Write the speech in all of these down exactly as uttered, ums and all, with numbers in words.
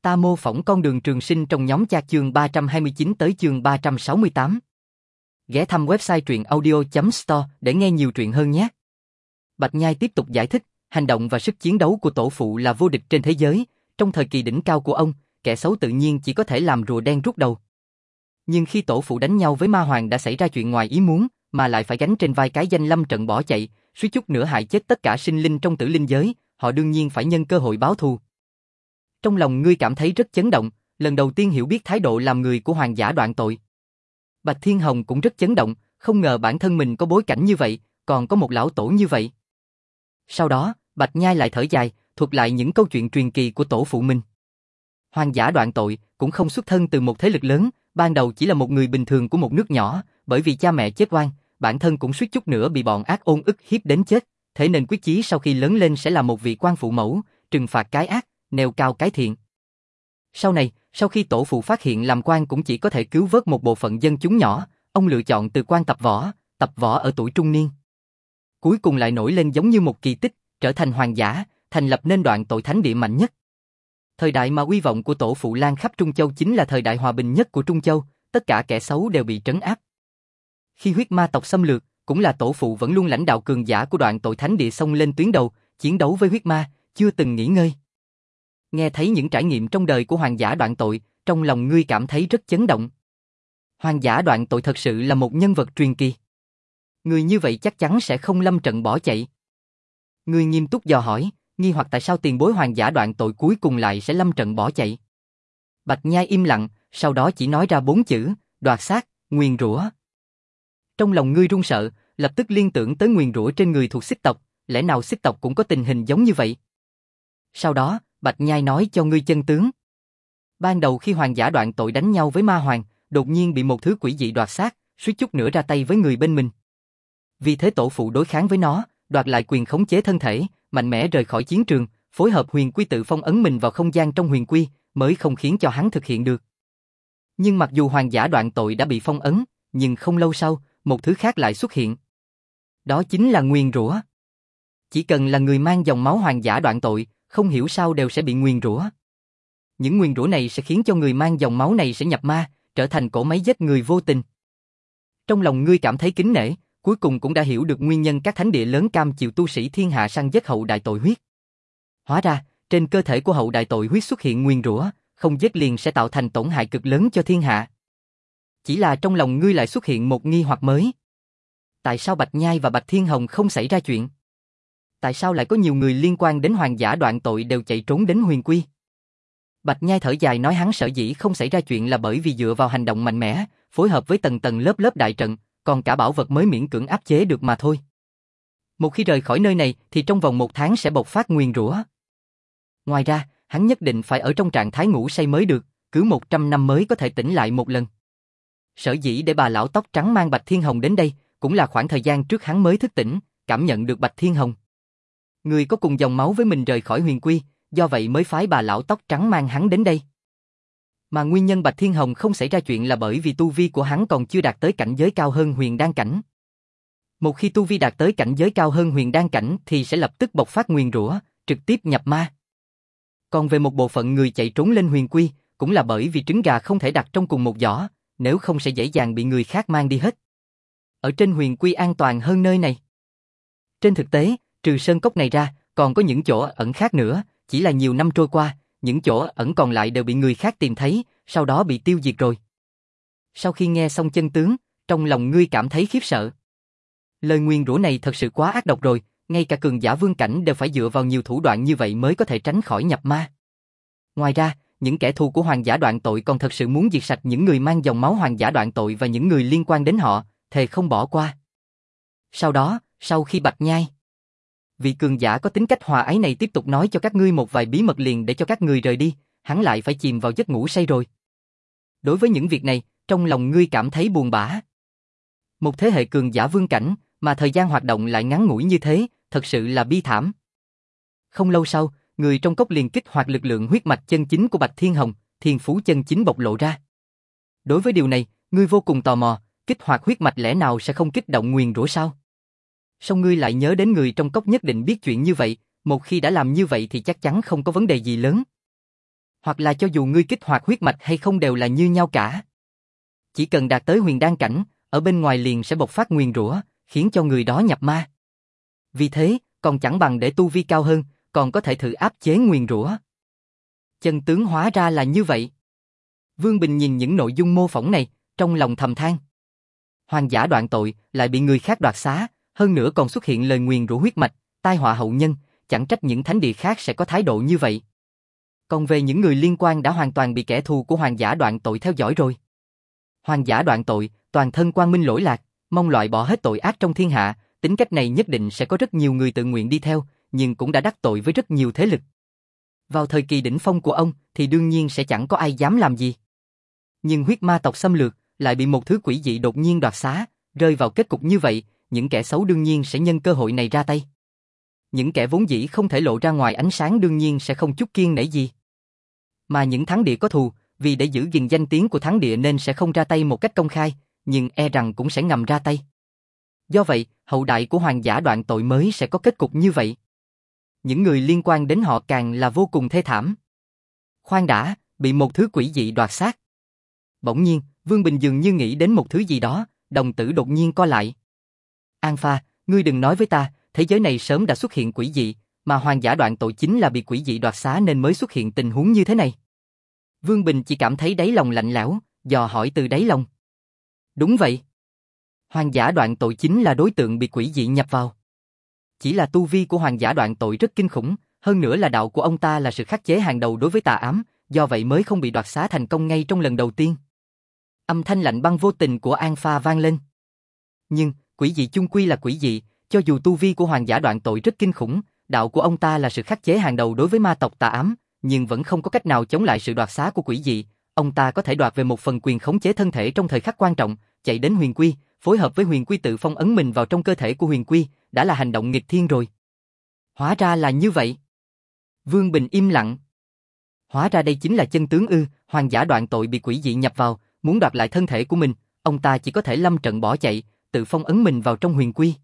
Ta mô phỏng con đường trường sinh trong nhóm chat chương ba trăm hai mươi chín tới chương ba trăm sáu mươi tám. Ghé thăm website truyện audio chấm store để nghe nhiều truyện hơn nhé. Bạch Nhai tiếp tục giải thích, hành động và sức chiến đấu của tổ phụ là vô địch trên thế giới, trong thời kỳ đỉnh cao của ông, kẻ xấu tự nhiên chỉ có thể làm rùa đen rút đầu. Nhưng khi tổ phụ đánh nhau với ma hoàng đã xảy ra chuyện ngoài ý muốn, mà lại phải gánh trên vai cái danh lâm trận bỏ chạy, suýt chút nữa hại chết tất cả sinh linh trong tử linh giới, họ đương nhiên phải nhân cơ hội báo thù. Trong lòng ngươi cảm thấy rất chấn động, lần đầu tiên hiểu biết thái độ làm người của hoàng giả Đoạn Tội. Bạch Thiên Hồng cũng rất chấn động, không ngờ bản thân mình có bối cảnh như vậy, còn có một lão tổ như vậy. Sau đó, Bạch Nhai lại thở dài, thuật lại những câu chuyện truyền kỳ của tổ phụ mình. Hoàng giả Đoạn Tội cũng không xuất thân từ một thế lực lớn, ban đầu chỉ là một người bình thường của một nước nhỏ, bởi vì cha mẹ chết oan, bản thân cũng suýt chút nữa bị bọn ác ôn ức hiếp đến chết, thế nên quyết chí sau khi lớn lên sẽ là một vị quan phụ mẫu, trừng phạt cái ác, nêu cao cái thiện. Sau này, sau khi tổ phụ phát hiện làm quan cũng chỉ có thể cứu vớt một bộ phận dân chúng nhỏ, ông lựa chọn từ quan tập võ, tập võ ở tuổi trung niên. Cuối cùng lại nổi lên giống như một kỳ tích, trở thành hoàng giả, thành lập nên Đoạn Tội thánh địa mạnh nhất. Thời đại mà uy vọng của tổ phụ lan khắp Trung Châu chính là thời đại hòa bình nhất của Trung Châu, tất cả kẻ xấu đều bị trấn áp. Khi huyết ma tộc xâm lược, cũng là tổ phụ vẫn luôn lãnh đạo cường giả của Đoạn Tội thánh địa xông lên tuyến đầu, chiến đấu với huyết ma, chưa từng nghỉ ngơi. Nghe thấy những trải nghiệm trong đời của hoàng giả Đoạn Tội, trong lòng ngươi cảm thấy rất chấn động. Hoàng giả Đoạn Tội thật sự là một nhân vật truyền kỳ. Người như vậy chắc chắn sẽ không lâm trận bỏ chạy. Ngươi nghiêm túc dò hỏi, nghi hoặc tại sao tiền bối hoàng giả Đoạn Tội cuối cùng lại sẽ lâm trận bỏ chạy. Bạch Nhai im lặng, sau đó chỉ nói ra bốn chữ, đoạt xác, nguyền rủa. Trong lòng ngươi run sợ, lập tức liên tưởng tới nguyền rủa trên người thuộc Xích tộc, lẽ nào Xích tộc cũng có tình hình giống như vậy? Sau đó, Bạch Nhai nói cho ngươi chân tướng. Ban đầu khi hoàng giả Đoạn Tội đánh nhau với ma hoàng, đột nhiên bị một thứ quỷ dị đoạt xác, suýt chút nữa ra tay với người bên mình. Vì thế tổ phụ đối kháng với nó, đoạt lại quyền khống chế thân thể, mạnh mẽ rời khỏi chiến trường, phối hợp huyền quy tự phong ấn mình vào không gian trong huyền quy, mới không khiến cho hắn thực hiện được. Nhưng mặc dù hoàng giả Đoạn Tội đã bị phong ấn, nhưng không lâu sau, một thứ khác lại xuất hiện. Đó chính là nguyền rủa. Chỉ cần là người mang dòng máu hoàng giả Đoạn Tội, không hiểu sao đều sẽ bị nguyền rủa. Những nguyền rủa này sẽ khiến cho người mang dòng máu này sẽ nhập ma, trở thành cỗ máy giết người vô tình. Trong lòng ngươi cảm thấy kính nể, cuối cùng cũng đã hiểu được nguyên nhân các thánh địa lớn cam chịu tu sĩ thiên hạ săn giết hậu đại tội huyết. Hóa ra, trên cơ thể của hậu đại tội huyết xuất hiện nguyền rủa, không giết liền sẽ tạo thành tổn hại cực lớn cho thiên hạ. Chỉ là trong lòng ngươi lại xuất hiện một nghi hoặc mới. Tại sao Bạch Nhai và Bạch Thiên Hồng không xảy ra chuyện? Tại sao lại có nhiều người liên quan đến hoàng giả Đoạn Tội đều chạy trốn đến huyền quy? Bạch Nhai thở dài nói hắn sở dĩ không xảy ra chuyện là bởi vì dựa vào hành động mạnh mẽ, phối hợp với tầng tầng lớp lớp đại trận, còn cả bảo vật mới miễn cưỡng áp chế được mà thôi. Một khi rời khỏi nơi này thì trong vòng một tháng sẽ bộc phát nguyền rủa. Ngoài ra, hắn nhất định phải ở trong trạng thái ngủ say mới được, cứ một trăm năm mới có thể tỉnh lại một lần. Sở dĩ để bà lão tóc trắng mang Bạch Thiên Hồng đến đây, cũng là khoảng thời gian trước hắn mới thức tỉnh, cảm nhận được Bạch Thiên Hồng. Người có cùng dòng máu với mình rời khỏi huyền quy, do vậy mới phái bà lão tóc trắng mang hắn đến đây. Mà nguyên nhân Bạch Thiên Hồng không xảy ra chuyện là bởi vì tu vi của hắn còn chưa đạt tới cảnh giới cao hơn huyền đan cảnh. Một khi tu vi đạt tới cảnh giới cao hơn huyền đan cảnh thì sẽ lập tức bộc phát nguyền rủa, trực tiếp nhập ma. Còn về một bộ phận người chạy trốn lên huyền quy, cũng là bởi vì trứng gà không thể đặt trong cùng một giỏ, nếu không sẽ dễ dàng bị người khác mang đi hết. Ở trên huyền quy an toàn hơn nơi này. Trên thực tế, trừ sơn cốc này ra, còn có những chỗ ẩn khác nữa, chỉ là nhiều năm trôi qua, những chỗ ẩn còn lại đều bị người khác tìm thấy, sau đó bị tiêu diệt rồi. Sau khi nghe xong chân tướng, trong lòng ngươi cảm thấy khiếp sợ. Lời nguyền rủa này thật sự quá ác độc rồi, ngay cả cường giả vương cảnh đều phải dựa vào nhiều thủ đoạn như vậy mới có thể tránh khỏi nhập ma. Ngoài ra, những kẻ thù của hoàng giả Đoạn Tội còn thật sự muốn diệt sạch những người mang dòng máu hoàng giả Đoạn Tội và những người liên quan đến họ, thề không bỏ qua. Sau đó, sau khi Bạch Nhai, vị cường giả có tính cách hòa ái này tiếp tục nói cho các ngươi một vài bí mật liền để cho các ngươi rời đi, hắn lại phải chìm vào giấc ngủ say rồi. Đối với những việc này, trong lòng ngươi cảm thấy buồn bã. Một thế hệ cường giả vương cảnh, mà thời gian hoạt động lại ngắn ngủi như thế, thật sự là bi thảm. Không lâu sau, người trong cốc liền kích hoạt lực lượng huyết mạch chân chính của Bạch Thiên Hồng, thiên phú chân chính bộc lộ ra. Đối với điều này, ngươi vô cùng tò mò, kích hoạt huyết mạch lẽ nào sẽ không kích động nguyền rủa sao? Song ngươi lại nhớ đến người trong cốc nhất định biết chuyện như vậy, một khi đã làm như vậy thì chắc chắn không có vấn đề gì lớn. Hoặc là cho dù ngươi kích hoạt huyết mạch hay không đều là như nhau cả. Chỉ cần đạt tới huyền đan cảnh, ở bên ngoài liền sẽ bộc phát nguyền rủa, khiến cho người đó nhập ma. Vì thế, còn chẳng bằng để tu vi cao hơn, còn có thể thử áp chế nguyền rủa. Chân tướng hóa ra là như vậy. Vương Bình nhìn những nội dung mô phỏng này, trong lòng thầm than. Hoàng giả đoạn tội, lại bị người khác đoạt xá, hơn nữa còn xuất hiện lời nguyền rủa huyết mạch, tai họa hậu nhân, chẳng trách những thánh địa khác sẽ có thái độ như vậy. Còn về những người liên quan đã hoàn toàn bị kẻ thù của hoàng giả đoạn tội theo dõi rồi. Hoàng giả đoạn tội, toàn thân quang minh lỗi lạc, mong loại bỏ hết tội ác trong thiên hạ, tính cách này nhất định sẽ có rất nhiều người tự nguyện đi theo, nhưng cũng đã đắc tội với rất nhiều thế lực. Vào thời kỳ đỉnh phong của ông thì đương nhiên sẽ chẳng có ai dám làm gì. Nhưng huyết ma tộc xâm lược, lại bị một thứ quỷ dị đột nhiên đoạt xá, rơi vào kết cục như vậy, những kẻ xấu đương nhiên sẽ nhân cơ hội này ra tay. Những kẻ vốn dĩ không thể lộ ra ngoài ánh sáng đương nhiên sẽ không chút kiêng nể gì. Mà những thắng địa có thù, vì để giữ gìn danh tiếng của thắng địa nên sẽ không ra tay một cách công khai, nhưng e rằng cũng sẽ ngầm ra tay. Do vậy, hậu đại của hoàng giả đoạn tội mới sẽ có kết cục như vậy. Những người liên quan đến họ càng là vô cùng thê thảm. Khoan đã, bị một thứ quỷ dị đoạt xác. Bỗng nhiên, Vương Bình dường như nghĩ đến một thứ gì đó, đồng tử đột nhiên co lại. An Pha, ngươi đừng nói với ta, thế giới này sớm đã xuất hiện quỷ dị, mà hoàng giả đoạn tội chính là bị quỷ dị đoạt xá nên mới xuất hiện tình huống như thế này. Vương Bình chỉ cảm thấy đáy lòng lạnh lẽo, dò hỏi từ đáy lòng. Đúng vậy. Hoàng giả đoạn tội chính là đối tượng bị quỷ dị nhập vào. Chỉ là tu vi của hoàng giả đoạn tội rất kinh khủng, hơn nữa là đạo của ông ta là sự khắc chế hàng đầu đối với tà ám, do vậy mới không bị đoạt xá thành công ngay trong lần đầu tiên. Âm thanh lạnh băng vô tình của An Pha vang lên. Nhưng, quỷ dị chung quy là quỷ dị, cho dù tu vi của hoàng giả đoạn tội rất kinh khủng, đạo của ông ta là sự khắc chế hàng đầu đối với ma tộc tà ám, nhưng vẫn không có cách nào chống lại sự đoạt xá của quỷ dị. Ông ta có thể đoạt về một phần quyền khống chế thân thể trong thời khắc quan trọng, chạy đến huyền quy, phối hợp với huyền quy tự phong ấn mình vào trong cơ thể của huyền quy, đã là hành động nghịch thiên rồi. Hóa ra là như vậy. Vương Bình im lặng. Hóa ra đây chính là chân tướng ư, hoàng giả đoạn tội bị quỷ dị nhập vào, muốn đoạt lại thân thể của mình, ông ta chỉ có thể lâm trận bỏ chạy, tự phong ấn mình vào trong huyền quy.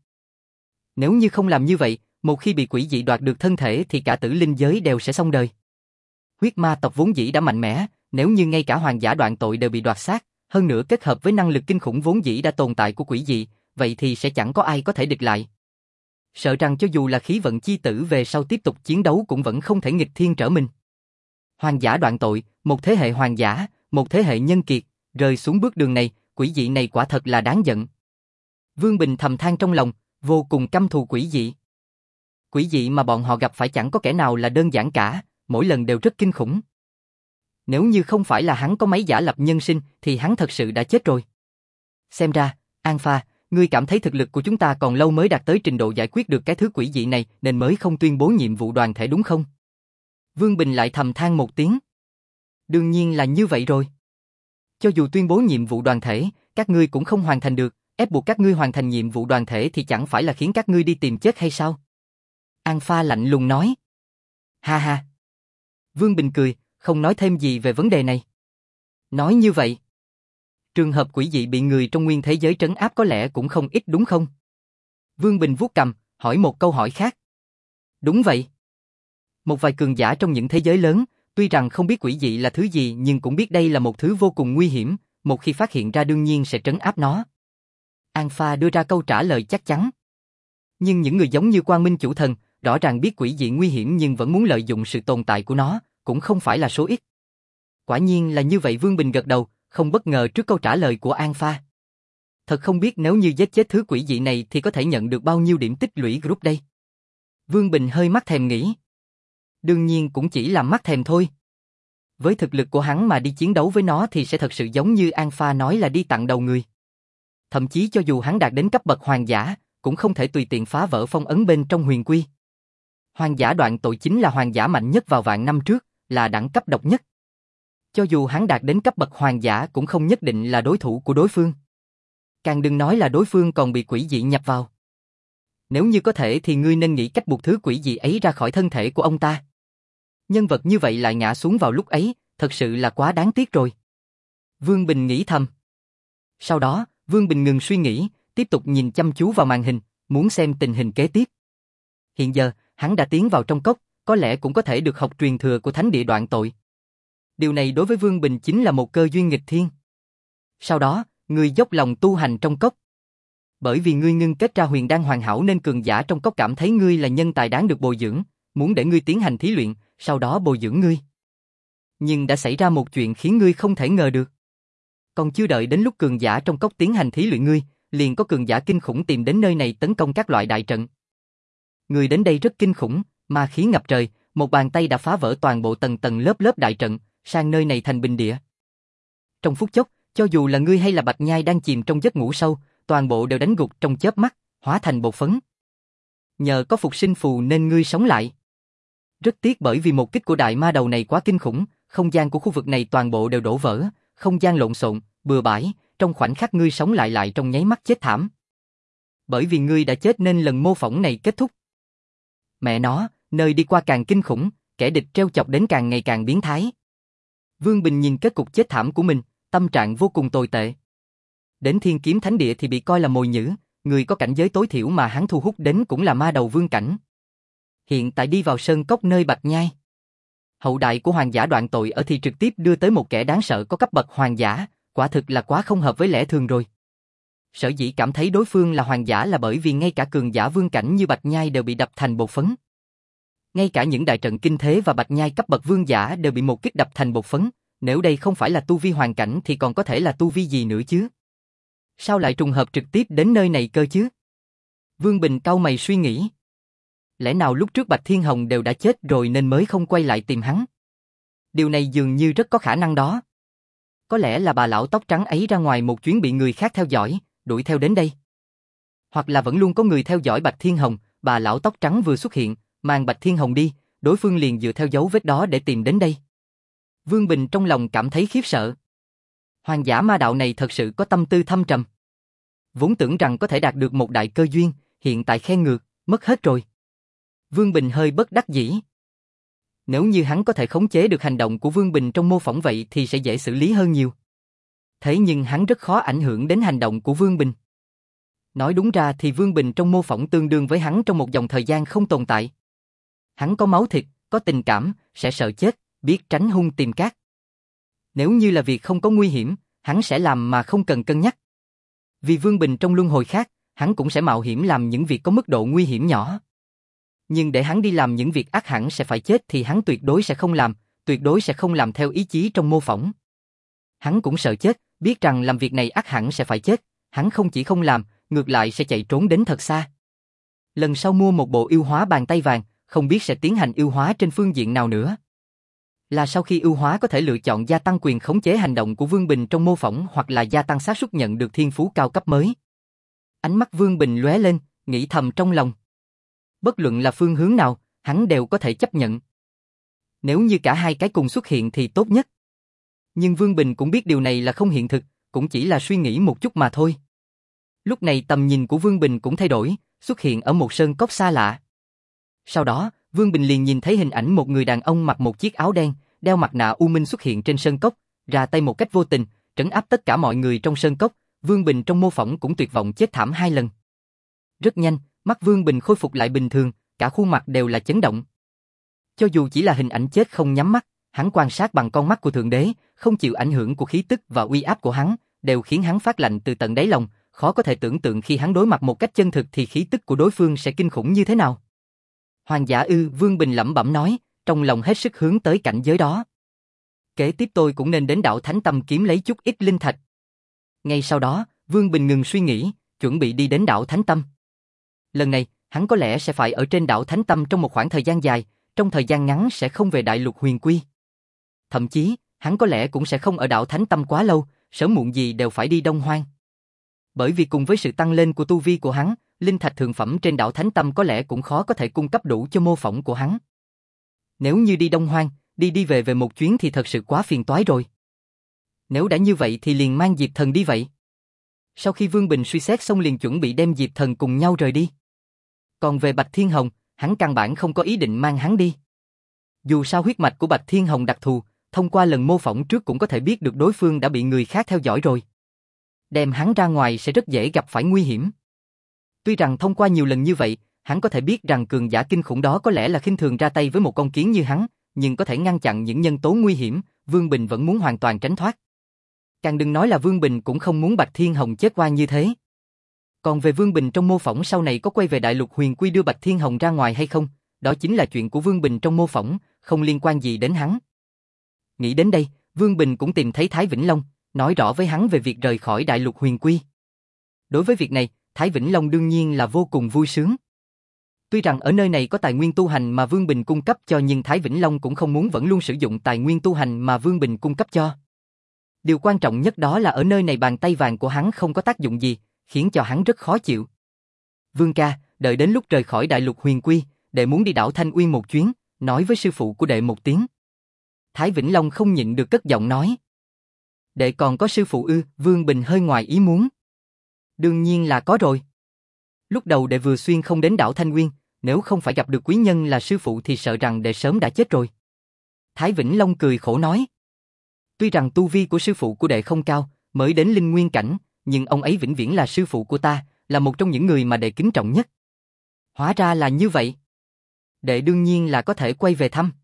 Nếu như không làm như vậy, một khi bị quỷ dị đoạt được thân thể thì cả tử linh giới đều sẽ xong đời. Huyết ma tộc vốn dĩ đã mạnh mẽ, nếu như ngay cả hoàng giả đoạn tội đều bị đoạt xác, hơn nữa kết hợp với năng lực kinh khủng vốn dĩ đã tồn tại của quỷ dị, vậy thì sẽ chẳng có ai có thể địch lại. Sợ rằng cho dù là khí vận chi tử về sau tiếp tục chiến đấu cũng vẫn không thể nghịch thiên trở mình. Hoàng giả đoạn tội, một thế hệ hoàng giả, một thế hệ nhân kiệt, rơi xuống bước đường này, quỷ dị này quả thật là đáng giận. Vương Bình thầm than trong lòng, vô cùng căm thù quỷ dị. Quỷ dị mà bọn họ gặp phải chẳng có kẻ nào là đơn giản cả, mỗi lần đều rất kinh khủng. Nếu như không phải là hắn có máy giả lập nhân sinh thì hắn thật sự đã chết rồi. Xem ra, An Pha, ngươi cảm thấy thực lực của chúng ta còn lâu mới đạt tới trình độ giải quyết được cái thứ quỷ dị này nên mới không tuyên bố nhiệm vụ đoàn thể đúng không? Vương Bình lại thầm than một tiếng. Đương nhiên là như vậy rồi. Cho dù tuyên bố nhiệm vụ đoàn thể, các ngươi cũng không hoàn thành được, ép buộc các ngươi hoàn thành nhiệm vụ đoàn thể thì chẳng phải là khiến các ngươi đi tìm chết hay sao? An Pha lạnh lùng nói. Ha ha. Vương Bình cười, không nói thêm gì về vấn đề này. Nói như vậy, trường hợp quỷ dị bị người trong nguyên thế giới trấn áp có lẽ cũng không ít đúng không? Vương Bình vuốt cằm, hỏi một câu hỏi khác. Đúng vậy. Một vài cường giả trong những thế giới lớn, tuy rằng không biết quỷ dị là thứ gì nhưng cũng biết đây là một thứ vô cùng nguy hiểm, một khi phát hiện ra đương nhiên sẽ trấn áp nó. An Pha đưa ra câu trả lời chắc chắn. Nhưng những người giống như Quang Minh Chủ Thần, rõ ràng biết quỷ dị nguy hiểm nhưng vẫn muốn lợi dụng sự tồn tại của nó, cũng không phải là số ít. Quả nhiên là như vậy. Vương Bình gật đầu, không bất ngờ trước câu trả lời của An Pha. Thật không biết nếu như giết chết thứ quỷ dị này thì có thể nhận được bao nhiêu điểm tích lũy group đây. Vương Bình hơi mắt thèm nghĩ. Đương nhiên cũng chỉ là mắt thèm thôi. Với thực lực của hắn mà đi chiến đấu với nó thì sẽ thật sự giống như An Pha nói là đi tặng đầu người. Thậm chí cho dù hắn đạt đến cấp bậc hoàng giả, cũng không thể tùy tiện phá vỡ phong ấn bên trong huyền quy. Hoàng giả đoạn tội chính là hoàng giả mạnh nhất vào vạn năm trước, là đẳng cấp độc nhất. Cho dù hắn đạt đến cấp bậc hoàng giả cũng không nhất định là đối thủ của đối phương. Càng đừng nói là đối phương còn bị quỷ dị nhập vào. Nếu như có thể thì ngươi nên nghĩ cách buộc thứ quỷ dị ấy ra khỏi thân thể của ông ta. Nhân vật như vậy lại ngã xuống vào lúc ấy, thật sự là quá đáng tiếc rồi. Vương Bình nghĩ thầm. Sau đó, Vương Bình ngừng suy nghĩ, tiếp tục nhìn chăm chú vào màn hình, muốn xem tình hình kế tiếp. Hiện giờ, hắn đã tiến vào trong cốc, có lẽ cũng có thể được học truyền thừa của thánh địa đoạn tội. Điều này đối với Vương Bình chính là một cơ duyên nghịch thiên. Sau đó, ngươi dốc lòng tu hành trong cốc. Bởi vì ngươi ngưng kết ra huyền đan hoàn hảo nên cường giả trong cốc cảm thấy ngươi là nhân tài đáng được bồi dưỡng, muốn để ngươi tiến hành thí luyện, sau đó bồi dưỡng ngươi. Nhưng đã xảy ra một chuyện khiến ngươi không thể ngờ được. Còn chưa đợi đến lúc cường giả trong cốc tiến hành thí luyện ngươi, liền có cường giả kinh khủng tìm đến nơi này tấn công các loại đại trận. Người đến đây rất kinh khủng, ma khí ngập trời, một bàn tay đã phá vỡ toàn bộ tầng tầng lớp lớp đại trận, sang nơi này thành bình địa. Trong phút chốc, cho dù là ngươi hay là Bạch Nhai đang chìm trong giấc ngủ sâu, toàn bộ đều đánh gục trong chớp mắt, hóa thành bột phấn. Nhờ có phục sinh phù nên ngươi sống lại. Rất tiếc bởi vì một kích của đại ma đầu này quá kinh khủng, không gian của khu vực này toàn bộ đều đổ vỡ, không gian lộn xộn, bừa bãi, trong khoảnh khắc ngươi sống lại lại trong nháy mắt chết thảm. Bởi vì ngươi đã chết nên lần mô phỏng này kết thúc. Mẹ nó, nơi đi qua càng kinh khủng, kẻ địch trêu chọc đến càng ngày càng biến thái. Vương Bình nhìn kết cục chết thảm của mình, tâm trạng vô cùng tồi tệ. Đến Thiên Kiếm Thánh Địa thì bị coi là mồi nhử, người có cảnh giới tối thiểu mà hắn thu hút đến cũng là ma đầu vương cảnh. Hiện tại đi vào sơn cốc nơi Bạch Nhai. Hậu đại của hoàng giả đoạn tội ở thì trực tiếp đưa tới một kẻ đáng sợ có cấp bậc hoàng giả, quả thực là quá không hợp với lẽ thường rồi. Sở dĩ cảm thấy đối phương là hoàng giả là bởi vì ngay cả cường giả vương cảnh như Bạch Nhai đều bị đập thành bột phấn. Ngay cả những đại trận kinh thế và Bạch Nhai cấp bậc vương giả đều bị một kích đập thành bột phấn, nếu đây không phải là tu vi hoàng cảnh thì còn có thể là tu vi gì nữa chứ? Sao lại trùng hợp trực tiếp đến nơi này cơ chứ? Vương Bình cau mày suy nghĩ. Lẽ nào lúc trước Bạch Thiên Hồng đều đã chết rồi nên mới không quay lại tìm hắn? Điều này dường như rất có khả năng đó. Có lẽ là bà lão tóc trắng ấy ra ngoài một chuyến bị người khác theo dõi, đuổi theo đến đây. Hoặc là vẫn luôn có người theo dõi Bạch Thiên Hồng, bà lão tóc trắng vừa xuất hiện, mang Bạch Thiên Hồng đi, đối phương liền dựa theo dấu vết đó để tìm đến đây. Vương Bình trong lòng cảm thấy khiếp sợ. Hoàng giả ma đạo này thật sự có tâm tư thâm trầm. Vốn tưởng rằng có thể đạt được một đại cơ duyên, hiện tại khen ngược, mất hết rồi. Vương Bình hơi bất đắc dĩ. Nếu như hắn có thể khống chế được hành động của Vương Bình trong mô phỏng vậy thì sẽ dễ xử lý hơn nhiều. Thế nhưng hắn rất khó ảnh hưởng đến hành động của Vương Bình. Nói đúng ra thì Vương Bình trong mô phỏng tương đương với hắn trong một dòng thời gian không tồn tại. Hắn có máu thịt, có tình cảm, sẽ sợ chết, biết tránh hung tìm cát. Nếu như là việc không có nguy hiểm, hắn sẽ làm mà không cần cân nhắc. Vì Vương Bình trong luân hồi khác, hắn cũng sẽ mạo hiểm làm những việc có mức độ nguy hiểm nhỏ. Nhưng để hắn đi làm những việc ác hẳn sẽ phải chết thì hắn tuyệt đối sẽ không làm, tuyệt đối sẽ không làm theo ý chí trong mô phỏng. Hắn cũng sợ chết, biết rằng làm việc này ác hẳn sẽ phải chết, hắn không chỉ không làm, ngược lại sẽ chạy trốn đến thật xa. Lần sau mua một bộ yêu hóa bàn tay vàng, không biết sẽ tiến hành yêu hóa trên phương diện nào nữa. Là sau khi yêu hóa có thể lựa chọn gia tăng quyền khống chế hành động của Vương Bình trong mô phỏng hoặc là gia tăng xác suất nhận được thiên phú cao cấp mới. Ánh mắt Vương Bình lóe lên, nghĩ thầm trong lòng. Bất luận là phương hướng nào, hắn đều có thể chấp nhận. Nếu như cả hai cái cùng xuất hiện thì tốt nhất. Nhưng Vương Bình cũng biết điều này là không hiện thực, cũng chỉ là suy nghĩ một chút mà thôi. Lúc này tầm nhìn của Vương Bình cũng thay đổi, xuất hiện ở một sơn cốc xa lạ. Sau đó, Vương Bình liền nhìn thấy hình ảnh một người đàn ông mặc một chiếc áo đen, đeo mặt nạ u minh xuất hiện trên sơn cốc, ra tay một cách vô tình, trấn áp tất cả mọi người trong sơn cốc. Vương Bình trong mô phỏng cũng tuyệt vọng chết thảm hai lần. Rất nhanh, mắt Vương Bình khôi phục lại bình thường, cả khuôn mặt đều là chấn động. Cho dù chỉ là hình ảnh chết không nhắm mắt, hắn quan sát bằng con mắt của Thượng Đế, không chịu ảnh hưởng của khí tức và uy áp của hắn, đều khiến hắn phát lạnh từ tận đáy lòng, khó có thể tưởng tượng khi hắn đối mặt một cách chân thực thì khí tức của đối phương sẽ kinh khủng như thế nào. Hoàng giả ư, Vương Bình lẩm bẩm nói, trong lòng hết sức hướng tới cảnh giới đó. Kế tiếp tôi cũng nên đến đảo Thánh Tâm kiếm lấy chút ít linh thạch. Ngay sau đó, Vương Bình ngừng suy nghĩ, chuẩn bị đi đến đảo Thánh Tâm. Lần này, hắn có lẽ sẽ phải ở trên đảo Thánh Tâm trong một khoảng thời gian dài, trong thời gian ngắn sẽ không về Đại Lục Huyền Quy. Thậm chí, hắn có lẽ cũng sẽ không ở đảo Thánh Tâm quá lâu, sớm muộn gì đều phải đi Đông Hoang. Bởi vì cùng với sự tăng lên của tu vi của hắn, linh thạch thượng phẩm trên đảo Thánh Tâm có lẽ cũng khó có thể cung cấp đủ cho mô phỏng của hắn. Nếu như đi Đông Hoang, đi đi về về một chuyến thì thật sự quá phiền toái rồi. Nếu đã như vậy thì liền mang Diệp Thần đi vậy. Sau khi Vương Bình suy xét xong liền chuẩn bị đem Diệp Thần cùng nhau rời đi. Còn về Bạch Thiên Hồng, hắn căn bản không có ý định mang hắn đi. Dù sao huyết mạch của Bạch Thiên Hồng đặc thù, thông qua lần mô phỏng trước cũng có thể biết được đối phương đã bị người khác theo dõi rồi. Đem hắn ra ngoài sẽ rất dễ gặp phải nguy hiểm. Tuy rằng thông qua nhiều lần như vậy, hắn có thể biết rằng cường giả kinh khủng đó có lẽ là khinh thường ra tay với một con kiến như hắn, nhưng có thể ngăn chặn những nhân tố nguy hiểm, Vương Bình vẫn muốn hoàn toàn tránh thoát. Càng đừng nói là Vương Bình cũng không muốn Bạch Thiên Hồng chết oan như thế. Còn về Vương Bình trong mô phỏng sau này có quay về Đại Lục Huyền Quy đưa Bạch Thiên Hồng ra ngoài hay không, đó chính là chuyện của Vương Bình trong mô phỏng, không liên quan gì đến hắn. Nghĩ đến đây, Vương Bình cũng tìm thấy Thái Vĩnh Long, nói rõ với hắn về việc rời khỏi Đại Lục Huyền Quy. Đối với việc này, Thái Vĩnh Long đương nhiên là vô cùng vui sướng. Tuy rằng ở nơi này có tài nguyên tu hành mà Vương Bình cung cấp cho, nhưng Thái Vĩnh Long cũng không muốn vẫn luôn sử dụng tài nguyên tu hành mà Vương Bình cung cấp cho. Điều quan trọng nhất đó là ở nơi này bàn tay vàng của hắn không có tác dụng gì, khiến cho hắn rất khó chịu. Vương ca, đợi đến lúc rời khỏi Đại Lục Huyền Quy, đệ muốn đi đảo Thanh Uyên một chuyến, nói với sư phụ của đệ một tiếng. Thái Vĩnh Long không nhịn được cất giọng nói. Đệ còn có sư phụ ư? Vương Bình hơi ngoài ý muốn. Đương nhiên là có rồi. Lúc đầu đệ vừa xuyên không đến đảo Thanh Uyên, nếu không phải gặp được quý nhân là sư phụ thì sợ rằng đệ sớm đã chết rồi. Thái Vĩnh Long cười khổ nói. Tuy rằng tu vi của sư phụ của đệ không cao, mới đến linh nguyên cảnh, nhưng ông ấy vĩnh viễn là sư phụ của ta, là một trong những người mà đệ kính trọng nhất. Hóa ra là như vậy. Đệ đương nhiên là có thể quay về thăm.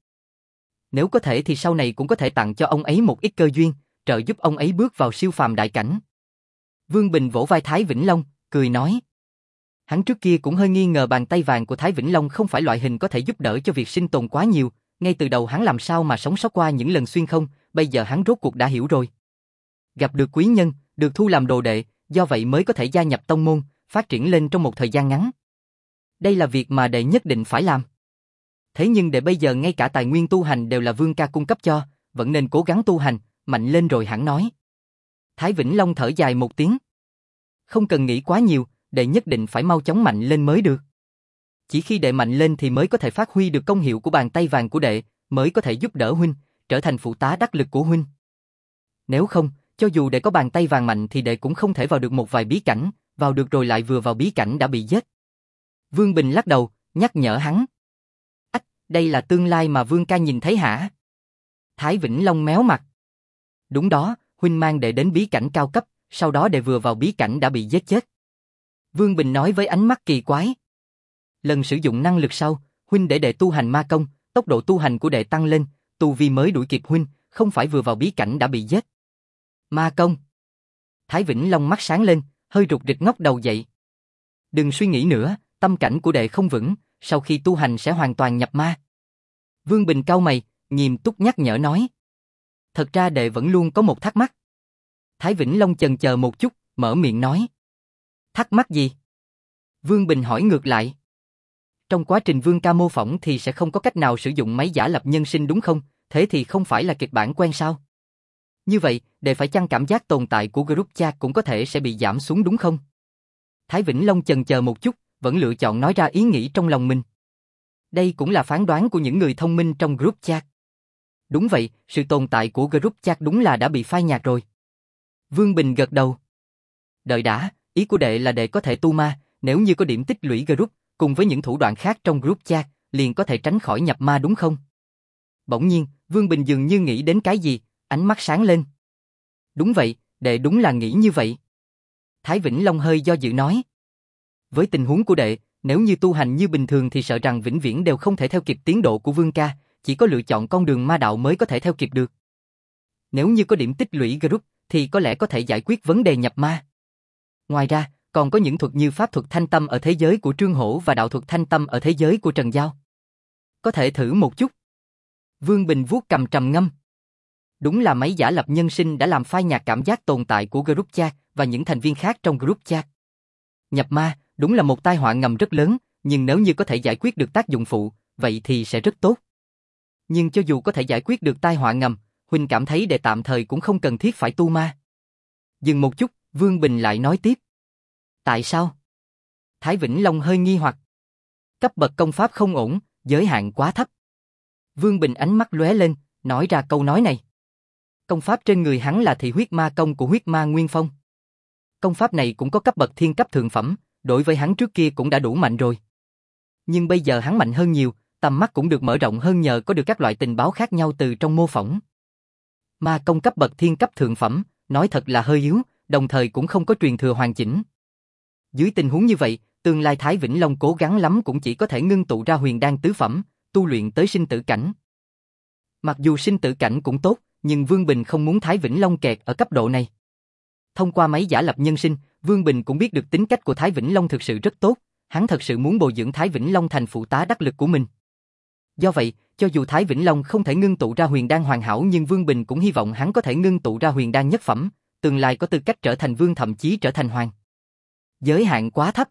Nếu có thể thì sau này cũng có thể tặng cho ông ấy một ít cơ duyên, trợ giúp ông ấy bước vào siêu phàm đại cảnh. Vương Bình vỗ vai Thái Vĩnh Long, cười nói. Hắn trước kia cũng hơi nghi ngờ bàn tay vàng của Thái Vĩnh Long không phải loại hình có thể giúp đỡ cho việc sinh tồn quá nhiều, ngay từ đầu hắn làm sao mà sống sót qua những lần xuyên không, bây giờ hắn rốt cuộc đã hiểu rồi. Gặp được quý nhân, được thu làm đồ đệ, do vậy mới có thể gia nhập tông môn, phát triển lên trong một thời gian ngắn. Đây là việc mà đệ nhất định phải làm. Thế nhưng đệ bây giờ ngay cả tài nguyên tu hành đều là Vương ca cung cấp cho, vẫn nên cố gắng tu hành, mạnh lên rồi hẳn nói. Thái Vĩnh Long thở dài một tiếng. Không cần nghĩ quá nhiều, đệ nhất định phải mau chóng mạnh lên mới được. Chỉ khi đệ mạnh lên thì mới có thể phát huy được công hiệu của bàn tay vàng của đệ, mới có thể giúp đỡ huynh, trở thành phụ tá đắc lực của huynh. Nếu không, cho dù đệ có bàn tay vàng mạnh thì đệ cũng không thể vào được một vài bí cảnh, vào được rồi lại vừa vào bí cảnh đã bị giết. Vương Bình lắc đầu, nhắc nhở hắn. Ách, đây là tương lai mà Vương ca nhìn thấy hả? Thái Vĩnh Long méo mặt. Đúng đó, huynh mang đệ đến bí cảnh cao cấp, sau đó đệ vừa vào bí cảnh đã bị giết chết. Vương Bình nói với ánh mắt kỳ quái. Lần sử dụng năng lực sau, huynh để đệ tu hành ma công, tốc độ tu hành của đệ tăng lên, tu vi mới đuổi kịp huynh, không phải vừa vào bí cảnh đã bị giết. Ma công. Thái Vĩnh Long mắt sáng lên, hơi rụt rịch ngóc đầu dậy. Đừng suy nghĩ nữa, tâm cảnh của đệ không vững, sau khi tu hành sẽ hoàn toàn nhập ma. Vương Bình cau mày, nghiêm túc nhắc nhở nói. Thật ra đệ vẫn luôn có một thắc mắc. Thái Vĩnh Long chần chờ một chút, mở miệng nói. Thắc mắc gì? Vương Bình hỏi ngược lại. Trong quá trình Vương ca mô phỏng thì sẽ không có cách nào sử dụng máy giả lập nhân sinh đúng không? Thế thì không phải là kịch bản quen sao? Như vậy, đệ phải chăng cảm giác tồn tại của group chat cũng có thể sẽ bị giảm xuống đúng không? Thái Vĩnh Long chần chờ một chút, vẫn lựa chọn nói ra ý nghĩ trong lòng mình. Đây cũng là phán đoán của những người thông minh trong group chat. Đúng vậy, sự tồn tại của group chat đúng là đã bị phai nhạt rồi. Vương Bình gật đầu. Đợi đã, ý của đệ là đệ có thể tu ma, nếu như có điểm tích lũy group, cùng với những thủ đoạn khác trong group chat, liền có thể tránh khỏi nhập ma đúng không? Bỗng nhiên, Vương Bình dường như nghĩ đến cái gì, ánh mắt sáng lên. Đúng vậy, đệ đúng là nghĩ như vậy. Thái Vĩnh Long hơi do dự nói. Với tình huống của đệ, nếu như tu hành như bình thường thì sợ rằng vĩnh viễn đều không thể theo kịp tiến độ của Vương ca, chỉ có lựa chọn con đường ma đạo mới có thể theo kịp được. Nếu như có điểm tích lũy group, thì có lẽ có thể giải quyết vấn đề nhập ma. Ngoài ra, còn có những thuật như pháp thuật thanh tâm ở thế giới của Trương Hổ và đạo thuật thanh tâm ở thế giới của Trần Giao. Có thể thử một chút. Vương Bình vuốt cầm trầm ngâm. Đúng là máy giả lập nhân sinh đã làm phai nhạt cảm giác tồn tại của group chat và những thành viên khác trong group chat. Nhập ma, đúng là một tai họa ngầm rất lớn, nhưng nếu như có thể giải quyết được tác dụng phụ, vậy thì sẽ rất tốt. Nhưng cho dù có thể giải quyết được tai họa ngầm, huynh cảm thấy đệ tạm thời cũng không cần thiết phải tu ma. Dừng một chút, Vương Bình lại nói tiếp. Tại sao? Thái Vĩnh Long hơi nghi hoặc. Cấp bậc công pháp không ổn, giới hạn quá thấp. Vương Bình ánh mắt lóe lên, nói ra câu nói này. Công pháp trên người hắn là thị huyết ma công của huyết ma Nguyên Phong. Công pháp này cũng có cấp bậc thiên cấp thượng phẩm, đối với hắn trước kia cũng đã đủ mạnh rồi. Nhưng bây giờ hắn mạnh hơn nhiều, tầm mắt cũng được mở rộng hơn nhờ có được các loại tình báo khác nhau từ trong mô phỏng. Ma công cấp bậc thiên cấp thượng phẩm, nói thật là hơi yếu, đồng thời cũng không có truyền thừa hoàn chỉnh. Dưới tình huống như vậy, tương lai Thái Vĩnh Long cố gắng lắm cũng chỉ có thể ngưng tụ ra huyền đan tứ phẩm, tu luyện tới sinh tử cảnh. Mặc dù sinh tử cảnh cũng tốt, nhưng Vương Bình không muốn Thái Vĩnh Long kẹt ở cấp độ này. Thông qua máy giả lập nhân sinh, Vương Bình cũng biết được tính cách của Thái Vĩnh Long thực sự rất tốt, hắn thật sự muốn bồi dưỡng Thái Vĩnh Long thành phụ tá đắc lực của mình. Do vậy, cho dù Thái Vĩnh Long không thể ngưng tụ ra huyền đan hoàn hảo nhưng Vương Bình cũng hy vọng hắn có thể ngưng tụ ra huyền đan nhất phẩm, tương lai có tư cách trở thành vương thậm chí trở thành hoàng. Giới hạn quá thấp.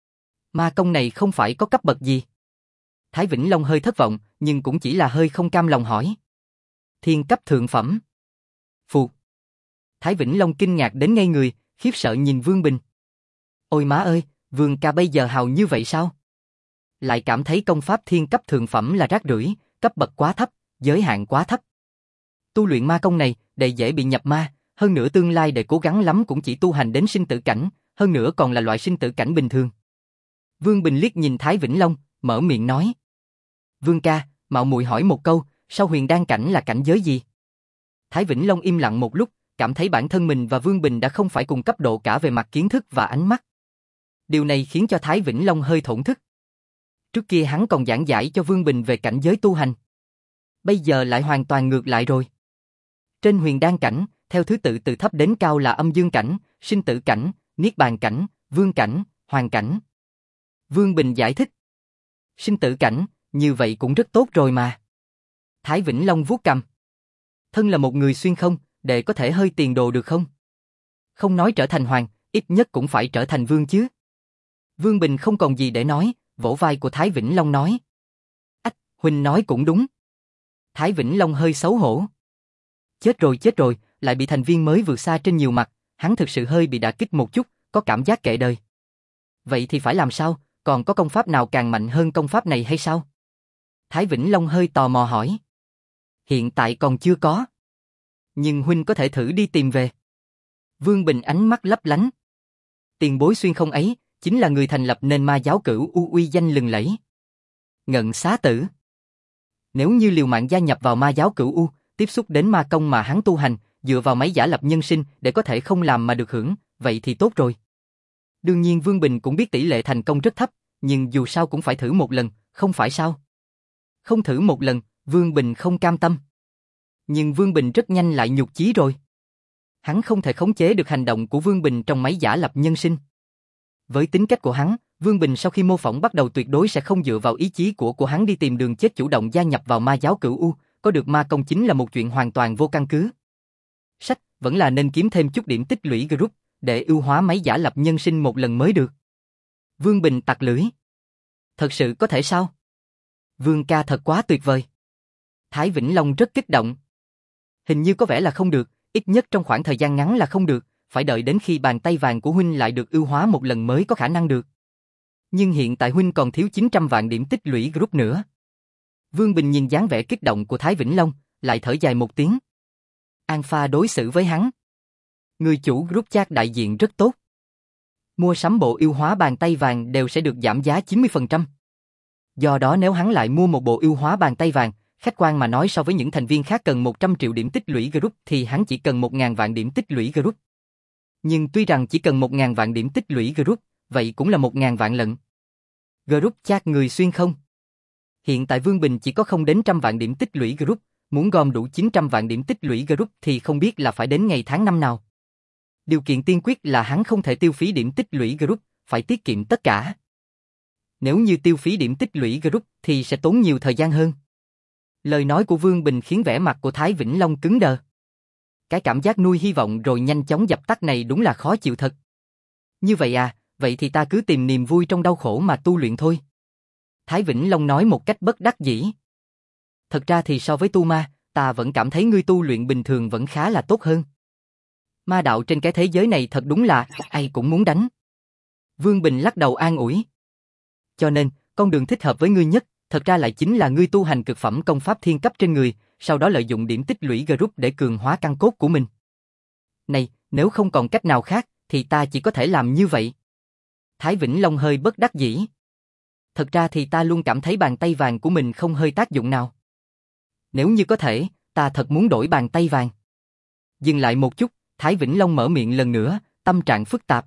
Ma công này không phải có cấp bậc gì. Thái Vĩnh Long hơi thất vọng, nhưng cũng chỉ là hơi không cam lòng hỏi. Thiên cấp thượng phẩm. Phù. Thái Vĩnh Long kinh ngạc đến ngây người, khiếp sợ nhìn Vương Bình. Ôi má ơi, Vương ca bây giờ hào như vậy sao? Lại cảm thấy công pháp thiên cấp thượng phẩm là rác rưởi, cấp bậc quá thấp, giới hạn quá thấp. Tu luyện ma công này, để dễ bị nhập ma, hơn nữa tương lai để cố gắng lắm cũng chỉ tu hành đến sinh tử cảnh, hơn nữa còn là loại sinh tử cảnh bình thường. Vương Bình liếc nhìn Thái Vĩnh Long, mở miệng nói. Vương ca, mạo muội hỏi một câu, sau huyền đan cảnh là cảnh giới gì? Thái Vĩnh Long im lặng một lúc, cảm thấy bản thân mình và Vương Bình đã không phải cùng cấp độ cả về mặt kiến thức và ánh mắt. Điều này khiến cho Thái Vĩnh Long hơi thổn thức. Trước kia hắn còn giảng giải cho Vương Bình về cảnh giới tu hành. Bây giờ lại hoàn toàn ngược lại rồi. Trên huyền đan cảnh, theo thứ tự từ thấp đến cao là âm dương cảnh, sinh tử cảnh, niết bàn cảnh, vương cảnh, hoàng cảnh. Vương Bình giải thích. Sinh tử cảnh, như vậy cũng rất tốt rồi mà. Thái Vĩnh Long vuốt cằm. Thân là một người xuyên không, để có thể hơi tiền đồ được không? Không nói trở thành hoàng, ít nhất cũng phải trở thành vương chứ. Vương Bình không còn gì để nói, vỗ vai của Thái Vĩnh Long nói. Ách, huynh nói cũng đúng. Thái Vĩnh Long hơi xấu hổ. Chết rồi chết rồi, lại bị thành viên mới vượt xa trên nhiều mặt, hắn thực sự hơi bị đả kích một chút, có cảm giác kệ đời. Vậy thì phải làm sao, còn có công pháp nào càng mạnh hơn công pháp này hay sao? Thái Vĩnh Long hơi tò mò hỏi. Hiện tại còn chưa có. Nhưng huynh có thể thử đi tìm về. Vương Bình ánh mắt lấp lánh. Tiền bối xuyên không ấy, chính là người thành lập nên ma giáo Cửu U uy danh lừng lẫy. Ngận Xá Tử. Nếu như liều mạng gia nhập vào ma giáo Cửu U, tiếp xúc đến ma công mà hắn tu hành, dựa vào máy giả lập nhân sinh để có thể không làm mà được hưởng, vậy thì tốt rồi. Đương nhiên Vương Bình cũng biết tỷ lệ thành công rất thấp, nhưng dù sao cũng phải thử một lần, không phải sao? Không thử một lần, Vương Bình không cam tâm. Nhưng Vương Bình rất nhanh lại nhụt chí rồi. Hắn không thể khống chế được hành động của Vương Bình trong máy giả lập nhân sinh. Với tính cách của hắn, Vương Bình sau khi mô phỏng bắt đầu tuyệt đối sẽ không dựa vào ý chí của của hắn đi tìm đường chết, chủ động gia nhập vào ma giáo Cửu U, có được ma công chính là một chuyện hoàn toàn vô căn cứ. Sách, vẫn là nên kiếm thêm chút điểm tích lũy group, để ưu hóa máy giả lập nhân sinh một lần mới được. Vương Bình tặc lưỡi. Thật sự có thể sao? Vương ca thật quá tuyệt vời. Thái Vĩnh Long rất kích động. Hình như có vẻ là không được, ít nhất trong khoảng thời gian ngắn là không được, phải đợi đến khi bàn tay vàng của huynh lại được ưu hóa một lần mới có khả năng được. Nhưng hiện tại huynh còn thiếu chín trăm vạn điểm tích lũy group nữa. Vương Bình nhìn dáng vẻ kích động của Thái Vĩnh Long, lại thở dài một tiếng. Alpha đối xử với hắn. Người chủ group chat đại diện rất tốt. Mua sắm bộ ưu hóa bàn tay vàng đều sẽ được giảm giá chín mươi phần trăm. Do đó nếu hắn lại mua một bộ ưu hóa bàn tay vàng, khách quan mà nói so với những thành viên khác cần một trăm triệu điểm tích lũy group thì hắn chỉ cần một nghìn vạn điểm tích lũy group. Nhưng tuy rằng chỉ cần một nghìn vạn điểm tích lũy group, vậy cũng là một nghìn vạn lận. Group chat người xuyên không. Hiện tại Vương Bình chỉ có không đến trăm vạn điểm tích lũy group, muốn gom đủ chín trăm vạn điểm tích lũy group thì không biết là phải đến ngày tháng năm nào. Điều kiện tiên quyết là hắn không thể tiêu phí điểm tích lũy group, phải tiết kiệm tất cả. Nếu như tiêu phí điểm tích lũy group thì sẽ tốn nhiều thời gian hơn. Lời nói của Vương Bình khiến vẻ mặt của Thái Vĩnh Long cứng đờ. Cái cảm giác nuôi hy vọng rồi nhanh chóng dập tắt này đúng là khó chịu thật. Như vậy à, vậy thì ta cứ tìm niềm vui trong đau khổ mà tu luyện thôi. Thái Vĩnh Long nói một cách bất đắc dĩ. Thật ra thì so với tu ma, ta vẫn cảm thấy ngươi tu luyện bình thường vẫn khá là tốt hơn. Ma đạo trên cái thế giới này thật đúng là ai cũng muốn đánh. Vương Bình lắc đầu an ủi. Cho nên, con đường thích hợp với ngươi nhất, thật ra lại chính là ngươi tu hành cực phẩm công pháp thiên cấp trên người, sau đó lợi dụng điểm tích lũy group để cường hóa căn cốt của mình. Này, nếu không còn cách nào khác, thì ta chỉ có thể làm như vậy. Thái Vĩnh Long hơi bất đắc dĩ. Thật ra thì ta luôn cảm thấy bàn tay vàng của mình không hơi tác dụng nào. Nếu như có thể, ta thật muốn đổi bàn tay vàng. Dừng lại một chút, Thái Vĩnh Long mở miệng lần nữa, tâm trạng phức tạp.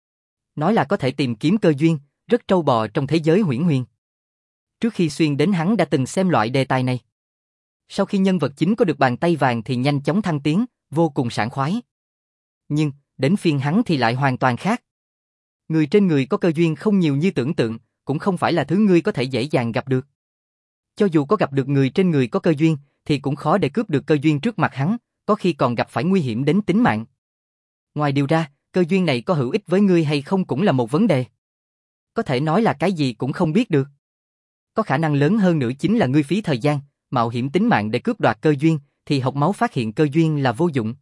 Nói là có thể tìm kiếm cơ duyên, rất trâu bò trong thế giới huyễn huyền. Trước khi xuyên đến hắn đã từng xem loại đề tài này. Sau khi nhân vật chính có được bàn tay vàng thì nhanh chóng thăng tiến, vô cùng sảng khoái. Nhưng, đến phiên hắn thì lại hoàn toàn khác. Người trên người có cơ duyên không nhiều như tưởng tượng, cũng không phải là thứ ngươi có thể dễ dàng gặp được. Cho dù có gặp được người trên người có cơ duyên, thì cũng khó để cướp được cơ duyên trước mặt hắn, có khi còn gặp phải nguy hiểm đến tính mạng. Ngoài điều ra, cơ duyên này có hữu ích với ngươi hay không cũng là một vấn đề. Có thể nói là cái gì cũng không biết được. Có khả năng lớn hơn nữa chính là ngươi phí thời gian, mạo hiểm tính mạng để cướp đoạt cơ duyên, thì học máu phát hiện cơ duyên là vô dụng.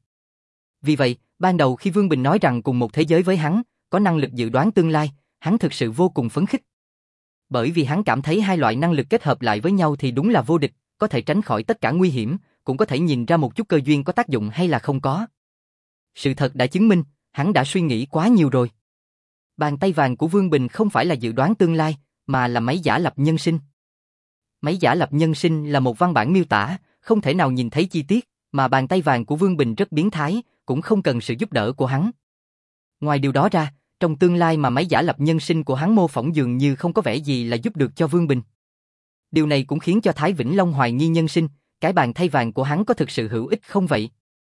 Vì vậy, ban đầu khi Vương Bình nói rằng cùng một thế giới với hắn, có năng lực dự đoán tương lai, hắn thực sự vô cùng phấn khích. Bởi vì hắn cảm thấy hai loại năng lực kết hợp lại với nhau thì đúng là vô địch, có thể tránh khỏi tất cả nguy hiểm, cũng có thể nhìn ra một chút cơ duyên có tác dụng hay là không có. Sự thật đã chứng minh, hắn đã suy nghĩ quá nhiều rồi. Bàn tay vàng của Vương Bình không phải là dự đoán tương lai, mà là máy giả lập nhân sinh. Máy giả lập nhân sinh là một văn bản miêu tả, không thể nào nhìn thấy chi tiết, mà bàn tay vàng của Vương Bình rất biến thái, cũng không cần sự giúp đỡ của hắn. Ngoài điều đó ra, trong tương lai mà máy giả lập nhân sinh của hắn mô phỏng dường như không có vẻ gì là giúp được cho Vương Bình. Điều này cũng khiến cho Thái Vĩnh Long hoài nghi nhân sinh, cái bàn tay vàng của hắn có thực sự hữu ích không vậy?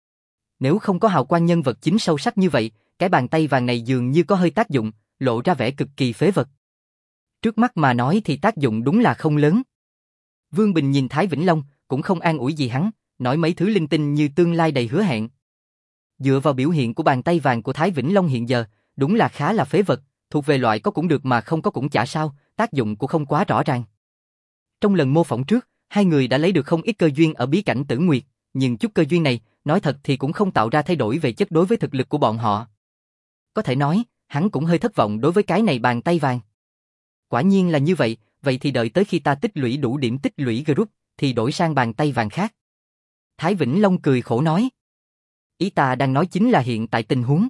Nếu không có hào quang nhân vật chính sâu sắc như vậy, cái bàn tay vàng này dường như có hơi tác dụng, lộ ra vẻ cực kỳ phế vật. Trước mắt mà nói thì tác dụng đúng là không lớn. Vương Bình nhìn Thái Vĩnh Long, cũng không an ủi gì hắn, nói mấy thứ linh tinh như tương lai đầy hứa hẹn. Dựa vào biểu hiện của bàn tay vàng của Thái Vĩnh Long hiện giờ, đúng là khá là phế vật, thuộc về loại có cũng được mà không có cũng chả sao, tác dụng cũng không quá rõ ràng. Trong lần mô phỏng trước, hai người đã lấy được không ít cơ duyên ở bí cảnh Tử Nguyệt, nhưng chút cơ duyên này, nói thật thì cũng không tạo ra thay đổi về chất đối với thực lực của bọn họ. Có thể nói, hắn cũng hơi thất vọng đối với cái này bàn tay vàng. Quả nhiên là như vậy, vậy thì đợi tới khi ta tích lũy đủ điểm tích lũy group, thì đổi sang bàn tay vàng khác. Thái Vĩnh Long cười khổ nói. Ý ta đang nói chính là hiện tại tình huống.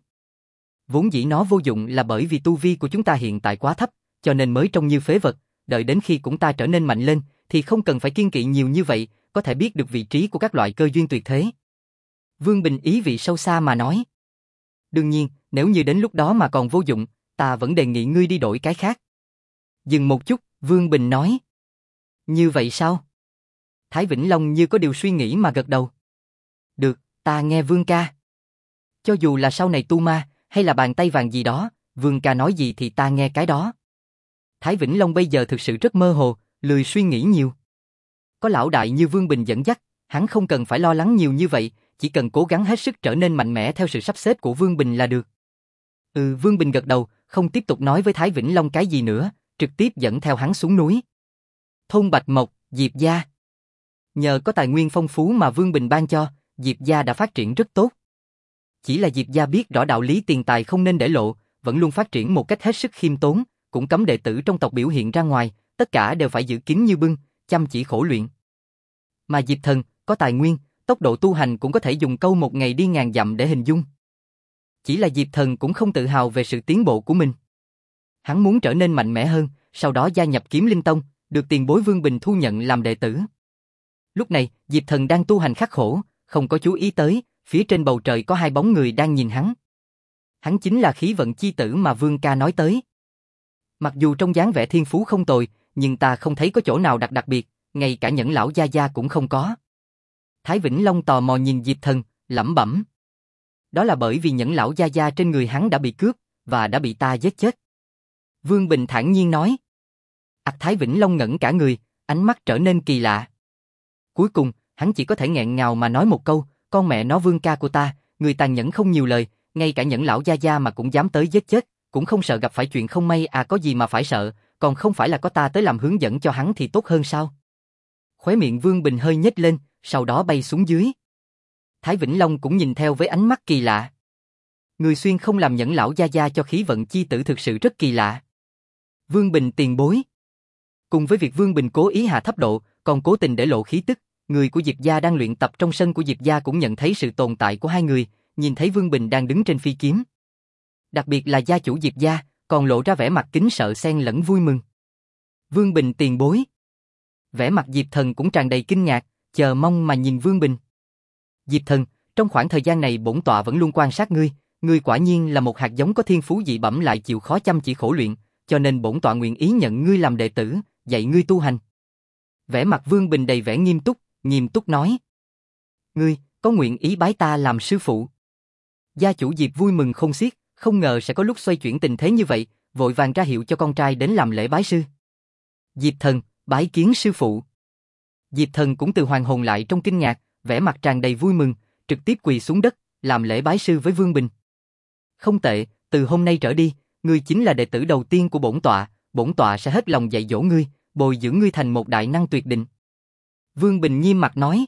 Vốn dĩ nó vô dụng là bởi vì tu vi của chúng ta hiện tại quá thấp, cho nên mới trông như phế vật, đợi đến khi chúng ta trở nên mạnh lên, thì không cần phải kiêng kỵ nhiều như vậy, có thể biết được vị trí của các loại cơ duyên tuyệt thế. Vương Bình ý vị sâu xa mà nói. Đương nhiên, nếu như đến lúc đó mà còn vô dụng, ta vẫn đề nghị ngươi đi đổi cái khác. Dừng một chút, Vương Bình nói. Như vậy sao? Thái Vĩnh Long như có điều suy nghĩ mà gật đầu. Được, ta nghe Vương ca. Cho dù là sau này tu ma, hay là bàn tay vàng gì đó, Vương ca nói gì thì ta nghe cái đó. Thái Vĩnh Long bây giờ thực sự rất mơ hồ, lười suy nghĩ nhiều. Có lão đại như Vương Bình dẫn dắt, hắn không cần phải lo lắng nhiều như vậy, chỉ cần cố gắng hết sức trở nên mạnh mẽ theo sự sắp xếp của Vương Bình là được. Ừ, Vương Bình gật đầu, không tiếp tục nói với Thái Vĩnh Long cái gì nữa, trực tiếp dẫn theo hắn xuống núi. Thôn Bạch Mộc, Diệp gia. Nhờ có tài nguyên phong phú mà Vương Bình ban cho, Diệp gia đã phát triển rất tốt. Chỉ là Diệp gia biết rõ đạo lý tiền tài không nên để lộ, vẫn luôn phát triển một cách hết sức khiêm tốn, cũng cấm đệ tử trong tộc biểu hiện ra ngoài, tất cả đều phải giữ kín như bưng, chăm chỉ khổ luyện. Mà Diệp Thần, có tài nguyên, tốc độ tu hành cũng có thể dùng câu một ngày đi ngàn dặm để hình dung. Chỉ là Diệp Thần cũng không tự hào về sự tiến bộ của mình. Hắn muốn trở nên mạnh mẽ hơn, sau đó gia nhập Kiếm Linh Tông, được tiền bối Vương Bình thu nhận làm đệ tử. Lúc này, Diệp Thần đang tu hành khắc khổ, không có chú ý tới, phía trên bầu trời có hai bóng người đang nhìn hắn. Hắn chính là khí vận chi tử mà Vương ca nói tới. Mặc dù trong dáng vẻ thiên phú không tồi, nhưng ta không thấy có chỗ nào đặc đặc biệt, ngay cả Nhẫn lão gia gia cũng không có. Thái Vĩnh Long tò mò nhìn Diệp Thần, lẩm bẩm. Đó là bởi vì Nhẫn lão gia gia trên người hắn đã bị cướp, và đã bị ta giết chết. Vương Bình thản nhiên nói. Ặc Thái Vĩnh Long ngẩn cả người, ánh mắt trở nên kỳ lạ. Cuối cùng, hắn chỉ có thể nghẹn ngào mà nói một câu, con mẹ nó Vương ca của ta, người tàn nhẫn không nhiều lời, ngay cả Nhẫn lão gia gia mà cũng dám tới giết chết, cũng không sợ gặp phải chuyện không may à, có gì mà phải sợ, còn không phải là có ta tới làm hướng dẫn cho hắn thì tốt hơn sao? Khóe miệng Vương Bình hơi nhếch lên, sau đó bay xuống dưới. Thái Vĩnh Long cũng nhìn theo với ánh mắt kỳ lạ. Người xuyên không làm Nhẫn lão gia gia cho khí vận chi tử thực sự rất kỳ lạ. Vương Bình tiền bối. Cùng với việc Vương Bình cố ý hạ thấp độ, còn cố tình để lộ khí tức, người của Diệp gia đang luyện tập trong sân của Diệp gia cũng nhận thấy sự tồn tại của hai người, nhìn thấy Vương Bình đang đứng trên phi kiếm. Đặc biệt là gia chủ Diệp gia, còn lộ ra vẻ mặt kính sợ xen lẫn vui mừng. Vương Bình tiền bối. Vẻ mặt Diệp Thần cũng tràn đầy kinh ngạc, chờ mong mà nhìn Vương Bình. Diệp Thần, trong khoảng thời gian này bổn tọa vẫn luôn quan sát ngươi, ngươi quả nhiên là một hạt giống có thiên phú dị bẩm lại chịu khó chăm chỉ khổ luyện, cho nên bổn tọa nguyện ý nhận ngươi làm đệ tử, dạy ngươi tu hành. Vẻ mặt Vương Bình đầy vẻ nghiêm túc, nghiêm túc nói. Ngươi, có nguyện ý bái ta làm sư phụ? Gia chủ Diệp vui mừng khôn xiết, không ngờ sẽ có lúc xoay chuyển tình thế như vậy, vội vàng ra hiệu cho con trai đến làm lễ bái sư. Diệp Thần, bái kiến sư phụ. Diệp Thần cũng từ hoàn hồn lại trong kinh ngạc, vẻ mặt tràn đầy vui mừng, trực tiếp quỳ xuống đất, làm lễ bái sư với Vương Bình. Không tệ, từ hôm nay trở đi, ngươi chính là đệ tử đầu tiên của bổn tọa, bổn tọa sẽ hết lòng dạy dỗ ngươi, bồi dưỡng ngươi thành một đại năng tuyệt định. Vương Bình nghiêm mặt nói.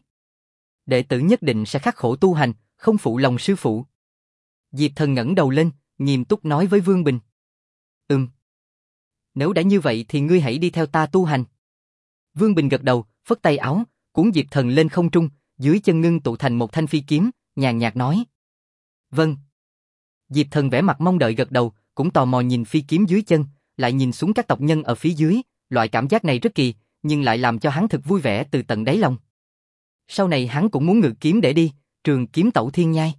Đệ tử nhất định sẽ khắc khổ tu hành, không phụ lòng sư phụ. Diệp Thần ngẩng đầu lên, nghiêm túc nói với Vương Bình. Ừm. Nếu đã như vậy thì ngươi hãy đi theo ta tu hành. Vương Bình gật đầu, phất tay áo, cuốn Diệp Thần lên không trung, dưới chân ngưng tụ thành một thanh phi kiếm, nhàn nhạt nói. Vâng. Diệp Thần vẻ mặt mong đợi gật đầu, cũng tò mò nhìn phi kiếm dưới chân, lại nhìn xuống các tộc nhân ở phía dưới, loại cảm giác này rất kỳ, nhưng lại làm cho hắn thực vui vẻ từ tận đáy lòng. Sau này hắn cũng muốn ngự kiếm để đi, trường kiếm tẩu thiên nhai.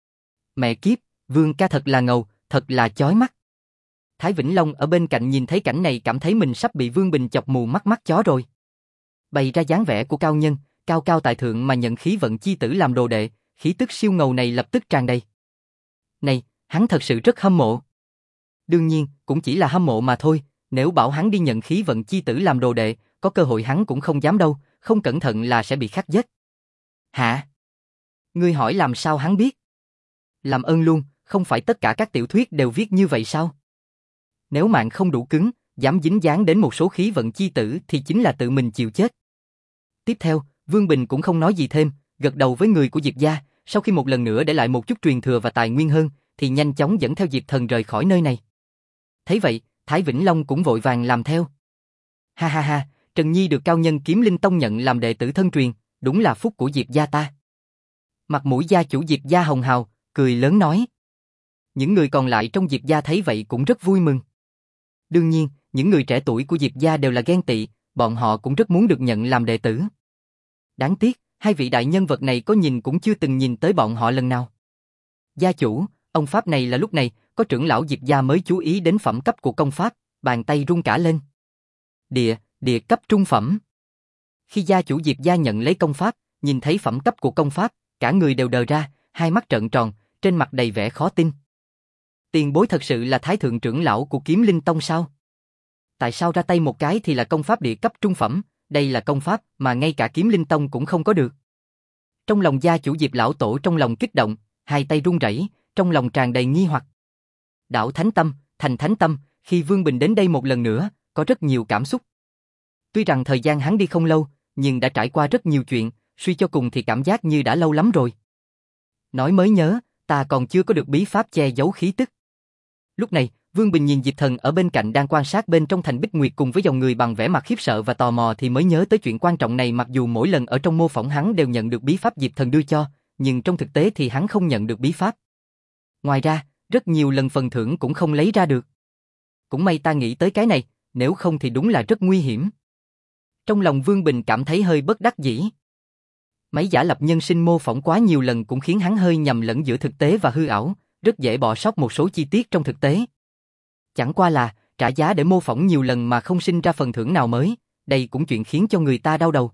Mẹ kiếp, Vương ca thật là ngầu, thật là chói mắt. Thái Vĩnh Long ở bên cạnh nhìn thấy cảnh này cảm thấy mình sắp bị Vương Bình chọc mù mắt mắt chó rồi. Bày ra dáng vẻ của cao nhân, cao cao tại thượng mà nhận khí vận chi tử làm đồ đệ, khí tức siêu ngầu này lập tức tràn đầy. Này, hắn thật sự rất hâm mộ. Đương nhiên, cũng chỉ là hâm mộ mà thôi, nếu bảo hắn đi nhận khí vận chi tử làm đồ đệ, có cơ hội hắn cũng không dám đâu, không cẩn thận là sẽ bị khắc giết. Hả? Ngươi hỏi làm sao hắn biết? Làm ơn luôn, không phải tất cả các tiểu thuyết đều viết như vậy sao? Nếu mạng không đủ cứng, dám dính dáng đến một số khí vận chi tử thì chính là tự mình chịu chết. Tiếp theo, Vương Bình cũng không nói gì thêm, gật đầu với người của Diệp gia, sau khi một lần nữa để lại một chút truyền thừa và tài nguyên hơn, thì nhanh chóng dẫn theo Diệp Thần rời khỏi nơi này. Thấy vậy, Thái Vĩnh Long cũng vội vàng làm theo. Ha ha ha, Trần Nhi được cao nhân Kiếm Linh Tông nhận làm đệ tử thân truyền, đúng là phúc của Diệp gia ta. Mặt mũi gia chủ Diệp gia hồng hào, cười lớn nói. Những người còn lại trong Diệp gia thấy vậy cũng rất vui mừng. Đương nhiên, những người trẻ tuổi của Diệp gia đều là ghen tị, bọn họ cũng rất muốn được nhận làm đệ tử. Đáng tiếc, hai vị đại nhân vật này có nhìn cũng chưa từng nhìn tới bọn họ lần nào. Gia chủ, ông pháp này là lúc này, có trưởng lão Diệp gia mới chú ý đến phẩm cấp của công pháp, bàn tay run cả lên. Địa, địa cấp trung phẩm. Khi gia chủ Diệp gia nhận lấy công pháp, nhìn thấy phẩm cấp của công pháp, cả người đều đờ ra, hai mắt trợn tròn, trên mặt đầy vẻ khó tin. Tiền bối thật sự là thái thượng trưởng lão của Kiếm Linh Tông sao? Tại sao ra tay một cái thì là công pháp địa cấp trung phẩm, đây là công pháp mà ngay cả Kiếm Linh Tông cũng không có được. Trong lòng gia chủ Diệp lão tổ trong lòng kích động, hai tay run rẩy, trong lòng tràn đầy nghi hoặc. Đảo Thánh Tâm, thành Thánh Tâm, khi Vương Bình đến đây một lần nữa, có rất nhiều cảm xúc. Tuy rằng thời gian hắn đi không lâu, nhưng đã trải qua rất nhiều chuyện, suy cho cùng thì cảm giác như đã lâu lắm rồi. Nói mới nhớ, ta còn chưa có được bí pháp che giấu khí tức. Lúc này, Vương Bình nhìn Diệp Thần ở bên cạnh đang quan sát bên trong thành Bích Nguyệt cùng với dòng người bằng vẻ mặt khiếp sợ và tò mò thì mới nhớ tới chuyện quan trọng này, mặc dù mỗi lần ở trong mô phỏng hắn đều nhận được bí pháp Diệp Thần đưa cho, nhưng trong thực tế thì hắn không nhận được bí pháp. Ngoài ra, rất nhiều lần phần thưởng cũng không lấy ra được. Cũng may ta nghĩ tới cái này, nếu không thì đúng là rất nguy hiểm. Trong lòng Vương Bình cảm thấy hơi bất đắc dĩ. Mấy giả lập nhân sinh mô phỏng quá nhiều lần cũng khiến hắn hơi nhầm lẫn giữa thực tế và hư ảo, rất dễ bỏ sót một số chi tiết trong thực tế. Chẳng qua là, trả giá để mô phỏng nhiều lần mà không sinh ra phần thưởng nào mới, đây cũng chuyện khiến cho người ta đau đầu.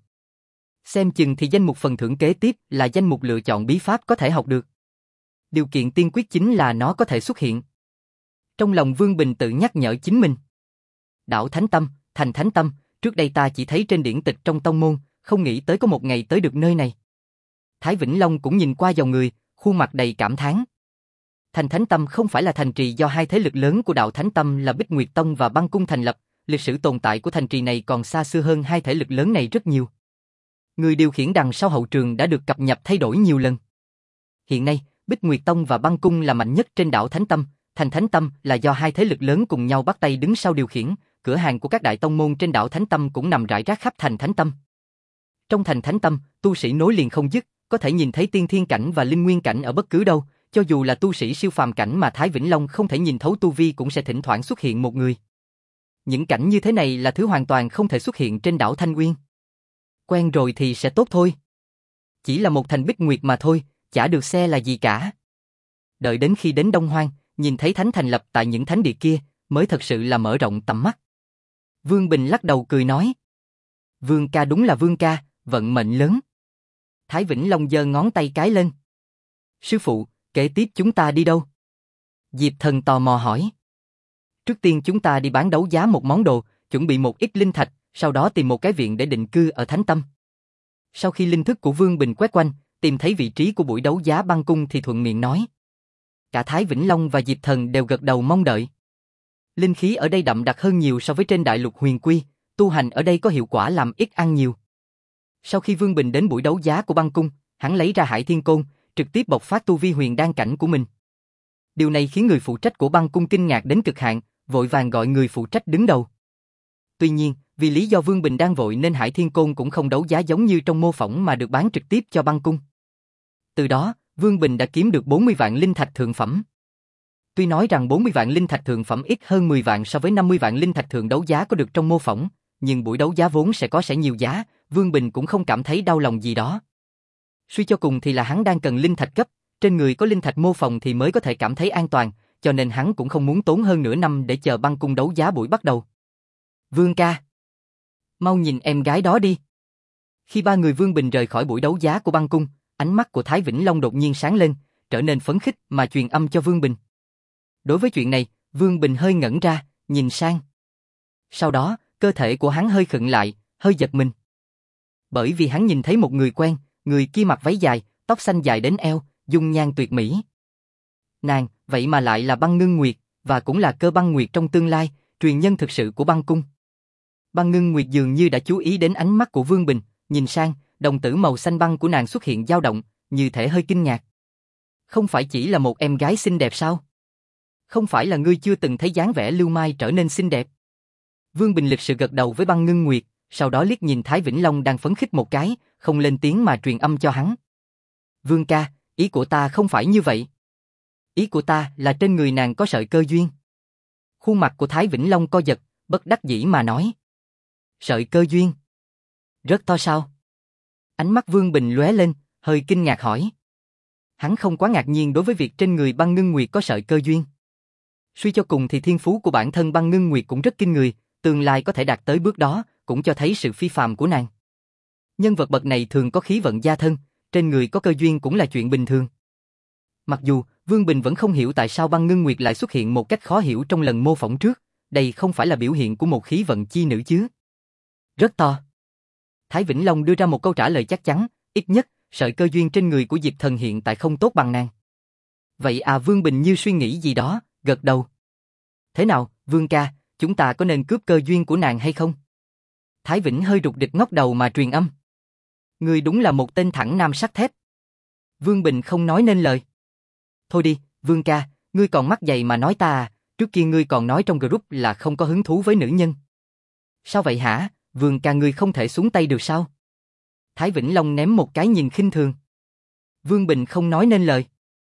Xem chừng thì danh mục phần thưởng kế tiếp là danh mục lựa chọn bí pháp có thể học được. Điều kiện tiên quyết chính là nó có thể xuất hiện. Trong lòng Vương Bình tự nhắc nhở chính mình. Đảo Thánh Tâm, thành Thánh Tâm, trước đây ta chỉ thấy trên điển tịch trong tông môn, không nghĩ tới có một ngày tới được nơi này. Thái Vĩnh Long cũng nhìn qua dòng người, khuôn mặt đầy cảm thán. Thành Thánh Tâm không phải là thành trì do hai thế lực lớn của đạo Thánh Tâm là Bích Nguyệt Tông và Băng Cung thành lập, lịch sử tồn tại của thành trì này còn xa xưa hơn hai thế lực lớn này rất nhiều. Người điều khiển đằng sau hậu trường đã được cập nhật thay đổi nhiều lần. Hiện nay, Bích Nguyệt Tông và Băng Cung là mạnh nhất trên đảo Thánh Tâm, thành Thánh Tâm là do hai thế lực lớn cùng nhau bắt tay đứng sau điều khiển, cửa hàng của các đại tông môn trên đảo Thánh Tâm cũng nằm rải rác khắp thành Thánh Tâm. Trong thành Thánh Tâm, tu sĩ nối liền không dứt, có thể nhìn thấy tiên thiên cảnh và linh nguyên cảnh ở bất cứ đâu, cho dù là tu sĩ siêu phàm cảnh mà Thái Vĩnh Long không thể nhìn thấu tu vi cũng sẽ thỉnh thoảng xuất hiện một người. Những cảnh như thế này là thứ hoàn toàn không thể xuất hiện trên đảo Thanh Uyên. Quen rồi thì sẽ tốt thôi. Chỉ là một thành Bích Nguyệt mà thôi, chả được xe là gì cả. Đợi đến khi đến Đông Hoang, nhìn thấy thánh thành lập tại những thánh địa kia, mới thật sự là mở rộng tầm mắt. Vương Bình lắc đầu cười nói. Vương ca đúng là Vương ca, vận mệnh lớn. Thái Vĩnh Long giơ ngón tay cái lên. Sư phụ, kế tiếp chúng ta đi đâu? Diệp Thần tò mò hỏi. Trước tiên chúng ta đi bán đấu giá một món đồ, chuẩn bị một ít linh thạch, sau đó tìm một cái viện để định cư ở Thánh Tâm. Sau khi linh thức của Vương Bình quét quanh, tìm thấy vị trí của buổi đấu giá băng cung thì thuận miệng nói. Cả Thái Vĩnh Long và Diệp Thần đều gật đầu mong đợi. Linh khí ở đây đậm đặc hơn nhiều so với trên đại lục huyền quy, tu hành ở đây có hiệu quả làm ít ăn nhiều. Sau khi Vương Bình đến buổi đấu giá của băng cung, hắn lấy ra Hải Thiên Côn, trực tiếp bộc phát tu vi huyền đan cảnh của mình. Điều này khiến người phụ trách của băng cung kinh ngạc đến cực hạn, vội vàng gọi người phụ trách đứng đầu. Tuy nhiên, vì lý do Vương Bình đang vội nên Hải Thiên Côn cũng không đấu giá giống như trong mô phỏng mà được bán trực tiếp cho băng cung. Từ đó, Vương Bình đã kiếm được bốn mươi vạn linh thạch thượng phẩm. Tuy nói rằng bốn mươi vạn linh thạch thượng phẩm ít hơn mười vạn so với năm mươi vạn linh thạch thượng đấu giá có được trong mô phỏng, nhưng buổi đấu giá vốn sẽ có sẽ nhiều giá, Vương Bình cũng không cảm thấy đau lòng gì đó. Suy cho cùng thì là hắn đang cần linh thạch cấp, trên người có linh thạch mô phỏng thì mới có thể cảm thấy an toàn, cho nên hắn cũng không muốn tốn hơn nửa năm để chờ băng cung đấu giá buổi bắt đầu. Vương ca, mau nhìn em gái đó đi. Khi ba người Vương Bình rời khỏi buổi đấu giá của băng cung, ánh mắt của Thái Vĩnh Long đột nhiên sáng lên, trở nên phấn khích mà truyền âm cho Vương Bình. Đối với chuyện này, Vương Bình hơi ngẩn ra, nhìn sang. Sau đó, cơ thể của hắn hơi khựng lại, hơi giật mình. Bởi vì hắn nhìn thấy một người quen, người kia mặc váy dài, tóc xanh dài đến eo, dung nhan tuyệt mỹ. Nàng, vậy mà lại là Băng Ngưng Nguyệt, và cũng là Cơ Băng Nguyệt trong tương lai, truyền nhân thực sự của băng cung. Băng Ngưng Nguyệt dường như đã chú ý đến ánh mắt của Vương Bình, nhìn sang, đồng tử màu xanh băng của nàng xuất hiện dao động, như thể hơi kinh ngạc. Không phải chỉ là một em gái xinh đẹp sao? Không phải là ngươi chưa từng thấy dáng vẻ lưu mai trở nên xinh đẹp? Vương Bình lịch sự gật đầu với Băng Ngưng Nguyệt, sau đó liếc nhìn Thái Vĩnh Long đang phấn khích một cái, không lên tiếng mà truyền âm cho hắn. Vương ca, ý của ta không phải như vậy. Ý của ta là trên người nàng có sợi cơ duyên. Khuôn mặt của Thái Vĩnh Long co giật, bất đắc dĩ mà nói. Sợi cơ duyên? Rất to sao? Ánh mắt Vương Bình lóe lên, hơi kinh ngạc hỏi. Hắn không quá ngạc nhiên đối với việc trên người Băng Ngưng Nguyệt có sợi cơ duyên. Suy cho cùng thì thiên phú của bản thân Băng Ngưng Nguyệt cũng rất kinh người, tương lai có thể đạt tới bước đó, cũng cho thấy sự phi phàm của nàng. Nhân vật bậc này thường có khí vận gia thân, trên người có cơ duyên cũng là chuyện bình thường. Mặc dù, Vương Bình vẫn không hiểu tại sao Băng Ngưng Nguyệt lại xuất hiện một cách khó hiểu trong lần mô phỏng trước, đây không phải là biểu hiện của một khí vận chi nữ chứ. Rất to. Thái Vĩnh Long đưa ra một câu trả lời chắc chắn, ít nhất, sợi cơ duyên trên người của Diệp Thần hiện tại không tốt bằng nàng. Vậy à, Vương Bình như suy nghĩ gì đó, gật đầu. Thế nào, Vương ca, chúng ta có nên cướp cơ duyên của nàng hay không? Thái Vĩnh hơi rụt rịch ngóc đầu mà truyền âm. Ngươi đúng là một tên thẳng nam sắt thép. Vương Bình không nói nên lời. Thôi đi, Vương ca, ngươi còn mắt dày mà nói ta à, trước kia ngươi còn nói trong group là không có hứng thú với nữ nhân. Sao vậy hả, Vương ca ngươi không thể xuống tay được sao? Thái Vĩnh Long ném một cái nhìn khinh thường. Vương Bình không nói nên lời.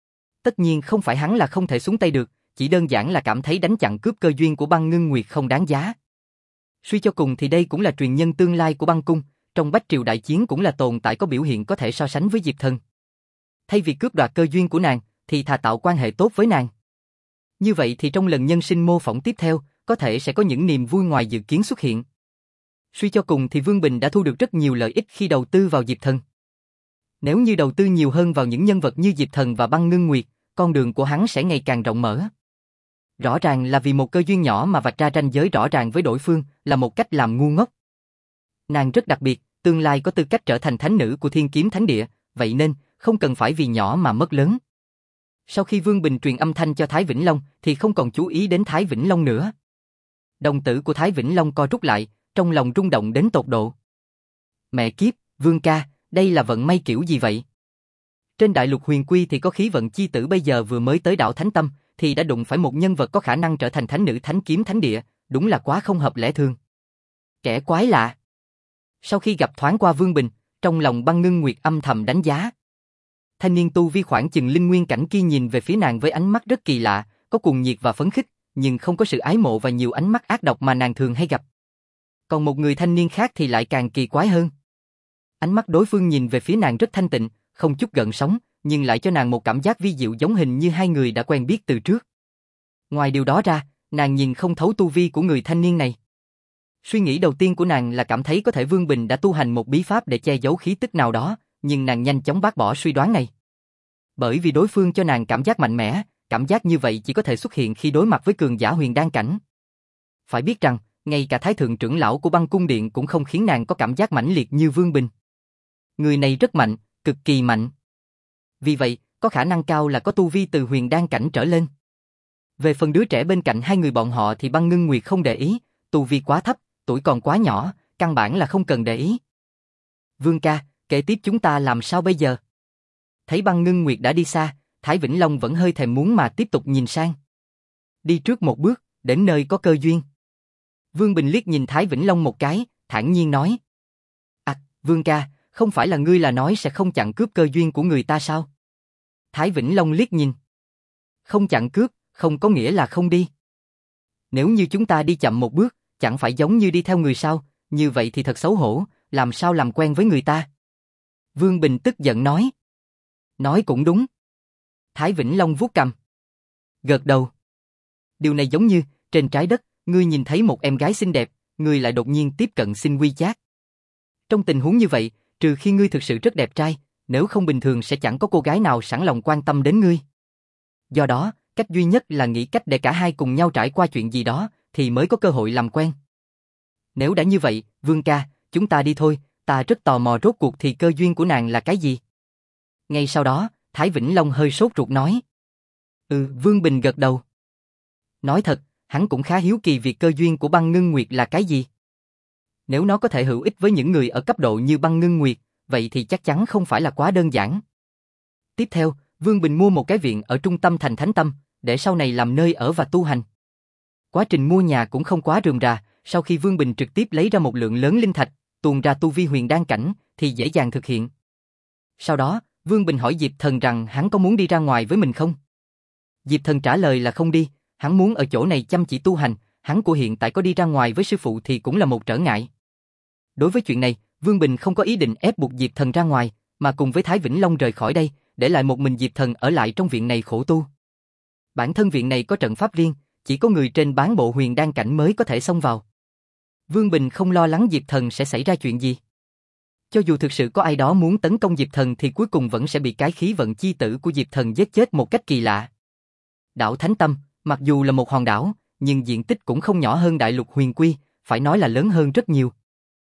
Tất nhiên không phải hắn là không thể xuống tay được, chỉ đơn giản là cảm thấy đánh chặn cướp cơ duyên của Băng Ngưng Nguyệt không đáng giá. Suy cho cùng thì đây cũng là truyền nhân tương lai của băng cung, trong Bách Triều đại chiến cũng là tồn tại có biểu hiện có thể so sánh với Diệp Thần. Thay vì cướp đoạt cơ duyên của nàng, thì thà tạo quan hệ tốt với nàng. Như vậy thì trong lần nhân sinh mô phỏng tiếp theo, có thể sẽ có những niềm vui ngoài dự kiến xuất hiện. Suy cho cùng thì Vương Bình đã thu được rất nhiều lợi ích khi đầu tư vào Diệp Thần. Nếu như đầu tư nhiều hơn vào những nhân vật như Diệp Thần và Băng Ngưng Nguyệt, con đường của hắn sẽ ngày càng rộng mở. Rõ ràng là vì một cơ duyên nhỏ mà vạch ra ranh giới rõ ràng với đối phương là một cách làm ngu ngốc. Nàng rất đặc biệt, tương lai có tư cách trở thành thánh nữ của Thiên Kiếm Thánh Địa, vậy nên không cần phải vì nhỏ mà mất lớn. Sau khi Vương Bình truyền âm thanh cho Thái Vĩnh Long thì không còn chú ý đến Thái Vĩnh Long nữa. Đồng tử của Thái Vĩnh Long co rút lại, trong lòng rung động đến tột độ. Mẹ kiếp, Vương ca, đây là vận may kiểu gì vậy? Trên đại lục huyền quy thì có khí vận chi tử bây giờ vừa mới tới đảo Thánh Tâm, thì đã đụng phải một nhân vật có khả năng trở thành thánh nữ Thánh Kiếm Thánh Địa, đúng là quá không hợp lẽ thường. Kẻ quái lạ. Sau khi gặp thoáng qua Vương Bình, trong lòng Băng Ngưng Nguyệt âm thầm đánh giá. Thanh niên tu vi khoảng chừng linh nguyên cảnh kia nhìn về phía nàng với ánh mắt rất kỳ lạ, có cuồng nhiệt và phấn khích, nhưng không có sự ái mộ và nhiều ánh mắt ác độc mà nàng thường hay gặp. Còn một người thanh niên khác thì lại càng kỳ quái hơn. Ánh mắt đối phương nhìn về phía nàng rất thanh tịnh, không chút gợn sóng, nhưng lại cho nàng một cảm giác vi diệu giống hình như hai người đã quen biết từ trước. Ngoài điều đó ra, nàng nhìn không thấu tu vi của người thanh niên này. Suy nghĩ đầu tiên của nàng là cảm thấy có thể Vương Bình đã tu hành một bí pháp để che giấu khí tức nào đó, nhưng nàng nhanh chóng bác bỏ suy đoán này. Bởi vì đối phương cho nàng cảm giác mạnh mẽ, cảm giác như vậy chỉ có thể xuất hiện khi đối mặt với cường giả huyền đan cảnh. Phải biết rằng, ngay cả thái thượng trưởng lão của băng cung điện cũng không khiến nàng có cảm giác mãnh liệt như Vương Bình. Người này rất mạnh, cực kỳ mạnh. Vì vậy, có khả năng cao là có tu vi từ huyền đan cảnh trở lên. Về phần đứa trẻ bên cạnh hai người bọn họ thì Băng Ngưng Nguyệt không để ý, tu vi quá thấp, tuổi còn quá nhỏ, căn bản là không cần để ý. Vương ca, kế tiếp chúng ta làm sao bây giờ? Thấy Băng Ngưng Nguyệt đã đi xa, Thái Vĩnh Long vẫn hơi thèm muốn mà tiếp tục nhìn sang. Đi trước một bước, đến nơi có cơ duyên. Vương Bình liếc nhìn Thái Vĩnh Long một cái, thản nhiên nói. À, Vương ca, không phải là ngươi là nói sẽ không chặn cướp cơ duyên của người ta sao? Thái Vĩnh Long liếc nhìn. Không chặn cướp, không có nghĩa là không đi. Nếu như chúng ta đi chậm một bước, chẳng phải giống như đi theo người sao, như vậy thì thật xấu hổ, làm sao làm quen với người ta? Vương Bình tức giận nói. Nói cũng đúng. Thái Vĩnh Long vuốt cằm. Gật đầu. Điều này giống như, trên trái đất, ngươi nhìn thấy một em gái xinh đẹp, ngươi lại đột nhiên tiếp cận xin WeChat. Trong tình huống như vậy, trừ khi ngươi thực sự rất đẹp trai, nếu không bình thường sẽ chẳng có cô gái nào sẵn lòng quan tâm đến ngươi. Do đó, cách duy nhất là nghĩ cách để cả hai cùng nhau trải qua chuyện gì đó, thì mới có cơ hội làm quen. Nếu đã như vậy, Vương ca, chúng ta đi thôi, ta rất tò mò rốt cuộc thì cơ duyên của nàng là cái gì. Ngay sau đó, Thái Vĩnh Long hơi sốt ruột nói. Ừ, Vương Bình gật đầu. Nói thật, hắn cũng khá hiếu kỳ việc cơ duyên của Băng Ngưng Nguyệt là cái gì. Nếu nó có thể hữu ích với những người ở cấp độ như Băng Ngưng Nguyệt, vậy thì chắc chắn không phải là quá đơn giản. Tiếp theo, Vương Bình mua một cái viện ở trung tâm thành Thánh Tâm, để sau này làm nơi ở và tu hành. Quá trình mua nhà cũng không quá rườm rà, sau khi Vương Bình trực tiếp lấy ra một lượng lớn linh thạch, tuôn ra tu vi huyền đan cảnh, thì dễ dàng thực hiện. Sau đó, Vương Bình hỏi Diệp Thần rằng hắn có muốn đi ra ngoài với mình không? Diệp Thần trả lời là không đi, hắn muốn ở chỗ này chăm chỉ tu hành, hắn của hiện tại có đi ra ngoài với sư phụ thì cũng là một trở ngại. Đối với chuyện này, Vương Bình không có ý định ép buộc Diệp Thần ra ngoài, mà cùng với Thái Vĩnh Long rời khỏi đây, để lại một mình Diệp Thần ở lại trong viện này khổ tu. Bản thân viện này có trận pháp riêng, chỉ có người trên bán bộ huyền đan cảnh mới có thể xông vào. Vương Bình không lo lắng Diệp Thần sẽ xảy ra chuyện gì. Cho dù thực sự có ai đó muốn tấn công Diệp Thần thì cuối cùng vẫn sẽ bị cái khí vận chi tử của Diệp Thần giết chết một cách kỳ lạ. Đảo Thánh Tâm, mặc dù là một hòn đảo, nhưng diện tích cũng không nhỏ hơn đại lục Huyền Quy, phải nói là lớn hơn rất nhiều.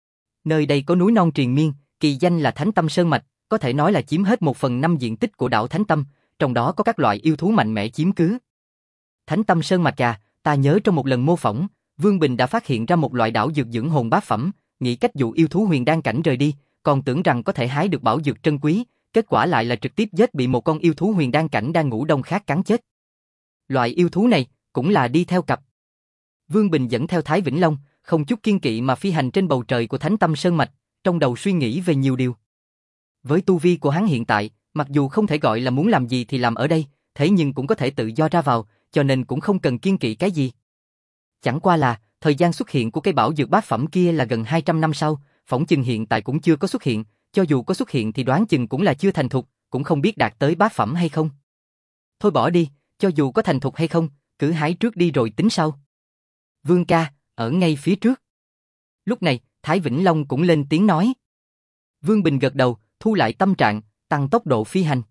Nơi đây có núi non triền miên, kỳ danh là Thánh Tâm Sơn Mạch, có thể nói là chiếm hết một phần năm diện tích của đảo Thánh Tâm, trong đó có các loại yêu thú mạnh mẽ chiếm cứ. Thánh Tâm Sơn Mạch à, ta nhớ trong một lần mô phỏng, Vương Bình đã phát hiện ra một loại đảo dược dưỡng hồn bát phẩm, nghĩ cách dụ yêu thú huyền đan cảnh rời đi, còn tưởng rằng có thể hái được bảo dược trân quý, kết quả lại là trực tiếp giết bị một con yêu thú huyền đan cảnh đang ngủ đông khác cắn chết. Loại yêu thú này cũng là đi theo cặp. Vương Bình dẫn theo Thái Vĩnh Long, không chút kiêng kỵ mà phi hành trên bầu trời của Thánh Tâm Sơn Mạch, trong đầu suy nghĩ về nhiều điều. Với tu vi của hắn hiện tại, mặc dù không thể gọi là muốn làm gì thì làm ở đây, thế nhưng cũng có thể tự do ra vào, cho nên cũng không cần kiêng kỵ cái gì. Chẳng qua là, thời gian xuất hiện của cây bảo dược bát phẩm kia là gần hai trăm năm sau, phỏng chừng hiện tại cũng chưa có xuất hiện, cho dù có xuất hiện thì đoán chừng cũng là chưa thành thục, cũng không biết đạt tới bát phẩm hay không. Thôi bỏ đi, cho dù có thành thục hay không, cứ hái trước đi rồi tính sau. Vương ca, ở ngay phía trước. Lúc này, Thái Vĩnh Long cũng lên tiếng nói. Vương Bình gật đầu, thu lại tâm trạng, tăng tốc độ phi hành.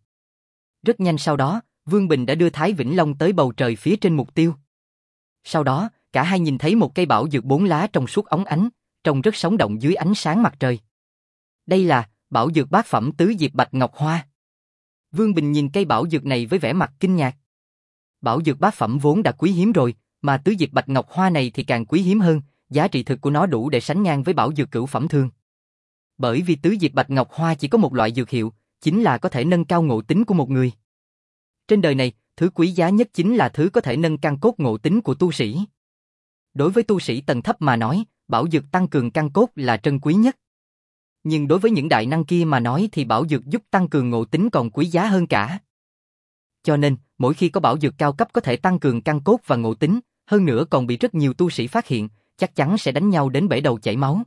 Rất nhanh sau đó, Vương Bình đã đưa Thái Vĩnh Long tới bầu trời phía trên mục tiêu. Sau đó, cả hai nhìn thấy một cây bảo dược bốn lá trong suốt óng ánh, trông rất sống động dưới ánh sáng mặt trời. Đây là bảo dược bát phẩm tứ diệp bạch ngọc hoa. Vương Bình nhìn cây bảo dược này với vẻ mặt kinh ngạc. Bảo dược bát phẩm vốn đã quý hiếm rồi, mà tứ diệp bạch ngọc hoa này thì càng quý hiếm hơn, giá trị thực của nó đủ để sánh ngang với bảo dược cửu phẩm thường. Bởi vì tứ diệp bạch ngọc hoa chỉ có một loại dược hiệu, chính là có thể nâng cao ngộ tính của một người. Trên đời này, thứ quý giá nhất chính là thứ có thể nâng căn cốt ngộ tính của tu sĩ. Đối với tu sĩ tầng thấp mà nói, bảo dược tăng cường căn cốt là trân quý nhất. Nhưng đối với những đại năng kia mà nói thì bảo dược giúp tăng cường ngộ tính còn quý giá hơn cả. Cho nên, mỗi khi có bảo dược cao cấp có thể tăng cường căn cốt và ngộ tính, hơn nữa còn bị rất nhiều tu sĩ phát hiện, chắc chắn sẽ đánh nhau đến bể đầu chảy máu.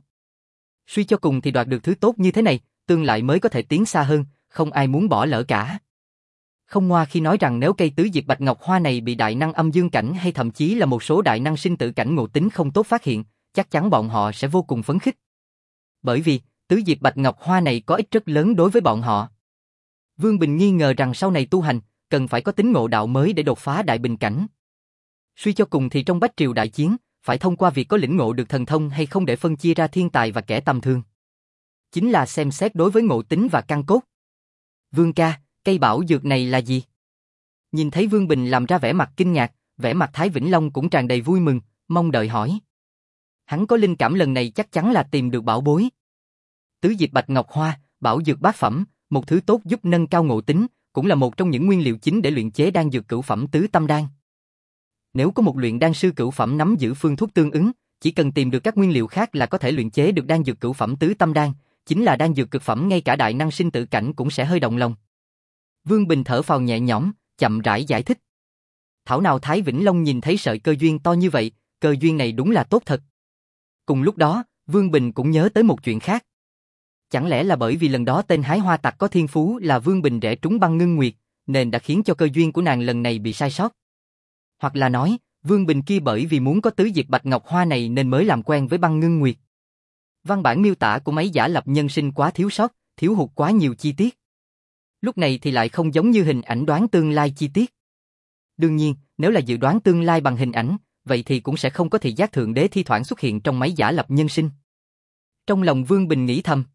Suy cho cùng thì đoạt được thứ tốt như thế này, tương lai mới có thể tiến xa hơn, không ai muốn bỏ lỡ cả. Không ngoa khi nói rằng nếu cây tứ diệp bạch ngọc hoa này bị đại năng âm dương cảnh hay thậm chí là một số đại năng sinh tử cảnh ngộ tính không tốt phát hiện, chắc chắn bọn họ sẽ vô cùng phấn khích. Bởi vì, tứ tứ diệp bạch ngọc hoa này có ích rất lớn đối với bọn họ. Vương Bình nghi ngờ rằng sau này tu hành, cần phải có tính ngộ đạo mới để đột phá đại bình cảnh. Suy cho cùng thì trong bách triều đại chiến, phải thông qua việc có lĩnh ngộ được thần thông hay không để phân chia ra thiên tài và kẻ tầm thường. Chính là xem xét đối với ngộ tính và căn cốt. Vương ca, cây bảo dược này là gì? Nhìn thấy Vương Bình làm ra vẻ mặt kinh ngạc, vẻ mặt Thái Vĩnh Long cũng tràn đầy vui mừng, mong đợi hỏi. Hắn có linh cảm lần này chắc chắn là tìm được bảo bối. Tứ diệp bạch ngọc hoa, bảo dược bát phẩm, một thứ tốt giúp nâng cao ngộ tính, cũng là một trong những nguyên liệu chính để luyện chế đan dược cửu phẩm tứ tâm đan. Nếu có một luyện đan sư cửu phẩm nắm giữ phương thuốc tương ứng, chỉ cần tìm được các nguyên liệu khác là có thể luyện chế được đan dược cửu phẩm tứ tâm đan, chính là đan dược cực phẩm ngay cả đại năng sinh tử cảnh cũng sẽ hơi động lòng. Vương Bình thở phào nhẹ nhõm, chậm rãi giải thích. Thảo nào Thái Vĩnh Long nhìn thấy sợi cơ duyên to như vậy, cơ duyên này đúng là tốt thật. Cùng lúc đó, Vương Bình cũng nhớ tới một chuyện khác. Chẳng lẽ là bởi vì lần đó tên hái hoa tặc có thiên phú là Vương Bình rẽ trúng Băng Ngưng Nguyệt, nên đã khiến cho cơ duyên của nàng lần này bị sai sót? Hoặc là nói, Vương Bình kia bởi vì muốn có tứ diệp bạch ngọc hoa này nên mới làm quen với Băng Ngưng Nguyệt. Văn bản miêu tả của mấy giả lập nhân sinh quá thiếu sót, thiếu hụt quá nhiều chi tiết. Lúc này thì lại không giống như hình ảnh đoán tương lai chi tiết. Đương nhiên, nếu là dự đoán tương lai bằng hình ảnh, vậy thì cũng sẽ không có thị giác thượng đế thi thoảng xuất hiện trong máy giả lập nhân sinh. Trong lòng Vương Bình nghĩ thầm.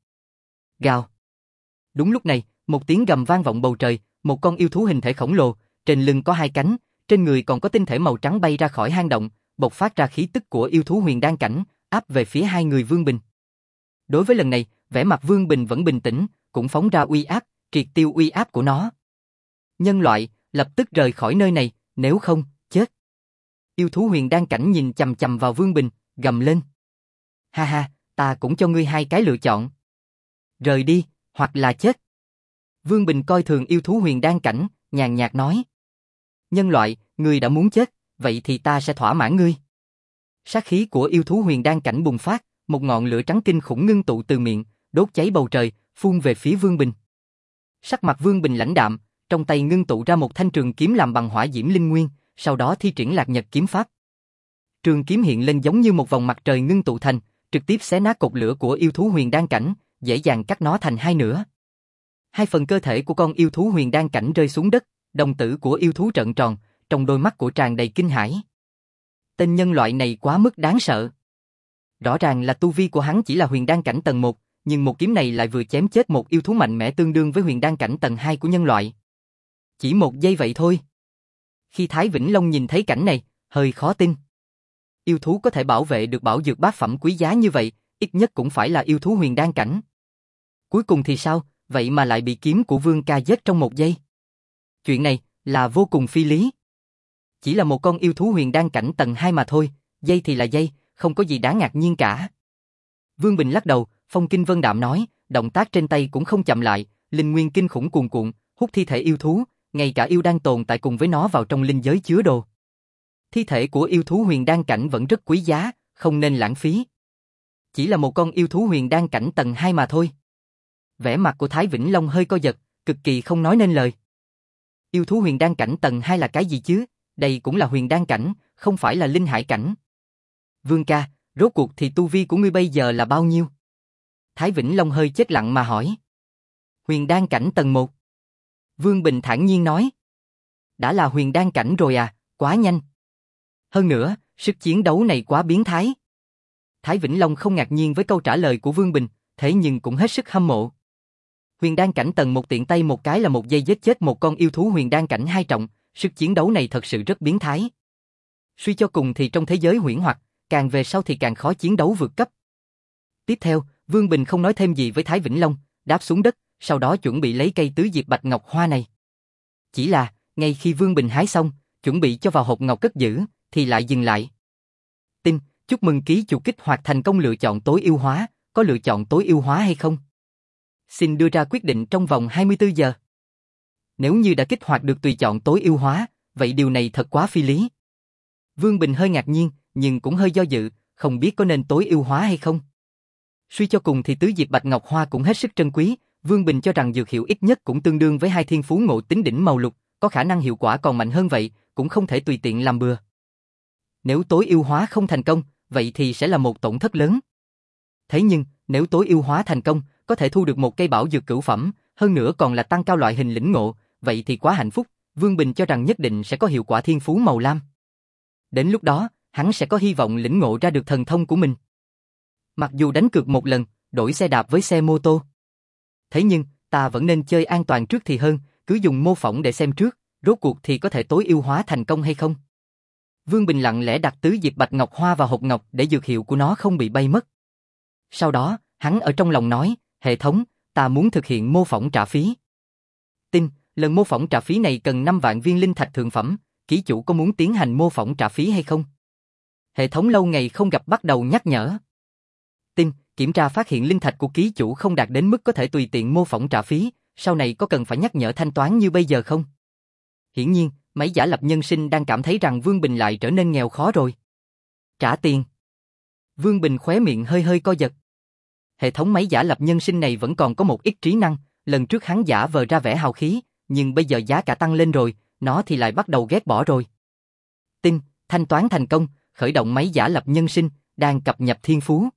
Gào. Đúng lúc này, một tiếng gầm vang vọng bầu trời, một con yêu thú hình thể khổng lồ, trên lưng có hai cánh, trên người còn có tinh thể màu trắng bay ra khỏi hang động, bộc phát ra khí tức của yêu thú huyền đan cảnh, áp về phía hai người Vương Bình. Đối với lần này, vẻ mặt Vương Bình vẫn bình tĩnh, cũng phóng ra uy áp, triệt tiêu uy áp của nó. Nhân loại, lập tức rời khỏi nơi này, nếu không, chết. Yêu thú huyền đan cảnh nhìn chằm chằm vào Vương Bình, gầm lên. Ha ha, ta cũng cho ngươi hai cái lựa chọn. Rời đi, hoặc là chết. Vương Bình coi thường yêu thú huyền đan cảnh, nhàn nhạt nói. Nhân loại, ngươi đã muốn chết, vậy thì ta sẽ thỏa mãn ngươi. Sát khí của yêu thú huyền đan cảnh bùng phát, một ngọn lửa trắng kinh khủng ngưng tụ từ miệng, đốt cháy bầu trời, phun về phía Vương Bình. Sắc mặt Vương Bình lãnh đạm, trong tay ngưng tụ ra một thanh trường kiếm làm bằng hỏa diễm linh nguyên, sau đó thi triển Lạc Nhật kiếm pháp. Trường kiếm hiện lên giống như một vòng mặt trời ngưng tụ thành, trực tiếp xé nát cột lửa của yêu thú huyền đan cảnh, dễ dàng cắt nó thành hai nửa. Hai phần cơ thể của con yêu thú huyền đan cảnh rơi xuống đất, đồng tử của yêu thú trợn tròn, trong đôi mắt của tràn đầy kinh hãi. Tên nhân loại này quá mức đáng sợ. Rõ ràng là tu vi của hắn chỉ là huyền đan cảnh tầng một, nhưng một kiếm này lại vừa chém chết một yêu thú mạnh mẽ tương đương với huyền đan cảnh tầng hai của nhân loại. Chỉ một giây vậy thôi. Khi Thái Vĩnh Long nhìn thấy cảnh này, hơi khó tin. Yêu thú có thể bảo vệ được bảo dược bát phẩm quý giá như vậy, ít nhất cũng phải là yêu thú huyền đan cảnh. Cuối cùng thì sao, vậy mà lại bị kiếm của Vương ca giết trong một giây. Chuyện này là vô cùng phi lý. Chỉ là một con yêu thú huyền đan cảnh tầng hai mà thôi, giây thì là giây, không có gì đáng ngạc nhiên cả. Vương Bình lắc đầu, phong kinh vân đạm nói, động tác trên tay cũng không chậm lại, linh nguyên kinh khủng cuồn cuộn, hút thi thể yêu thú, ngay cả yêu đan tồn tại cùng với nó vào trong linh giới chứa đồ. Thi thể của yêu thú huyền đan cảnh vẫn rất quý giá, không nên lãng phí. Chỉ là một con yêu thú huyền đan cảnh tầng hai mà thôi. Vẻ mặt của Thái Vĩnh Long hơi co giật, cực kỳ không nói nên lời. Yêu thú huyền đan cảnh tầng hai là cái gì chứ? Đây cũng là huyền đan cảnh, không phải là linh hải cảnh. Vương ca, rốt cuộc thì tu vi của ngươi bây giờ là bao nhiêu? Thái Vĩnh Long hơi chết lặng mà hỏi. Huyền đan cảnh tầng một. Vương Bình thản nhiên nói. Đã là huyền đan cảnh rồi à, quá nhanh. Hơn nữa, sức chiến đấu này quá biến thái. Thái Vĩnh Long không ngạc nhiên với câu trả lời của Vương Bình, thế nhưng cũng hết sức hâm mộ. Huyền đan cảnh tầng một tiện tay một cái là một giây giết chết một con yêu thú huyền đan cảnh hai trọng, sức chiến đấu này thật sự rất biến thái. Suy cho cùng thì trong thế giới huyễn hoặc, càng về sau thì càng khó chiến đấu vượt cấp. Tiếp theo, Vương Bình không nói thêm gì với Thái Vĩnh Long, đáp xuống đất, sau đó chuẩn bị lấy cây tứ diệp bạch ngọc hoa này. Chỉ là, ngay khi Vương Bình hái xong, chuẩn bị cho vào hộp ngọc cất giữ, thì lại dừng lại. Tin, chúc mừng ký chủ kích hoạt thành công lựa chọn tối ưu hóa, có lựa chọn tối ưu hóa hay không? Xin đưa ra quyết định trong vòng hai mươi tư giờ. Nếu như đã kích hoạt được tùy chọn tối ưu hóa, vậy điều này thật quá phi lý. Vương Bình hơi ngạc nhiên, nhưng cũng hơi do dự, không biết có nên tối ưu hóa hay không. Suy cho cùng thì tứ diệp bạch ngọc hoa cũng hết sức trân quý, Vương Bình cho rằng dược hiệu ít nhất cũng tương đương với hai thiên phú ngộ tính đỉnh màu lục, có khả năng hiệu quả còn mạnh hơn vậy, cũng không thể tùy tiện làm bừa. Nếu tối ưu hóa không thành công, vậy thì sẽ là một tổn thất lớn. Thế nhưng, nếu tối ưu hóa thành công, có thể thu được một cây bảo dược cửu phẩm, hơn nữa còn là tăng cao loại hình lĩnh ngộ, vậy thì quá hạnh phúc, Vương Bình cho rằng nhất định sẽ có hiệu quả thiên phú màu lam. Đến lúc đó, hắn sẽ có hy vọng lĩnh ngộ ra được thần thông của mình. Mặc dù đánh cược một lần, đổi xe đạp với xe mô tô. Thế nhưng, ta vẫn nên chơi an toàn trước thì hơn, cứ dùng mô phỏng để xem trước, rốt cuộc thì có thể tối ưu hóa thành công hay không. Vương Bình lặng lẽ đặt tứ diệp bạch ngọc hoa vào hộp ngọc để dược hiệu của nó không bị bay mất. Sau đó, hắn ở trong lòng nói, hệ thống, ta muốn thực hiện mô phỏng trả phí. Tin, lần mô phỏng trả phí này cần năm vạn viên linh thạch thượng phẩm, ký chủ có muốn tiến hành mô phỏng trả phí hay không? Hệ thống lâu ngày không gặp bắt đầu nhắc nhở. Tin, kiểm tra phát hiện linh thạch của ký chủ không đạt đến mức có thể tùy tiện mô phỏng trả phí, sau này có cần phải nhắc nhở thanh toán như bây giờ không? Hiển nhiên, máy giả lập nhân sinh đang cảm thấy rằng Vương Bình lại trở nên nghèo khó rồi. Trả tiền. Vương Bình khóe miệng hơi hơi co giật. Hệ thống máy giả lập nhân sinh này vẫn còn có một ít trí năng, lần trước hắn giả vờ ra vẻ hào khí, nhưng bây giờ giá cả tăng lên rồi, nó thì lại bắt đầu ghét bỏ rồi. Tin, thanh toán thành công, khởi động máy giả lập nhân sinh, đang cập nhật thiên phú.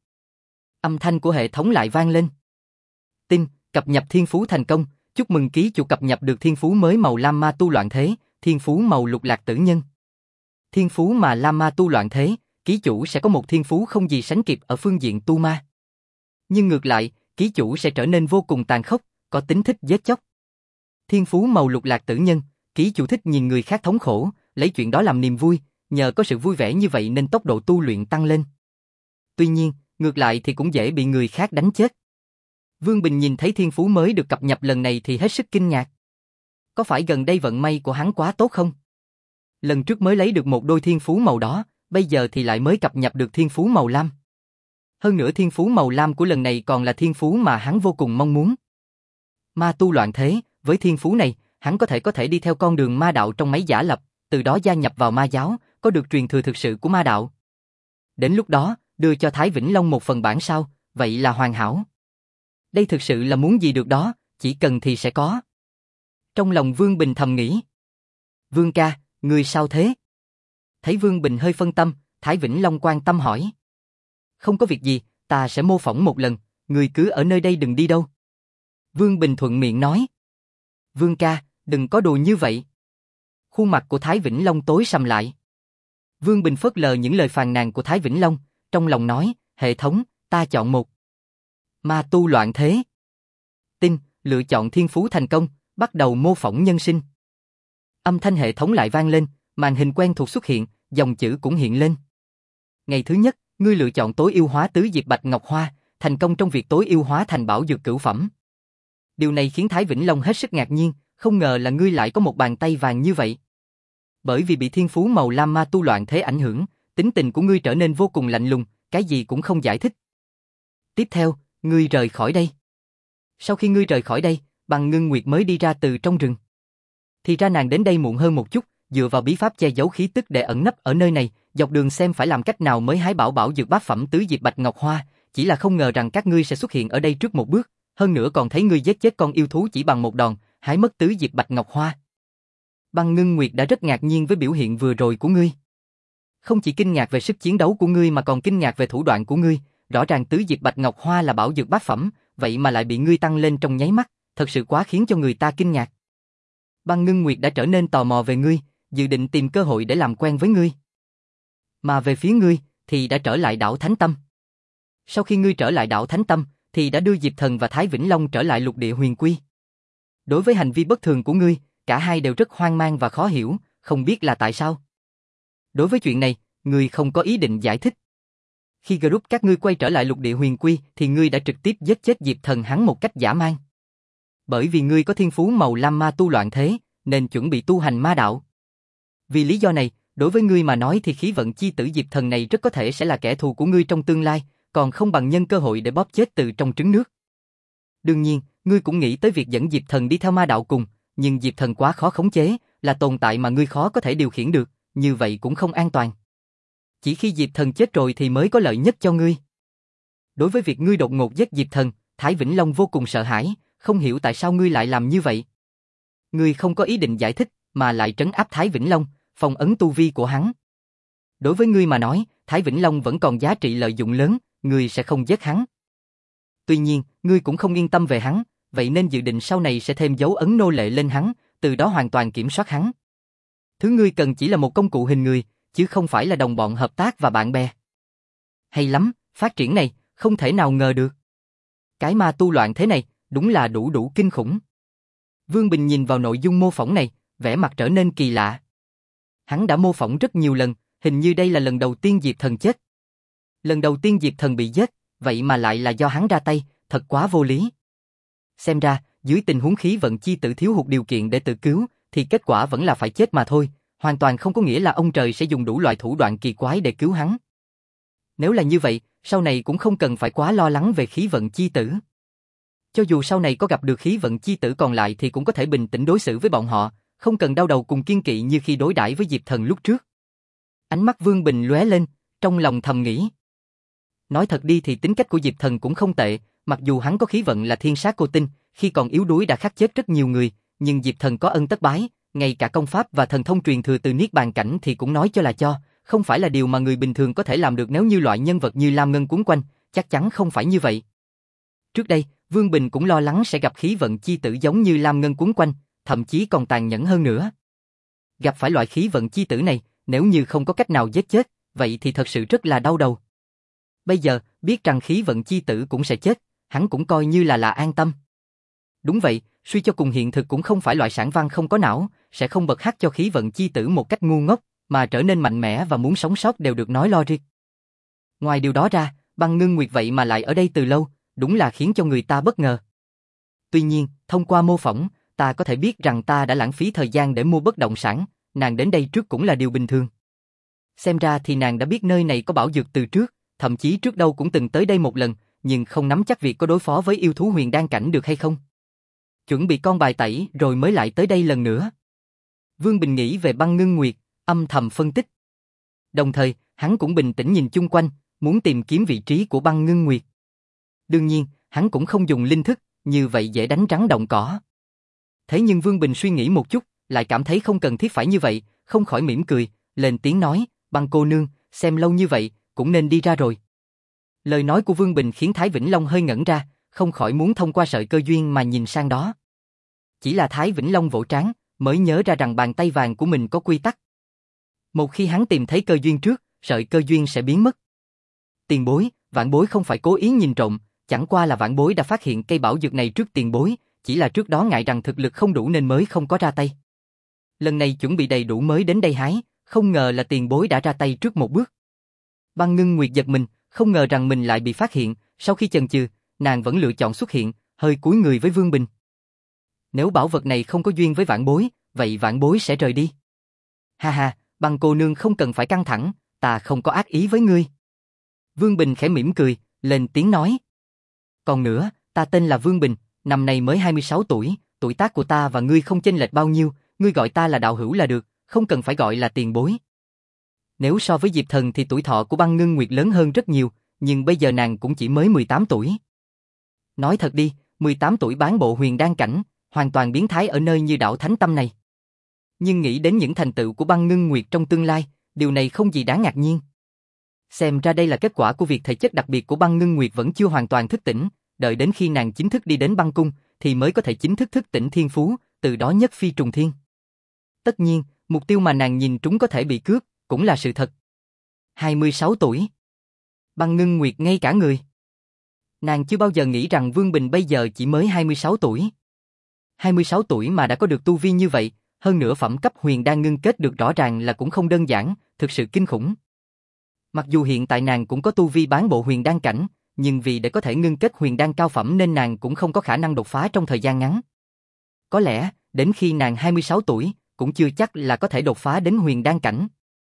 Âm thanh của hệ thống lại vang lên. Tin, cập nhật thiên phú thành công, chúc mừng ký chủ cập nhật được thiên phú mới màu lam ma tu loạn thế, thiên phú màu lục lạc tử nhân. Thiên phú mà lam ma tu loạn thế, ký chủ sẽ có một thiên phú không gì sánh kịp ở phương diện tu ma. Nhưng ngược lại, ký chủ sẽ trở nên vô cùng tàn khốc, có tính thích giết chóc. Thiên phú màu lục lạc tử nhân, ký chủ thích nhìn người khác thống khổ, lấy chuyện đó làm niềm vui, nhờ có sự vui vẻ như vậy nên tốc độ tu luyện tăng lên. Tuy nhiên, ngược lại thì cũng dễ bị người khác đánh chết. Vương Bình nhìn thấy thiên phú mới được cập nhật lần này thì hết sức kinh ngạc. Có phải gần đây vận may của hắn quá tốt không? Lần trước mới lấy được một đôi thiên phú màu đỏ, bây giờ thì lại mới cập nhật được thiên phú màu lam. Hơn nữa thiên phú màu lam của lần này còn là thiên phú mà hắn vô cùng mong muốn. Ma tu loạn thế, với thiên phú này, hắn có thể có thể đi theo con đường ma đạo trong máy giả lập, từ đó gia nhập vào ma giáo, có được truyền thừa thực sự của ma đạo. Đến lúc đó, đưa cho Thái Vĩnh Long một phần bản sao, vậy là hoàn hảo. Đây thực sự là muốn gì được đó, chỉ cần thì sẽ có. Trong lòng Vương Bình thầm nghĩ. Vương ca, ngươi sao thế? Thấy Vương Bình hơi phân tâm, Thái Vĩnh Long quan tâm hỏi. Không có việc gì, ta sẽ mô phỏng một lần, ngươi cứ ở nơi đây đừng đi đâu. Vương Bình thuận miệng nói. Vương ca, đừng có đùa như vậy. Khuôn mặt của Thái Vĩnh Long tối sầm lại. Vương Bình phớt lờ những lời phàn nàn của Thái Vĩnh Long, trong lòng nói, hệ thống, ta chọn một. Ma tu loạn thế. Tin, lựa chọn thiên phú thành công, bắt đầu mô phỏng nhân sinh. Âm thanh hệ thống lại vang lên, màn hình quen thuộc xuất hiện, dòng chữ cũng hiện lên. Ngày thứ nhất, ngươi lựa chọn tối ưu hóa tứ diệp bạch ngọc hoa, thành công trong việc tối ưu hóa thành bảo dược cửu phẩm. Điều này khiến Thái Vĩnh Long hết sức ngạc nhiên, không ngờ là ngươi lại có một bàn tay vàng như vậy. Bởi vì bị thiên phú màu lam ma tu loạn thế ảnh hưởng, tính tình của ngươi trở nên vô cùng lạnh lùng, cái gì cũng không giải thích. Tiếp theo, ngươi rời khỏi đây. Sau khi ngươi rời khỏi đây, Băng Ngưng Nguyệt mới đi ra từ trong rừng. Thì ra nàng đến đây muộn hơn một chút, dựa vào bí pháp che giấu khí tức để ẩn nấp ở nơi này, dọc đường xem phải làm cách nào mới hái bảo bảo dược bát phẩm tứ diệp bạch ngọc hoa, chỉ là không ngờ rằng các ngươi sẽ xuất hiện ở đây trước một bước, hơn nữa còn thấy ngươi giết chết con yêu thú chỉ bằng một đòn, hái mất tứ diệp bạch ngọc hoa. Băng Ngưng Nguyệt đã rất ngạc nhiên với biểu hiện vừa rồi của ngươi. Không chỉ kinh ngạc về sức chiến đấu của ngươi mà còn kinh ngạc về thủ đoạn của ngươi, rõ ràng tứ diệp bạch ngọc hoa là bảo dược bát phẩm, vậy mà lại bị ngươi tăng lên trong nháy mắt, thật sự quá khiến cho người ta kinh ngạc. Băng Ngưng Nguyệt đã trở nên tò mò về ngươi, dự định tìm cơ hội để làm quen với ngươi. Mà về phía ngươi, thì đã trở lại đảo Thánh Tâm. Sau khi ngươi trở lại đảo Thánh Tâm, thì đã đưa Diệp Thần và Thái Vĩnh Long trở lại lục địa huyền quy. Đối với hành vi bất thường của ngươi, cả hai đều rất hoang mang và khó hiểu, không biết là tại sao. Đối với chuyện này, ngươi không có ý định giải thích. Khi group các ngươi quay trở lại lục địa huyền quy, thì ngươi đã trực tiếp giết chết Diệp Thần hắn một cách dã man. Bởi vì ngươi có thiên phú màu lam ma tu loạn thế, nên chuẩn bị tu hành ma đạo. Vì lý do này, đối với ngươi mà nói thì khí vận chi tử Diệp Thần này rất có thể sẽ là kẻ thù của ngươi trong tương lai, còn không bằng nhân cơ hội để bóp chết từ trong trứng nước. Đương nhiên, ngươi cũng nghĩ tới việc dẫn Diệp Thần đi theo ma đạo cùng, nhưng Diệp Thần quá khó khống chế, là tồn tại mà ngươi khó có thể điều khiển được, như vậy cũng không an toàn. Chỉ khi Diệp Thần chết rồi thì mới có lợi nhất cho ngươi. Đối với việc ngươi đột ngột giết Diệp Thần, Thái Vĩnh Long vô cùng sợ hãi, không hiểu tại sao ngươi lại làm như vậy. Ngươi không có ý định giải thích, mà lại trấn áp Thái Vĩnh Long, phong ấn tu vi của hắn. Đối với ngươi mà nói, Thái Vĩnh Long vẫn còn giá trị lợi dụng lớn, ngươi sẽ không giết hắn. Tuy nhiên, ngươi cũng không yên tâm về hắn, vậy nên dự định sau này sẽ thêm dấu ấn nô lệ lên hắn, từ đó hoàn toàn kiểm soát hắn. Thứ ngươi cần chỉ là một công cụ hình người, chứ không phải là đồng bọn hợp tác và bạn bè. Hay lắm, phát triển này, không thể nào ngờ được. Cái ma tu loạn thế này, đúng là đủ đủ kinh khủng. Vương Bình nhìn vào nội dung mô phỏng này, vẻ mặt trở nên kỳ lạ. Hắn đã mô phỏng rất nhiều lần, hình như đây là lần đầu tiên Diệp Thần chết. Lần đầu tiên Diệp Thần bị giết, vậy mà lại là do hắn ra tay, thật quá vô lý. Xem ra, dưới tình huống khí vận chi tử thiếu hụt điều kiện để tự cứu, thì kết quả vẫn là phải chết mà thôi, hoàn toàn không có nghĩa là ông trời sẽ dùng đủ loại thủ đoạn kỳ quái để cứu hắn. Nếu là như vậy, sau này cũng không cần phải quá lo lắng về khí vận chi tử. Cho dù sau này có gặp được khí vận chi tử còn lại thì cũng có thể bình tĩnh đối xử với bọn họ, không cần đau đầu cùng kiên kỵ như khi đối đãi với Diệp Thần lúc trước. Ánh mắt Vương Bình lóe lên, trong lòng thầm nghĩ. Nói thật đi thì tính cách của Diệp Thần cũng không tệ, mặc dù hắn có khí vận là thiên sát cô tinh, khi còn yếu đuối đã khắc chết rất nhiều người, nhưng Diệp Thần có ân tất bái, ngay cả công pháp và thần thông truyền thừa từ Niết Bàn cảnh thì cũng nói cho là cho, không phải là điều mà người bình thường có thể làm được nếu như loại nhân vật như Lam Ngân quấn quanh, chắc chắn không phải như vậy. Trước đây, Vương Bình cũng lo lắng sẽ gặp khí vận chi tử giống như Lam Ngân quấn quanh, thậm chí còn tàn nhẫn hơn nữa. Gặp phải loại khí vận chi tử này, nếu như không có cách nào giết chết, vậy thì thật sự rất là đau đầu. Bây giờ, biết rằng khí vận chi tử cũng sẽ chết, hắn cũng coi như là là an tâm. Đúng vậy, suy cho cùng hiện thực cũng không phải loại sản văn không có não, sẽ không bật hắc cho khí vận chi tử một cách ngu ngốc, mà trở nên mạnh mẽ và muốn sống sót đều được nói lo riêng. Ngoài điều đó ra, Băng Ngưng Nguyệt vậy mà lại ở đây từ lâu, đúng là khiến cho người ta bất ngờ. Tuy nhiên, thông qua mô phỏng, ta có thể biết rằng ta đã lãng phí thời gian để mua bất động sản, nàng đến đây trước cũng là điều bình thường. Xem ra thì nàng đã biết nơi này có bảo dược từ trước, thậm chí trước đâu cũng từng tới đây một lần, nhưng không nắm chắc việc có đối phó với yêu thú huyền đan cảnh được hay không. Chuẩn bị con bài tẩy rồi mới lại tới đây lần nữa. Vương Bình nghĩ về Băng Ngưng Nguyệt, âm thầm phân tích. Đồng thời, hắn cũng bình tĩnh nhìn chung quanh, muốn tìm kiếm vị trí của Băng Ngưng Nguyệt. Đương nhiên, hắn cũng không dùng linh thức, như vậy dễ đánh rắn động cỏ. Thế nhưng Vương Bình suy nghĩ một chút, lại cảm thấy không cần thiết phải như vậy, không khỏi mỉm cười, lên tiếng nói, Băng cô nương, xem lâu như vậy, cũng nên đi ra rồi. Lời nói của Vương Bình khiến Thái Vĩnh Long hơi ngẩn ra, không khỏi muốn thông qua sợi cơ duyên mà nhìn sang đó. Chỉ là Thái Vĩnh Long vỗ trán, mới nhớ ra rằng bàn tay vàng của mình có quy tắc. Một khi hắn tìm thấy cơ duyên trước, sợi cơ duyên sẽ biến mất. Tiền bối, vãn bối không phải cố ý nhìn trộm, chẳng qua là vãn bối đã phát hiện cây bảo dược này trước tiền bối, chỉ là trước đó ngại rằng thực lực không đủ nên mới không có ra tay. Lần này chuẩn bị đầy đủ mới đến đây hái, không ngờ là tiền bối đã ra tay trước một bước. Băng Ngưng Nguyệt giật mình, không ngờ rằng mình lại bị phát hiện, sau khi chần chừ, nàng vẫn lựa chọn xuất hiện, hơi cúi người với Vương Bình. Nếu bảo vật này không có duyên với vãn bối, vậy vãn bối sẽ rời đi. Ha ha, Băng cô nương không cần phải căng thẳng, ta không có ác ý với ngươi. Vương Bình khẽ mỉm cười, lên tiếng nói. Còn nữa, ta tên là Vương Bình, năm nay mới hai mươi sáu tuổi, tuổi tác của ta và ngươi không chênh lệch bao nhiêu, ngươi gọi ta là đạo hữu là được, không cần phải gọi là tiền bối. Nếu so với Diệp Thần thì tuổi thọ của Băng Ngưng Nguyệt lớn hơn rất nhiều, nhưng bây giờ nàng cũng chỉ mới mười tám tuổi. Nói thật đi, mười tám tuổi bán bộ huyền đan cảnh, hoàn toàn biến thái ở nơi như đảo Thánh Tâm này. Nhưng nghĩ đến những thành tựu của Băng Ngưng Nguyệt trong tương lai, điều này không gì đáng ngạc nhiên. Xem ra đây là kết quả của việc thể chất đặc biệt của Băng Ngưng Nguyệt vẫn chưa hoàn toàn thức tỉnh, đợi đến khi nàng chính thức đi đến băng cung, thì mới có thể chính thức thức tỉnh thiên phú, từ đó nhất phi trùng thiên. Tất nhiên, mục tiêu mà nàng nhìn trúng có thể bị cướp, cũng là sự thật. hai mươi sáu tuổi. Băng Ngưng Nguyệt ngay cả người. Nàng chưa bao giờ nghĩ rằng Vương Bình bây giờ chỉ mới hai mươi sáu tuổi. hai mươi sáu tuổi mà đã có được tu vi như vậy, hơn nữa phẩm cấp huyền đan ngưng kết được rõ ràng là cũng không đơn giản, thực sự kinh khủng. Mặc dù hiện tại nàng cũng có tu vi bán bộ huyền đan cảnh, nhưng vì để có thể ngưng kết huyền đan cao phẩm nên nàng cũng không có khả năng đột phá trong thời gian ngắn. Có lẽ, đến khi nàng hai mươi sáu tuổi, cũng chưa chắc là có thể đột phá đến huyền đan cảnh.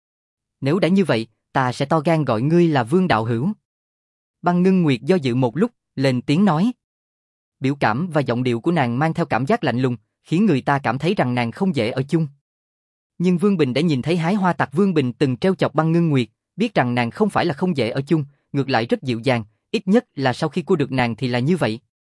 Nếu đã như vậy, ta sẽ to gan gọi ngươi là Vương đạo hữu. Băng Ngưng Nguyệt do dự một lúc, lên tiếng nói. Biểu cảm và giọng điệu của nàng mang theo cảm giác lạnh lùng, khiến người ta cảm thấy rằng nàng không dễ ở chung. Nhưng Vương Bình đã nhìn thấy hái hoa tặc Vương Bình từng trêu chọc Băng Ngưng Nguyệt, biết rằng nàng không phải là không dễ ở chung, ngược lại rất dịu dàng, ít nhất là sau khi cua được nàng thì là như vậy.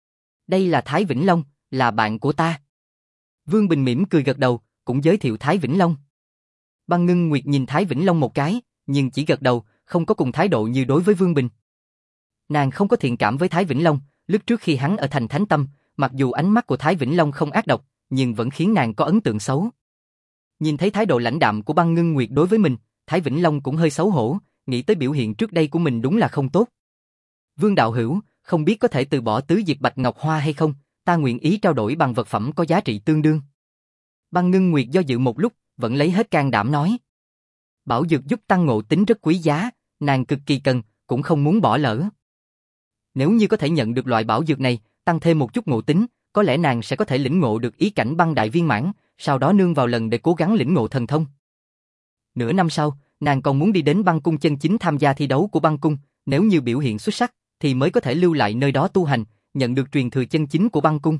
Đây là Thái Vĩnh Long, là bạn của ta. Vương Bình mỉm cười gật đầu, cũng giới thiệu Thái Vĩnh Long. Băng Ngưng Nguyệt nhìn Thái Vĩnh Long một cái, nhưng chỉ gật đầu, không có cùng thái độ như đối với Vương Bình. Nàng không có thiện cảm với Thái Vĩnh Long, lúc trước khi hắn ở thành Thánh Tâm, mặc dù ánh mắt của Thái Vĩnh Long không ác độc, nhưng vẫn khiến nàng có ấn tượng xấu. Nhìn thấy thái độ lãnh đạm của Băng Ngưng Nguyệt đối với mình, Thái Vĩnh Long cũng hơi xấu hổ, nghĩ tới biểu hiện trước đây của mình đúng là không tốt. Vương đạo hữu, không biết có thể từ bỏ tứ diệp bạch ngọc hoa hay không, ta nguyện ý trao đổi bằng vật phẩm có giá trị tương đương. Băng Ngưng Nguyệt do dự một lúc, vẫn lấy hết can đảm nói. Bảo dược giúp tăng ngộ tính rất quý giá, nàng cực kỳ cần, cũng không muốn bỏ lỡ. Nếu như có thể nhận được loại bảo dược này, tăng thêm một chút ngộ tính, có lẽ nàng sẽ có thể lĩnh ngộ được ý cảnh băng đại viên mãn, sau đó nương vào lần để cố gắng lĩnh ngộ thần thông. Nửa năm sau, nàng còn muốn đi đến băng cung chân chính tham gia thi đấu của băng cung, nếu như biểu hiện xuất sắc, thì mới có thể lưu lại nơi đó tu hành, nhận được truyền thừa chân chính của băng cung.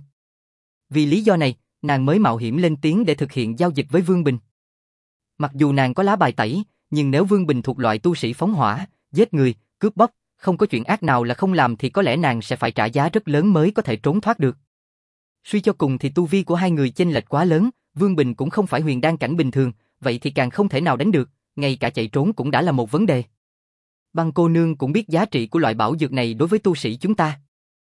Vì lý do này, nàng mới mạo hiểm lên tiếng để thực hiện giao dịch với Vương Bình. Mặc dù nàng có lá bài tẩy, nhưng nếu Vương Bình thuộc loại tu sĩ phóng hỏa, giết người, cướp bóc, không có chuyện ác nào là không làm thì có lẽ nàng sẽ phải trả giá rất lớn mới có thể trốn thoát được. Suy cho cùng thì tu vi của hai người chênh lệch quá lớn, Vương Bình cũng không phải huyền đan cảnh bình thường, vậy thì càng không thể nào đánh được, ngay cả chạy trốn cũng đã là một vấn đề. Băng cô nương cũng biết giá trị của loại bảo dược này đối với tu sĩ chúng ta.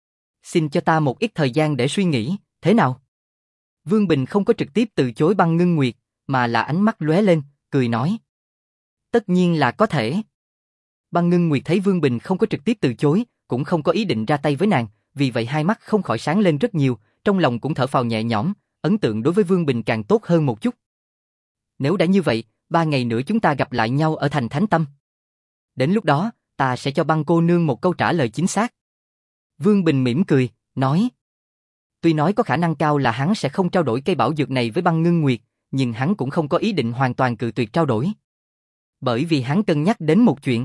Xin cho ta một ít thời gian để suy nghĩ, thế nào? Vương Bình không có trực tiếp từ chối Băng Ngưng Nguyệt, mà là ánh mắt lóe lên, cười nói. Tất nhiên là có thể. Băng Ngưng Nguyệt thấy Vương Bình không có trực tiếp từ chối, cũng không có ý định ra tay với nàng, vì vậy hai mắt không khỏi sáng lên rất nhiều, trong lòng cũng thở phào nhẹ nhõm, ấn tượng đối với Vương Bình càng tốt hơn một chút. Nếu đã như vậy, ba ngày nữa chúng ta gặp lại nhau ở thành Thánh Tâm. Đến lúc đó, ta sẽ cho Băng cô nương một câu trả lời chính xác. Vương Bình mỉm cười, nói. Tuy nói có khả năng cao là hắn sẽ không trao đổi cây bảo dược này với Băng Ngưng Nguyệt, nhưng hắn cũng không có ý định hoàn toàn cự tuyệt trao đổi. Bởi vì hắn cân nhắc đến một chuyện.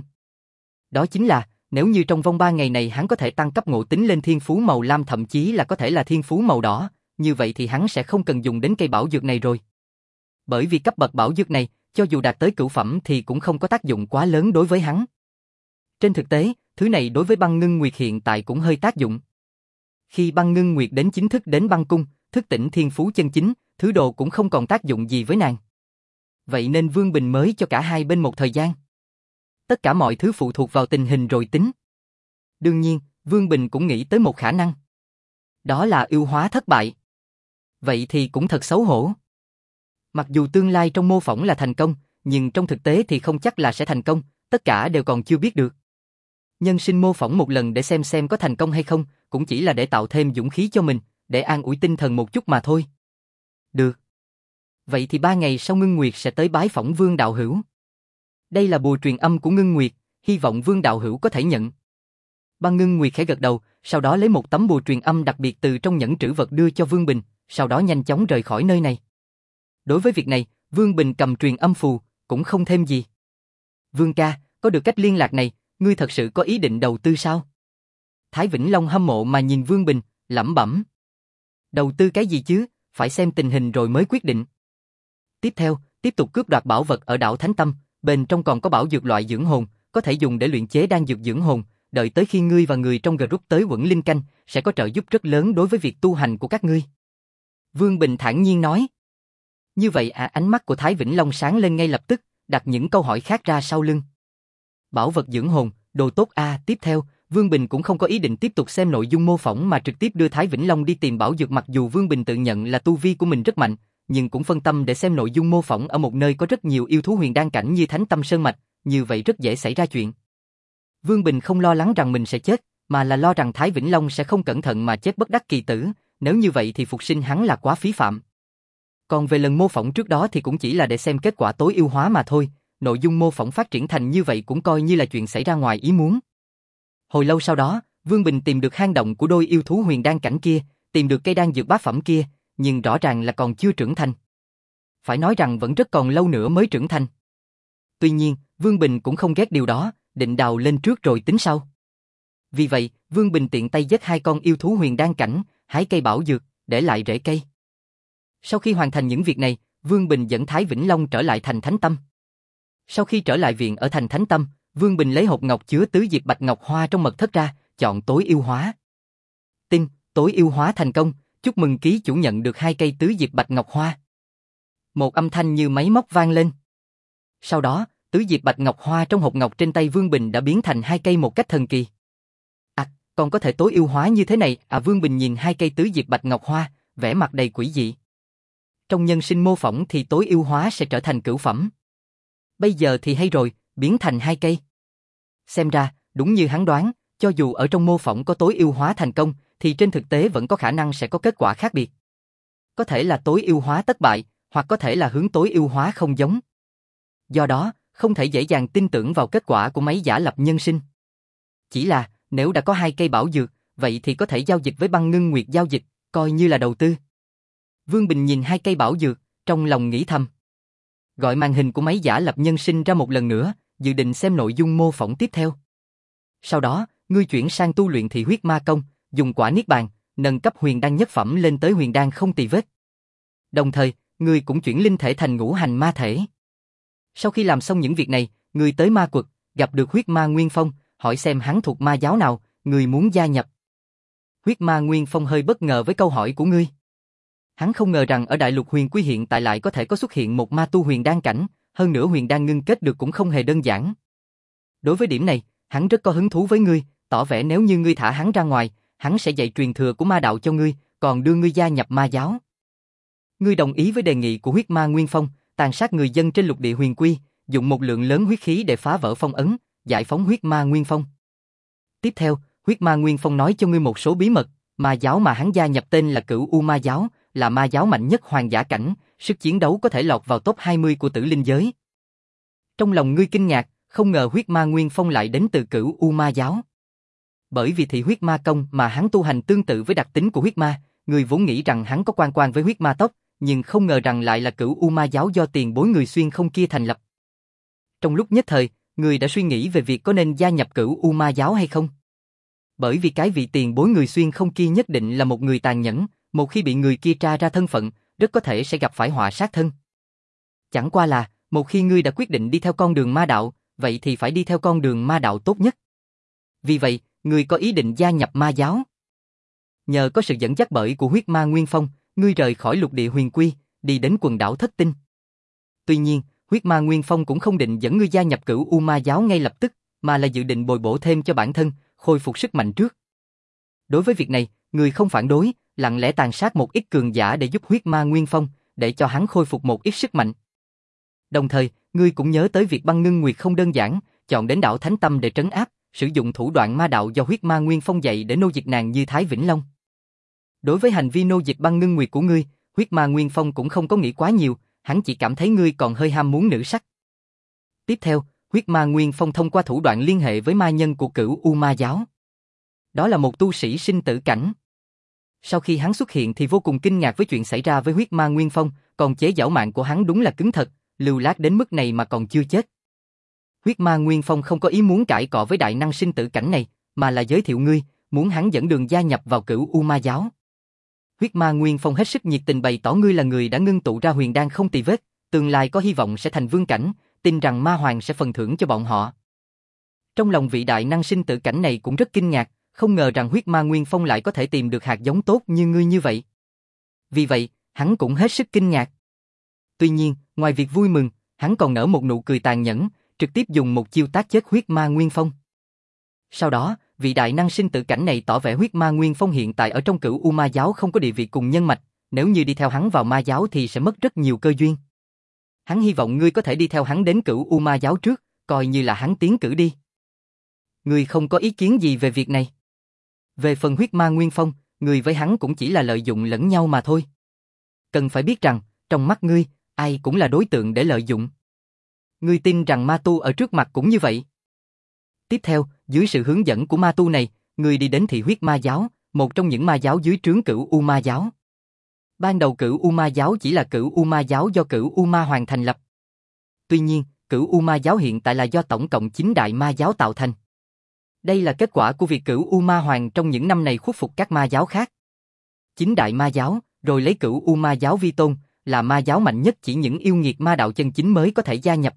Đó chính là, nếu như trong vòng ba ngày này hắn có thể tăng cấp ngộ tính lên thiên phú màu lam thậm chí là có thể là thiên phú màu đỏ, như vậy thì hắn sẽ không cần dùng đến cây bảo dược này rồi. Bởi vì cấp bậc bảo dược này, cho dù đạt tới cửu phẩm thì cũng không có tác dụng quá lớn đối với hắn. Trên thực tế, thứ này đối với Băng Ngưng Nguyệt hiện tại cũng hơi tác dụng. Khi Băng Ngưng Nguyệt đến chính thức đến băng cung, thức tỉnh thiên phú chân chính, thứ đồ cũng không còn tác dụng gì với nàng. Vậy nên Vương Bình mới cho cả hai bên một thời gian. Tất cả mọi thứ phụ thuộc vào tình hình rồi tính. Đương nhiên, Vương Bình cũng nghĩ tới một khả năng. Đó là yêu hóa thất bại. Vậy thì cũng thật xấu hổ. Mặc dù tương lai trong mô phỏng là thành công, nhưng trong thực tế thì không chắc là sẽ thành công, tất cả đều còn chưa biết được. Nhân sinh mô phỏng một lần để xem xem có thành công hay không, cũng chỉ là để tạo thêm dũng khí cho mình, để an ủi tinh thần một chút mà thôi. Được. Vậy thì ba ngày sau Ngưng Nguyệt sẽ tới bái phỏng Vương đạo hữu. Đây là bùa truyền âm của Ngưng Nguyệt, hy vọng Vương đạo hữu có thể nhận. Băng Ngưng Nguyệt khẽ gật đầu, sau đó lấy một tấm bùa truyền âm đặc biệt từ trong nhẫn trữ vật đưa cho Vương Bình, sau đó nhanh chóng rời khỏi nơi này. Đối với việc này, Vương Bình cầm truyền âm phù, cũng không thêm gì. Vương ca, có được cách liên lạc này, ngươi thật sự có ý định đầu tư sao? Thái Vĩnh Long hâm mộ mà nhìn Vương Bình, lẩm bẩm. Đầu tư cái gì chứ, phải xem tình hình rồi mới quyết định. Tiếp theo, tiếp tục cướp đoạt bảo vật ở đảo Thánh Tâm, bên trong còn có bảo dược loại dưỡng hồn, có thể dùng để luyện chế đan dược dưỡng hồn, đợi tới khi ngươi và người trong group tới Quẩn Linh Canh, sẽ có trợ giúp rất lớn đối với việc tu hành của các ngươi. Vương Bình thản nhiên nói. Như vậy à, ánh mắt của Thái Vĩnh Long sáng lên ngay lập tức, đặt những câu hỏi khác ra sau lưng. Bảo vật dưỡng hồn, đồ tốt a, à, tiếp theo, Vương Bình cũng không có ý định tiếp tục xem nội dung mô phỏng mà trực tiếp đưa Thái Vĩnh Long đi tìm bảo dược, mặc dù Vương Bình tự nhận là tu vi của mình rất mạnh, nhưng cũng phân tâm để xem nội dung mô phỏng ở một nơi có rất nhiều yêu thú huyền đan cảnh như Thánh Tâm Sơn Mạch, như vậy rất dễ xảy ra chuyện. Vương Bình không lo lắng rằng mình sẽ chết, mà là lo rằng Thái Vĩnh Long sẽ không cẩn thận mà chết bất đắc kỳ tử, nếu như vậy thì phục sinh hắn là quá phí phạm. Còn về lần mô phỏng trước đó thì cũng chỉ là để xem kết quả tối ưu hóa mà thôi, nội dung mô phỏng phát triển thành như vậy cũng coi như là chuyện xảy ra ngoài ý muốn. Hồi lâu sau đó, Vương Bình tìm được hang động của đôi yêu thú huyền đan cảnh kia, tìm được cây đan dược bát phẩm kia, nhưng rõ ràng là còn chưa trưởng thành. Phải nói rằng vẫn rất còn lâu nữa mới trưởng thành. Tuy nhiên, Vương Bình cũng không ghét điều đó, định đào lên trước rồi tính sau. Vì vậy, Vương Bình tiện tay giết hai con yêu thú huyền đan cảnh, hái cây bảo dược, để lại rễ cây. Sau khi hoàn thành những việc này, Vương Bình dẫn Thái Vĩnh Long trở lại thành Thánh Tâm. Sau khi trở lại viện ở thành Thánh Tâm, Vương Bình lấy hộp ngọc chứa tứ diệp bạch ngọc hoa trong mật thất ra, chọn tối ưu hóa. Tin, tối ưu hóa thành công, chúc mừng ký chủ nhận được hai cây tứ diệp bạch ngọc hoa. Một âm thanh như máy móc vang lên. Sau đó, tứ diệp bạch ngọc hoa trong hộp ngọc trên tay Vương Bình đã biến thành hai cây một cách thần kỳ. À, còn có thể tối ưu hóa như thế này à? Vương Bình nhìn hai cây tứ diệp bạch ngọc hoa, vẻ mặt đầy quỷ dị. Trong nhân sinh mô phỏng thì tối ưu hóa sẽ trở thành cửu phẩm. Bây giờ thì hay rồi, biến thành hai cây. Xem ra, đúng như hắn đoán, cho dù ở trong mô phỏng có tối ưu hóa thành công, thì trên thực tế vẫn có khả năng sẽ có kết quả khác biệt. Có thể là tối ưu hóa thất bại, hoặc có thể là hướng tối ưu hóa không giống. Do đó, không thể dễ dàng tin tưởng vào kết quả của máy giả lập nhân sinh. Chỉ là, nếu đã có hai cây bảo dược, vậy thì có thể giao dịch với Băng Ngưng Nguyệt giao dịch, coi như là đầu tư. Vương Bình nhìn hai cây bảo dược, trong lòng nghĩ thầm. Gọi màn hình của máy giả lập nhân sinh ra một lần nữa, dự định xem nội dung mô phỏng tiếp theo. Sau đó, ngươi chuyển sang tu luyện thị huyết ma công, dùng quả niết bàn, nâng cấp huyền đan nhất phẩm lên tới huyền đan không tì vết. Đồng thời, ngươi cũng chuyển linh thể thành ngũ hành ma thể. Sau khi làm xong những việc này, ngươi tới ma quật, gặp được huyết ma Nguyên Phong, hỏi xem hắn thuộc ma giáo nào, ngươi muốn gia nhập. Huyết ma Nguyên Phong hơi bất ngờ với câu hỏi của ngươi. Hắn không ngờ rằng ở đại lục huyền quy hiện tại lại có thể có xuất hiện một ma tu huyền đan cảnh, hơn nữa huyền đan ngưng kết được cũng không hề đơn giản. Đối với điểm này, hắn rất có hứng thú với ngươi, tỏ vẻ nếu như ngươi thả hắn ra ngoài, hắn sẽ dạy truyền thừa của ma đạo cho ngươi, còn đưa ngươi gia nhập ma giáo. Ngươi đồng ý với đề nghị của huyết ma Nguyên Phong, tàn sát người dân trên lục địa huyền quy, dùng một lượng lớn huyết khí để phá vỡ phong ấn, giải phóng huyết ma Nguyên Phong. Tiếp theo, huyết ma Nguyên Phong nói cho ngươi một số bí mật, ma giáo mà hắn gia nhập tên là Cửu U Ma Giáo, là ma giáo mạnh nhất hoàng giả cảnh, sức chiến đấu có thể lọt vào top hai mươi của tử linh giới. Trong lòng ngươi kinh ngạc, không ngờ huyết ma Nguyên Phong lại đến từ Cửu U Ma Giáo. Bởi vì thị huyết ma công mà hắn tu hành tương tự với đặc tính của huyết ma, người vốn nghĩ rằng hắn có quan quan với huyết ma tộc, nhưng không ngờ rằng lại là Cửu U Ma Giáo do tiền bối người xuyên không kia thành lập. Trong lúc nhất thời, người đã suy nghĩ về việc có nên gia nhập Cửu U Ma Giáo hay không. Bởi vì cái vị tiền bối người xuyên không kia nhất định là một người tàn nhẫn, một khi bị người kia tra ra thân phận, rất có thể sẽ gặp phải họa sát thân. Chẳng qua là, một khi ngươi đã quyết định đi theo con đường ma đạo, vậy thì phải đi theo con đường ma đạo tốt nhất. Vì vậy, ngươi có ý định gia nhập ma giáo. Nhờ có sự dẫn dắt bởi của huyết ma Nguyên Phong, ngươi rời khỏi lục địa huyền quy, đi đến quần đảo Thất Tinh. Tuy nhiên, huyết ma Nguyên Phong cũng không định dẫn ngươi gia nhập Cửu U Ma Giáo ngay lập tức, mà là dự định bồi bổ thêm cho bản thân, khôi phục sức mạnh trước. Đối với việc này, ngươi không phản đối, lặng lẽ tàn sát một ít cường giả để giúp huyết ma Nguyên Phong, để cho hắn khôi phục một ít sức mạnh. Đồng thời, ngươi cũng nhớ tới việc Băng Ngưng Nguyệt không đơn giản, chọn đến đảo Thánh Tâm để trấn áp, sử dụng thủ đoạn ma đạo do huyết ma Nguyên Phong dạy để nô dịch nàng như Thái Vĩnh Long. Đối với hành vi nô dịch Băng Ngưng Nguyệt của ngươi, huyết ma Nguyên Phong cũng không có nghĩ quá nhiều, hắn chỉ cảm thấy ngươi còn hơi ham muốn nữ sắc. Tiếp theo, huyết ma Nguyên Phong thông qua thủ đoạn liên hệ với ma nhân của Cửu U Ma Giáo. Đó là một tu sĩ sinh tử cảnh. Sau khi hắn xuất hiện thì vô cùng kinh ngạc với chuyện xảy ra với huyết ma Nguyên Phong, còn chế giảo mạng của hắn đúng là cứng thật, lưu lát đến mức này mà còn chưa chết. Huyết ma Nguyên Phong không có ý muốn cãi cọ với đại năng sinh tử cảnh này, mà là giới thiệu ngươi, muốn hắn dẫn đường gia nhập vào Cửu U Ma Giáo. Huyết ma Nguyên Phong hết sức nhiệt tình bày tỏ ngươi là người đã ngưng tụ ra huyền đan không tì vết, tương lai có hy vọng sẽ thành vương cảnh, tin rằng ma hoàng sẽ phần thưởng cho bọn họ. Trong lòng vị đại năng sinh tử cảnh này cũng rất kinh ngạc, không ngờ rằng huyết ma Nguyên Phong lại có thể tìm được hạt giống tốt như ngươi như vậy. Vì vậy, hắn cũng hết sức kinh ngạc. Tuy nhiên, ngoài việc vui mừng, hắn còn nở một nụ cười tàn nhẫn, trực tiếp dùng một chiêu tác chết huyết ma Nguyên Phong. Sau đó, vị đại năng sinh tử cảnh này tỏ vẻ huyết ma Nguyên Phong hiện tại ở trong Cửu U Ma Giáo không có địa vị cùng nhân mạch, nếu như đi theo hắn vào ma giáo thì sẽ mất rất nhiều cơ duyên. Hắn hy vọng ngươi có thể đi theo hắn đến Cửu U Ma Giáo trước, coi như là hắn tiến cử đi. Ngươi không có ý kiến gì về việc này? Về phần huyết ma Nguyên Phong, ngươi với hắn cũng chỉ là lợi dụng lẫn nhau mà thôi. Cần phải biết rằng, trong mắt ngươi, ai cũng là đối tượng để lợi dụng. Ngươi tin rằng ma tu ở trước mặt cũng như vậy. Tiếp theo, dưới sự hướng dẫn của ma tu này, ngươi đi đến thị huyết ma giáo, một trong những ma giáo dưới trướng Cửu U Ma Giáo. Ban đầu Cửu U Ma Giáo chỉ là Cửu U Ma Giáo do Cửu U Ma Hoàng thành lập. Tuy nhiên, Cửu U Ma Giáo hiện tại là do tổng cộng chín đại ma giáo tạo thành. Đây là kết quả của việc Cửu U Ma Hoàng trong những năm này khuất phục các ma giáo khác. Chín đại ma giáo, rồi lấy Cửu U Ma Giáo vi tôn, là ma giáo mạnh nhất chỉ những yêu nghiệt ma đạo chân chính mới có thể gia nhập.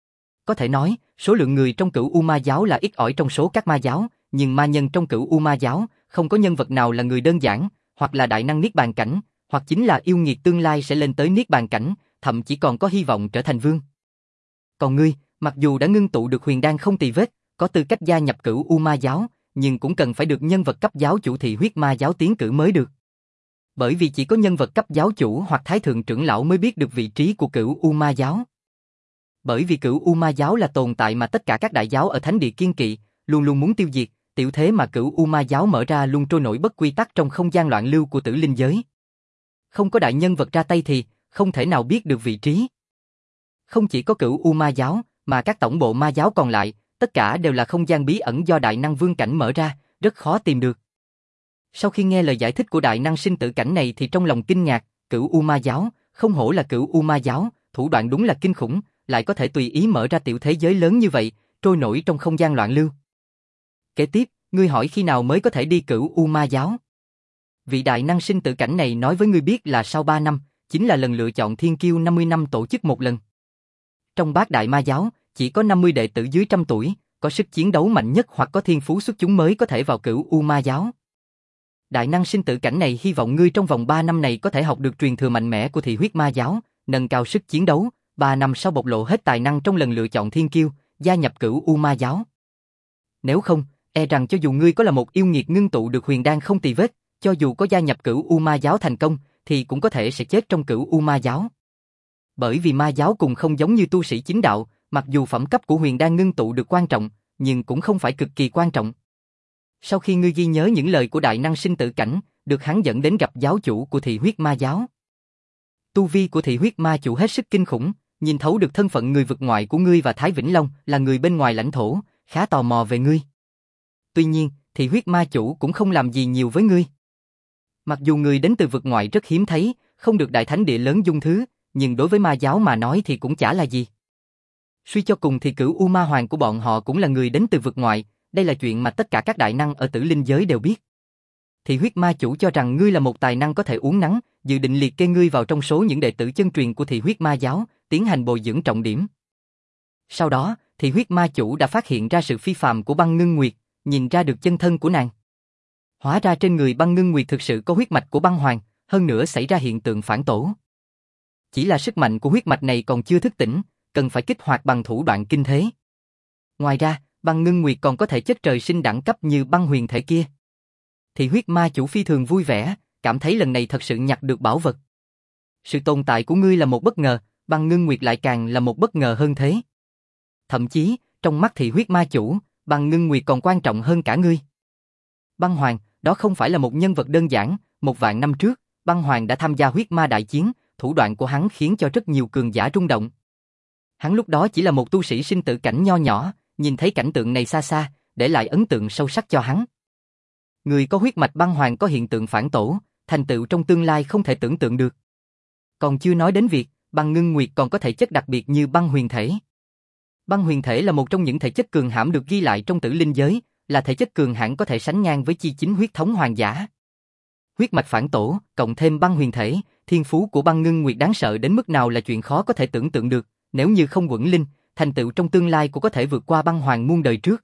Có thể nói, số lượng người trong Cửu U Ma Giáo là ít ỏi trong số các ma giáo, nhưng ma nhân trong Cửu U Ma Giáo, không có nhân vật nào là người đơn giản, hoặc là đại năng niết bàn cảnh, hoặc chính là yêu nghiệt tương lai sẽ lên tới niết bàn cảnh, thậm chí còn có hy vọng trở thành vương. Còn ngươi, mặc dù đã ngưng tụ được huyền đan không tì vết, có tư cách gia nhập Cửu U Ma Giáo, nhưng cũng cần phải được nhân vật cấp giáo chủ thị huyết ma giáo tiến cử mới được. Bởi vì chỉ có nhân vật cấp giáo chủ hoặc thái thượng trưởng lão mới biết được vị trí của cửu U Ma giáo. Bởi vì cửu U Ma giáo là tồn tại mà tất cả các đại giáo ở thánh địa kiên kỵ, luôn luôn muốn tiêu diệt, tiểu thế mà cửu U Ma giáo mở ra luôn trôi nổi bất quy tắc trong không gian loạn lưu của tử linh giới. Không có đại nhân vật ra tay thì không thể nào biết được vị trí. Không chỉ có cửu U Ma giáo, mà các tổng bộ ma giáo còn lại, tất cả đều là không gian bí ẩn do đại năng vương cảnh mở ra, rất khó tìm được. Sau khi nghe lời giải thích của đại năng sinh tử cảnh này thì trong lòng kinh ngạc, cửu U Ma giáo, không hổ là cửu U Ma giáo, thủ đoạn đúng là kinh khủng, lại có thể tùy ý mở ra tiểu thế giới lớn như vậy, trôi nổi trong không gian loạn lưu. Kế tiếp, ngươi hỏi khi nào mới có thể đi cửu U Ma giáo? Vị đại năng sinh tử cảnh này nói với ngươi biết là sau ba năm, chính là lần lựa chọn thiên kiêu năm mươi năm tổ chức một lần. Trong bát đại ma giáo, chỉ có năm mươi đệ tử dưới trăm tuổi, có sức chiến đấu mạnh nhất hoặc có thiên phú xuất chúng mới có thể vào cửu U Ma giáo. Đại năng sinh tử cảnh này hy vọng ngươi trong vòng ba năm này có thể học được truyền thừa mạnh mẽ của thị huyết ma giáo, nâng cao sức chiến đấu, ba năm sau bộc lộ hết tài năng trong lần lựa chọn thiên kiêu, gia nhập cửu U Ma giáo. Nếu không, e rằng cho dù ngươi có là một yêu nghiệt ngưng tụ được huyền đan không tì vết, cho dù có gia nhập cửu U Ma giáo thành công, thì cũng có thể sẽ chết trong cửu U Ma giáo. Bởi vì ma giáo cùng không giống như tu sĩ chính đạo, mặc dù phẩm cấp của huyền đan ngưng tụ được quan trọng, nhưng cũng không phải cực kỳ quan trọng. Sau khi ngươi ghi nhớ những lời của đại năng sinh tử cảnh, được hắn dẫn đến gặp giáo chủ của thị huyết ma giáo. Tu vi của thị huyết ma chủ hết sức kinh khủng, nhìn thấu được thân phận người vực ngoại của ngươi và Thái Vĩnh Long là người bên ngoài lãnh thổ, khá tò mò về ngươi. Tuy nhiên, thị huyết ma chủ cũng không làm gì nhiều với ngươi. Mặc dù người đến từ vực ngoại rất hiếm thấy, không được đại thánh địa lớn dung thứ, nhưng đối với ma giáo mà nói thì cũng chả là gì. Suy cho cùng thì cửu U Ma Hoàng của bọn họ cũng là người đến từ vực ngoại, đây là chuyện mà tất cả các đại năng ở tử linh giới đều biết. Thị huyết ma chủ cho rằng ngươi là một tài năng có thể uống nắng, dự định liệt kê ngươi vào trong số những đệ tử chân truyền của thị huyết ma giáo, tiến hành bồi dưỡng trọng điểm. Sau đó, thị huyết ma chủ đã phát hiện ra sự phi phàm của Băng Ngưng Nguyệt, nhìn ra được chân thân của nàng. Hóa ra trên người Băng Ngưng Nguyệt thực sự có huyết mạch của băng hoàng, hơn nữa xảy ra hiện tượng phản tổ. Chỉ là sức mạnh của huyết mạch này còn chưa thức tỉnh, cần phải kích hoạt bằng thủ đoạn kinh thế. Ngoài ra, Băng Ngưng Nguyệt còn có thể chất trời sinh đẳng cấp như băng huyền thể kia. Thị huyết ma chủ phi thường vui vẻ, cảm thấy lần này thật sự nhặt được bảo vật. Sự tồn tại của ngươi là một bất ngờ, Băng Ngưng Nguyệt lại càng là một bất ngờ hơn thế. Thậm chí, trong mắt thị huyết ma chủ, Băng Ngưng Nguyệt còn quan trọng hơn cả ngươi. Băng Hoàng, đó không phải là một nhân vật đơn giản, một vạn năm trước, Băng Hoàng đã tham gia huyết ma đại chiến, thủ đoạn của hắn khiến cho rất nhiều cường giả rung động. Hắn lúc đó chỉ là một tu sĩ sinh tử cảnh nho nhỏ, nhìn thấy cảnh tượng này xa xa, để lại ấn tượng sâu sắc cho hắn. Người có huyết mạch băng hoàng có hiện tượng phản tổ, thành tựu trong tương lai không thể tưởng tượng được. Còn chưa nói đến việc, Băng Ngưng Nguyệt còn có thể chất đặc biệt như băng huyền thể. Băng huyền thể là một trong những thể chất cường hãn được ghi lại trong tử linh giới, là thể chất cường hãn có thể sánh ngang với chi chính huyết thống hoàng giả. Huyết mạch phản tổ, cộng thêm băng huyền thể, thiên phú của Băng Ngưng Nguyệt đáng sợ đến mức nào là chuyện khó có thể tưởng tượng được, nếu như không quẩn linh, thành tựu trong tương lai cũng có thể vượt qua băng hoàng muôn đời trước.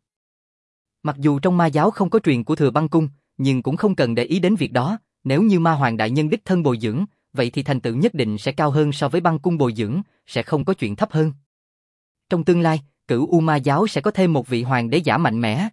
Mặc dù trong ma giáo không có truyền của thừa băng cung, nhưng cũng không cần để ý đến việc đó, nếu như ma hoàng đại nhân đích thân bồi dưỡng, vậy thì thành tựu nhất định sẽ cao hơn so với băng cung bồi dưỡng, sẽ không có chuyện thấp hơn. Trong tương lai, cửu U Ma giáo sẽ có thêm một vị hoàng đế giả mạnh mẽ.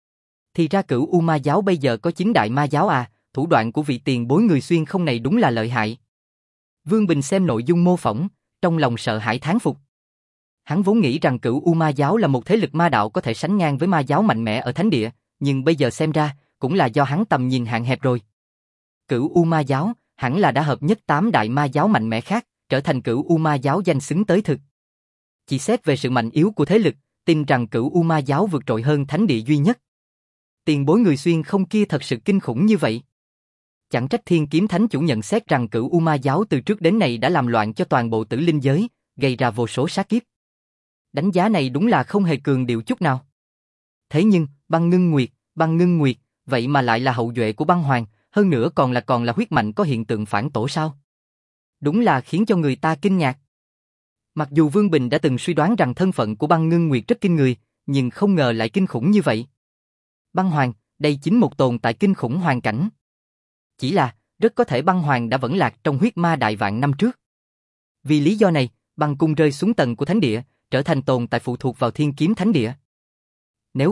Thì ra cửu U Ma giáo bây giờ có chín đại ma giáo à, thủ đoạn của vị tiền bối người xuyên không này đúng là lợi hại. Vương Bình xem nội dung mô phỏng, trong lòng sợ hãi thán phục. Hắn vốn nghĩ rằng cửu U Ma giáo là một thế lực ma đạo có thể sánh ngang với ma giáo mạnh mẽ ở thánh địa, nhưng bây giờ xem ra, cũng là do hắn tầm nhìn hạn hẹp rồi. Cửu U Ma giáo, hẳn là đã hợp nhất tám đại ma giáo mạnh mẽ khác, trở thành cửu U Ma giáo danh xứng tới thực. Chỉ xét về sự mạnh yếu của thế lực, tin rằng cửu U Ma giáo vượt trội hơn thánh địa duy nhất. Tiền bối người xuyên không kia thật sự kinh khủng như vậy. Chẳng trách Thiên Kiếm Thánh chủ nhận xét rằng cửu U Ma giáo từ trước đến nay đã làm loạn cho toàn bộ tử linh giới, gây ra vô số sát kiếp. Đánh giá này đúng là không hề cường điệu chút nào. Thế nhưng, Băng Ngưng Nguyệt, Băng Ngưng Nguyệt, vậy mà lại là hậu duệ của băng hoàng, hơn nữa còn là còn là huyết mạnh có hiện tượng phản tổ sao? Đúng là khiến cho người ta kinh ngạc. Mặc dù Vương Bình đã từng suy đoán rằng thân phận của Băng Ngưng Nguyệt rất kinh người, nhưng không ngờ lại kinh khủng như vậy. Băng hoàng, đây chính một tồn tại kinh khủng hoàn cảnh. Chỉ là, rất có thể băng hoàng đã vẫn lạc trong huyết ma đại vạn năm trước. Vì lý do này, băng cung rơi xuống tầng của thánh địa, trở thành tồn tại phụ thuộc vào Thiên Kiếm Thánh địa. Nếu không,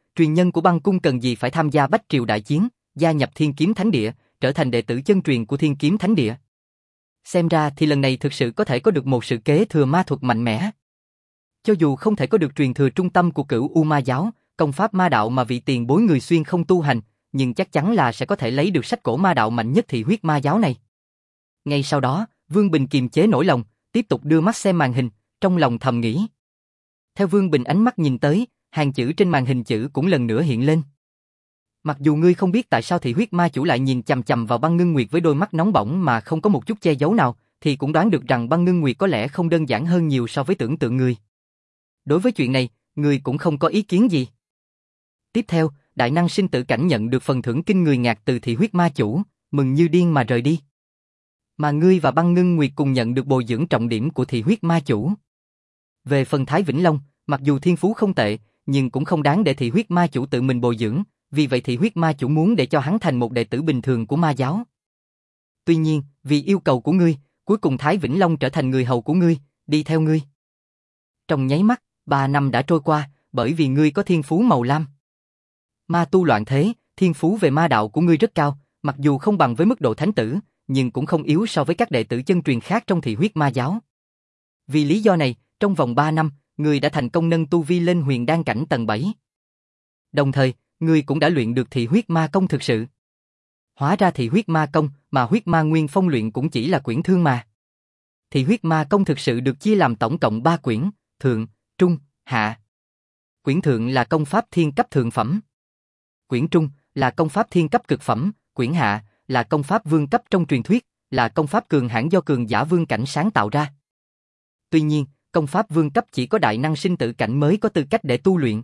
truyền nhân của băng cung cần gì phải tham gia Bách Triều đại chiến, gia nhập Thiên Kiếm Thánh Địa, trở thành đệ tử chân truyền của Thiên Kiếm Thánh Địa. Xem ra thì lần này thực sự có thể có được một sự kế thừa ma thuật mạnh mẽ. Cho dù không thể có được truyền thừa trung tâm của Cửu U Ma giáo, công pháp ma đạo mà vị tiền bối người xuyên không tu hành, nhưng chắc chắn là sẽ có thể lấy được sách cổ ma đạo mạnh nhất Thị Huyết Ma giáo này. Ngay sau đó, Vương Bình kiềm chế nỗi lòng, tiếp tục đưa mắt xem màn hình, trong lòng thầm nghĩ. Theo Vương Bình ánh mắt nhìn tới, hàng chữ trên màn hình chữ cũng lần nữa hiện lên. Mặc dù ngươi không biết tại sao Thị Huyết Ma chủ lại nhìn chằm chằm vào Băng Ngưng Nguyệt với đôi mắt nóng bỏng mà không có một chút che giấu nào, thì cũng đoán được rằng Băng Ngưng Nguyệt có lẽ không đơn giản hơn nhiều so với tưởng tượng người. Đối với chuyện này, ngươi cũng không có ý kiến gì. Tiếp theo, đại năng sinh tử cảnh nhận được phần thưởng kinh người ngạc từ Thị Huyết Ma chủ, mừng như điên mà rời đi. Mà ngươi và Băng Ngưng Nguyệt cùng nhận được bồi dưỡng trọng điểm của Thị Huyết Ma chủ. Về phần Thái Vĩnh Long, mặc dù thiên phú không tệ, nhưng cũng không đáng để Thị Huyết Ma chủ tự mình bồi dưỡng, vì vậy Thị Huyết Ma chủ muốn để cho hắn thành một đệ tử bình thường của ma giáo. Tuy nhiên, vì yêu cầu của ngươi, cuối cùng Thái Vĩnh Long trở thành người hầu của ngươi, đi theo ngươi. Trong nháy mắt, ba năm đã trôi qua, bởi vì ngươi có thiên phú màu lam. Ma tu loạn thế, thiên phú về ma đạo của ngươi rất cao, mặc dù không bằng với mức độ thánh tử, nhưng cũng không yếu so với các đệ tử chân truyền khác trong Thị Huyết Ma giáo. Vì lý do này, trong vòng ba năm, ngươi đã thành công nâng tu vi lên huyền đan cảnh tầng bảy. Đồng thời, ngươi cũng đã luyện được Thị Huyết Ma công thực sự. Hóa ra Thị Huyết Ma công mà Huyết Ma Nguyên Phong luyện cũng chỉ là quyển thương mà. Thị Huyết Ma công thực sự được chia làm tổng cộng ba quyển, thượng, trung, hạ. Quyển thượng là công pháp thiên cấp thượng phẩm. Quyển trung là công pháp thiên cấp cực phẩm, quyển hạ là công pháp vương cấp trong truyền thuyết, là công pháp cường hãn do cường giả vương cảnh sáng tạo ra. Tuy nhiên, công pháp vương cấp chỉ có đại năng sinh tử cảnh mới có tư cách để tu luyện.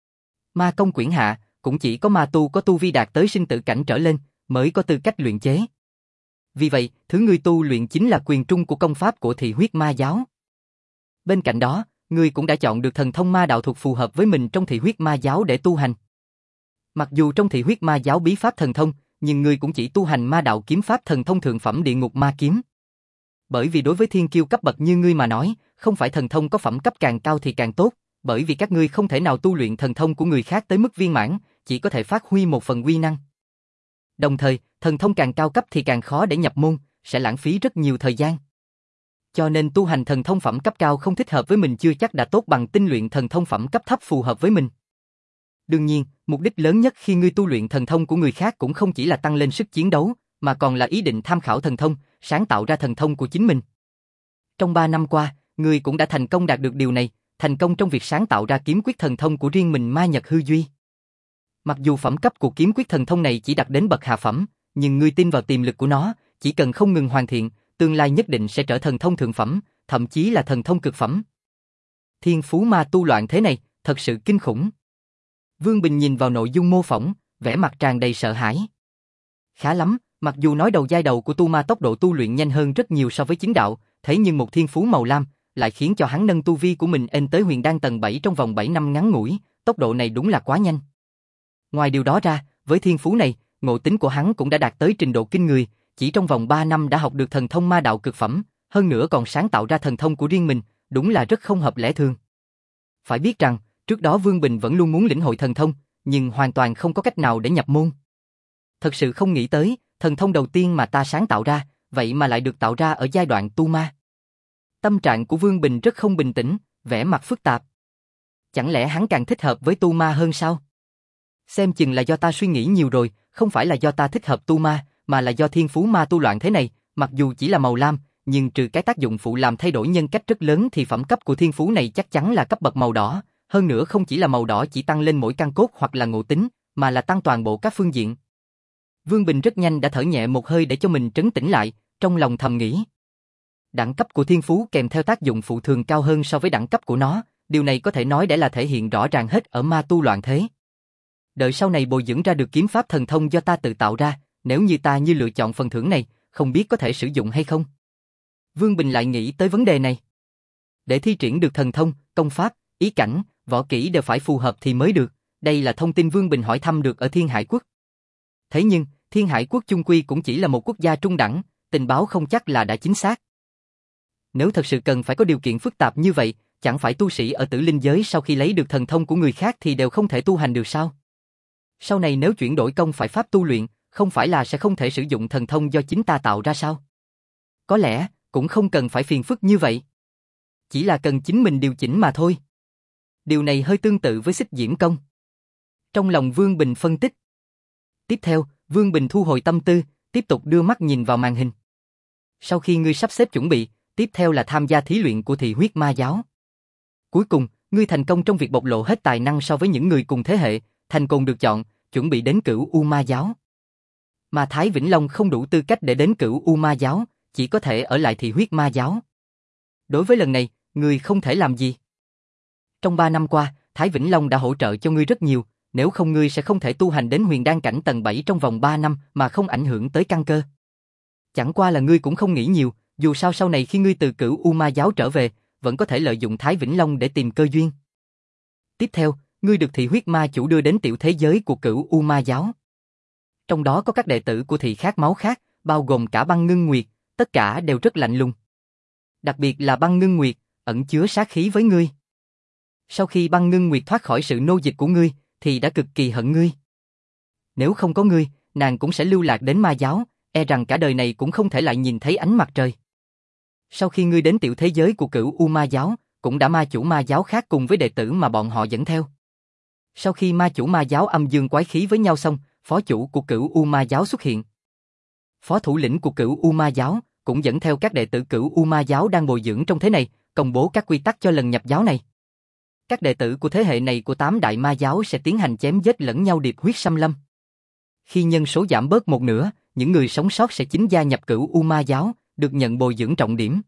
Ma công quyển hạ cũng chỉ có ma tu có tu vi đạt tới sinh tử cảnh trở lên mới có tư cách luyện chế. Vì vậy, thứ ngươi tu luyện chính là quyền trung của công pháp của Thị Huyết Ma giáo. Bên cạnh đó, ngươi cũng đã chọn được thần thông ma đạo thuật phù hợp với mình trong Thị Huyết Ma giáo để tu hành. Mặc dù trong Thị Huyết Ma giáo bí pháp thần thông, nhưng ngươi cũng chỉ tu hành ma đạo kiếm pháp thần thông thượng phẩm Địa Ngục Ma kiếm. Bởi vì đối với thiên kiêu cấp bậc như ngươi mà nói, không phải thần thông có phẩm cấp càng cao thì càng tốt, bởi vì các ngươi không thể nào tu luyện thần thông của người khác tới mức viên mãn, chỉ có thể phát huy một phần uy năng. Đồng thời, thần thông càng cao cấp thì càng khó để nhập môn, sẽ lãng phí rất nhiều thời gian. Cho nên tu hành thần thông phẩm cấp cao không thích hợp với mình chưa chắc đã tốt bằng tinh luyện thần thông phẩm cấp thấp phù hợp với mình. Đương nhiên, mục đích lớn nhất khi ngươi tu luyện thần thông của người khác cũng không chỉ là tăng lên sức chiến đấu, mà còn là ý định tham khảo thần thông, sáng tạo ra thần thông của chính mình. Trong ba năm qua, ngươi cũng đã thành công đạt được điều này, thành công trong việc sáng tạo ra kiếm quyết thần thông của riêng mình Ma Nhật Hư Duy. Mặc dù phẩm cấp của kiếm quyết thần thông này chỉ đạt đến bậc hạ phẩm, nhưng ngươi tin vào tiềm lực của nó, chỉ cần không ngừng hoàn thiện, tương lai nhất định sẽ trở thần thông thượng phẩm, thậm chí là thần thông cực phẩm. Thiên phú ma tu loạn thế này, thật sự kinh khủng. Vương Bình nhìn vào nội dung mô phỏng, vẻ mặt tràn đầy sợ hãi. Khá lắm, mặc dù nói đầu giai đầu của tu ma tốc độ tu luyện nhanh hơn rất nhiều so với chính đạo, thế nhưng một thiên phú màu lam lại khiến cho hắn nâng tu vi của mình lên tới huyền đan tầng bảy trong vòng bảy năm ngắn ngủi, tốc độ này đúng là quá nhanh. Ngoài điều đó ra, với thiên phú này, ngộ tính của hắn cũng đã đạt tới trình độ kinh người, chỉ trong vòng ba năm đã học được thần thông ma đạo cực phẩm, hơn nữa còn sáng tạo ra thần thông của riêng mình, đúng là rất không hợp lẽ thường. Phải biết rằng, trước đó Vương Bình vẫn luôn muốn lĩnh hội thần thông, nhưng hoàn toàn không có cách nào để nhập môn. Thật sự không nghĩ tới, thần thông đầu tiên mà ta sáng tạo ra, vậy mà lại được tạo ra ở giai đoạn tu ma. Tâm trạng của Vương Bình rất không bình tĩnh, vẻ mặt phức tạp. Chẳng lẽ hắn càng thích hợp với tu ma hơn sao? Xem chừng là do ta suy nghĩ nhiều rồi, không phải là do ta thích hợp tu ma, mà là do thiên phú ma tu loạn thế này, mặc dù chỉ là màu lam, nhưng trừ cái tác dụng phụ làm thay đổi nhân cách rất lớn thì phẩm cấp của thiên phú này chắc chắn là cấp bậc màu đỏ, hơn nữa không chỉ là màu đỏ chỉ tăng lên mỗi căn cốt hoặc là ngộ tính, mà là tăng toàn bộ các phương diện. Vương Bình rất nhanh đã thở nhẹ một hơi để cho mình trấn tĩnh lại, trong lòng thầm nghĩ. Đẳng cấp của thiên phú kèm theo tác dụng phụ thường cao hơn so với đẳng cấp của nó, điều này có thể nói để là thể hiện rõ ràng hết ở ma tu loạn thế. Đợi sau này bồi dưỡng ra được kiếm pháp thần thông do ta tự tạo ra, nếu như ta như lựa chọn phần thưởng này, không biết có thể sử dụng hay không. Vương Bình lại nghĩ tới vấn đề này. Để thi triển được thần thông, công pháp, ý cảnh, võ kỹ đều phải phù hợp thì mới được, đây là thông tin Vương Bình hỏi thăm được ở Thiên Hải Quốc. Thế nhưng, Thiên Hải Quốc chung quy cũng chỉ là một quốc gia trung đẳng, tình báo không chắc là đã chính xác. Nếu thật sự cần phải có điều kiện phức tạp như vậy, chẳng phải tu sĩ ở tử linh giới sau khi lấy được thần thông của người khác thì đều không thể tu hành được sao? Sau này nếu chuyển đổi công phải pháp tu luyện, không phải là sẽ không thể sử dụng thần thông do chính ta tạo ra sao? Có lẽ, cũng không cần phải phiền phức như vậy. Chỉ là cần chính mình điều chỉnh mà thôi. Điều này hơi tương tự với xích diễm công. Trong lòng Vương Bình phân tích. Tiếp theo, Vương Bình thu hồi tâm tư, tiếp tục đưa mắt nhìn vào màn hình. Sau khi ngươi sắp xếp chuẩn bị, tiếp theo là tham gia thí luyện của thị huyết ma giáo. Cuối cùng, ngươi thành công trong việc bộc lộ hết tài năng so với những người cùng thế hệ, thành công được chọn, chuẩn bị đến Cửu U Ma giáo. Mà Thái Vĩnh Long không đủ tư cách để đến Cửu U Ma giáo, chỉ có thể ở lại thị huyết ma giáo. Đối với lần này, ngươi không thể làm gì. Trong ba năm qua, Thái Vĩnh Long đã hỗ trợ cho ngươi rất nhiều, nếu không ngươi sẽ không thể tu hành đến huyền đan cảnh tầng bảy trong vòng ba năm mà không ảnh hưởng tới căn cơ. Chẳng qua là ngươi cũng không nghĩ nhiều, dù sao sau này khi ngươi từ Cửu U Ma giáo trở về, vẫn có thể lợi dụng Thái Vĩnh Long để tìm cơ duyên. Tiếp theo, ngươi được thị huyết ma chủ đưa đến tiểu thế giới của Cửu U Ma giáo. Trong đó có các đệ tử của thị khát máu khác, bao gồm cả Băng Ngưng Nguyệt, tất cả đều rất lạnh lùng. Đặc biệt là Băng Ngưng Nguyệt, ẩn chứa sát khí với ngươi. Sau khi Băng Ngưng Nguyệt thoát khỏi sự nô dịch của ngươi, thì đã cực kỳ hận ngươi. Nếu không có ngươi, nàng cũng sẽ lưu lạc đến ma giáo, e rằng cả đời này cũng không thể lại nhìn thấy ánh mặt trời. Sau khi ngươi đến tiểu thế giới của Cửu U Ma giáo, cũng đã ma chủ ma giáo khác cùng với đệ tử mà bọn họ dẫn theo. Sau khi ma chủ ma giáo âm dương quái khí với nhau xong, phó chủ của Cửu U Ma giáo xuất hiện. Phó thủ lĩnh của Cửu U Ma giáo cũng dẫn theo các đệ tử Cửu U Ma giáo đang bồi dưỡng trong thế này, công bố các quy tắc cho lần nhập giáo này. Các đệ tử của thế hệ này của tám đại ma giáo sẽ tiến hành chém giết lẫn nhau điệp huyết xâm lâm. Khi nhân số giảm bớt một nửa, những người sống sót sẽ chính gia nhập Cửu U Ma giáo, được nhận bồi dưỡng trọng điểm.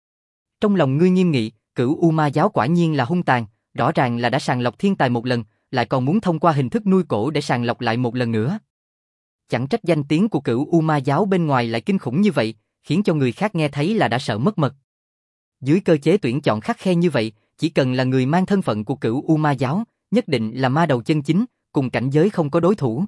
Trong lòng ngươi nghiêm nghị, Cửu U Ma giáo quả nhiên là hung tàn, rõ ràng là đã sàng lọc thiên tài một lần, lại còn muốn thông qua hình thức nuôi cổ để sàng lọc lại một lần nữa. Chẳng trách danh tiếng của Cửu U Ma giáo bên ngoài lại kinh khủng như vậy, khiến cho người khác nghe thấy là đã sợ mất mật. Dưới cơ chế tuyển chọn khắt khe như vậy, chỉ cần là người mang thân phận của Cửu U Ma giáo, nhất định là ma đầu chân chính, cùng cảnh giới không có đối thủ.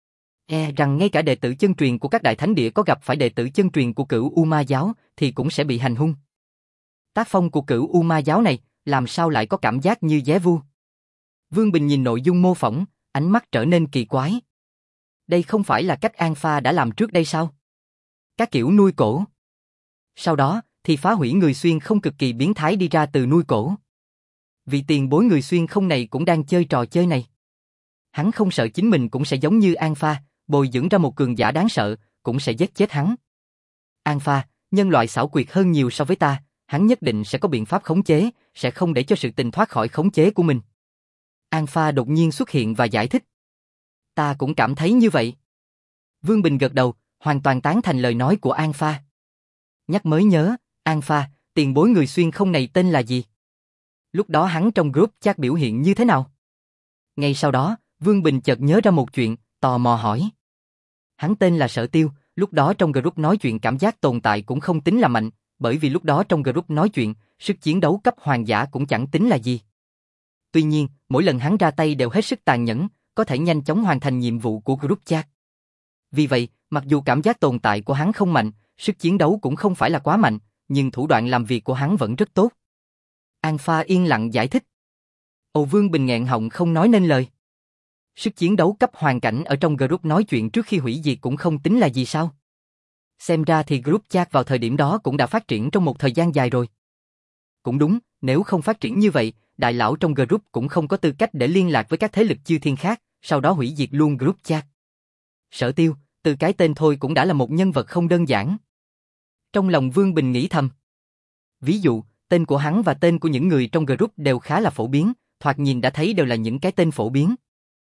E rằng ngay cả đệ tử chân truyền của các đại thánh địa có gặp phải đệ tử chân truyền của Cửu U Ma giáo thì cũng sẽ bị hành hung. Tác phong của Cửu U Ma giáo này, làm sao lại có cảm giác như vé vu? Vương Bình nhìn nội dung mô phỏng, ánh mắt trở nên kỳ quái. Đây không phải là cách An Pha đã làm trước đây sao? Các kiểu nuôi cổ. Sau đó, thì phá hủy người xuyên không cực kỳ biến thái đi ra từ nuôi cổ. Vì tiền bối người xuyên không này cũng đang chơi trò chơi này. Hắn không sợ chính mình cũng sẽ giống như An Pha, bồi dưỡng ra một cường giả đáng sợ, cũng sẽ giết chết hắn. An Pha, nhân loại xảo quyệt hơn nhiều so với ta, hắn nhất định sẽ có biện pháp khống chế, sẽ không để cho sự tình thoát khỏi khống chế của mình. An Pha đột nhiên xuất hiện và giải thích. Ta cũng cảm thấy như vậy. Vương Bình gật đầu, hoàn toàn tán thành lời nói của An Pha. Nhắc mới nhớ, An Pha, tiền bối người xuyên không này tên là gì? Lúc đó hắn trong group chat biểu hiện như thế nào? Ngay sau đó, Vương Bình chợt nhớ ra một chuyện, tò mò hỏi. Hắn tên là Sở Tiêu, lúc đó trong group nói chuyện cảm giác tồn tại cũng không tính là mạnh, bởi vì lúc đó trong group nói chuyện, sức chiến đấu cấp hoàng giả cũng chẳng tính là gì. Tuy nhiên, mỗi lần hắn ra tay đều hết sức tàn nhẫn, có thể nhanh chóng hoàn thành nhiệm vụ của group chat. Vì vậy, mặc dù cảm giác tồn tại của hắn không mạnh, sức chiến đấu cũng không phải là quá mạnh, nhưng thủ đoạn làm việc của hắn vẫn rất tốt. An Pha yên lặng giải thích. Ồ, Vương Bình nghẹn họng không nói nên lời. Sức chiến đấu cấp hoàn cảnh ở trong group nói chuyện trước khi hủy diệt cũng không tính là gì sao? Xem ra thì group chat vào thời điểm đó cũng đã phát triển trong một thời gian dài rồi. Cũng đúng, nếu không phát triển như vậy, đại lão trong group cũng không có tư cách để liên lạc với các thế lực chư thiên khác, sau đó hủy diệt luôn group chat. Sở Tiêu, từ cái tên thôi cũng đã là một nhân vật không đơn giản. Trong lòng Vương Bình nghĩ thầm. Ví dụ, tên của hắn và tên của những người trong group đều khá là phổ biến, thoạt nhìn đã thấy đều là những cái tên phổ biến.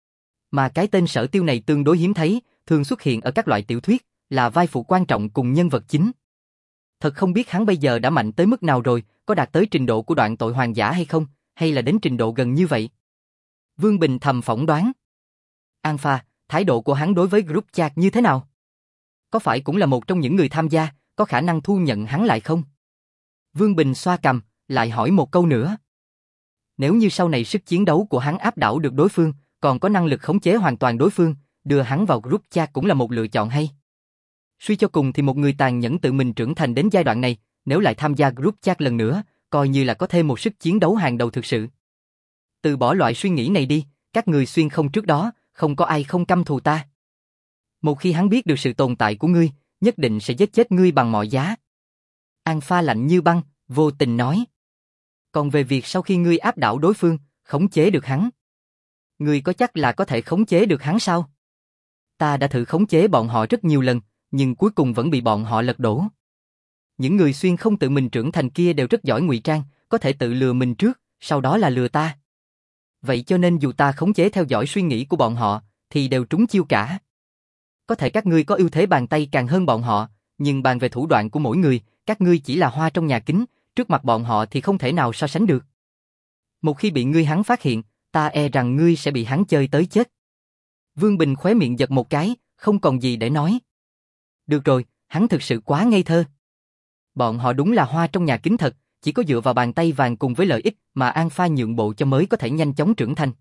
Mà cái tên Sở Tiêu này tương đối hiếm thấy, thường xuất hiện ở các loại tiểu thuyết, là vai phụ quan trọng cùng nhân vật chính. Thật không biết hắn bây giờ đã mạnh tới mức nào rồi, có đạt tới trình độ của đoạn tội hoàng giả hay không, hay là đến trình độ gần như vậy. Vương Bình thầm phỏng đoán. An Pha, thái độ của hắn đối với group chat như thế nào? Có phải cũng là một trong những người tham gia, có khả năng thu nhận hắn lại không? Vương Bình xoa cằm, lại hỏi một câu nữa. Nếu như sau này sức chiến đấu của hắn áp đảo được đối phương, còn có năng lực khống chế hoàn toàn đối phương, đưa hắn vào group chat cũng là một lựa chọn hay. Suy cho cùng thì một người tàn nhẫn tự mình trưởng thành đến giai đoạn này, nếu lại tham gia group chat lần nữa, coi như là có thêm một sức chiến đấu hàng đầu thực sự. Từ bỏ loại suy nghĩ này đi, các người xuyên không trước đó, không có ai không căm thù ta. Một khi hắn biết được sự tồn tại của ngươi, nhất định sẽ giết chết ngươi bằng mọi giá. An Pha lạnh như băng, vô tình nói. Còn về việc sau khi ngươi áp đảo đối phương, khống chế được hắn. Ngươi có chắc là có thể khống chế được hắn sao? Ta đã thử khống chế bọn họ rất nhiều lần, nhưng cuối cùng vẫn bị bọn họ lật đổ. Những người xuyên không tự mình trưởng thành kia đều rất giỏi ngụy trang, có thể tự lừa mình trước, sau đó là lừa ta. Vậy cho nên dù ta khống chế theo dõi suy nghĩ của bọn họ, thì đều trúng chiêu cả. Có thể các ngươi có ưu thế bàn tay càng hơn bọn họ, nhưng bàn về thủ đoạn của mỗi người, các ngươi chỉ là hoa trong nhà kính, trước mặt bọn họ thì không thể nào so sánh được. Một khi bị ngươi hắn phát hiện, ta e rằng ngươi sẽ bị hắn chơi tới chết. Vương Bình khóe miệng giật một cái, không còn gì để nói. Được rồi, hắn thực sự quá ngây thơ. Bọn họ đúng là hoa trong nhà kính thật, chỉ có dựa vào bàn tay vàng cùng với lợi ích mà An Pha nhượng bộ cho mới có thể nhanh chóng trưởng thành.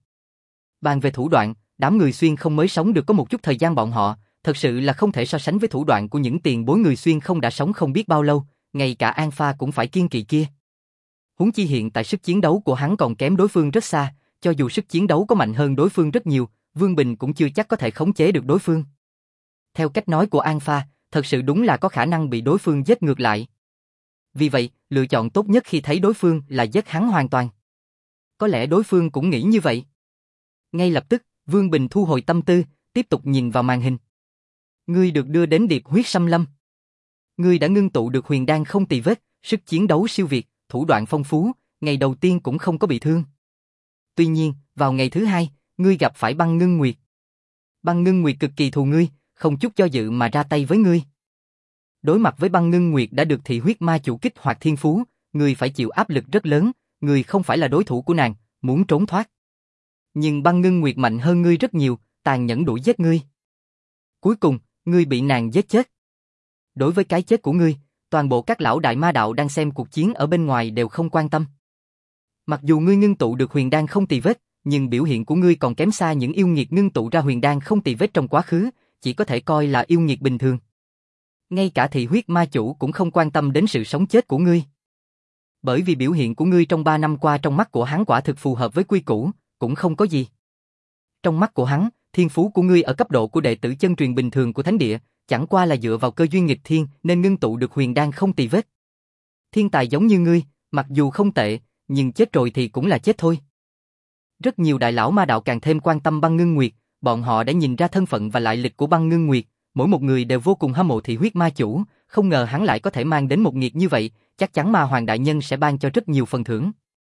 Bàn về thủ đoạn, đám người xuyên không mới sống được có một chút thời gian bọn họ, thật sự là không thể so sánh với thủ đoạn của những tiền bối người xuyên không đã sống không biết bao lâu, ngay cả An Pha cũng phải kiên kỵ kia. Huống chi hiện tại sức chiến đấu của hắn còn kém đối phương rất xa, cho dù sức chiến đấu có mạnh hơn đối phương rất nhiều, Vương Bình cũng chưa chắc có thể khống chế được đối phương. Theo cách nói của An Pha, thật sự đúng là có khả năng bị đối phương giết ngược lại. Vì vậy, lựa chọn tốt nhất khi thấy đối phương là giết hắn hoàn toàn. Có lẽ đối phương cũng nghĩ như vậy. Ngay lập tức, Vương Bình thu hồi tâm tư, tiếp tục nhìn vào màn hình. Ngươi được đưa đến Điệt Huyết Xâm Lâm. Ngươi đã ngưng tụ được huyền đan không tì vết, sức chiến đấu siêu việt, thủ đoạn phong phú, ngày đầu tiên cũng không có bị thương. Tuy nhiên, vào ngày thứ hai, ngươi gặp phải Băng Ngưng Nguyệt. Băng Ngưng Nguyệt cực kỳ thù ngươi, không chút do dự mà ra tay với ngươi. Đối mặt với Băng Ngưng Nguyệt đã được thị huyết ma chủ kích hoạt thiên phú, ngươi phải chịu áp lực rất lớn, ngươi không phải là đối thủ của nàng, muốn trốn thoát. Nhưng Băng Ngưng Nguyệt mạnh hơn ngươi rất nhiều, tàn nhẫn đuổi giết ngươi. Cuối cùng, ngươi bị nàng giết chết. Đối với cái chết của ngươi, toàn bộ các lão đại ma đạo đang xem cuộc chiến ở bên ngoài đều không quan tâm. Mặc dù ngươi ngưng tụ được huyền đan không tì vết, nhưng biểu hiện của ngươi còn kém xa những yêu nghiệt ngưng tụ ra huyền đan không tì vết trong quá khứ, chỉ có thể coi là yêu nghiệt bình thường. Ngay cả thị huyết ma chủ cũng không quan tâm đến sự sống chết của ngươi. Bởi vì biểu hiện của ngươi trong ba năm qua trong mắt của hắn quả thực phù hợp với quy củ, cũng không có gì. Trong mắt của hắn, thiên phú của ngươi ở cấp độ của đệ tử chân truyền bình thường của thánh địa, chẳng qua là dựa vào cơ duyên nghịch thiên nên ngưng tụ được huyền đan không tì vết. Thiên tài giống như ngươi, mặc dù không tệ, nhưng chết rồi thì cũng là chết thôi. Rất nhiều đại lão ma đạo càng thêm quan tâm Băng Ngưng Nguyệt, bọn họ đã nhìn ra thân phận và lại lịch của Băng Ngưng Nguyệt, mỗi một người đều vô cùng hâm mộ thị huyết ma chủ, không ngờ hắn lại có thể mang đến một nghiệt như vậy, chắc chắn Ma Hoàng đại nhân sẽ ban cho rất nhiều phần thưởng.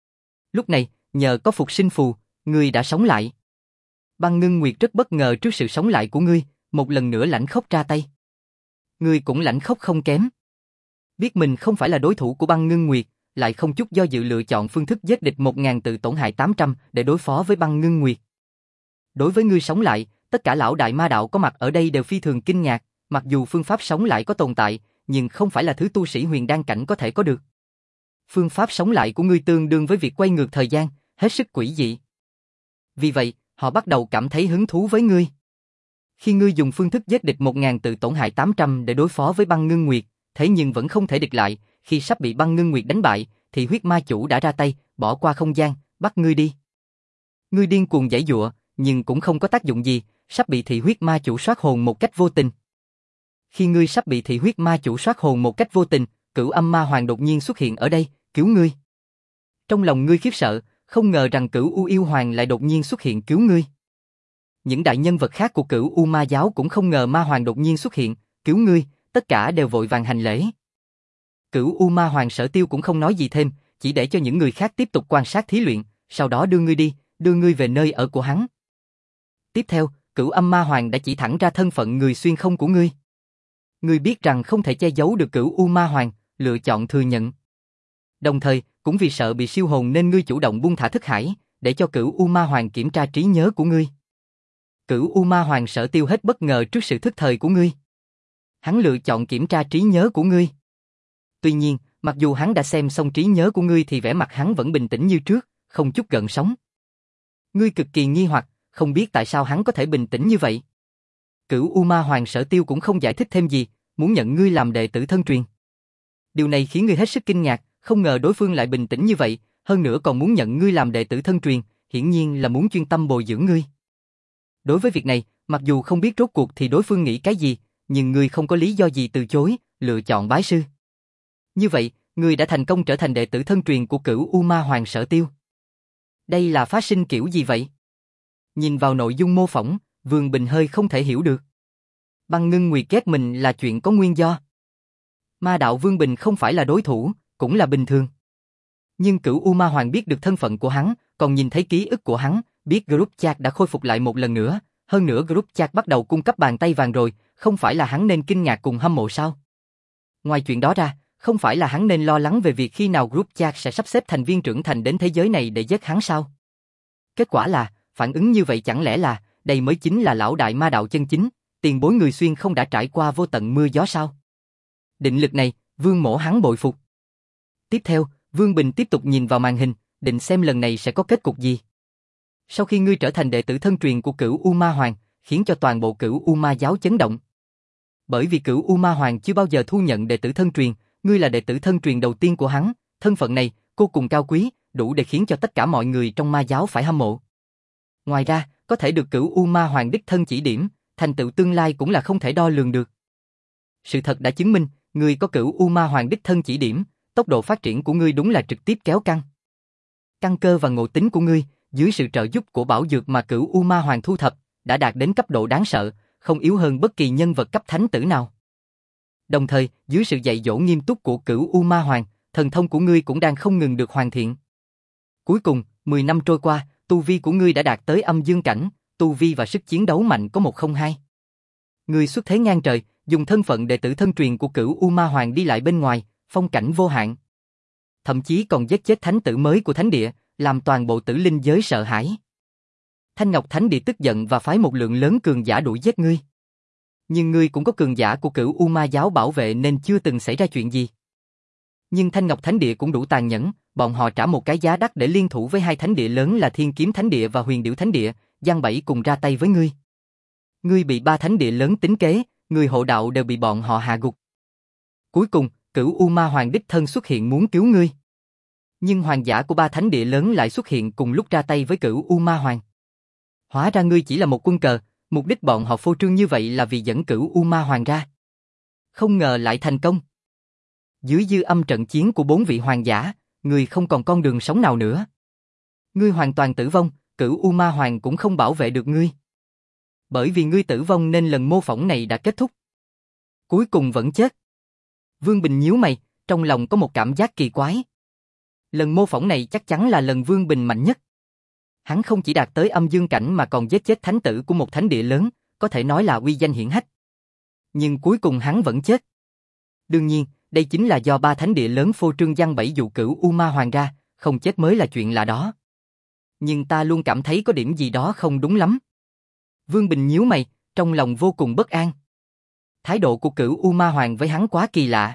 Lúc này, nhờ có phục sinh phù, ngươi đã sống lại. Băng Ngưng Nguyệt rất bất ngờ trước sự sống lại của ngươi, một lần nữa lãnh khốc ra tay. Ngươi cũng lãnh khốc không kém. Biết mình không phải là đối thủ của Băng Ngưng Nguyệt, lại không chút do dự lựa chọn phương thức giết địch một ngàn tự tổn hại tám trăm để đối phó với Băng Ngưng Nguyệt. Đối với ngươi sống lại, tất cả lão đại ma đạo có mặt ở đây đều phi thường kinh ngạc, mặc dù phương pháp sống lại có tồn tại, nhưng không phải là thứ tu sĩ huyền đan cảnh có thể có được. Phương pháp sống lại của ngươi tương đương với việc quay ngược thời gian, hết sức quỷ dị. Vì vậy, họ bắt đầu cảm thấy hứng thú với ngươi. Khi ngươi dùng phương thức giết địch một ngàn tự tổn hại tám trăm để đối phó với Băng Ngưng Nguyệt, thế nhưng vẫn không thể địch lại, khi sắp bị Băng Ngưng Nguyệt đánh bại, thì huyết ma chủ đã ra tay, bỏ qua không gian, bắt ngươi đi. Ngươi điên cuồng giãy giụa, nhưng cũng không có tác dụng gì, sắp bị thị huyết ma chủ soát hồn một cách vô tình. Khi ngươi sắp bị thị huyết ma chủ soát hồn một cách vô tình, Cửu Âm Ma Hoàng đột nhiên xuất hiện ở đây, cứu ngươi. Trong lòng ngươi khiếp sợ, không ngờ rằng Cửu U Yêu Hoàng lại đột nhiên xuất hiện cứu ngươi. Những đại nhân vật khác của Cửu U Ma giáo cũng không ngờ Ma Hoàng đột nhiên xuất hiện, cứu ngươi, tất cả đều vội vàng hành lễ. Cửu U Ma Hoàng Sở Tiêu cũng không nói gì thêm, chỉ để cho những người khác tiếp tục quan sát thí luyện, sau đó đưa ngươi đi, đưa ngươi về nơi ở của hắn. Tiếp theo, Cửu Âm Ma Hoàng đã chỉ thẳng ra thân phận người xuyên không của ngươi. Ngươi biết rằng không thể che giấu được Cửu U Ma Hoàng, lựa chọn thừa nhận. Đồng thời, cũng vì sợ bị siêu hồn nên ngươi chủ động buông thả thức hải, để cho Cửu U Ma Hoàng kiểm tra trí nhớ của ngươi. Cửu U Ma Hoàng Sở Tiêu hết bất ngờ trước sự thức thời của ngươi. Hắn lựa chọn kiểm tra trí nhớ của ngươi. Tuy nhiên, mặc dù hắn đã xem xong trí nhớ của ngươi thì vẻ mặt hắn vẫn bình tĩnh như trước, không chút gợn sóng. Ngươi cực kỳ nghi hoặc, không biết tại sao hắn có thể bình tĩnh như vậy. Cửu U Ma Hoàng Sở Tiêu cũng không giải thích thêm gì, muốn nhận ngươi làm đệ tử thân truyền. Điều này khiến ngươi hết sức kinh ngạc, Không ngờ đối phương lại bình tĩnh như vậy, hơn nữa còn muốn nhận ngươi làm đệ tử thân truyền, hiển nhiên là muốn chuyên tâm bồi dưỡng ngươi. Đối với việc này, mặc dù không biết rốt cuộc thì đối phương nghĩ cái gì, nhưng ngươi không có lý do gì từ chối, lựa chọn bái sư. Như vậy, ngươi đã thành công trở thành đệ tử thân truyền của Cửu U Ma Hoàng Sở Tiêu. Đây là phá sinh kiểu gì vậy? Nhìn vào nội dung mô phỏng, Vương Bình hơi không thể hiểu được. Băng Ngưng Nguyệt ghét mình là chuyện có nguyên do. Ma đạo Vương Bình không phải là đối thủ, cũng là bình thường. Nhưng Cửu U Ma Hoàng biết được thân phận của hắn, còn nhìn thấy ký ức của hắn, biết group chat đã khôi phục lại một lần nữa, hơn nữa group chat bắt đầu cung cấp bàn tay vàng rồi, không phải là hắn nên kinh ngạc cùng hâm mộ sao? Ngoài chuyện đó ra, không phải là hắn nên lo lắng về việc khi nào group chat sẽ sắp xếp thành viên trưởng thành đến thế giới này để giết hắn sao? Kết quả là, phản ứng như vậy chẳng lẽ là, đây mới chính là lão đại ma đạo chân chính, tiền bối người xuyên không đã trải qua vô tận mưa gió sao? Định lực này, Vương Mỗ hắn bội phục. Tiếp theo, Vương Bình tiếp tục nhìn vào màn hình, định xem lần này sẽ có kết cục gì. Sau khi ngươi trở thành đệ tử thân truyền của Cửu U Ma Hoàng, khiến cho toàn bộ Cửu U Ma giáo chấn động. Bởi vì Cửu U Ma Hoàng chưa bao giờ thu nhận đệ tử thân truyền, ngươi là đệ tử thân truyền đầu tiên của hắn, thân phận này vô cùng cao quý, đủ để khiến cho tất cả mọi người trong ma giáo phải hâm mộ. Ngoài ra, có thể được Cửu U Ma Hoàng đích thân chỉ điểm, thành tựu tương lai cũng là không thể đo lường được. Sự thật đã chứng minh, ngươi có Cửu U Ma Hoàng đích thân chỉ điểm, tốc độ phát triển của ngươi đúng là trực tiếp kéo căng. Căn cơ và ngộ tính của ngươi, dưới sự trợ giúp của bảo dược mà Cửu U Ma Hoàng thu thập, đã đạt đến cấp độ đáng sợ, không yếu hơn bất kỳ nhân vật cấp thánh tử nào. Đồng thời, dưới sự dạy dỗ nghiêm túc của Cửu U Ma Hoàng, thần thông của ngươi cũng đang không ngừng được hoàn thiện. Cuối cùng, mười năm trôi qua, tu vi của ngươi đã đạt tới âm dương cảnh, tu vi và sức chiến đấu mạnh có một không hai. Ngươi xuất thế ngang trời, dùng thân phận đệ tử thân truyền của Cửu U Ma Hoàng đi lại bên ngoài, phong cảnh vô hạn. Thậm chí còn giết chết thánh tử mới của thánh địa, làm toàn bộ tử linh giới sợ hãi. Thanh Ngọc Thánh Địa tức giận và phái một lượng lớn cường giả đuổi giết ngươi. Nhưng ngươi cũng có cường giả của Cửu U Ma giáo bảo vệ nên chưa từng xảy ra chuyện gì. Nhưng Thanh Ngọc Thánh Địa cũng đủ tàn nhẫn, bọn họ trả một cái giá đắt để liên thủ với hai thánh địa lớn là Thiên Kiếm Thánh Địa và Huyền Điểu Thánh Địa, giăng bẫy cùng ra tay với ngươi. Ngươi bị ba thánh địa lớn tính kế, người hộ đạo đều bị bọn họ hạ gục. Cuối cùng, Cửu U Ma Hoàng đích thân xuất hiện muốn cứu ngươi. Nhưng hoàng giả của ba thánh địa lớn lại xuất hiện cùng lúc ra tay với Cửu U Ma Hoàng. Hóa ra ngươi chỉ là một quân cờ, mục đích bọn họ phô trương như vậy là vì dẫn Cửu U Ma Hoàng ra. Không ngờ lại thành công. Dưới dư âm trận chiến của bốn vị hoàng giả, ngươi không còn con đường sống nào nữa. Ngươi hoàn toàn tử vong, Cửu U Ma Hoàng cũng không bảo vệ được ngươi. Bởi vì ngươi tử vong nên lần mô phỏng này đã kết thúc. Cuối cùng vẫn chết. Vương Bình nhíu mày, trong lòng có một cảm giác kỳ quái. Lần mô phỏng này chắc chắn là lần Vương Bình mạnh nhất. Hắn không chỉ đạt tới âm dương cảnh mà còn giết chết thánh tử của một thánh địa lớn, có thể nói là uy danh hiển hách. Nhưng cuối cùng hắn vẫn chết. Đương nhiên, đây chính là do ba thánh địa lớn phô trương giăng bẫy dụ Cửu U Ma Hoàng ra, không chết mới là chuyện lạ đó. Nhưng ta luôn cảm thấy có điểm gì đó không đúng lắm. Vương Bình nhíu mày, trong lòng vô cùng bất an. Thái độ của Cửu U Ma Hoàng với hắn quá kỳ lạ.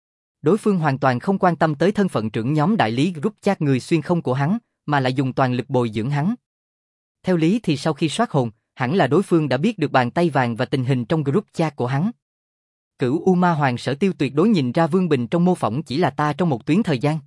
Đối phương hoàn toàn không quan tâm tới thân phận trưởng nhóm đại lý group chat người xuyên không của hắn, mà lại dùng toàn lực bồi dưỡng hắn. Theo lý thì sau khi soát hồn, hẳn là đối phương đã biết được bàn tay vàng và tình hình trong group chat của hắn. Cửu U Ma Hoàng Sở Tiêu tuyệt đối nhìn ra Vương Bình trong mô phỏng chỉ là ta trong một tuyến thời gian.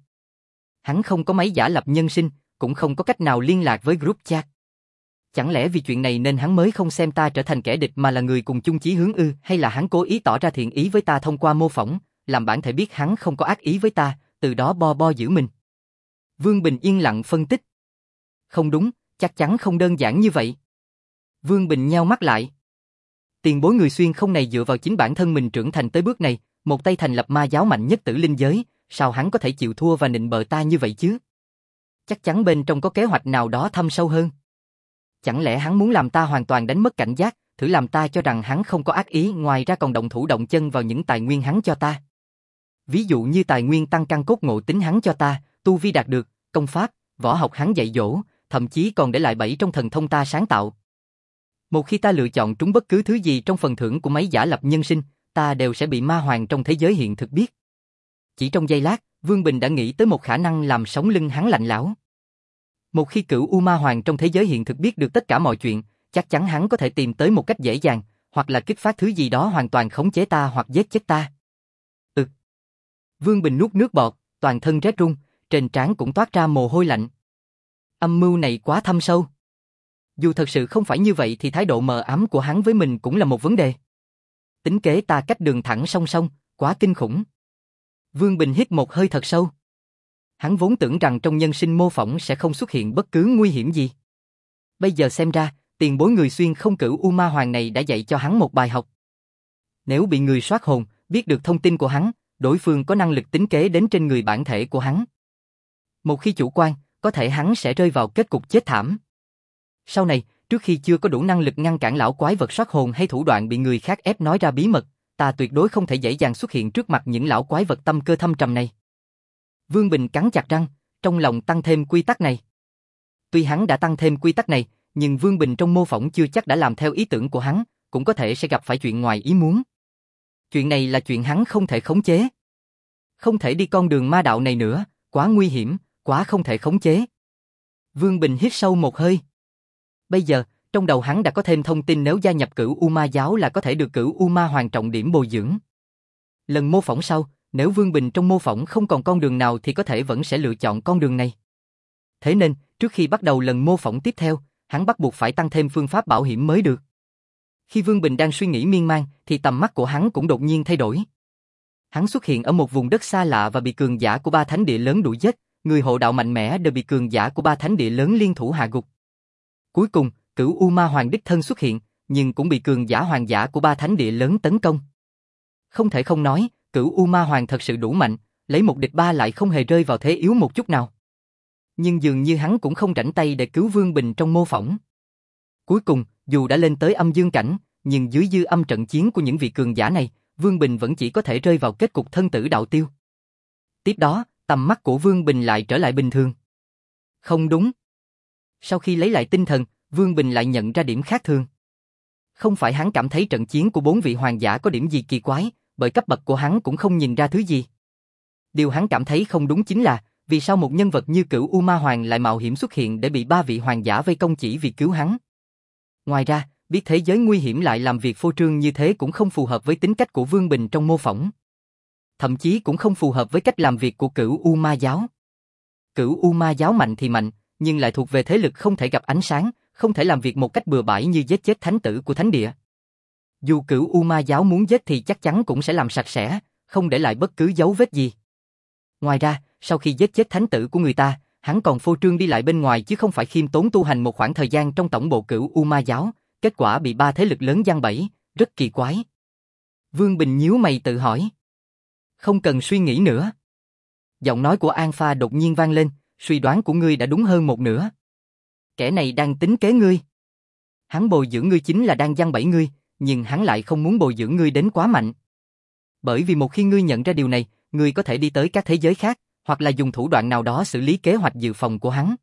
Hắn không có máy giả lập nhân sinh, cũng không có cách nào liên lạc với group chat. Chẳng lẽ vì chuyện này nên hắn mới không xem ta trở thành kẻ địch mà là người cùng chung chí hướng ư, hay là hắn cố ý tỏ ra thiện ý với ta thông qua mô phỏng, làm bản thể biết hắn không có ác ý với ta, từ đó bo bo giữ mình. Vương Bình yên lặng phân tích. Không đúng, chắc chắn không đơn giản như vậy. Vương Bình nheo mắt lại. Tiền bối người xuyên không này dựa vào chính bản thân mình trưởng thành tới bước này, một tay thành lập ma giáo mạnh nhất tử linh giới, sao hắn có thể chịu thua và nịnh bợ ta như vậy chứ? Chắc chắn bên trong có kế hoạch nào đó thâm sâu hơn. Chẳng lẽ hắn muốn làm ta hoàn toàn đánh mất cảnh giác, thử làm ta cho rằng hắn không có ác ý, ngoài ra còn động thủ động chân vào những tài nguyên hắn cho ta. Ví dụ như tài nguyên tăng căn cốt ngộ tính hắn cho ta, tu vi đạt được, công pháp, võ học hắn dạy dỗ, thậm chí còn để lại bẫy trong thần thông ta sáng tạo. Một khi ta lựa chọn trúng bất cứ thứ gì trong phần thưởng của máy giả lập nhân sinh, ta đều sẽ bị ma hoàng trong thế giới hiện thực biết. Chỉ trong giây lát, Vương Bình đã nghĩ tới một khả năng làm sống lưng hắn lạnh lẽo. Một khi Cửu U Ma Hoàng trong thế giới hiện thực biết được tất cả mọi chuyện, chắc chắn hắn có thể tìm tới một cách dễ dàng, hoặc là kích phát thứ gì đó hoàn toàn khống chế ta hoặc giết chết ta. Ừ. Vương Bình nuốt nước bọt, toàn thân rét run, trên trán cũng toát ra mồ hôi lạnh. Âm mưu này quá thâm sâu. Dù thật sự không phải như vậy thì thái độ mờ ám của hắn với mình cũng là một vấn đề. Tính kế ta cách đường thẳng song song, quá kinh khủng. Vương Bình hít một hơi thật sâu. Hắn vốn tưởng rằng trong nhân sinh mô phỏng sẽ không xuất hiện bất cứ nguy hiểm gì. Bây giờ xem ra, tiền bối người xuyên không cửu U Ma Hoàng này đã dạy cho hắn một bài học. Nếu bị người soát hồn, biết được thông tin của hắn, đối phương có năng lực tính kế đến trên người bản thể của hắn. Một khi chủ quan, có thể hắn sẽ rơi vào kết cục chết thảm. Sau này, trước khi chưa có đủ năng lực ngăn cản lão quái vật soát hồn hay thủ đoạn bị người khác ép nói ra bí mật, ta tuyệt đối không thể dễ dàng xuất hiện trước mặt những lão quái vật tâm cơ thâm trầm này. Vương Bình cắn chặt răng, trong lòng tăng thêm quy tắc này. Tuy hắn đã tăng thêm quy tắc này, nhưng Vương Bình trong mô phỏng chưa chắc đã làm theo ý tưởng của hắn, cũng có thể sẽ gặp phải chuyện ngoài ý muốn. Chuyện này là chuyện hắn không thể khống chế. Không thể đi con đường ma đạo này nữa, quá nguy hiểm, quá không thể khống chế. Vương Bình hít sâu một hơi. Bây giờ, trong đầu hắn đã có thêm thông tin nếu gia nhập cửu U Ma giáo là có thể được cửu U Ma Hoàng trọng điểm bồi dưỡng. Lần mô phỏng sau, nếu Vương Bình trong mô phỏng không còn con đường nào thì có thể vẫn sẽ lựa chọn con đường này. Thế nên, trước khi bắt đầu lần mô phỏng tiếp theo, hắn bắt buộc phải tăng thêm phương pháp bảo hiểm mới được. Khi Vương Bình đang suy nghĩ miên man, thì tầm mắt của hắn cũng đột nhiên thay đổi. Hắn xuất hiện ở một vùng đất xa lạ và bị cường giả của ba thánh địa lớn đuổi giết, người hộ đạo mạnh mẽ đều bị cường giả của ba thánh địa lớn liên thủ hạ gục. Cuối cùng, cửu U Ma Hoàng đích thân xuất hiện, nhưng cũng bị cường giả hoàng giả của ba thánh địa lớn tấn công. Không thể không nói, cửu U Ma Hoàng thật sự đủ mạnh, lấy một địch ba lại không hề rơi vào thế yếu một chút nào. Nhưng dường như hắn cũng không rảnh tay để cứu Vương Bình trong mô phỏng. Cuối cùng, dù đã lên tới âm dương cảnh, nhưng dưới dư âm trận chiến của những vị cường giả này, Vương Bình vẫn chỉ có thể rơi vào kết cục thân tử đạo tiêu. Tiếp đó, tầm mắt của Vương Bình lại trở lại bình thường. Không đúng. Sau khi lấy lại tinh thần, Vương Bình lại nhận ra điểm khác thường. Không phải hắn cảm thấy trận chiến của bốn vị hoàng giả có điểm gì kỳ quái, bởi cấp bậc của hắn cũng không nhìn ra thứ gì. Điều hắn cảm thấy không đúng chính là, vì sao một nhân vật như cửu U Ma Hoàng lại mạo hiểm xuất hiện để bị ba vị hoàng giả vây công chỉ vì cứu hắn. Ngoài ra, biết thế giới nguy hiểm lại làm việc phô trương như thế cũng không phù hợp với tính cách của Vương Bình trong mô phỏng. Thậm chí cũng không phù hợp với cách làm việc của cửu U Ma giáo. Cửu U Ma giáo mạnh thì mạnh, nhưng lại thuộc về thế lực không thể gặp ánh sáng, không thể làm việc một cách bừa bãi như giết chết thánh tử của thánh địa. Dù cửu U Ma giáo muốn giết thì chắc chắn cũng sẽ làm sạch sẽ, không để lại bất cứ dấu vết gì. Ngoài ra, sau khi giết chết thánh tử của người ta, hắn còn phô trương đi lại bên ngoài chứ không phải khiêm tốn tu hành một khoảng thời gian trong tổng bộ cửu U Ma giáo, kết quả bị ba thế lực lớn giăng bẫy, rất kỳ quái. Vương Bình nhíu mày tự hỏi. Không cần suy nghĩ nữa. Giọng nói của An Pha đột nhiên vang lên, suy đoán của ngươi đã đúng hơn một nửa. Kẻ này đang tính kế ngươi. Hắn bồi dưỡng ngươi chính là đang giăng bẫy ngươi, nhưng hắn lại không muốn bồi dưỡng ngươi đến quá mạnh. Bởi vì một khi ngươi nhận ra điều này, ngươi có thể đi tới các thế giới khác, hoặc là dùng thủ đoạn nào đó xử lý kế hoạch dự phòng của hắn.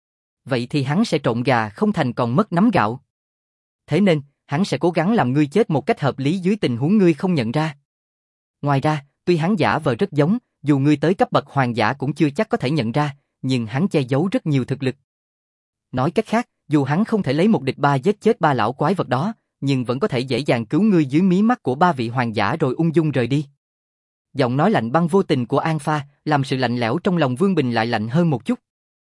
Vậy thì hắn sẽ trộn gà không thành còn mất nắm gạo. Thế nên, hắn sẽ cố gắng làm ngươi chết một cách hợp lý dưới tình huống ngươi không nhận ra. Ngoài ra, tuy hắn giả vờ rất giống, dù ngươi tới cấp bậc hoàng giả cũng chưa chắc có thể nhận ra, nhưng hắn che giấu rất nhiều thực lực. Nói cách khác, dù hắn không thể lấy một địch ba giết chết ba lão quái vật đó, nhưng vẫn có thể dễ dàng cứu ngươi dưới mí mắt của ba vị hoàng giả rồi ung dung rời đi. Giọng nói lạnh băng vô tình của An Pha làm sự lạnh lẽo trong lòng Vương Bình lại lạnh hơn một chút.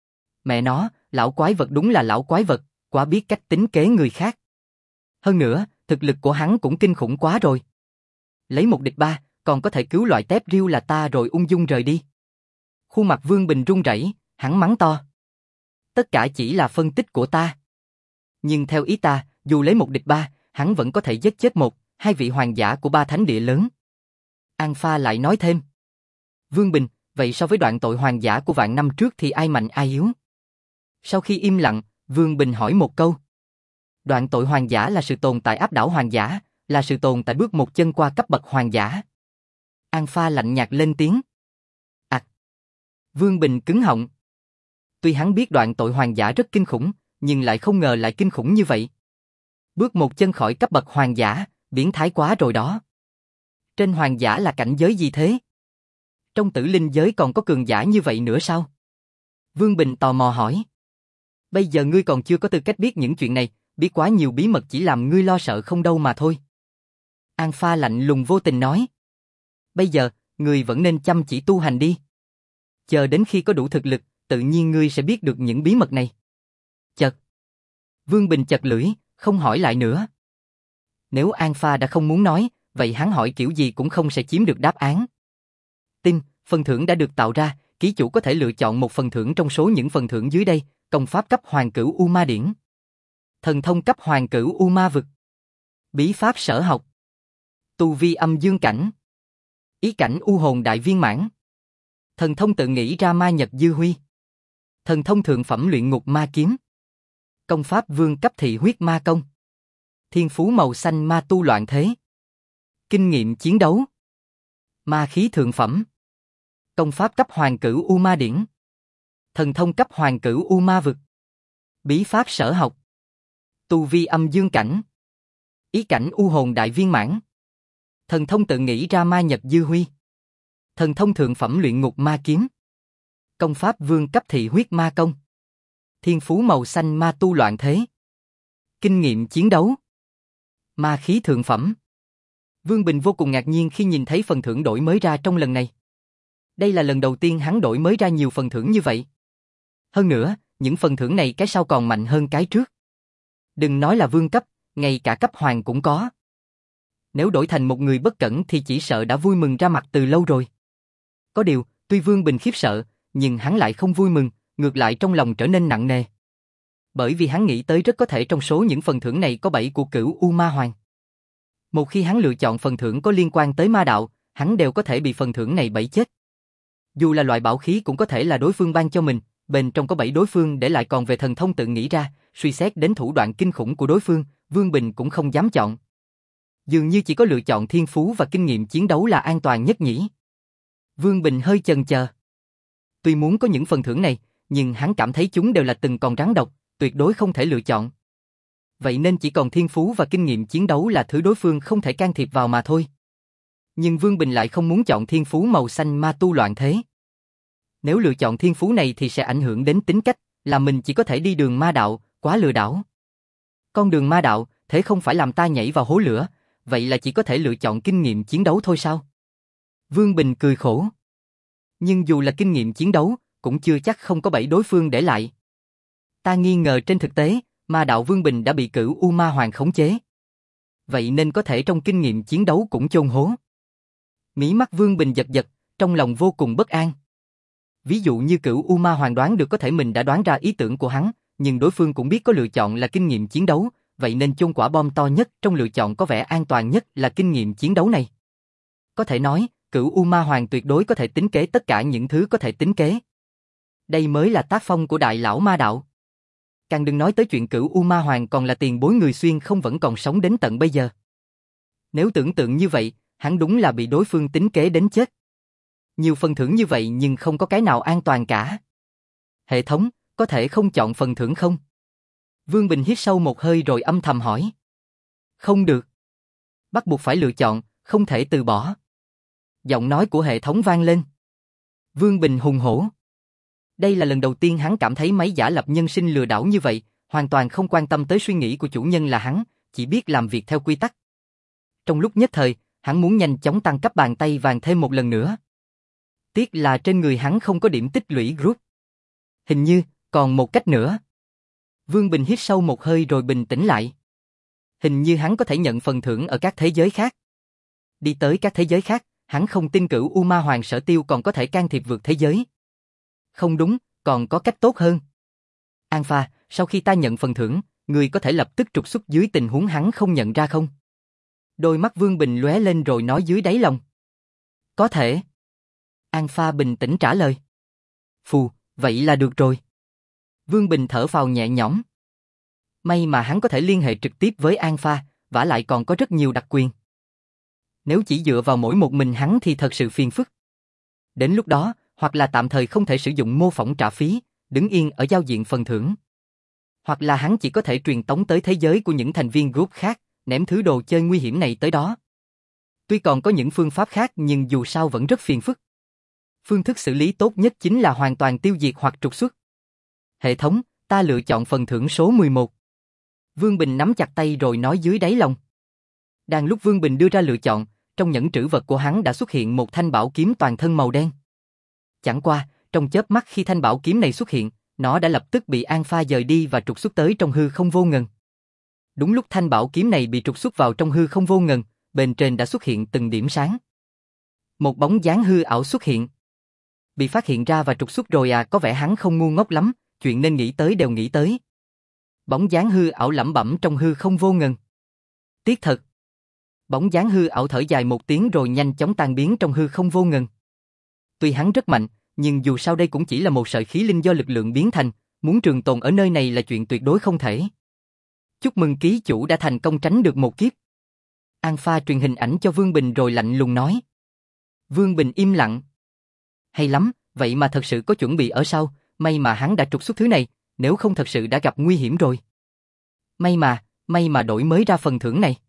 Mẹ nó, lão quái vật đúng là lão quái vật, quá biết cách tính kế người khác. Hơn nữa, thực lực của hắn cũng kinh khủng quá rồi. Lấy một địch ba, còn có thể cứu loại tép riêu là ta rồi ung dung rời đi. Khuôn mặt Vương Bình run rẩy, hắn mắng to. Tất cả chỉ là phân tích của ta. Nhưng theo ý ta, dù lấy một địch ba, hắn vẫn có thể giết chết một, hai vị hoàng giả của ba thánh địa lớn. An Pha lại nói thêm. Vương Bình, vậy so với đoạn tội hoàng giả của vạn năm trước thì ai mạnh ai yếu? Sau khi im lặng, Vương Bình hỏi một câu. Đoạn tội hoàng giả là sự tồn tại áp đảo hoàng giả, là sự tồn tại bước một chân qua cấp bậc hoàng giả. An Pha lạnh nhạt lên tiếng. À. Vương Bình cứng họng. Tuy hắn biết đoạn tội hoàng giả rất kinh khủng, nhưng lại không ngờ lại kinh khủng như vậy. Bước một chân khỏi cấp bậc hoàng giả, biến thái quá rồi đó. Trên hoàng giả là cảnh giới gì thế? Trong tử linh giới còn có cường giả như vậy nữa sao? Vương Bình tò mò hỏi. Bây giờ ngươi còn chưa có tư cách biết những chuyện này, biết quá nhiều bí mật chỉ làm ngươi lo sợ không đâu mà thôi. An Pha lạnh lùng vô tình nói. Bây giờ, ngươi vẫn nên chăm chỉ tu hành đi. Chờ đến khi có đủ thực lực, tự nhiên ngươi sẽ biết được những bí mật này. Chật. Vương Bình chật lưỡi, không hỏi lại nữa. Nếu An Pha đã không muốn nói, vậy hắn hỏi kiểu gì cũng không sẽ chiếm được đáp án. Tin, phần thưởng đã được tạo ra, ký chủ có thể lựa chọn một phần thưởng trong số những phần thưởng dưới đây, công pháp cấp Hoàng Cửu U Ma Điển, thần thông cấp Hoàng Cửu U Ma Vực, bí pháp sở học, tu vi âm dương cảnh, ý cảnh u hồn đại viên mãn, thần thông tự nghĩ ra ma nhật dư huy, thần thông thượng phẩm luyện ngục ma kiếm, công pháp vương cấp thị huyết ma công, thiên phú màu xanh ma tu loạn thế, kinh nghiệm chiến đấu, ma khí thượng phẩm, công pháp cấp Hoàng Cửu U Ma Điển, thần thông cấp Hoàng Cửu U Ma Vực, bí pháp sở học, tu vi âm dương cảnh, ý cảnh u hồn đại viên mãn, thần thông tự nghĩ ra ma nhật dư huy, thần thông thượng phẩm luyện ngục ma kiếm, công pháp vương cấp thị huyết ma công, thiên phú màu xanh ma tu loạn thế, kinh nghiệm chiến đấu, ma khí thượng phẩm. Vương Bình vô cùng ngạc nhiên khi nhìn thấy phần thưởng đổi mới ra trong lần này. Đây là lần đầu tiên hắn đổi mới ra nhiều phần thưởng như vậy. Hơn nữa, những phần thưởng này cái sau còn mạnh hơn cái trước. Đừng nói là vương cấp, ngay cả cấp hoàng cũng có. Nếu đổi thành một người bất cẩn thì chỉ sợ đã vui mừng ra mặt từ lâu rồi. Có điều, tuy Vương Bình khiếp sợ, nhưng hắn lại không vui mừng, ngược lại trong lòng trở nên nặng nề. Bởi vì hắn nghĩ tới rất có thể trong số những phần thưởng này có bẫy của Cửu U Ma Hoàng. Một khi hắn lựa chọn phần thưởng có liên quan tới ma đạo, hắn đều có thể bị phần thưởng này bẫy chết. Dù là loại bảo khí cũng có thể là đối phương ban cho mình, bên trong có bẫy đối phương để lại còn về thần thông tự nghĩ ra, suy xét đến thủ đoạn kinh khủng của đối phương, Vương Bình cũng không dám chọn. Dường như chỉ có lựa chọn thiên phú và kinh nghiệm chiến đấu là an toàn nhất nhỉ. Vương Bình hơi chần chờ. Tuy muốn có những phần thưởng này, nhưng hắn cảm thấy chúng đều là từng con rắn độc, tuyệt đối không thể lựa chọn. Vậy nên chỉ còn thiên phú và kinh nghiệm chiến đấu là thứ đối phương không thể can thiệp vào mà thôi. Nhưng Vương Bình lại không muốn chọn thiên phú màu xanh ma tu loạn thế. Nếu lựa chọn thiên phú này thì sẽ ảnh hưởng đến tính cách, là mình chỉ có thể đi đường ma đạo, quá lừa đảo. Con đường ma đạo, thế không phải làm ta nhảy vào hố lửa, vậy là chỉ có thể lựa chọn kinh nghiệm chiến đấu thôi sao? Vương Bình cười khổ. Nhưng dù là kinh nghiệm chiến đấu, cũng chưa chắc không có bẫy đối phương để lại. Ta nghi ngờ trên thực tế, ma đạo Vương Bình đã bị Cửu U Ma Hoàng khống chế. Vậy nên có thể trong kinh nghiệm chiến đấu cũng chôn hố. Mí mắt Vương Bình giật giật, trong lòng vô cùng bất an. Ví dụ như Cửu U Ma Hoàng đoán được có thể mình đã đoán ra ý tưởng của hắn, nhưng đối phương cũng biết có lựa chọn là kinh nghiệm chiến đấu, vậy nên chôn quả bom to nhất trong lựa chọn có vẻ an toàn nhất là kinh nghiệm chiến đấu này. Có thể nói, Cửu U Ma Hoàng tuyệt đối có thể tính kế tất cả những thứ có thể tính kế. Đây mới là tác phong của đại lão ma đạo. Càng đừng nói tới chuyện Cửu U Ma Hoàng còn là tiền bối người xuyên không vẫn còn sống đến tận bây giờ. Nếu tưởng tượng như vậy, hắn đúng là bị đối phương tính kế đến chết. Nhiều phần thưởng như vậy nhưng không có cái nào an toàn cả. Hệ thống, có thể không chọn phần thưởng không? Vương Bình hít sâu một hơi rồi âm thầm hỏi. Không được. Bắt buộc phải lựa chọn, không thể từ bỏ. Giọng nói của hệ thống vang lên. Vương Bình hùng hổ. Đây là lần đầu tiên hắn cảm thấy máy giả lập nhân sinh lừa đảo như vậy, hoàn toàn không quan tâm tới suy nghĩ của chủ nhân là hắn, chỉ biết làm việc theo quy tắc. Trong lúc nhất thời, hắn muốn nhanh chóng tăng cấp bàn tay vàng thêm một lần nữa. Tiếc là trên người hắn không có điểm tích lũy group. Hình như, còn một cách nữa. Vương Bình hít sâu một hơi rồi bình tĩnh lại. Hình như hắn có thể nhận phần thưởng ở các thế giới khác. Đi tới các thế giới khác, hắn không tin Cửu U Ma Hoàng Sở Tiêu còn có thể can thiệp vượt thế giới. Không đúng, còn có cách tốt hơn. An Pha, sau khi ta nhận phần thưởng, người có thể lập tức trục xuất dưới tình huống hắn không nhận ra không? Đôi mắt Vương Bình lóe lên rồi nói dưới đáy lòng. Có thể. An Pha bình tĩnh trả lời. Phù, vậy là được rồi. Vương Bình thở phào nhẹ nhõm. May mà hắn có thể liên hệ trực tiếp với An Pha, vả lại còn có rất nhiều đặc quyền. Nếu chỉ dựa vào mỗi một mình hắn thì thật sự phiền phức. Đến lúc đó, hoặc là tạm thời không thể sử dụng mô phỏng trả phí, đứng yên ở giao diện phần thưởng. Hoặc là hắn chỉ có thể truyền tống tới thế giới của những thành viên group khác, ném thứ đồ chơi nguy hiểm này tới đó. Tuy còn có những phương pháp khác nhưng dù sao vẫn rất phiền phức. Phương thức xử lý tốt nhất chính là hoàn toàn tiêu diệt hoặc trục xuất. Hệ thống, ta lựa chọn phần thưởng số mười một. Vương Bình nắm chặt tay rồi nói dưới đáy lòng. Đang lúc Vương Bình đưa ra lựa chọn, trong nhẫn trữ vật của hắn đã xuất hiện một thanh bảo kiếm toàn thân màu đen. Chẳng qua, trong chớp mắt khi thanh bảo kiếm này xuất hiện, nó đã lập tức bị An Pha dời đi và trục xuất tới trong hư không vô ngần. Đúng lúc thanh bảo kiếm này bị trục xuất vào trong hư không vô ngần, bên trên đã xuất hiện từng điểm sáng. Một bóng dáng hư ảo xuất hiện. Bị phát hiện ra và trục xuất rồi à, có vẻ hắn không ngu ngốc lắm, chuyện nên nghĩ tới đều nghĩ tới. Bóng dáng hư ảo lẩm bẩm trong hư không vô ngần. Tiếc thật. Bóng dáng hư ảo thở dài một tiếng rồi nhanh chóng tan biến trong hư không vô ngần. Tuy hắn rất mạnh, nhưng dù sao đây cũng chỉ là một sợi khí linh do lực lượng biến thành, muốn trường tồn ở nơi này là chuyện tuyệt đối không thể. Chúc mừng ký chủ đã thành công tránh được một kiếp. An Pha truyền hình ảnh cho Vương Bình rồi lạnh lùng nói. Vương Bình im lặng. Hay lắm, vậy mà thật sự có chuẩn bị ở sau, may mà hắn đã trục xuất thứ này, nếu không thật sự đã gặp nguy hiểm rồi. May mà, may mà đổi mới ra phần thưởng này.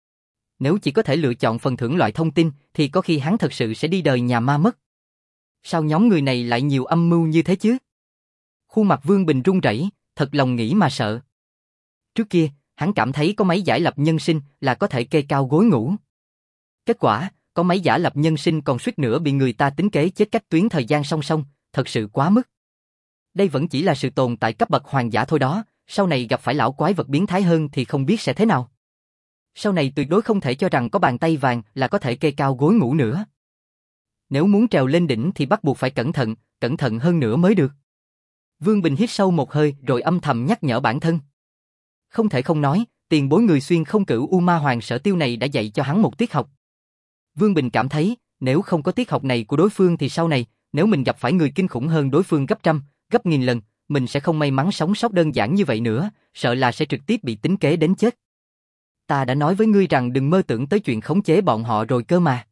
Nếu chỉ có thể lựa chọn phần thưởng loại thông tin thì có khi hắn thật sự sẽ đi đời nhà ma mất. Sao nhóm người này lại nhiều âm mưu như thế chứ? Khuôn mặt Vương Bình run rẩy, thật lòng nghĩ mà sợ. Trước kia, hắn cảm thấy có máy giải lập nhân sinh là có thể kê cao gối ngủ. Kết quả, có máy giả lập nhân sinh còn suýt nữa bị người ta tính kế chết cách tuyến thời gian song song, thật sự quá mức. Đây vẫn chỉ là sự tồn tại cấp bậc hoàng giả thôi đó, sau này gặp phải lão quái vật biến thái hơn thì không biết sẽ thế nào. Sau này tuyệt đối không thể cho rằng có bàn tay vàng là có thể kê cao gối ngủ nữa. Nếu muốn trèo lên đỉnh thì bắt buộc phải cẩn thận, cẩn thận hơn nữa mới được. Vương Bình hít sâu một hơi rồi âm thầm nhắc nhở bản thân. Không thể không nói, tiền bối người xuyên không cửu U Ma Hoàng Sở Tiêu này đã dạy cho hắn một tiết học. Vương Bình cảm thấy, nếu không có tiết học này của đối phương thì sau này, nếu mình gặp phải người kinh khủng hơn đối phương gấp trăm, gấp nghìn lần, mình sẽ không may mắn sống sót đơn giản như vậy nữa, sợ là sẽ trực tiếp bị tính kế đến chết. Ta đã nói với ngươi rằng đừng mơ tưởng tới chuyện khống chế bọn họ rồi cơ mà.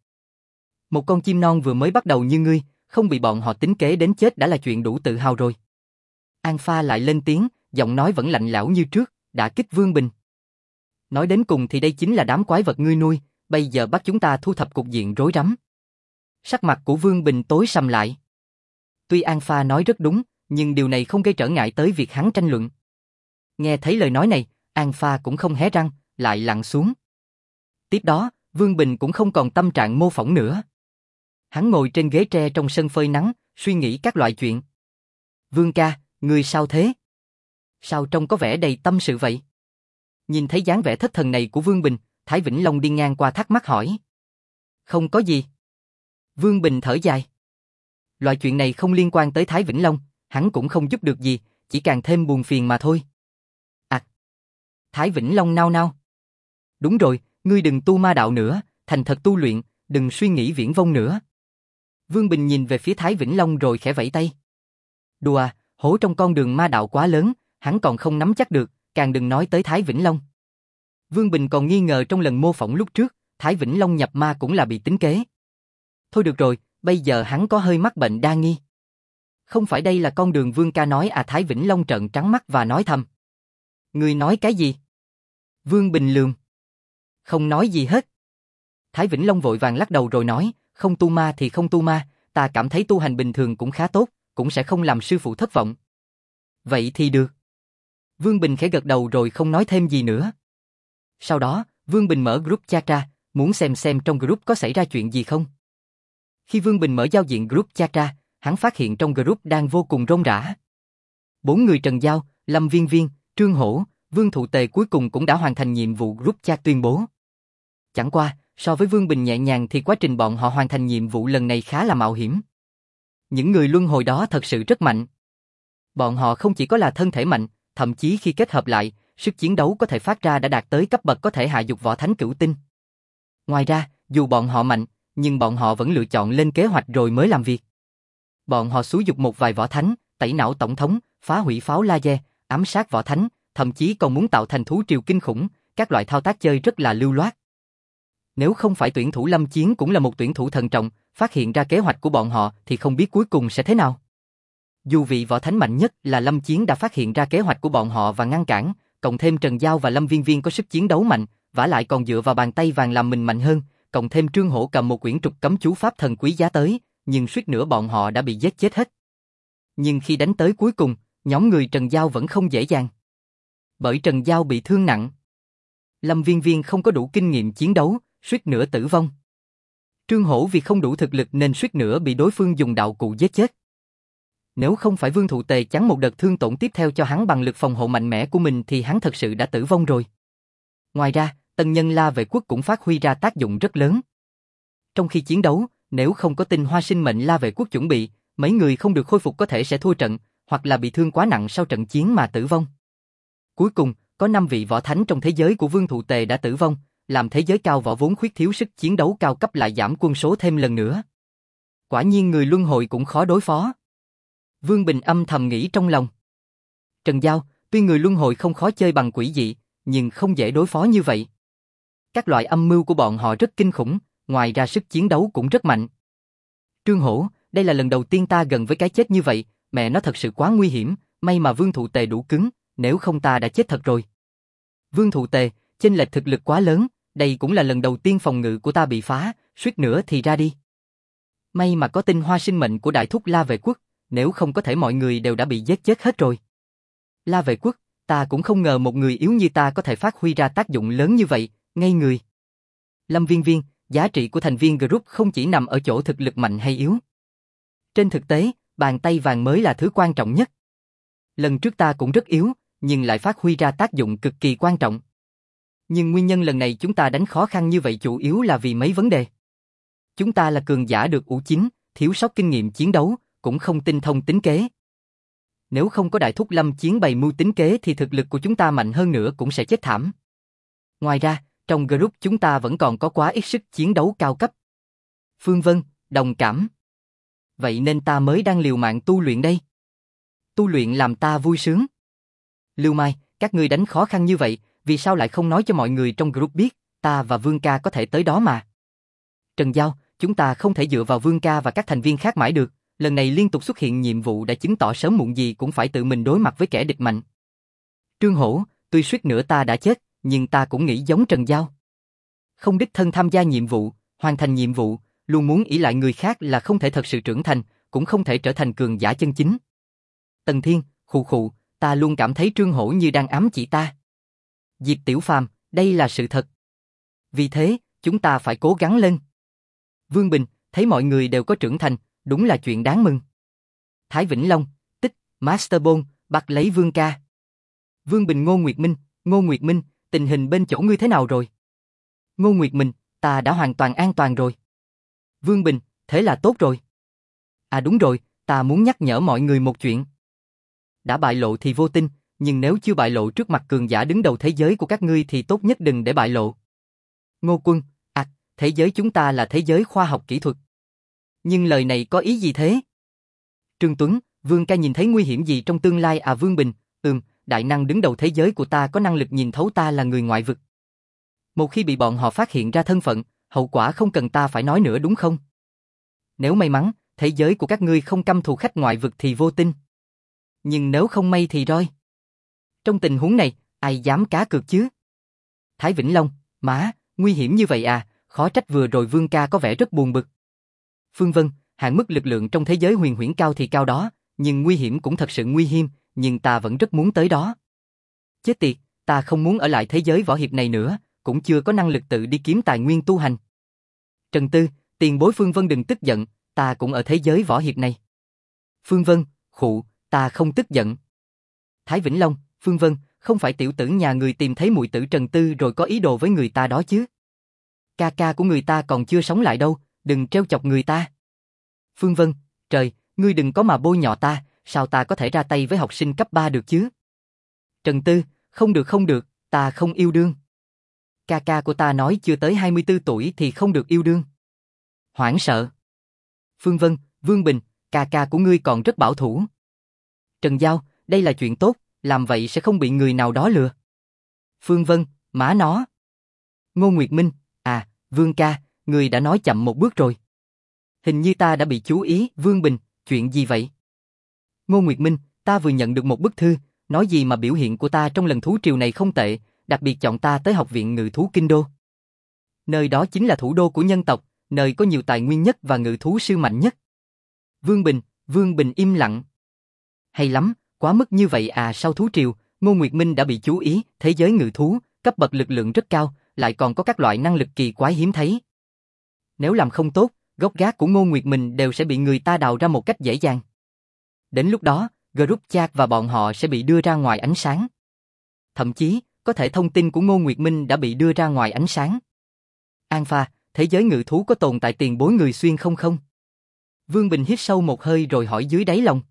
Một con chim non vừa mới bắt đầu như ngươi, không bị bọn họ tính kế đến chết đã là chuyện đủ tự hào rồi. An Pha lại lên tiếng, giọng nói vẫn lạnh lẽo như trước, đả kích Vương Bình. Nói đến cùng thì đây chính là đám quái vật ngươi nuôi, bây giờ bắt chúng ta thu thập cục diện rối rắm. Sắc mặt của Vương Bình tối sầm lại. Tuy An Pha nói rất đúng, nhưng điều này không gây trở ngại tới việc hắn tranh luận. Nghe thấy lời nói này, An Pha cũng không hé răng, lại lặng xuống. Tiếp đó, Vương Bình cũng không còn tâm trạng mô phỏng nữa. Hắn ngồi trên ghế tre trong sân phơi nắng, suy nghĩ các loại chuyện. Vương ca, ngươi sao thế? Sao trông có vẻ đầy tâm sự vậy? Nhìn thấy dáng vẻ thất thần này của Vương Bình, Thái Vĩnh Long đi ngang qua thắc mắc hỏi. Không có gì. Vương Bình thở dài. Loại chuyện này không liên quan tới Thái Vĩnh Long, hắn cũng không giúp được gì, chỉ càng thêm buồn phiền mà thôi. À. Thái Vĩnh Long nao nao. Đúng rồi, ngươi đừng tu ma đạo nữa, thành thật tu luyện, đừng suy nghĩ viển vông nữa. Vương Bình nhìn về phía Thái Vĩnh Long rồi khẽ vẫy tay. Đùa, hố trong con đường ma đạo quá lớn, hắn còn không nắm chắc được, càng đừng nói tới Thái Vĩnh Long. Vương Bình còn nghi ngờ trong lần mô phỏng lúc trước, Thái Vĩnh Long nhập ma cũng là bị tính kế. Thôi được rồi, bây giờ hắn có hơi mắc bệnh đa nghi. Không phải đây là con đường Vương ca nói à? Thái Vĩnh Long trợn trắng mắt và nói thầm. Ngươi nói cái gì? Vương Bình lườm. Không nói gì hết. Thái Vĩnh Long vội vàng lắc đầu rồi nói, không tu ma thì không tu ma, ta cảm thấy tu hành bình thường cũng khá tốt, cũng sẽ không làm sư phụ thất vọng. Vậy thì được. Vương Bình khẽ gật đầu rồi không nói thêm gì nữa. Sau đó, Vương Bình mở group chat ra, muốn xem xem trong group có xảy ra chuyện gì không. Khi Vương Bình mở giao diện group chat ra, hắn phát hiện trong group đang vô cùng rôm rả. Bốn người Trần Giao, Lâm Viên Viên, Trương Hổ, Vương Thụ Tề cuối cùng cũng đã hoàn thành nhiệm vụ group chat tuyên bố. Chẳng qua, so với Vương Bình nhẹ nhàng thì quá trình bọn họ hoàn thành nhiệm vụ lần này khá là mạo hiểm. Những người luân hồi đó thật sự rất mạnh. Bọn họ không chỉ có là thân thể mạnh, thậm chí khi kết hợp lại, sức chiến đấu có thể phát ra đã đạt tới cấp bậc có thể hạ dục võ thánh cửu tinh. Ngoài ra, dù bọn họ mạnh, nhưng bọn họ vẫn lựa chọn lên kế hoạch rồi mới làm việc. Bọn họ xúi dục một vài võ thánh, tẩy não tổng thống, phá hủy pháo laser, ám sát võ thánh, thậm chí còn muốn tạo thành thú triều kinh khủng, các loại thao tác chơi rất là lưu loát. Nếu không phải tuyển thủ Lâm Chiến cũng là một tuyển thủ thần trọng, phát hiện ra kế hoạch của bọn họ thì không biết cuối cùng sẽ thế nào. Dù vị võ thánh mạnh nhất là Lâm Chiến đã phát hiện ra kế hoạch của bọn họ và ngăn cản, cộng thêm Trần Giao và Lâm Viên Viên có sức chiến đấu mạnh, vả lại còn dựa vào bàn tay vàng làm mình mạnh hơn, cộng thêm Trương Hổ cầm một quyển trục cấm chú pháp thần quý giá tới, nhưng suýt nữa bọn họ đã bị giết chết hết. Nhưng khi đánh tới cuối cùng, nhóm người Trần Giao vẫn không dễ dàng. Bởi Trần Giao bị thương nặng. Lâm Viên Viên không có đủ kinh nghiệm chiến đấu, suýt nữa tử vong. Trương Hổ vì không đủ thực lực nên suýt nữa bị đối phương dùng đạo cụ giết chết. Nếu không phải Vương Thụ Tề chắn một đợt thương tổn tiếp theo cho hắn bằng lực phòng hộ mạnh mẽ của mình thì hắn thật sự đã tử vong rồi. Ngoài ra, tân nhân La Vệ Quốc cũng phát huy ra tác dụng rất lớn. Trong khi chiến đấu, nếu không có tinh hoa sinh mệnh La Vệ Quốc chuẩn bị, mấy người không được khôi phục có thể sẽ thua trận, hoặc là bị thương quá nặng sau trận chiến mà tử vong. Cuối cùng, có năm vị võ thánh trong thế giới của Vương Thụ Tề đã tử vong, làm thế giới cao võ vốn khuyết thiếu sức chiến đấu cao cấp lại giảm quân số thêm lần nữa. Quả nhiên người luân hồi cũng khó đối phó. Vương Bình âm thầm nghĩ trong lòng. Trần Giao, tuy người luân hồi không khó chơi bằng quỷ dị, nhưng không dễ đối phó như vậy. Các loại âm mưu của bọn họ rất kinh khủng, ngoài ra sức chiến đấu cũng rất mạnh. Trương Hổ, đây là lần đầu tiên ta gần với cái chết như vậy, mẹ nó thật sự quá nguy hiểm, may mà Vương Thụ Tề đủ cứng, nếu không ta đã chết thật rồi. Vương Thụ Tề, chênh lệch thực lực quá lớn, đây cũng là lần đầu tiên phòng ngự của ta bị phá, suýt nữa thì ra đi. May mà có tinh hoa sinh mệnh của đại thúc La Vệ Quốc, nếu không có thể mọi người đều đã bị giết chết hết rồi. La Vệ Quốc, ta cũng không ngờ một người yếu như ta có thể phát huy ra tác dụng lớn như vậy, ngây người. Lâm Viên Viên, giá trị của thành viên group không chỉ nằm ở chỗ thực lực mạnh hay yếu. Trên thực tế, bàn tay vàng mới là thứ quan trọng nhất. Lần trước ta cũng rất yếu, nhưng lại phát huy ra tác dụng cực kỳ quan trọng. Nhưng nguyên nhân lần này chúng ta đánh khó khăn như vậy chủ yếu là vì mấy vấn đề. Chúng ta là cường giả được ủ chín, thiếu sót kinh nghiệm chiến đấu, cũng không tinh thông tính kế. Nếu không có đại thúc Lâm Chiến bày mưu tính kế thì thực lực của chúng ta mạnh hơn nữa cũng sẽ chết thảm. Ngoài ra, trong group chúng ta vẫn còn có quá ít sức chiến đấu cao cấp. Phương Vân, đồng cảm. Vậy nên ta mới đang liều mạng tu luyện đây. Tu luyện làm ta vui sướng. Lưu Mai, các ngươi đánh khó khăn như vậy, vì sao lại không nói cho mọi người trong group biết, ta và Vương ca có thể tới đó mà. Trần Giao, chúng ta không thể dựa vào Vương ca và các thành viên khác mãi được, lần này liên tục xuất hiện nhiệm vụ đã chứng tỏ sớm muộn gì cũng phải tự mình đối mặt với kẻ địch mạnh. Trương Hổ, tuy suýt nữa ta đã chết, nhưng ta cũng nghĩ giống Trần Giao. Không đích thân tham gia nhiệm vụ, hoàn thành nhiệm vụ, luôn muốn ỷ lại người khác là không thể thật sự trưởng thành, cũng không thể trở thành cường giả chân chính. Tần Thiên, khụ khụ, ta luôn cảm thấy Trương Hổ như đang ám chỉ ta. Diệp Tiểu Phàm, đây là sự thật. Vì thế, chúng ta phải cố gắng lên. Vương Bình, thấy mọi người đều có trưởng thành, đúng là chuyện đáng mừng. Thái Vĩnh Long, tích, Master Ball, bắt lấy Vương ca. Vương Bình Ngô Nguyệt Minh, Ngô Nguyệt Minh, tình hình bên chỗ ngươi thế nào rồi? Ngô Nguyệt Minh, ta đã hoàn toàn an toàn rồi. Vương Bình, thế là tốt rồi. À đúng rồi, ta muốn nhắc nhở mọi người một chuyện. Đã bại lộ thì vô tin, nhưng nếu chưa bại lộ trước mặt cường giả đứng đầu thế giới của các ngươi thì tốt nhất đừng để bại lộ. Ngô Quân, à, thế giới chúng ta là thế giới khoa học kỹ thuật. Nhưng lời này có ý gì thế? Trương Tuấn, Vương ca nhìn thấy nguy hiểm gì trong tương lai à? Vương Bình, ừm, đại năng đứng đầu thế giới của ta có năng lực nhìn thấu ta là người ngoại vực. Một khi bị bọn họ phát hiện ra thân phận, hậu quả không cần ta phải nói nữa đúng không? Nếu may mắn, thế giới của các ngươi không căm thù khách ngoại vực thì vô tin. Nhưng nếu không may thì roi. Trong tình huống này, ai dám cá cược chứ? Thái Vĩnh Long, má, nguy hiểm như vậy à, khó trách vừa rồi Vương ca có vẻ rất buồn bực. Phương Vân, hạn mức lực lượng trong thế giới huyền huyễn cao thì cao đó, nhưng nguy hiểm cũng thật sự nguy hiểm, nhưng ta vẫn rất muốn tới đó. Chết tiệt, ta không muốn ở lại thế giới võ hiệp này nữa, cũng chưa có năng lực tự đi kiếm tài nguyên tu hành. Trần Tư, tiền bối Phương Vân đừng tức giận, ta cũng ở thế giới võ hiệp này. Phương Vân, khụ, ta không tức giận. Thái Vĩnh Long, Phương Vân, không phải tiểu tử nhà người tìm thấy muội tử Trần Tư rồi có ý đồ với người ta đó chứ? Ca ca của người ta còn chưa sống lại đâu, đừng trêu chọc người ta. Phương Vân, trời, ngươi đừng có mà bôi nhọ ta, sao ta có thể ra tay với học sinh cấp ba được chứ? Trần Tư, không được không được, ta không yêu đương. Ca ca của ta nói chưa tới hai mươi tư tuổi thì không được yêu đương. Hoảng sợ. Phương Vân, Vương Bình, ca ca của ngươi còn rất bảo thủ. Trần Giao, đây là chuyện tốt, làm vậy sẽ không bị người nào đó lừa. Phương Vân, má nó. Ngô Nguyệt Minh, à, Vương ca, ngươi đã nói chậm một bước rồi. Hình như ta đã bị chú ý. Vương Bình, chuyện gì vậy? Ngô Nguyệt Minh, ta vừa nhận được một bức thư, nói gì mà biểu hiện của ta trong lần thú triều này không tệ, đặc biệt chọn ta tới học viện ngự thú Kinh Đô. Nơi đó chính là thủ đô của nhân tộc, nơi có nhiều tài nguyên nhất và ngự thú sư mạnh nhất. Vương Bình, Vương Bình im lặng. Hay lắm, quá mức như vậy à? Sau thú triều, Ngô Nguyệt Minh đã bị chú ý, thế giới ngự thú, cấp bậc lực lượng rất cao, lại còn có các loại năng lực kỳ quái hiếm thấy. Nếu làm không tốt, gốc gác của Ngô Nguyệt Minh đều sẽ bị người ta đào ra một cách dễ dàng. Đến lúc đó, group chat và bọn họ sẽ bị đưa ra ngoài ánh sáng. Thậm chí, có thể thông tin của Ngô Nguyệt Minh đã bị đưa ra ngoài ánh sáng. Alpha, thế giới ngự thú có tồn tại tiền bối người xuyên không không? Vương Bình hít sâu một hơi rồi hỏi dưới đáy lòng.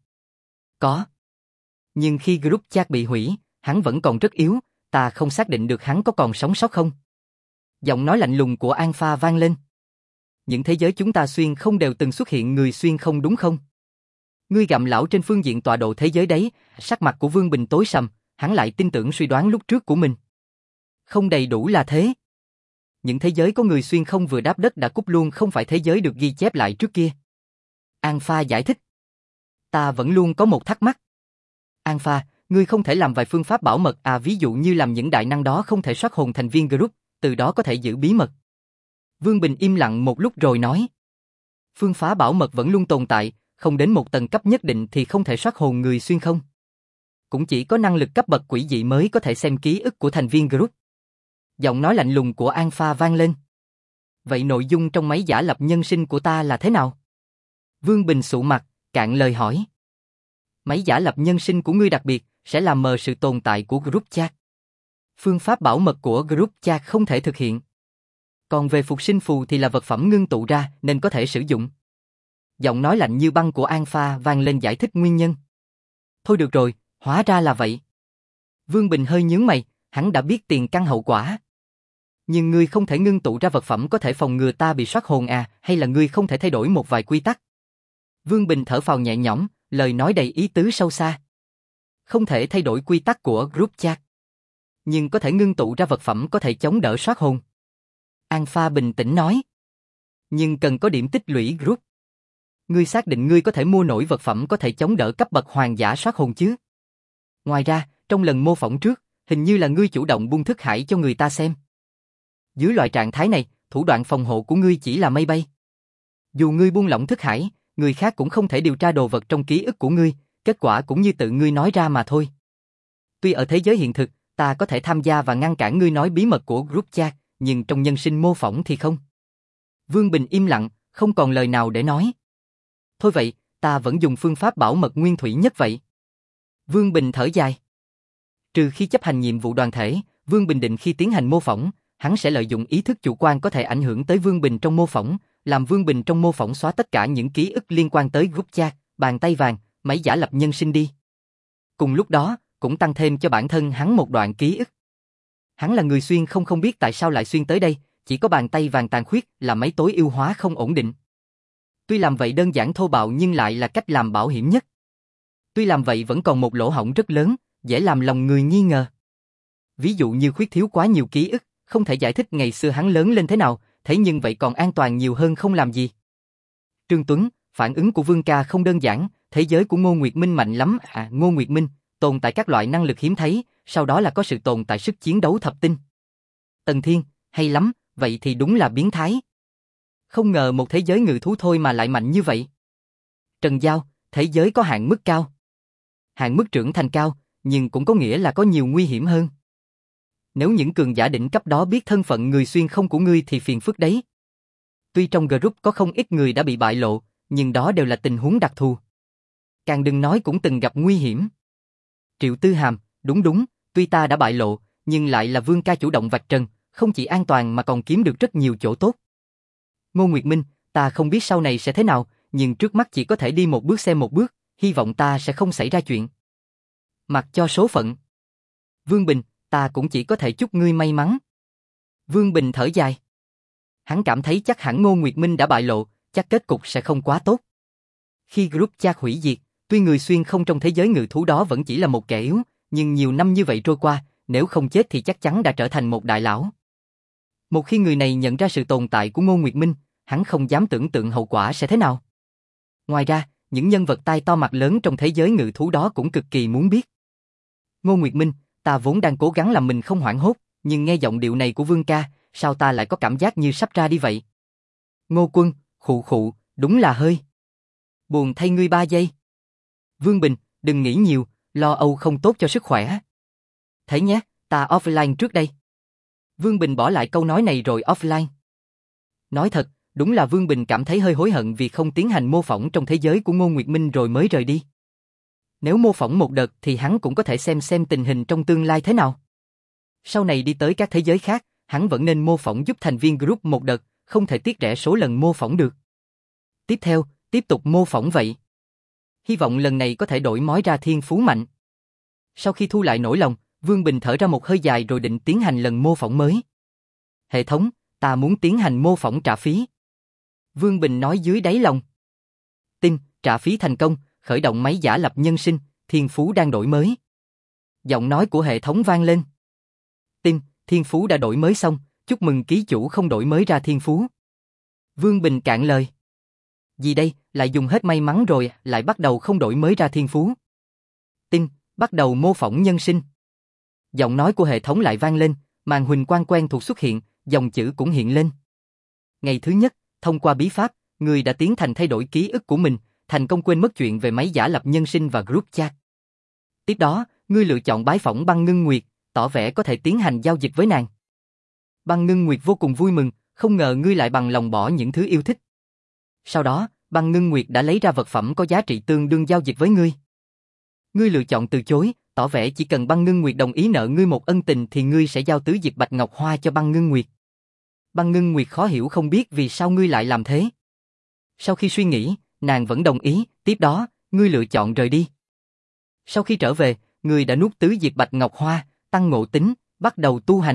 Có. Nhưng khi group chat bị hủy, hắn vẫn còn rất yếu, ta không xác định được hắn có còn sống sót không. Giọng nói lạnh lùng của Alpha vang lên. Những thế giới chúng ta xuyên không đều từng xuất hiện người xuyên không đúng không? Ngươi gặm lão trên phương diện tọa độ thế giới đấy, sắc mặt của Vương Bình tối sầm, hắn lại tin tưởng suy đoán lúc trước của mình. Không đầy đủ là thế. Những thế giới có người xuyên không vừa đáp đất đã cúp luôn không phải thế giới được ghi chép lại trước kia. Alpha giải thích. Ta vẫn luôn có một thắc mắc. Alpha, ngươi không thể làm vài phương pháp bảo mật à, ví dụ như làm những đại năng đó không thể soát hồn thành viên group, từ đó có thể giữ bí mật. Vương Bình im lặng một lúc rồi nói. Phương pháp bảo mật vẫn luôn tồn tại, không đến một tầng cấp nhất định thì không thể soát hồn người xuyên không. Cũng chỉ có năng lực cấp bậc quỷ dị mới có thể xem ký ức của thành viên group. Giọng nói lạnh lùng của Alpha vang lên. Vậy nội dung trong máy giả lập nhân sinh của ta là thế nào? Vương Bình sụ mặt, cạn lời hỏi. Máy giả lập nhân sinh của ngươi đặc biệt, sẽ làm mờ sự tồn tại của group chat. Phương pháp bảo mật của group chat không thể thực hiện. Còn về phục sinh phù thì là vật phẩm ngưng tụ ra nên có thể sử dụng. Giọng nói lạnh như băng của Alpha vang lên giải thích nguyên nhân. Thôi được rồi, hóa ra là vậy. Vương Bình hơi nhướng mày, hắn đã biết tiền căn hậu quả. Nhưng ngươi không thể ngưng tụ ra vật phẩm có thể phòng ngừa ta bị soát hồn à, hay là ngươi không thể thay đổi một vài quy tắc? Vương Bình thở phào nhẹ nhõm, lời nói đầy ý tứ sâu xa. Không thể thay đổi quy tắc của group chat, nhưng có thể ngưng tụ ra vật phẩm có thể chống đỡ soát hồn. Alpha bình tĩnh nói. Nhưng cần có điểm tích lũy group. Ngươi xác định ngươi có thể mua nổi vật phẩm có thể chống đỡ cấp bậc hoàng giả soát hồn chứ? Ngoài ra, trong lần mô phỏng trước, hình như là ngươi chủ động buông thức hải cho người ta xem. Dưới loại trạng thái này, thủ đoạn phòng hộ của ngươi chỉ là mây bay. Dù ngươi buông lỏng thức hải, người khác cũng không thể điều tra đồ vật trong ký ức của ngươi, kết quả cũng như tự ngươi nói ra mà thôi. Tuy ở thế giới hiện thực, ta có thể tham gia và ngăn cản ngươi nói bí mật của group chat, nhưng trong nhân sinh mô phỏng thì không. Vương Bình im lặng, không còn lời nào để nói. Thôi vậy, ta vẫn dùng phương pháp bảo mật nguyên thủy nhất vậy. Vương Bình thở dài. Trừ khi chấp hành nhiệm vụ đoàn thể, Vương Bình định khi tiến hành mô phỏng, hắn sẽ lợi dụng ý thức chủ quan có thể ảnh hưởng tới Vương Bình trong mô phỏng, làm Vương Bình trong mô phỏng xóa tất cả những ký ức liên quan tới group chat, bàn tay vàng, máy giả lập nhân sinh đi. Cùng lúc đó, cũng tăng thêm cho bản thân hắn một đoạn ký ức. Hắn là người xuyên không không biết tại sao lại xuyên tới đây, chỉ có bàn tay vàng tàn khuyết là máy tối ưu hóa không ổn định. Tuy làm vậy đơn giản thô bạo nhưng lại là cách làm bảo hiểm nhất. Tuy làm vậy vẫn còn một lỗ hổng rất lớn, dễ làm lòng người nghi ngờ. Ví dụ như khuyết thiếu quá nhiều ký ức, không thể giải thích ngày xưa hắn lớn lên thế nào, thế nhưng vậy còn an toàn nhiều hơn không làm gì. Trương Tuấn, phản ứng của Vương ca không đơn giản, thế giới của Ngô Nguyệt Minh mạnh lắm à, Ngô Nguyệt Minh, tồn tại các loại năng lực hiếm thấy, sau đó là có sự tồn tại sức chiến đấu thập tinh. Tần Thiên, hay lắm, vậy thì đúng là biến thái. Không ngờ một thế giới ngự thú thôi mà lại mạnh như vậy. Trần Giao, thế giới có hạn mức cao. Hạn mức trưởng thành cao, nhưng cũng có nghĩa là có nhiều nguy hiểm hơn. Nếu những cường giả đỉnh cấp đó biết thân phận người xuyên không của ngươi thì phiền phức đấy. Tuy trong group có không ít người đã bị bại lộ, nhưng đó đều là tình huống đặc thù. Càng đừng nói cũng từng gặp nguy hiểm. Triệu Tư Hàm, đúng đúng, tuy ta đã bại lộ, nhưng lại là Vương ca chủ động vạch trần, không chỉ an toàn mà còn kiếm được rất nhiều chỗ tốt. Ngô Nguyệt Minh, ta không biết sau này sẽ thế nào, nhưng trước mắt chỉ có thể đi một bước xem một bước, hy vọng ta sẽ không xảy ra chuyện. Mặc cho số phận. Vương Bình, ta cũng chỉ có thể chúc ngươi may mắn. Vương Bình thở dài. Hắn cảm thấy chắc hẳn Ngô Nguyệt Minh đã bại lộ, chắc kết cục sẽ không quá tốt. Khi group chat hủy diệt, tuy người xuyên không trong thế giới ngự thú đó vẫn chỉ là một kẻ yếu, nhưng nhiều năm như vậy trôi qua, nếu không chết thì chắc chắn đã trở thành một đại lão. Một khi người này nhận ra sự tồn tại của Ngô Nguyệt Minh, hắn không dám tưởng tượng hậu quả sẽ thế nào. Ngoài ra, những nhân vật tai to mặt lớn trong thế giới ngự thú đó cũng cực kỳ muốn biết. Ngô Nguyệt Minh, ta vốn đang cố gắng làm mình không hoảng hốt, nhưng nghe giọng điệu này của Vương ca, sao ta lại có cảm giác như sắp ra đi vậy? Ngô Quân, khụ khụ, đúng là hơi buồn thay ngươi ba giây. Vương Bình, đừng nghĩ nhiều, lo âu không tốt cho sức khỏe. Thế nhé, ta offline trước đây. Vương Bình bỏ lại câu nói này rồi offline. Nói thật, đúng là Vương Bình cảm thấy hơi hối hận vì không tiến hành mô phỏng trong thế giới của Ngô Nguyệt Minh rồi mới rời đi. Nếu mô phỏng một đợt thì hắn cũng có thể xem xem tình hình trong tương lai thế nào. Sau này đi tới các thế giới khác, hắn vẫn nên mô phỏng giúp thành viên group một đợt, không thể tiết rẻ số lần mô phỏng được. Tiếp theo, tiếp tục mô phỏng vậy. Hy vọng lần này có thể đổi mói ra thiên phú mạnh. Sau khi thu lại nỗi lòng, Vương Bình thở ra một hơi dài rồi định tiến hành lần mô phỏng mới. Hệ thống, ta muốn tiến hành mô phỏng trả phí. Vương Bình nói dưới đáy lòng. Tin, trả phí thành công, khởi động máy giả lập nhân sinh, thiên phú đang đổi mới. Giọng nói của hệ thống vang lên. Tin, thiên phú đã đổi mới xong, chúc mừng ký chủ không đổi mới ra thiên phú. Vương Bình cạn lời. Gì đây, lại dùng hết may mắn rồi, lại bắt đầu không đổi mới ra thiên phú. Tin, bắt đầu mô phỏng nhân sinh. Giọng nói của hệ thống lại vang lên, màn huỳnh quang quen thuộc xuất hiện, dòng chữ cũng hiện lên. Ngày thứ nhất, thông qua bí pháp, người đã tiến thành thay đổi ký ức của mình, thành công quên mất chuyện về máy giả lập nhân sinh và group chat. Tiếp đó, ngươi lựa chọn bái phỏng Băng Ngưng Nguyệt, tỏ vẻ có thể tiến hành giao dịch với nàng. Băng Ngưng Nguyệt vô cùng vui mừng, không ngờ ngươi lại bằng lòng bỏ những thứ yêu thích. Sau đó, Băng Ngưng Nguyệt đã lấy ra vật phẩm có giá trị tương đương giao dịch với ngươi. Ngươi lựa chọn từ chối, tỏ vẻ chỉ cần Băng Ngưng Nguyệt đồng ý nợ ngươi một ân tình thì ngươi sẽ giao tứ diệp bạch ngọc hoa cho Băng Ngưng Nguyệt. Băng Ngưng Nguyệt khó hiểu không biết vì sao ngươi lại làm thế. Sau khi suy nghĩ, nàng vẫn đồng ý, tiếp đó, ngươi lựa chọn rời đi. Sau khi trở về, ngươi đã nuốt tứ diệp bạch ngọc hoa, tăng ngộ tính, bắt đầu tu hành.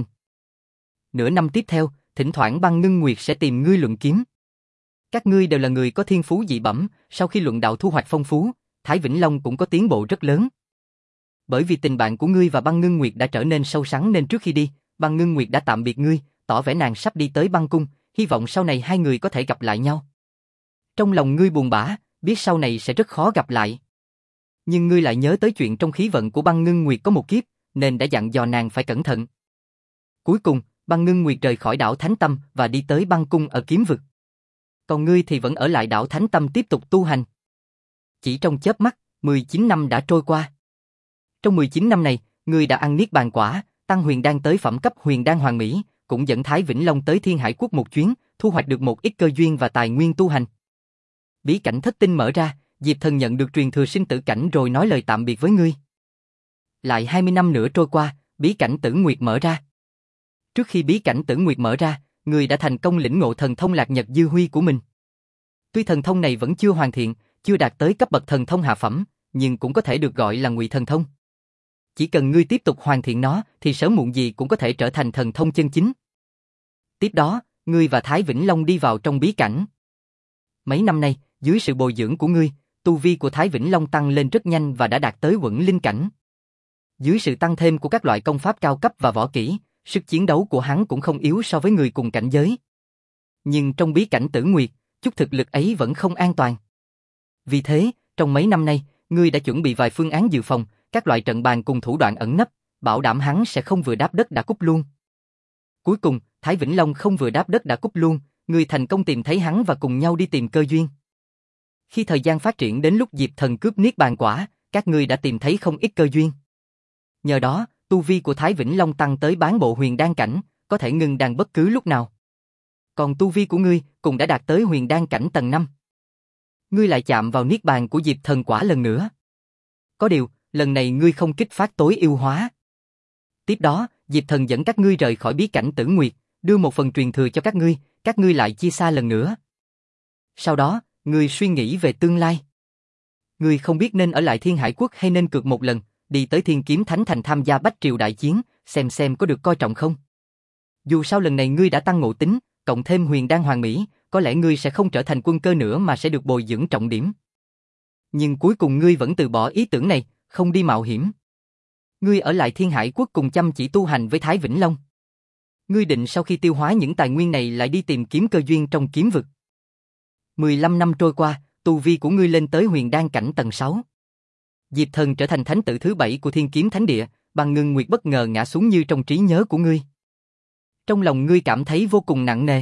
Nửa năm tiếp theo, thỉnh thoảng Băng Ngưng Nguyệt sẽ tìm ngươi luận kiếm. Các ngươi đều là người có thiên phú dị bẩm, sau khi luận đạo thu hoạch phong phú, Thái Vĩnh Long cũng có tiến bộ rất lớn. Bởi vì tình bạn của ngươi và Băng Ngưng Nguyệt đã trở nên sâu sắc nên trước khi đi, Băng Ngưng Nguyệt đã tạm biệt ngươi, tỏ vẻ nàng sắp đi tới băng cung, hy vọng sau này hai người có thể gặp lại nhau. Trong lòng ngươi buồn bã, biết sau này sẽ rất khó gặp lại. Nhưng ngươi lại nhớ tới chuyện trong khí vận của Băng Ngưng Nguyệt có một kiếp, nên đã dặn dò nàng phải cẩn thận. Cuối cùng, Băng Ngưng Nguyệt rời khỏi đảo Thánh Tâm và đi tới băng cung ở kiếm vực. Còn ngươi thì vẫn ở lại đảo Thánh Tâm tiếp tục tu hành. Chỉ trong chớp mắt, mười chín năm đã trôi qua. Trong mười chín năm này, ngươi đã ăn niết bàn quả, tăng huyền đan tới phẩm cấp huyền đan hoàn mỹ, cũng dẫn Thái Vĩnh Long tới Thiên Hải Quốc một chuyến, thu hoạch được một ít cơ duyên và tài nguyên tu hành. Bí cảnh thất tinh mở ra, Diệp Thần nhận được truyền thừa sinh tử cảnh rồi nói lời tạm biệt với ngươi. Lại hai mươi năm nữa trôi qua, bí cảnh Tử Nguyệt mở ra. Trước khi bí cảnh Tử Nguyệt mở ra, ngươi đã thành công lĩnh ngộ thần thông Lạc Nhật Dư Huy của mình. Tuy thần thông này vẫn chưa hoàn thiện, chưa đạt tới cấp bậc thần thông hạ phẩm, nhưng cũng có thể được gọi là ngụy thần thông. Chỉ cần ngươi tiếp tục hoàn thiện nó, thì sớm muộn gì cũng có thể trở thành thần thông chân chính. Tiếp đó, ngươi và Thái Vĩnh Long đi vào trong bí cảnh. Mấy năm nay, dưới sự bồi dưỡng của ngươi, tu vi của Thái Vĩnh Long tăng lên rất nhanh và đã đạt tới Quẩn Linh cảnh. Dưới sự tăng thêm của các loại công pháp cao cấp và võ kỹ, sức chiến đấu của hắn cũng không yếu so với người cùng cảnh giới. Nhưng trong bí cảnh Tử Nguyệt, chút thực lực ấy vẫn không an toàn. Vì thế, trong mấy năm nay, ngươi đã chuẩn bị vài phương án dự phòng, các loại trận bàn cùng thủ đoạn ẩn nấp, bảo đảm hắn sẽ không vừa đáp đất đã cút luôn. Cuối cùng, Thái Vĩnh Long không vừa đáp đất đã cút luôn, ngươi thành công tìm thấy hắn và cùng nhau đi tìm cơ duyên. Khi thời gian phát triển đến lúc Diệp Thần cướp niết bàn quả, các ngươi đã tìm thấy không ít cơ duyên. Nhờ đó, tu vi của Thái Vĩnh Long tăng tới bán bộ huyền đan cảnh, có thể ngừng đàn bất cứ lúc nào. Còn tu vi của ngươi cũng đã đạt tới huyền đan cảnh tầng năm. Ngươi lại chạm vào niết bàn của Diệp Thần quả lần nữa. Có điều, lần này ngươi không kích phát tối ưu hóa. Tiếp đó, Diệp Thần dẫn các ngươi rời khỏi bí cảnh Tử Nguyệt, đưa một phần truyền thừa cho các ngươi, các ngươi lại chia xa lần nữa. Sau đó, ngươi suy nghĩ về tương lai. Ngươi không biết nên ở lại Thiên Hải Quốc hay nên cược một lần, đi tới Thiên Kiếm Thánh Thành tham gia Bách Triều đại chiến, xem xem có được coi trọng không. Dù sao lần này ngươi đã tăng ngộ tính, cộng thêm huyền đan hoàn mỹ, có lẽ ngươi sẽ không trở thành quân cơ nữa mà sẽ được bồi dưỡng trọng điểm. Nhưng cuối cùng ngươi vẫn từ bỏ ý tưởng này, không đi mạo hiểm. Ngươi ở lại Thiên Hải Quốc cùng chăm chỉ tu hành với Thái Vĩnh Long. Ngươi định sau khi tiêu hóa những tài nguyên này lại đi tìm kiếm cơ duyên trong kiếm vực. mười lăm năm trôi qua, tu vi của ngươi lên tới huyền đan cảnh tầng sáu. Diệp Thần trở thành thánh tử thứ bảy của Thiên Kiếm Thánh Địa, Băng Ngưng Nguyệt bất ngờ ngã xuống như trong trí nhớ của ngươi. Trong lòng ngươi cảm thấy vô cùng nặng nề.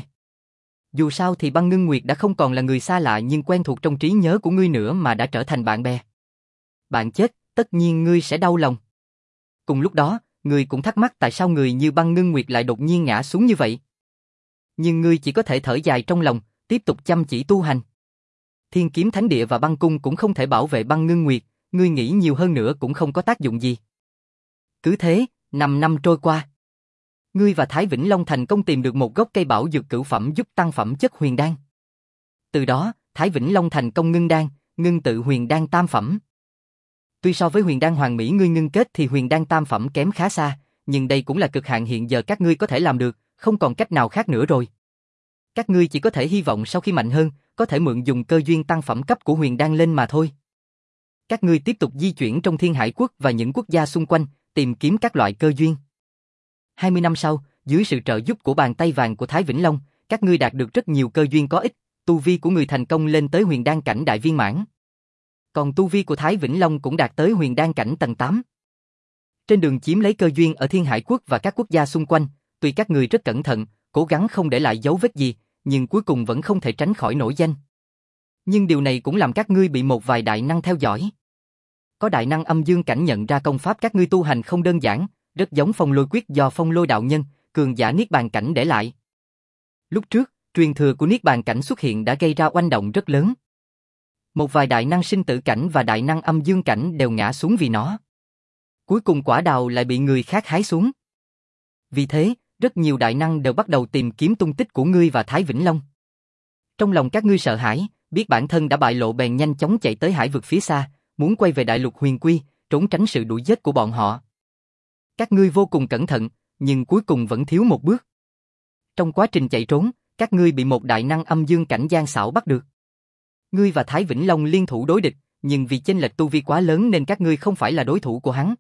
Dù sao thì Băng Ngưng Nguyệt đã không còn là người xa lạ nhưng quen thuộc trong trí nhớ của ngươi nữa mà đã trở thành bạn bè. Bạn chết, tất nhiên ngươi sẽ đau lòng. Cùng lúc đó, ngươi cũng thắc mắc tại sao người như Băng Ngưng Nguyệt lại đột nhiên ngã xuống như vậy. Nhưng ngươi chỉ có thể thở dài trong lòng, tiếp tục chăm chỉ tu hành. Thiên Kiếm Thánh Địa và Băng Cung cũng không thể bảo vệ Băng Ngưng Nguyệt, ngươi nghĩ nhiều hơn nữa cũng không có tác dụng gì. Cứ thế, năm năm trôi qua. Ngươi và Thái Vĩnh Long thành công tìm được một gốc cây bảo dược cửu phẩm giúp tăng phẩm chất huyền đan. Từ đó, Thái Vĩnh Long thành công ngưng đan, ngưng tự huyền đan tam phẩm. Tuy so với huyền đan hoàng mỹ ngươi ngưng kết thì huyền đan tam phẩm kém khá xa, nhưng đây cũng là cực hạn hiện giờ các ngươi có thể làm được, không còn cách nào khác nữa rồi. Các ngươi chỉ có thể hy vọng sau khi mạnh hơn, có thể mượn dùng cơ duyên tăng phẩm cấp của huyền đan lên mà thôi. Các ngươi tiếp tục di chuyển trong Thiên Hải Quốc và những quốc gia xung quanh, tìm kiếm các loại cơ duyên. hai mươi năm sau, dưới sự trợ giúp của bàn tay vàng của Thái Vĩnh Long, các ngươi đạt được rất nhiều cơ duyên có ích, tu vi của người thành công lên tới huyền đan cảnh đại viên mãn. Còn tu vi của Thái Vĩnh Long cũng đạt tới huyền đan cảnh tầng tám. Trên đường chiếm lấy cơ duyên ở Thiên Hải Quốc và các quốc gia xung quanh, tuy các người rất cẩn thận, cố gắng không để lại dấu vết gì, nhưng cuối cùng vẫn không thể tránh khỏi nổi danh. Nhưng điều này cũng làm các ngươi bị một vài đại năng theo dõi. Có đại năng âm dương cảnh nhận ra công pháp các ngươi tu hành không đơn giản, rất giống phong lôi quyết do phong lôi đạo nhân, cường giả niết bàn cảnh để lại. Lúc trước, truyền thừa của niết bàn cảnh xuất hiện đã gây ra oanh động rất lớn. Một vài đại năng sinh tử cảnh và đại năng âm dương cảnh đều ngã xuống vì nó. Cuối cùng quả đào lại bị người khác hái xuống. Vì thế, rất nhiều đại năng đều bắt đầu tìm kiếm tung tích của ngươi và Thái Vĩnh Long. Trong lòng các ngươi sợ hãi, biết bản thân đã bại lộ bèn nhanh chóng chạy tới hải vực phía xa, muốn quay về đại lục huyền quy, trốn tránh sự đuổi giết của bọn họ. Các ngươi vô cùng cẩn thận, nhưng cuối cùng vẫn thiếu một bước. Trong quá trình chạy trốn, các ngươi bị một đại năng âm dương cảnh gian xảo bắt được. Ngươi và Thái Vĩnh Long liên thủ đối địch, nhưng vì chênh lệch tu vi quá lớn nên các ngươi không phải là đối thủ của hắn.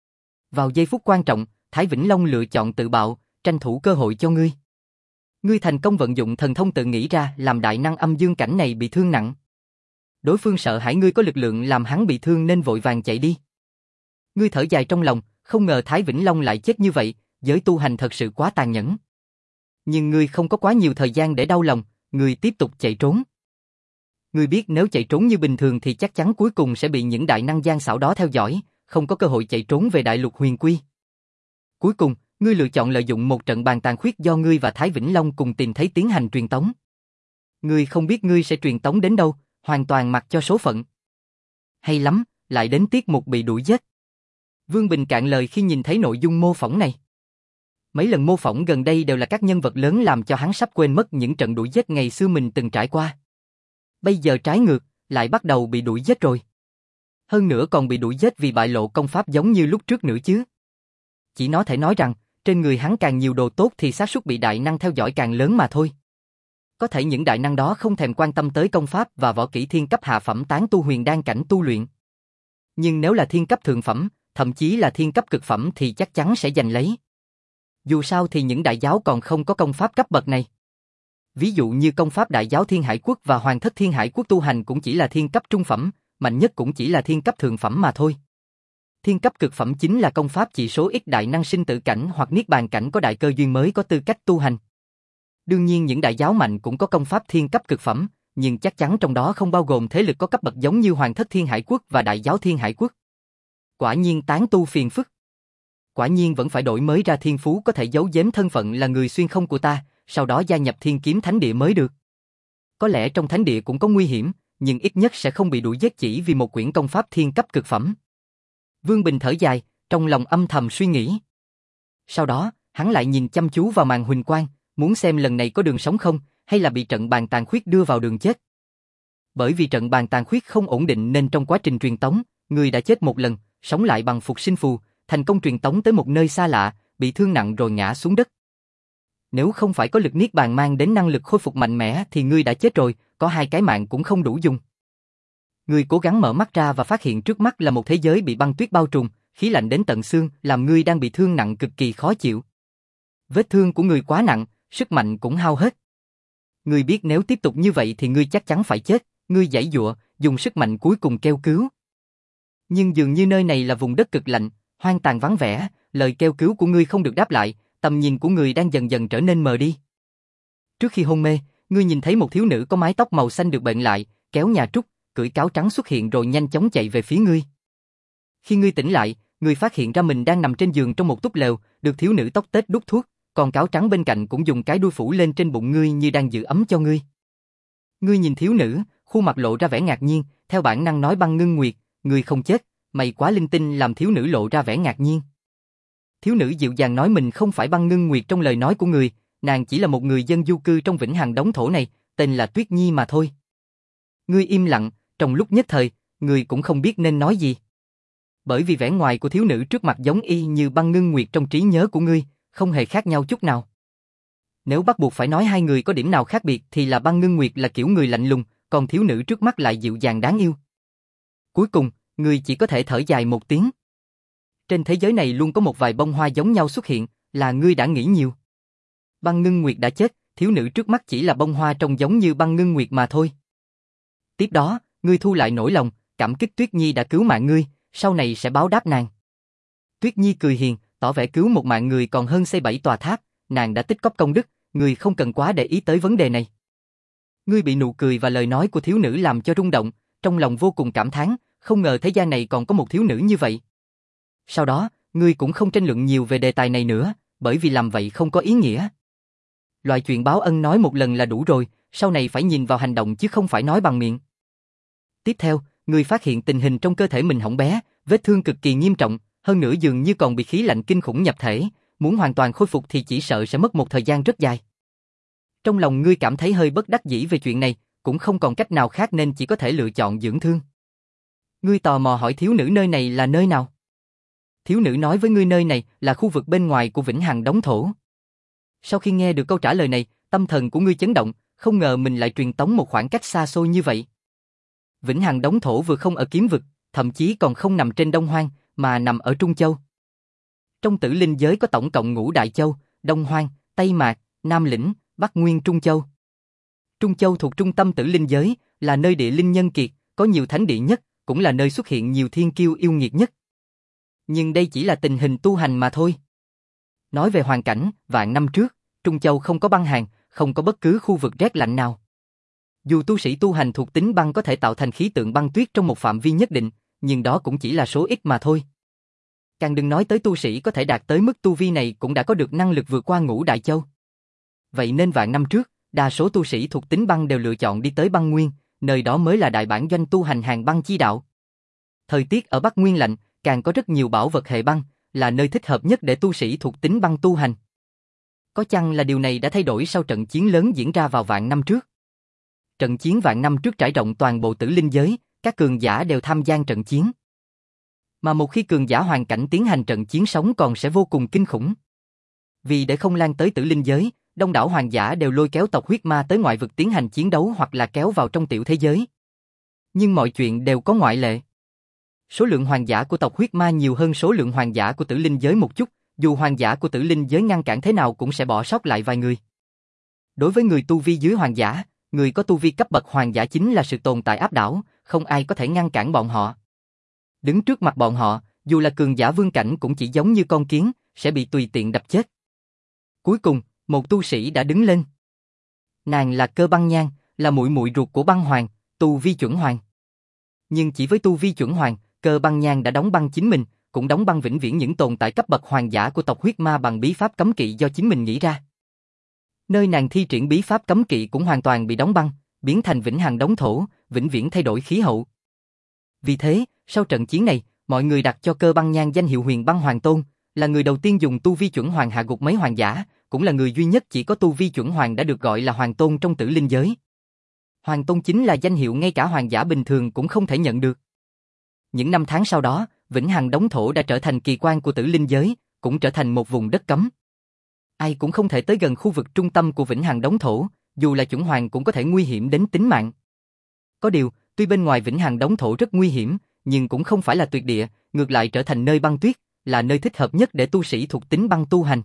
Vào giây phút quan trọng, Thái Vĩnh Long lựa chọn tự bạo, tranh thủ cơ hội cho ngươi. Ngươi thành công vận dụng thần thông tự nghĩ ra làm đại năng âm dương cảnh này bị thương nặng. Đối phương sợ hãi ngươi có lực lượng làm hắn bị thương nên vội vàng chạy đi. Ngươi thở dài trong lòng, không ngờ Thái Vĩnh Long lại chết như vậy, giới tu hành thật sự quá tàn nhẫn. Nhưng ngươi không có quá nhiều thời gian để đau lòng, ngươi tiếp tục chạy trốn. Ngươi biết nếu chạy trốn như bình thường thì chắc chắn cuối cùng sẽ bị những đại năng gian xảo đó theo dõi, không có cơ hội chạy trốn về đại lục huyền quy. Cuối cùng, ngươi lựa chọn lợi dụng một trận bàn tàn khuyết do ngươi và Thái Vĩnh Long cùng tìm thấy tiến hành truyền tống. Ngươi không biết ngươi sẽ truyền tống đến đâu, hoàn toàn mặc cho số phận. Hay lắm, lại đến tiết mục bị đuổi giết. Vương Bình cạn lời khi nhìn thấy nội dung mô phỏng này. Mấy lần mô phỏng gần đây đều là các nhân vật lớn làm cho hắn sắp quên mất những trận đuổi giết ngày xưa mình từng trải qua. Bây giờ trái ngược, lại bắt đầu bị đuổi giết rồi. Hơn nữa còn bị đuổi giết vì bại lộ công pháp giống như lúc trước nữa chứ. Chỉ nó thể nói rằng, trên người hắn càng nhiều đồ tốt thì xác suất bị đại năng theo dõi càng lớn mà thôi. Có thể những đại năng đó không thèm quan tâm tới công pháp và võ kỹ thiên cấp hạ phẩm tán tu huyền đan cảnh tu luyện. Nhưng nếu là thiên cấp thượng phẩm, thậm chí là thiên cấp cực phẩm thì chắc chắn sẽ giành lấy. Dù sao thì những đại giáo còn không có công pháp cấp bậc này. Ví dụ như công pháp đại giáo Thiên Hải Quốc và Hoàng thất Thiên Hải Quốc tu hành cũng chỉ là thiên cấp trung phẩm, mạnh nhất cũng chỉ là thiên cấp thượng phẩm mà thôi. Thiên cấp cực phẩm chính là công pháp chỉ số ít đại năng sinh tử cảnh hoặc niết bàn cảnh có đại cơ duyên mới có tư cách tu hành. Đương nhiên những đại giáo mạnh cũng có công pháp thiên cấp cực phẩm, nhưng chắc chắn trong đó không bao gồm thế lực có cấp bậc giống như Hoàng thất Thiên Hải Quốc và Đại giáo Thiên Hải Quốc. Quả nhiên tán tu phiền phức. Quả nhiên vẫn phải đổi mới ra thiên phú có thể giấu giếm thân phận là người xuyên không của ta, sau đó gia nhập Thiên Kiếm Thánh Địa mới được. Có lẽ trong thánh địa cũng có nguy hiểm, nhưng ít nhất sẽ không bị đuổi giết chỉ vì một quyển công pháp thiên cấp cực phẩm. Vương Bình thở dài, trong lòng âm thầm suy nghĩ. Sau đó, hắn lại nhìn chăm chú vào màn huỳnh quang, muốn xem lần này có đường sống không, hay là bị trận bàn tàn khuyết đưa vào đường chết. Bởi vì trận bàn tàn khuyết không ổn định nên trong quá trình truyền tống, người đã chết một lần, sống lại bằng phục sinh phù, thành công truyền tống tới một nơi xa lạ, bị thương nặng rồi ngã xuống đất. Nếu không phải có lực niết bàn mang đến năng lực khôi phục mạnh mẽ thì ngươi đã chết rồi, có hai cái mạng cũng không đủ dùng. Ngươi cố gắng mở mắt ra và phát hiện trước mắt là một thế giới bị băng tuyết bao trùm, khí lạnh đến tận xương, làm ngươi đang bị thương nặng cực kỳ khó chịu. Vết thương của ngươi quá nặng, sức mạnh cũng hao hết. Ngươi biết nếu tiếp tục như vậy thì ngươi chắc chắn phải chết, ngươi giãy giụa, dùng sức mạnh cuối cùng kêu cứu. Nhưng dường như nơi này là vùng đất cực lạnh, hoang tàn vắng vẻ, lời kêu cứu của ngươi không được đáp lại, tầm nhìn của ngươi đang dần dần trở nên mờ đi. Trước khi hôn mê, ngươi nhìn thấy một thiếu nữ có mái tóc màu xanh được bệnh lại, kéo nhà trúc, cưỡi cáo trắng xuất hiện rồi nhanh chóng chạy về phía ngươi. Khi ngươi tỉnh lại, ngươi phát hiện ra mình đang nằm trên giường trong một túp lều, được thiếu nữ tóc tết đút thuốc, còn cáo trắng bên cạnh cũng dùng cái đuôi phủ lên trên bụng ngươi như đang giữ ấm cho ngươi. Ngươi nhìn thiếu nữ, khuôn mặt lộ ra vẻ ngạc nhiên, theo bản năng nói Băng Ngưng Nguyệt, ngươi không chết, mày quá linh tinh, làm thiếu nữ lộ ra vẻ ngạc nhiên. Thiếu nữ dịu dàng nói mình không phải Băng Ngưng Nguyệt trong lời nói của người, nàng chỉ là một người dân du cư trong Vĩnh Hằng đống thổ này, tên là Tuyết Nhi mà thôi. Ngươi im lặng, trong lúc nhất thời, ngươi cũng không biết nên nói gì. Bởi vì vẻ ngoài của thiếu nữ trước mặt giống y như Băng Ngưng Nguyệt trong trí nhớ của ngươi, không hề khác nhau chút nào. Nếu bắt buộc phải nói hai người có điểm nào khác biệt thì là Băng Ngưng Nguyệt là kiểu người lạnh lùng, còn thiếu nữ trước mắt lại dịu dàng đáng yêu. Cuối cùng, ngươi chỉ có thể thở dài một tiếng. Trên thế giới này luôn có một vài bông hoa giống nhau xuất hiện, là ngươi đã nghĩ nhiều. Băng Ngưng Nguyệt đã chết, thiếu nữ trước mắt chỉ là bông hoa trông giống như Băng Ngưng Nguyệt mà thôi. Tiếp đó, ngươi thu lại nỗi lòng, cảm kích Tuyết Nhi đã cứu mạng ngươi, sau này sẽ báo đáp nàng. Tuyết Nhi cười hiền, tỏ vẻ cứu một mạng người còn hơn xây bảy tòa tháp, nàng đã tích góp công đức, ngươi không cần quá để ý tới vấn đề này. Ngươi bị nụ cười và lời nói của thiếu nữ làm cho rung động, trong lòng vô cùng cảm thán, không ngờ thế gian này còn có một thiếu nữ như vậy. Sau đó, ngươi cũng không tranh luận nhiều về đề tài này nữa, bởi vì làm vậy không có ý nghĩa. Loại chuyện báo ân nói một lần là đủ rồi, sau này phải nhìn vào hành động chứ không phải nói bằng miệng. Tiếp theo, ngươi phát hiện tình hình trong cơ thể mình hỏng bé, vết thương cực kỳ nghiêm trọng, hơn nữa dường như còn bị khí lạnh kinh khủng nhập thể, muốn hoàn toàn khôi phục thì chỉ sợ sẽ mất một thời gian rất dài. Trong lòng ngươi cảm thấy hơi bất đắc dĩ về chuyện này, cũng không còn cách nào khác nên chỉ có thể lựa chọn dưỡng thương. Ngươi tò mò hỏi thiếu nữ nơi này là nơi nào? Thiếu nữ nói với ngươi nơi này là khu vực bên ngoài của Vĩnh Hằng đống thổ. Sau khi nghe được câu trả lời này, tâm thần của ngươi chấn động, không ngờ mình lại truyền tống một khoảng cách xa xôi như vậy. Vĩnh Hằng đống thổ vừa không ở kiếm vực, thậm chí còn không nằm trên Đông Hoang, mà nằm ở Trung Châu. Trong tử linh giới có tổng cộng ngũ đại châu, Đông Hoang, Tây Mạc, Nam Lĩnh, Bắc Nguyên Trung Châu. Trung Châu thuộc trung tâm tử linh giới, là nơi địa linh nhân kiệt, có nhiều thánh địa nhất, cũng là nơi xuất hiện nhiều thiên kiêu yêu nghiệt nhất. Nhưng đây chỉ là tình hình tu hành mà thôi. Nói về hoàn cảnh, vạn năm trước, Trung Châu không có băng hàng, không có bất cứ khu vực rét lạnh nào. Dù tu sĩ tu hành thuộc tính băng có thể tạo thành khí tượng băng tuyết trong một phạm vi nhất định, nhưng đó cũng chỉ là số ít mà thôi. Càng đừng nói tới tu sĩ có thể đạt tới mức tu vi này cũng đã có được năng lực vượt qua ngũ đại châu. Vậy nên vạn năm trước, đa số tu sĩ thuộc tính băng đều lựa chọn đi tới băng nguyên, nơi đó mới là đại bản doanh tu hành hàng băng chi đạo. Thời tiết ở Bắc Nguyên lạnh, càng có rất nhiều bảo vật hệ băng, là nơi thích hợp nhất để tu sĩ thuộc tính băng tu hành. Có chăng là điều này đã thay đổi sau trận chiến lớn diễn ra vào vạn năm trước? Trận chiến vạn năm trước trải rộng toàn bộ tử linh giới, các cường giả đều tham gia trận chiến. Mà một khi cường giả hoàn cảnh tiến hành trận chiến sống còn sẽ vô cùng kinh khủng. Vì để không lan tới tử linh giới, đông đảo hoàng giả đều lôi kéo tộc huyết ma tới ngoại vực tiến hành chiến đấu hoặc là kéo vào trong tiểu thế giới. Nhưng mọi chuyện đều có ngoại lệ. Số lượng hoàng giả của tộc huyết ma nhiều hơn số lượng hoàng giả của tử linh giới một chút, dù hoàng giả của tử linh giới ngăn cản thế nào cũng sẽ bỏ sót lại vài người. Đối với người tu vi dưới hoàng giả, người có tu vi cấp bậc hoàng giả chính là sự tồn tại áp đảo, không ai có thể ngăn cản bọn họ. Đứng trước mặt bọn họ, dù là cường giả vương cảnh cũng chỉ giống như con kiến, sẽ bị tùy tiện đập chết. Cuối cùng, một tu sĩ đã đứng lên. Nàng là Cơ Băng Nhan, là muội muội ruột của Băng Hoàng, tu vi chuẩn hoàng. Nhưng chỉ với tu vi chuẩn hoàng, Cơ Băng Nhan đã đóng băng chính mình, cũng đóng băng vĩnh viễn những tồn tại cấp bậc hoàng giả của tộc huyết ma bằng bí pháp cấm kỵ do chính mình nghĩ ra. Nơi nàng thi triển bí pháp cấm kỵ cũng hoàn toàn bị đóng băng, biến thành Vĩnh Hằng đống thổ, vĩnh viễn thay đổi khí hậu. Vì thế, sau trận chiến này, mọi người đặt cho Cơ Băng Nhan danh hiệu Huyền Băng Hoàng Tôn, là người đầu tiên dùng tu vi chuẩn hoàng hạ gục mấy hoàng giả, cũng là người duy nhất chỉ có tu vi chuẩn hoàng đã được gọi là Hoàng Tôn trong tử linh giới. Hoàng Tôn chính là danh hiệu ngay cả hoàng giả bình thường cũng không thể nhận được. Những năm tháng sau đó, Vĩnh Hằng đống thổ đã trở thành kỳ quan của tử linh giới, cũng trở thành một vùng đất cấm. Ai cũng không thể tới gần khu vực trung tâm của Vĩnh Hằng đống thổ, dù là chuẩn hoàng cũng có thể nguy hiểm đến tính mạng. Có điều, tuy bên ngoài Vĩnh Hằng đống thổ rất nguy hiểm, nhưng cũng không phải là tuyệt địa, ngược lại trở thành nơi băng tuyết, là nơi thích hợp nhất để tu sĩ thuộc tính băng tu hành.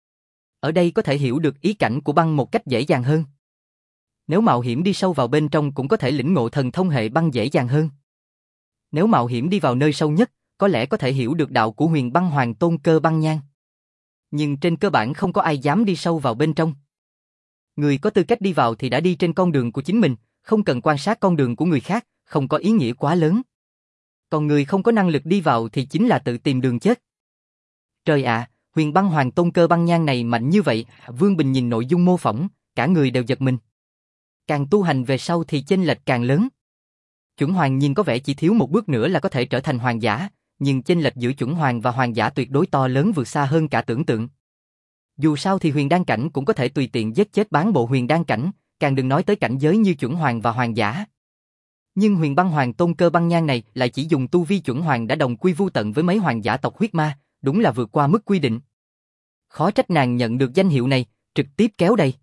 Ở đây có thể hiểu được ý cảnh của băng một cách dễ dàng hơn. Nếu mạo hiểm đi sâu vào bên trong cũng có thể lĩnh ngộ thần thông hệ băng dễ dàng hơn. Nếu mạo hiểm đi vào nơi sâu nhất, có lẽ có thể hiểu được đạo của Huyền Băng Hoàng Tôn Cơ Băng Nhan. Nhưng trên cơ bản không có ai dám đi sâu vào bên trong. Người có tư cách đi vào thì đã đi trên con đường của chính mình, không cần quan sát con đường của người khác, không có ý nghĩa quá lớn. Còn người không có năng lực đi vào thì chính là tự tìm đường chết. Trời ạ, Huyền Băng Hoàng Tôn Cơ Băng Nhan này mạnh như vậy, Vương Bình nhìn nội dung mô phỏng, cả người đều giật mình. Càng tu hành về sau thì chênh lệch càng lớn. Chuẩn hoàng nhìn có vẻ chỉ thiếu một bước nữa là có thể trở thành hoàng giả, nhưng chênh lệch giữa chuẩn hoàng và hoàng giả tuyệt đối to lớn vượt xa hơn cả tưởng tượng. Dù sao thì huyền đan cảnh cũng có thể tùy tiện giết chết bán bộ huyền đan cảnh, càng đừng nói tới cảnh giới như chuẩn hoàng và hoàng giả. Nhưng huyền băng hoàng tôn Cơ Băng Nhan này lại chỉ dùng tu vi chuẩn hoàng đã đồng quy vu tận với mấy hoàng giả tộc huyết ma, đúng là vượt qua mức quy định. Khó trách nàng nhận được danh hiệu này, trực tiếp kéo đầy.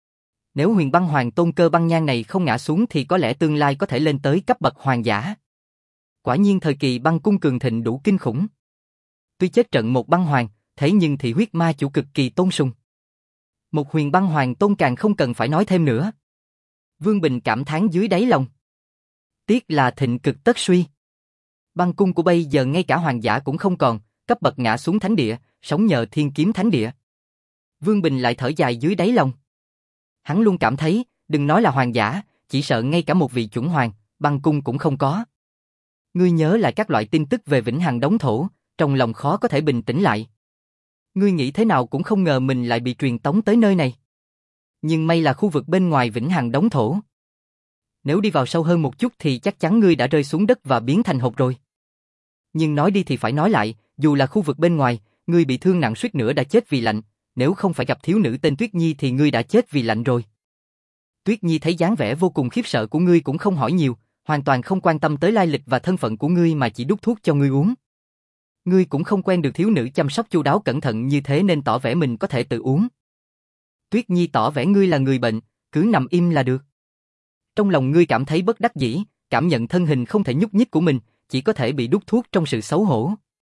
Nếu huyền băng hoàng tôn Cơ Băng Nhan này không ngã xuống thì có lẽ tương lai có thể lên tới cấp bậc hoàng giả. Quả nhiên thời kỳ băng cung cường thịnh đủ kinh khủng. Tuy chết trận một băng hoàng, thế nhưng thị huyết ma chủ cực kỳ tôn sùng. Một huyền băng hoàng tôn càng không cần phải nói thêm nữa. Vương Bình cảm thán dưới đáy lòng. Tiếc là thịnh cực tất suy. Băng cung của bây giờ ngay cả hoàng giả cũng không còn, cấp bậc ngã xuống thánh địa, sống nhờ thiên kiếm thánh địa. Vương Bình lại thở dài dưới đáy lòng. Hắn luôn cảm thấy, đừng nói là hoàng giả, chỉ sợ ngay cả một vị chuẩn hoàng, băng cung cũng không có. Ngươi nhớ lại các loại tin tức về Vĩnh Hằng đống thổ, trong lòng khó có thể bình tĩnh lại. Ngươi nghĩ thế nào cũng không ngờ mình lại bị truyền tống tới nơi này. Nhưng may là khu vực bên ngoài Vĩnh Hằng đống thổ. Nếu đi vào sâu hơn một chút thì chắc chắn ngươi đã rơi xuống đất và biến thành hột rồi. Nhưng nói đi thì phải nói lại, dù là khu vực bên ngoài, ngươi bị thương nặng suýt nữa đã chết vì lạnh, nếu không phải gặp thiếu nữ tên Tuyết Nhi thì ngươi đã chết vì lạnh rồi. Tuyết Nhi thấy dáng vẻ vô cùng khiếp sợ của ngươi cũng không hỏi nhiều, hoàn toàn không quan tâm tới lai lịch và thân phận của ngươi mà chỉ đút thuốc cho ngươi uống. Ngươi cũng không quen được thiếu nữ chăm sóc chu đáo cẩn thận như thế nên tỏ vẻ mình có thể tự uống. Tuyết Nhi tỏ vẻ ngươi là người bệnh, cứ nằm im là được. Trong lòng ngươi cảm thấy bất đắc dĩ, cảm nhận thân hình không thể nhúc nhích của mình, chỉ có thể bị đút thuốc trong sự xấu hổ.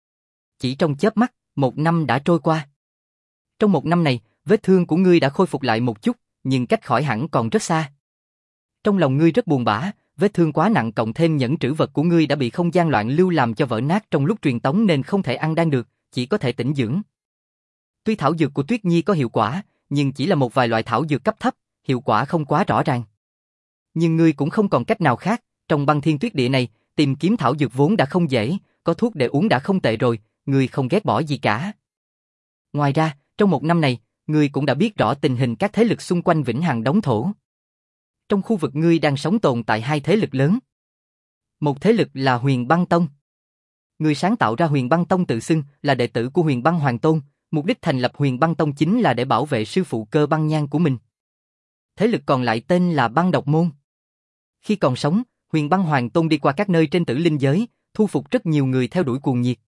Chỉ trong chớp mắt, một năm đã trôi qua. Trong một năm này, vết thương của ngươi đã khôi phục lại một chút, nhưng cách khỏi hẳn còn rất xa. Trong lòng ngươi rất buồn bã, vết thương quá nặng cộng thêm nhẫn trữ vật của ngươi đã bị không gian loạn lưu làm cho vỡ nát trong lúc truyền tống nên không thể ăn đan được, chỉ có thể tĩnh dưỡng. Tuy thảo dược của Tuyết Nhi có hiệu quả, nhưng chỉ là một vài loại thảo dược cấp thấp, hiệu quả không quá rõ ràng. Nhưng ngươi cũng không còn cách nào khác, trong băng thiên tuyết địa này, tìm kiếm thảo dược vốn đã không dễ, có thuốc để uống đã không tệ rồi, ngươi không ghét bỏ gì cả. Ngoài ra, trong một năm này, ngươi cũng đã biết rõ tình hình các thế lực xung quanh Vĩnh Hằng đống thổ. Trong khu vực ngươi đang sống tồn tại hai thế lực lớn. Một thế lực là Huyền Băng Tông. Ngươi sáng tạo ra Huyền Băng Tông tự xưng là đệ tử của Huyền Băng Hoàng Tôn, mục đích thành lập Huyền Băng Tông chính là để bảo vệ sư phụ Cơ Băng Nhan của mình. Thế lực còn lại tên là Băng Độc Môn. Khi còn sống, Huyền Băng Hoàng Tôn đi qua các nơi trên tử linh giới, thu phục rất nhiều người theo đuổi cuồng nhiệt.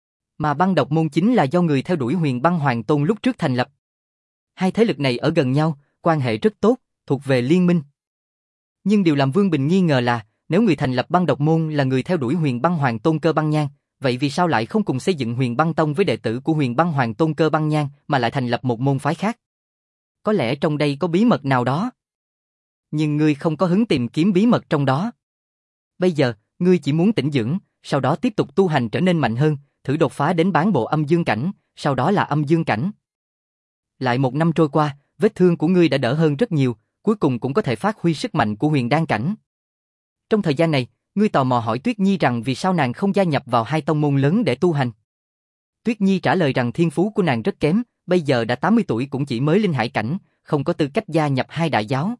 Mà Băng Độc Môn chính là do người theo đuổi Huyền Băng Hoàng Tôn lúc trước thành lập. Hai thế lực này ở gần nhau, quan hệ rất tốt, thuộc về liên minh. Nhưng điều làm Vương Bình nghi ngờ là, nếu người thành lập Băng Độc Môn là người theo đuổi Huyền Băng Hoàng Tôn Cơ Băng Nhan, vậy vì sao lại không cùng xây dựng Huyền Băng Tông với đệ tử của Huyền Băng Hoàng Tôn Cơ Băng Nhan mà lại thành lập một môn phái khác? Có lẽ trong đây có bí mật nào đó. Nhưng ngươi không có hứng tìm kiếm bí mật trong đó. Bây giờ, ngươi chỉ muốn tĩnh dưỡng, sau đó tiếp tục tu hành trở nên mạnh hơn, thử đột phá đến bán bộ âm dương cảnh, sau đó là âm dương cảnh. Lại một năm trôi qua, vết thương của ngươi đã đỡ hơn rất nhiều, cuối cùng cũng có thể phát huy sức mạnh của huyền đan cảnh. Trong thời gian này, ngươi tò mò hỏi Tuyết Nhi rằng vì sao nàng không gia nhập vào hai tông môn lớn để tu hành. Tuyết Nhi trả lời rằng thiên phú của nàng rất kém, bây giờ đã tám mươi tuổi cũng chỉ mới linh hải cảnh, không có tư cách gia nhập hai đại giáo.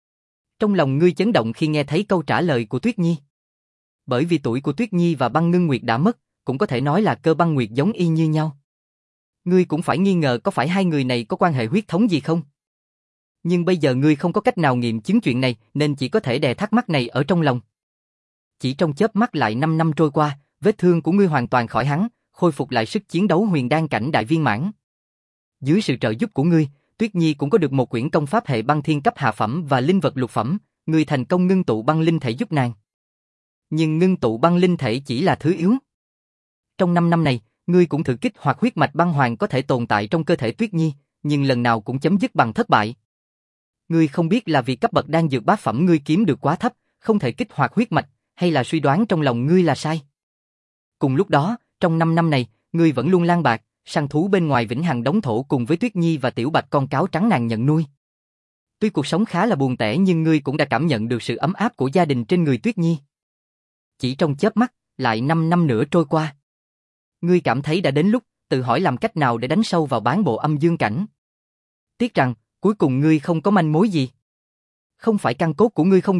Trong lòng ngươi chấn động khi nghe thấy câu trả lời của Tuyết Nhi. Bởi vì tuổi của Tuyết Nhi và Băng Ngưng Nguyệt đã mất, cũng có thể nói là Cơ Băng Nguyệt giống y như nhau. Ngươi cũng phải nghi ngờ có phải hai người này có quan hệ huyết thống gì không? Nhưng bây giờ ngươi không có cách nào nghiệm chứng chuyện này nên chỉ có thể đè thắc mắc này ở trong lòng. Chỉ trong chớp mắt lại năm năm trôi qua, vết thương của ngươi hoàn toàn khỏi hẳn, khôi phục lại sức chiến đấu huyền đan cảnh đại viên mãn. Dưới sự trợ giúp của ngươi, Tuyết Nhi cũng có được một quyển công pháp hệ băng thiên cấp hạ phẩm và linh vật lục phẩm, ngươi thành công ngưng tụ băng linh thể giúp nàng. Nhưng ngưng tụ băng linh thể chỉ là thứ yếu. Trong năm năm này, ngươi cũng thử kích hoạt huyết mạch băng hoàng có thể tồn tại trong cơ thể Tuyết Nhi, nhưng lần nào cũng chấm dứt bằng thất bại. Ngươi không biết là vì cấp bậc đan dược bát phẩm ngươi kiếm được quá thấp, không thể kích hoạt huyết mạch, hay là suy đoán trong lòng ngươi là sai. Cùng lúc đó, trong năm năm này, ngươi vẫn luôn lang bạc, săn thú bên ngoài Vĩnh Hằng đống thổ cùng với Tuyết Nhi và Tiểu Bạch con cáo trắng nàng nhận nuôi. Tuy cuộc sống khá là buồn tẻ nhưng ngươi cũng đã cảm nhận được sự ấm áp của gia đình trên người Tuyết Nhi. Chỉ trong chớp mắt, lại năm năm nữa trôi qua. Ngươi cảm thấy đã đến lúc, tự hỏi làm cách nào để đánh sâu vào bán bộ âm dương cảnh. Tiếc rằng, cuối cùng ngươi không có manh mối gì. Không phải căn cốt của ngươi không đủ,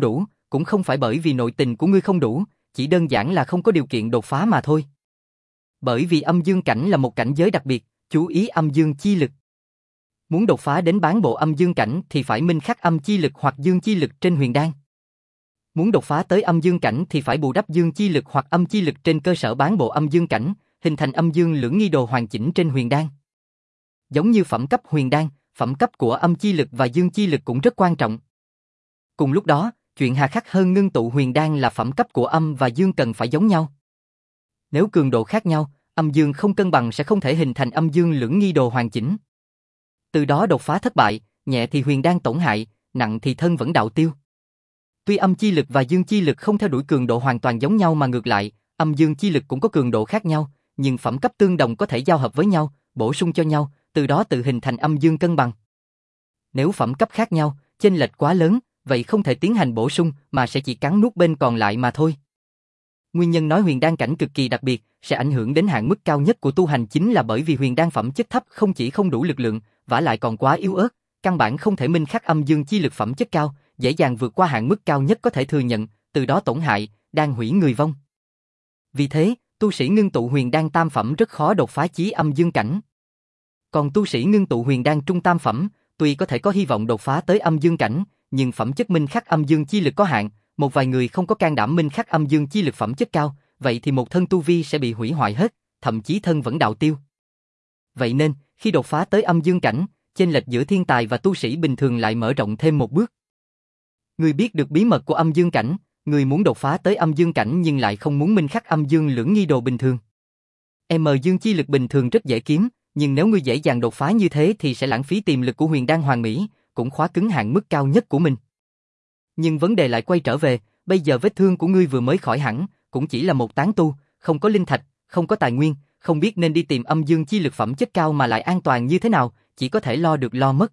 cũng không phải bởi vì nội tình của ngươi không đủ, chỉ đơn giản là không có điều kiện đột phá mà thôi. Bởi vì âm dương cảnh là một cảnh giới đặc biệt, chú ý âm dương chi lực. Muốn đột phá đến bán bộ âm dương cảnh thì phải minh khắc âm chi lực hoặc dương chi lực trên huyền đan. Muốn đột phá tới âm dương cảnh thì phải bù đắp dương chi lực hoặc âm chi lực trên cơ sở bán bộ âm dương cảnh, hình thành âm dương lưỡng nghi đồ hoàn chỉnh trên huyền đan. Giống như phẩm cấp huyền đan, phẩm cấp của âm chi lực và dương chi lực cũng rất quan trọng. Cùng lúc đó, chuyện hà khắc hơn ngưng tụ huyền đan là phẩm cấp của âm và dương cần phải giống nhau. Nếu cường độ khác nhau, âm dương không cân bằng sẽ không thể hình thành âm dương lưỡng nghi đồ hoàn chỉnh. Từ đó đột phá thất bại, nhẹ thì huyền đan tổn hại, nặng thì thân vẫn đạo tiêu. Tuy âm chi lực và dương chi lực không theo đuổi cường độ hoàn toàn giống nhau mà ngược lại, âm dương chi lực cũng có cường độ khác nhau, nhưng phẩm cấp tương đồng có thể giao hợp với nhau, bổ sung cho nhau, từ đó tự hình thành âm dương cân bằng. Nếu phẩm cấp khác nhau, chênh lệch quá lớn, vậy không thể tiến hành bổ sung mà sẽ chỉ cắn nuốt bên còn lại mà thôi. Nguyên nhân nói huyền đan cảnh cực kỳ đặc biệt, sẽ ảnh hưởng đến hạn mức cao nhất của tu hành chính là bởi vì huyền đan phẩm chất thấp không chỉ không đủ lực lượng, vả lại còn quá yếu ớt, căn bản không thể minh khắc âm dương chi lực phẩm chất cao, dễ dàng vượt qua hạn mức cao nhất có thể thừa nhận, từ đó tổn hại, đan hủy người vong. Vì thế, tu sĩ ngưng tụ huyền đan tam phẩm rất khó đột phá chí âm dương cảnh. Còn tu sĩ ngưng tụ huyền đan trung tam phẩm, tuy có thể có hy vọng đột phá tới âm dương cảnh, nhưng phẩm chất minh khắc âm dương chi lực có hạn, một vài người không có can đảm minh khắc âm dương chi lực phẩm chất cao, vậy thì một thân tu vi sẽ bị hủy hoại hết, thậm chí thân vẫn đạo tiêu. Vậy nên, khi đột phá tới âm dương cảnh, chênh lệch giữa thiên tài và tu sĩ bình thường lại mở rộng thêm một bước. Người biết được bí mật của âm dương cảnh, người muốn đột phá tới âm dương cảnh nhưng lại không muốn minh khắc âm dương lưỡng nghi đồ bình thường. M dương chi lực bình thường rất dễ kiếm, nhưng nếu ngươi dễ dàng đột phá như thế thì sẽ lãng phí tiềm lực của huyền đan hoàn mỹ, cũng khóa cứng hạn mức cao nhất của mình. Nhưng vấn đề lại quay trở về, bây giờ vết thương của ngươi vừa mới khỏi hẳn, cũng chỉ là một tán tu, không có linh thạch, không có tài nguyên, không biết nên đi tìm âm dương chi lực phẩm chất cao mà lại an toàn như thế nào, chỉ có thể lo được lo mất.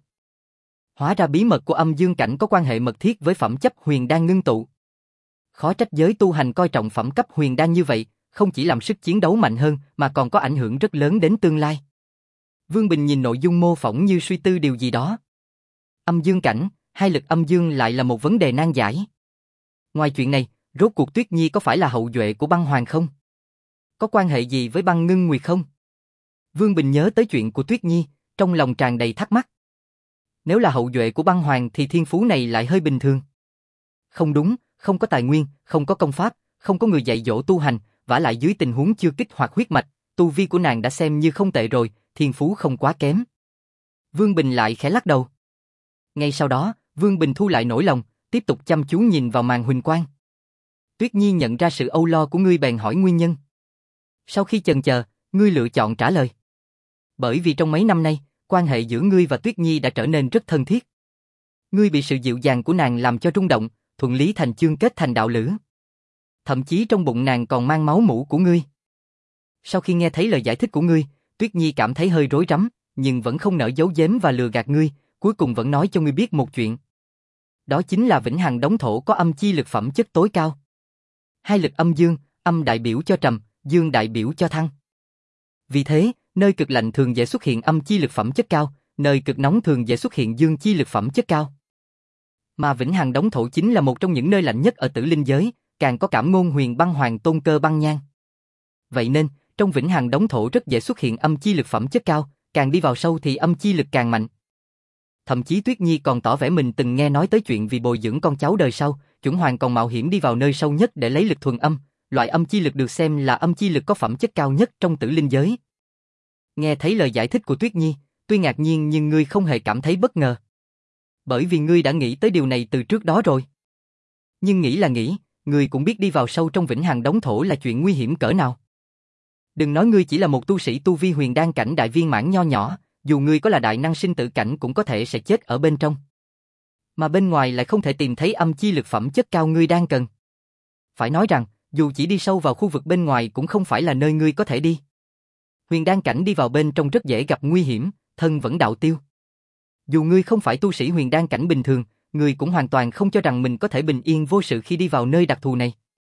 Hóa ra bí mật của âm dương cảnh có quan hệ mật thiết với phẩm chất huyền đan ngưng tụ. Khó trách giới tu hành coi trọng phẩm cấp huyền đan như vậy, không chỉ làm sức chiến đấu mạnh hơn mà còn có ảnh hưởng rất lớn đến tương lai. Vương Bình nhìn nội dung mô phỏng như suy tư điều gì đó. Âm dương cảnh, hai lực âm dương lại là một vấn đề nan giải. Ngoài chuyện này, rốt cuộc Tuyết Nhi có phải là hậu duệ của băng hoàng không? Có quan hệ gì với băng ngưng nguyệt không? Vương Bình nhớ tới chuyện của Tuyết Nhi, trong lòng tràn đầy thắc mắc. Nếu là hậu duệ của băng hoàng thì thiên phú này lại hơi bình thường. Không đúng, không có tài nguyên, không có công pháp, không có người dạy dỗ tu hành, vả lại dưới tình huống chưa kích hoạt huyết mạch, tu vi của nàng đã xem như không tệ rồi, thiên phú không quá kém. Vương Bình lại khẽ lắc đầu. Ngay sau đó, Vương Bình thu lại nỗi lòng, tiếp tục chăm chú nhìn vào màn huỳnh quang. Tuyết Nhi nhận ra sự âu lo của ngươi bèn hỏi nguyên nhân. Sau khi chần chờ, ngươi lựa chọn trả lời. Bởi vì trong mấy năm nay, quan hệ giữa ngươi và Tuyết Nhi đã trở nên rất thân thiết. Ngươi bị sự dịu dàng của nàng làm cho rung động, thuận lý thành chương kết thành đạo lữ. Thậm chí trong bụng nàng còn mang máu mủ của ngươi. Sau khi nghe thấy lời giải thích của ngươi, Tuyết Nhi cảm thấy hơi rối rắm, nhưng vẫn không nỡ giấu giếm và lừa gạt ngươi, cuối cùng vẫn nói cho ngươi biết một chuyện. Đó chính là vĩnh hằng đống thổ có âm chi lực phẩm chất tối cao. Hai lực âm dương, âm đại biểu cho trầm, dương đại biểu cho thăng. Vì thế, nơi cực lạnh thường dễ xuất hiện âm chi lực phẩm chất cao, nơi cực nóng thường dễ xuất hiện dương chi lực phẩm chất cao. Mà vĩnh hằng đống thổ chính là một trong những nơi lạnh nhất ở Tử Linh giới, càng có cảm ngôn huyền băng hoàng tôn cơ băng nhan. Vậy nên, trong vĩnh hằng đống thổ rất dễ xuất hiện âm chi lực phẩm chất cao, càng đi vào sâu thì âm chi lực càng mạnh. Thậm chí Tuyết Nhi còn tỏ vẻ mình từng nghe nói tới chuyện vì bồi dưỡng con cháu đời sau, chuẩn hoàng còn mạo hiểm đi vào nơi sâu nhất để lấy lực thuần âm, loại âm chi lực được xem là âm chi lực có phẩm chất cao nhất trong Tử Linh giới. Nghe thấy lời giải thích của Tuyết Nhi, tuy ngạc nhiên nhưng ngươi không hề cảm thấy bất ngờ. Bởi vì ngươi đã nghĩ tới điều này từ trước đó rồi. Nhưng nghĩ là nghĩ, ngươi cũng biết đi vào sâu trong vĩnh hằng đống thổ là chuyện nguy hiểm cỡ nào. Đừng nói ngươi chỉ là một tu sĩ tu vi huyền đan cảnh đại viên mãn nho nhỏ, dù ngươi có là đại năng sinh tử cảnh cũng có thể sẽ chết ở bên trong. Mà bên ngoài lại không thể tìm thấy âm chi lực phẩm chất cao ngươi đang cần. Phải nói rằng, dù chỉ đi sâu vào khu vực bên ngoài cũng không phải là nơi ngươi có thể đi. Huyền đan cảnh đi vào bên trong rất dễ gặp nguy hiểm, thân vẫn đạo tiêu. Dù ngươi không phải tu sĩ huyền đan cảnh bình thường, ngươi cũng hoàn toàn không cho rằng mình có thể bình yên vô sự khi đi vào nơi đặc thù này.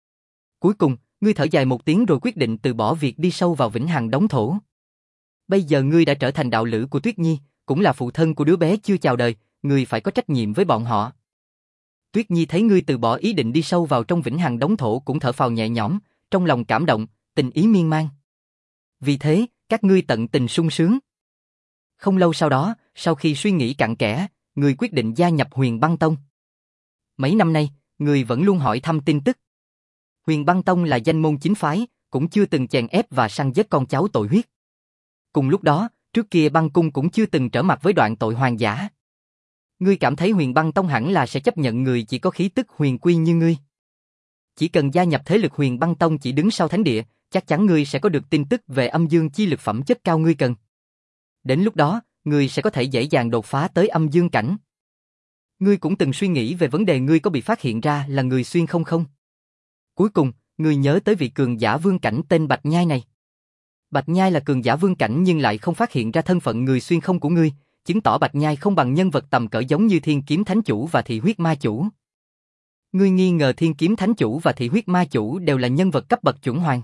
Cuối cùng, ngươi thở dài một tiếng rồi quyết định từ bỏ việc đi sâu vào vĩnh hằng đống thổ. Bây giờ ngươi đã trở thành đạo lữ của Tuyết Nhi, cũng là phụ thân của đứa bé chưa chào đời, ngươi phải có trách nhiệm với bọn họ. Tuyết Nhi thấy ngươi từ bỏ ý định đi sâu vào trong vĩnh hằng đống thổ cũng thở phào nhẹ nhõm, trong lòng cảm động, tình ý miên man. Vì thế, các ngươi tận tình sung sướng. Không lâu sau đó, sau khi suy nghĩ cặn kẽ, ngươi quyết định gia nhập Huyền Băng Tông. Mấy năm nay, ngươi vẫn luôn hỏi thăm tin tức. Huyền Băng Tông là danh môn chính phái, cũng chưa từng chèn ép và săn giết con cháu tội huyết. Cùng lúc đó, trước kia băng cung cũng chưa từng trở mặt với đoạn tội hoàng giả. Ngươi cảm thấy Huyền Băng Tông hẳn là sẽ chấp nhận người chỉ có khí tức huyền quy như ngươi. Chỉ cần gia nhập thế lực Huyền Băng Tông chỉ đứng sau thánh địa, chắc chắn ngươi sẽ có được tin tức về âm dương chi lực phẩm chất cao ngươi cần. Đến lúc đó, ngươi sẽ có thể dễ dàng đột phá tới âm dương cảnh. Ngươi cũng từng suy nghĩ về vấn đề ngươi có bị phát hiện ra là người xuyên không không? Cuối cùng, ngươi nhớ tới vị cường giả vương cảnh tên Bạch Nhai này. Bạch Nhai là cường giả vương cảnh nhưng lại không phát hiện ra thân phận người xuyên không của ngươi, chứng tỏ Bạch Nhai không bằng nhân vật tầm cỡ giống như Thiên Kiếm Thánh Chủ và Thị Huyết Ma Chủ. Ngươi nghi ngờ Thiên Kiếm Thánh Chủ và Thị Huyết Ma Chủ đều là nhân vật cấp bậc chuẩn hoàng.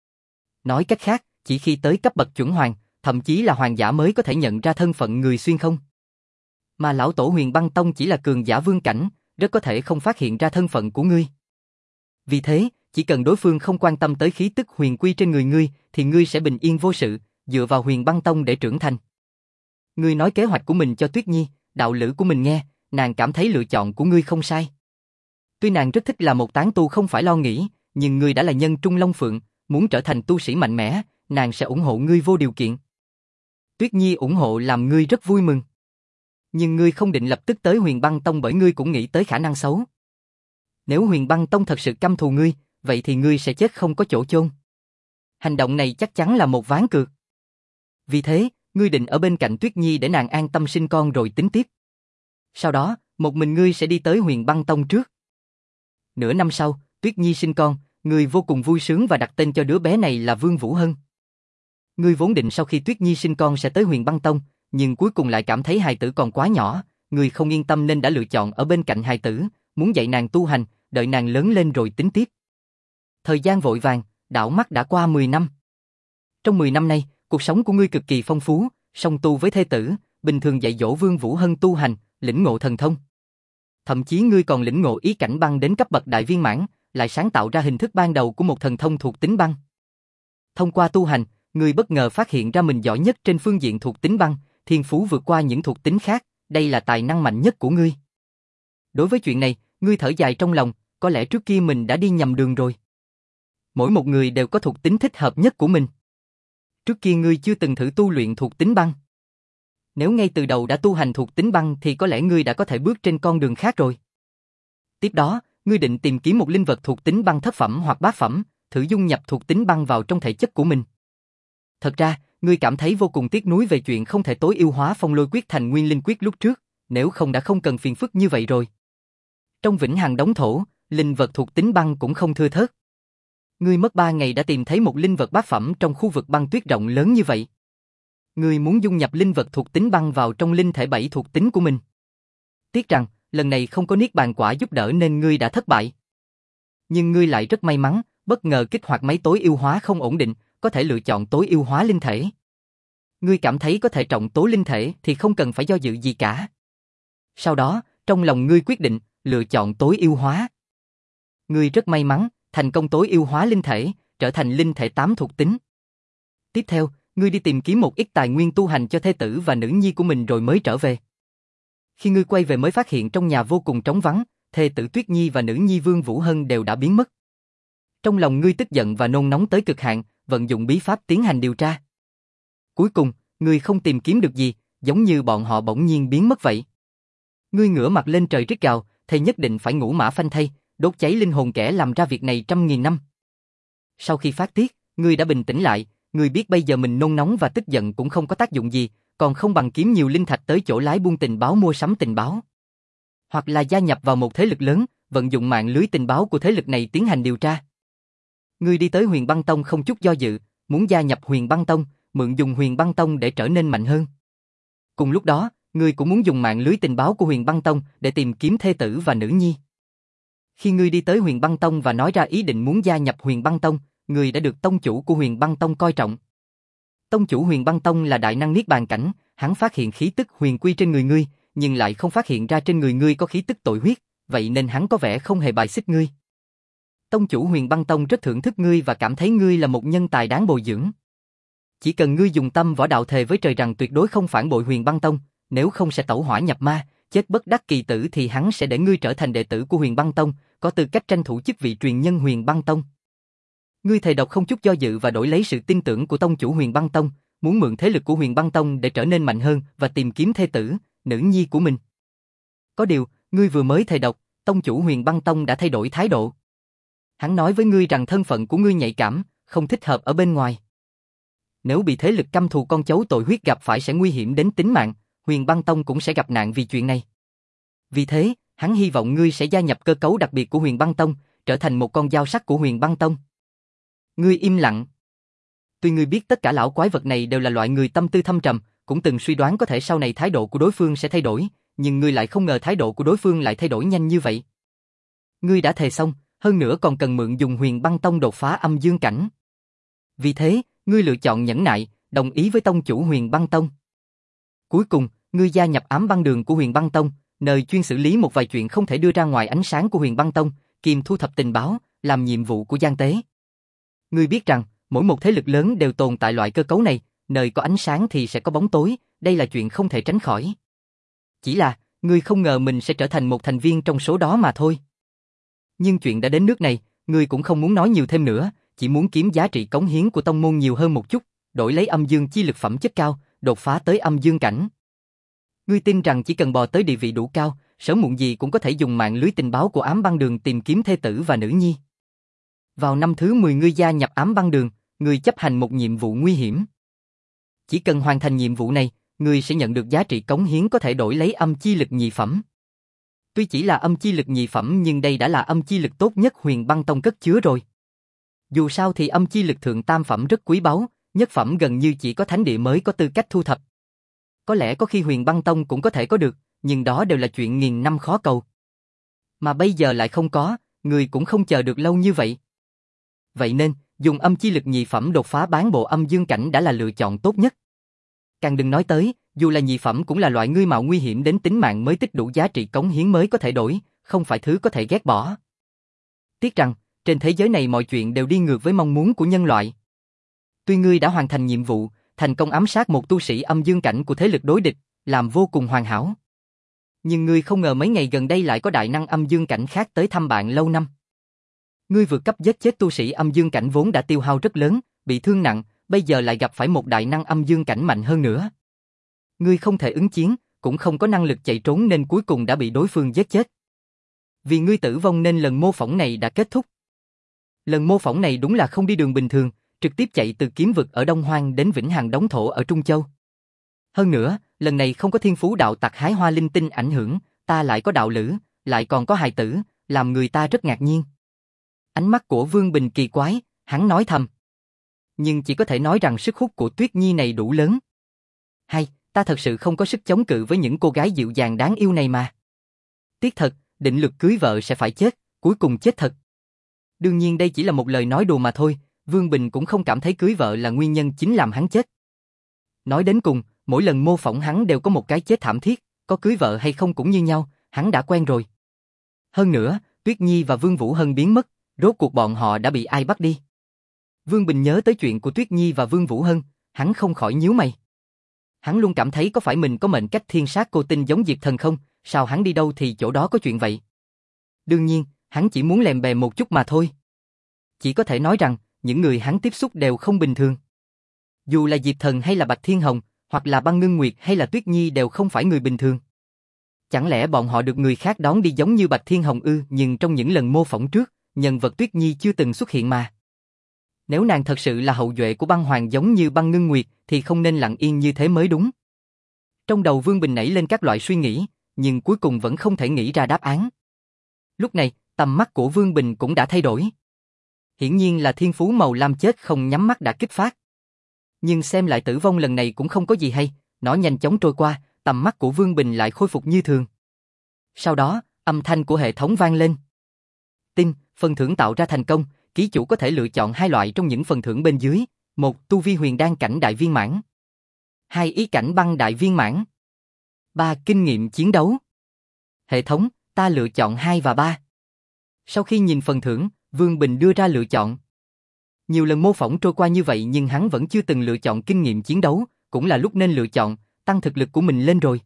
Nói cách khác, chỉ khi tới cấp bậc chuẩn hoàng, thậm chí là hoàng giả mới có thể nhận ra thân phận người xuyên không. Mà lão tổ Huyền Băng Tông chỉ là cường giả vương cảnh, rất có thể không phát hiện ra thân phận của ngươi. Vì thế, chỉ cần đối phương không quan tâm tới khí tức huyền quy trên người ngươi, thì ngươi sẽ bình yên vô sự, dựa vào Huyền Băng Tông để trưởng thành. Ngươi nói kế hoạch của mình cho Tuyết Nhi, đạo lữ của mình nghe, nàng cảm thấy lựa chọn của ngươi không sai. Tuy nàng rất thích là một tán tu không phải lo nghĩ, nhưng ngươi đã là nhân trung long phượng, muốn trở thành tu sĩ mạnh mẽ, nàng sẽ ủng hộ ngươi vô điều kiện. Tuyết Nhi ủng hộ làm ngươi rất vui mừng. Nhưng ngươi không định lập tức tới Huyền Băng Tông bởi ngươi cũng nghĩ tới khả năng xấu. Nếu Huyền Băng Tông thật sự căm thù ngươi, vậy thì ngươi sẽ chết không có chỗ chôn. Hành động này chắc chắn là một ván cược. Vì thế, ngươi định ở bên cạnh Tuyết Nhi để nàng an tâm sinh con rồi tính tiếp. Sau đó, một mình ngươi sẽ đi tới Huyền Băng Tông trước. Nửa năm sau, Tuyết Nhi sinh con, ngươi vô cùng vui sướng và đặt tên cho đứa bé này là Vương Vũ Hân. Ngươi vốn định sau khi Tuyết Nhi sinh con sẽ tới Huyền Băng Tông, nhưng cuối cùng lại cảm thấy hài tử còn quá nhỏ, ngươi không yên tâm nên đã lựa chọn ở bên cạnh hài tử, muốn dạy nàng tu hành, đợi nàng lớn lên rồi tính tiếp. Thời gian vội vàng, đảo mắt đã qua mười năm. Trong mười năm nay, cuộc sống của ngươi cực kỳ phong phú, song tu với thê tử, bình thường dạy dỗ Vương Vũ Hân tu hành, lĩnh ngộ thần thông. Thậm chí ngươi còn lĩnh ngộ ý cảnh băng đến cấp bậc đại viên mãn, lại sáng tạo ra hình thức ban đầu của một thần thông thuộc tính băng. Thông qua tu hành, ngươi bất ngờ phát hiện ra mình giỏi nhất trên phương diện thuộc tính băng, thiên phú vượt qua những thuộc tính khác, đây là tài năng mạnh nhất của ngươi. Đối với chuyện này, ngươi thở dài trong lòng, có lẽ trước kia mình đã đi nhầm đường rồi. Mỗi một người đều có thuộc tính thích hợp nhất của mình. Trước kia ngươi chưa từng thử tu luyện thuộc tính băng. Nếu ngay từ đầu đã tu hành thuộc tính băng thì có lẽ ngươi đã có thể bước trên con đường khác rồi. Tiếp đó, ngươi định tìm kiếm một linh vật thuộc tính băng thất phẩm hoặc bát phẩm, thử dung nhập thuộc tính băng vào trong thể chất của mình. Thật ra, ngươi cảm thấy vô cùng tiếc nuối về chuyện không thể tối ưu hóa phong lôi quyết thành nguyên linh quyết lúc trước, nếu không đã không cần phiền phức như vậy rồi. Trong vĩnh hằng đống thổ, linh vật thuộc tính băng cũng không thưa thớt. Ngươi mất ba ngày đã tìm thấy một linh vật bát phẩm trong khu vực băng tuyết rộng lớn như vậy. Ngươi muốn dung nhập linh vật thuộc tính băng vào trong linh thể bảy thuộc tính của mình. Tiếc rằng, lần này không có niết bàn quả giúp đỡ nên ngươi đã thất bại. Nhưng ngươi lại rất may mắn, bất ngờ kích hoạt máy tối ưu hóa không ổn định, có thể lựa chọn tối ưu hóa linh thể. Ngươi cảm thấy có thể trọng tố linh thể thì không cần phải do dự gì cả. Sau đó, trong lòng ngươi quyết định, lựa chọn tối ưu hóa. Ngươi rất may mắn, thành công tối ưu hóa linh thể, trở thành linh thể tám thuộc tính. Tiếp theo, ngươi đi tìm kiếm một ít tài nguyên tu hành cho thê tử và nữ nhi của mình rồi mới trở về. Khi ngươi quay về mới phát hiện trong nhà vô cùng trống vắng, thê tử Tuyết Nhi và nữ nhi Vương Vũ Hân đều đã biến mất. Trong lòng ngươi tức giận và nôn nóng tới cực hạn, vận dụng bí pháp tiến hành điều tra. Cuối cùng, ngươi không tìm kiếm được gì, giống như bọn họ bỗng nhiên biến mất vậy. Ngươi ngửa mặt lên trời rít gào, thề nhất định phải ngũ mã phanh thây, đốt cháy linh hồn kẻ làm ra việc này trăm nghìn năm. Sau khi phát tiết, ngươi đã bình tĩnh lại, ngươi biết bây giờ mình nôn nóng và tức giận cũng không có tác dụng gì, còn không bằng kiếm nhiều linh thạch tới chỗ lái buôn tình báo mua sắm tình báo. Hoặc là gia nhập vào một thế lực lớn, vận dụng mạng lưới tình báo của thế lực này tiến hành điều tra. Ngươi đi tới Huyền Băng Tông không chút do dự, muốn gia nhập Huyền Băng Tông, mượn dùng Huyền Băng Tông để trở nên mạnh hơn. Cùng lúc đó, ngươi cũng muốn dùng mạng lưới tình báo của Huyền Băng Tông để tìm kiếm thê tử và nữ nhi. Khi ngươi đi tới Huyền Băng Tông và nói ra ý định muốn gia nhập Huyền Băng Tông, ngươi đã được tông chủ của Huyền Băng Tông coi trọng. Tông chủ Huyền Băng Tông là đại năng niết bàn cảnh, hắn phát hiện khí tức huyền quy trên người ngươi, nhưng lại không phát hiện ra trên người ngươi có khí tức tội huyết, vậy nên hắn có vẻ không hề bài xích ngươi. Tông chủ Huyền Băng Tông rất thưởng thức ngươi và cảm thấy ngươi là một nhân tài đáng bồi dưỡng. Chỉ cần ngươi dùng tâm võ đạo thề với trời rằng tuyệt đối không phản bội Huyền Băng Tông, nếu không sẽ tẩu hỏa nhập ma, chết bất đắc kỳ tử thì hắn sẽ để ngươi trở thành đệ tử của Huyền Băng Tông, có tư cách tranh thủ chức vị truyền nhân Huyền Băng Tông. Ngươi thề độc không chút do dự và đổi lấy sự tin tưởng của tông chủ Huyền Băng Tông, muốn mượn thế lực của Huyền Băng Tông để trở nên mạnh hơn và tìm kiếm thê tử, nữ nhi của mình. Có điều, ngươi vừa mới thề độc, tông chủ Huyền Băng Tông đã thay đổi thái độ. Hắn nói với ngươi rằng thân phận của ngươi nhạy cảm, không thích hợp ở bên ngoài. Nếu bị thế lực căm thù con cháu tội huyết gặp phải sẽ nguy hiểm đến tính mạng, Huyền Băng Tông cũng sẽ gặp nạn vì chuyện này. Vì thế, hắn hy vọng ngươi sẽ gia nhập cơ cấu đặc biệt của Huyền Băng Tông, trở thành một con dao sắc của Huyền Băng Tông. Ngươi im lặng. Tuy ngươi biết tất cả lão quái vật này đều là loại người tâm tư thâm trầm, cũng từng suy đoán có thể sau này thái độ của đối phương sẽ thay đổi, nhưng ngươi lại không ngờ thái độ của đối phương lại thay đổi nhanh như vậy. Ngươi đã thề xong, hơn nữa còn cần mượn dùng Huyền Băng Tông đột phá âm dương cảnh. Vì thế, ngươi lựa chọn nhẫn nại, đồng ý với tông chủ Huyền Băng Tông. Cuối cùng, ngươi gia nhập ám băng đường của Huyền Băng Tông, nơi chuyên xử lý một vài chuyện không thể đưa ra ngoài ánh sáng của Huyền Băng Tông, kiêm thu thập tình báo, làm nhiệm vụ của gian tế. Ngươi biết rằng, mỗi một thế lực lớn đều tồn tại loại cơ cấu này, nơi có ánh sáng thì sẽ có bóng tối, đây là chuyện không thể tránh khỏi. Chỉ là, ngươi không ngờ mình sẽ trở thành một thành viên trong số đó mà thôi. Nhưng chuyện đã đến nước này, ngươi cũng không muốn nói nhiều thêm nữa, chỉ muốn kiếm giá trị cống hiến của tông môn nhiều hơn một chút, đổi lấy âm dương chi lực phẩm chất cao, đột phá tới âm dương cảnh. Ngươi tin rằng chỉ cần bò tới địa vị đủ cao, sớm muộn gì cũng có thể dùng mạng lưới tình báo của ám băng đường tìm kiếm thê tử và nữ nhi. Vào năm thứ mười ngươi gia nhập ám băng đường, ngươi chấp hành một nhiệm vụ nguy hiểm. Chỉ cần hoàn thành nhiệm vụ này, ngươi sẽ nhận được giá trị cống hiến có thể đổi lấy âm chi lực nhị phẩm. Tuy chỉ là âm chi lực nhị phẩm nhưng đây đã là âm chi lực tốt nhất Huyền Băng Tông cất chứa rồi. Dù sao thì âm chi lực thượng tam phẩm rất quý báu, nhất phẩm gần như chỉ có thánh địa mới có tư cách thu thập. Có lẽ có khi Huyền Băng Tông cũng có thể có được, nhưng đó đều là chuyện nghìn năm khó cầu. Mà bây giờ lại không có, người cũng không chờ được lâu như vậy. Vậy nên, dùng âm chi lực nhị phẩm đột phá bán bộ âm dương cảnh đã là lựa chọn tốt nhất. Càng đừng nói tới, dù là nhị phẩm cũng là loại ngươi mạo nguy hiểm đến tính mạng mới tích đủ giá trị cống hiến mới có thể đổi, không phải thứ có thể ghét bỏ. Tiếc rằng, trên thế giới này mọi chuyện đều đi ngược với mong muốn của nhân loại. Tuy ngươi đã hoàn thành nhiệm vụ, thành công ám sát một tu sĩ âm dương cảnh của thế lực đối địch, làm vô cùng hoàn hảo. Nhưng ngươi không ngờ mấy ngày gần đây lại có đại năng âm dương cảnh khác tới thăm bạn lâu năm. Ngươi vượt cấp giết chết tu sĩ âm dương cảnh vốn đã tiêu hao rất lớn, bị thương nặng, bây giờ lại gặp phải một đại năng âm dương cảnh mạnh hơn nữa. Ngươi không thể ứng chiến, cũng không có năng lực chạy trốn nên cuối cùng đã bị đối phương giết chết. Vì ngươi tử vong nên lần mô phỏng này đã kết thúc. Lần mô phỏng này đúng là không đi đường bình thường, trực tiếp chạy từ kiếm vực ở Đông Hoang đến Vĩnh Hằng đóng thổ ở Trung Châu. Hơn nữa, lần này không có thiên phú đạo tặc hái hoa linh tinh ảnh hưởng, ta lại có đạo lữ, lại còn có hài tử, làm người ta rất ngạc nhiên. Ánh mắt của Vương Bình kỳ quái, hắn nói thầm. Nhưng chỉ có thể nói rằng sức hút của Tuyết Nhi này đủ lớn. Hay, ta thật sự không có sức chống cự với những cô gái dịu dàng đáng yêu này mà. Tiếc thật, định lực cưới vợ sẽ phải chết, cuối cùng chết thật. Đương nhiên đây chỉ là một lời nói đùa mà thôi, Vương Bình cũng không cảm thấy cưới vợ là nguyên nhân chính làm hắn chết. Nói đến cùng, mỗi lần mô phỏng hắn đều có một cái chết thảm thiết, có cưới vợ hay không cũng như nhau, hắn đã quen rồi. Hơn nữa, Tuyết Nhi và Vương Vũ Hân biến mất, rốt cuộc bọn họ đã bị ai bắt đi. Vương Bình nhớ tới chuyện của Tuyết Nhi và Vương Vũ Hân, hắn không khỏi nhíu mày. Hắn luôn cảm thấy có phải mình có mệnh cách thiên sát cô tinh giống Diệp Thần không, sao hắn đi đâu thì chỗ đó có chuyện vậy. Đương nhiên, hắn chỉ muốn lèm bè một chút mà thôi. Chỉ có thể nói rằng, những người hắn tiếp xúc đều không bình thường. Dù là Diệp Thần hay là Bạch Thiên Hồng, hoặc là Băng Ngưng Nguyệt hay là Tuyết Nhi đều không phải người bình thường. Chẳng lẽ bọn họ được người khác đón đi giống như Bạch Thiên Hồng ư? Nhưng trong những lần mô phỏng trước, nhân vật Tuyết Nhi chưa từng xuất hiện mà. Nếu nàng thật sự là hậu duệ của băng hoàng giống như Băng Ngưng Nguyệt thì không nên lặng yên như thế mới đúng. Trong đầu Vương Bình nảy lên các loại suy nghĩ, nhưng cuối cùng vẫn không thể nghĩ ra đáp án. Lúc này, tầm mắt của Vương Bình cũng đã thay đổi. Hiển nhiên là thiên phú màu lam chết không nhắm mắt đã kích phát. Nhưng xem lại tử vong lần này cũng không có gì hay, nó nhanh chóng trôi qua, tầm mắt của Vương Bình lại khôi phục như thường. Sau đó, âm thanh của hệ thống vang lên. Tin, phần thưởng tạo ra thành công, ký chủ có thể lựa chọn hai loại trong những phần thưởng bên dưới. Một, tu vi huyền đan cảnh đại viên mãn. Hai, ý cảnh băng đại viên mãn. Ba, kinh nghiệm chiến đấu. Hệ thống, ta lựa chọn hai và ba. Sau khi nhìn phần thưởng, Vương Bình đưa ra lựa chọn. Nhiều lần mô phỏng trôi qua như vậy nhưng hắn vẫn chưa từng lựa chọn kinh nghiệm chiến đấu, cũng là lúc nên lựa chọn, tăng thực lực của mình lên rồi.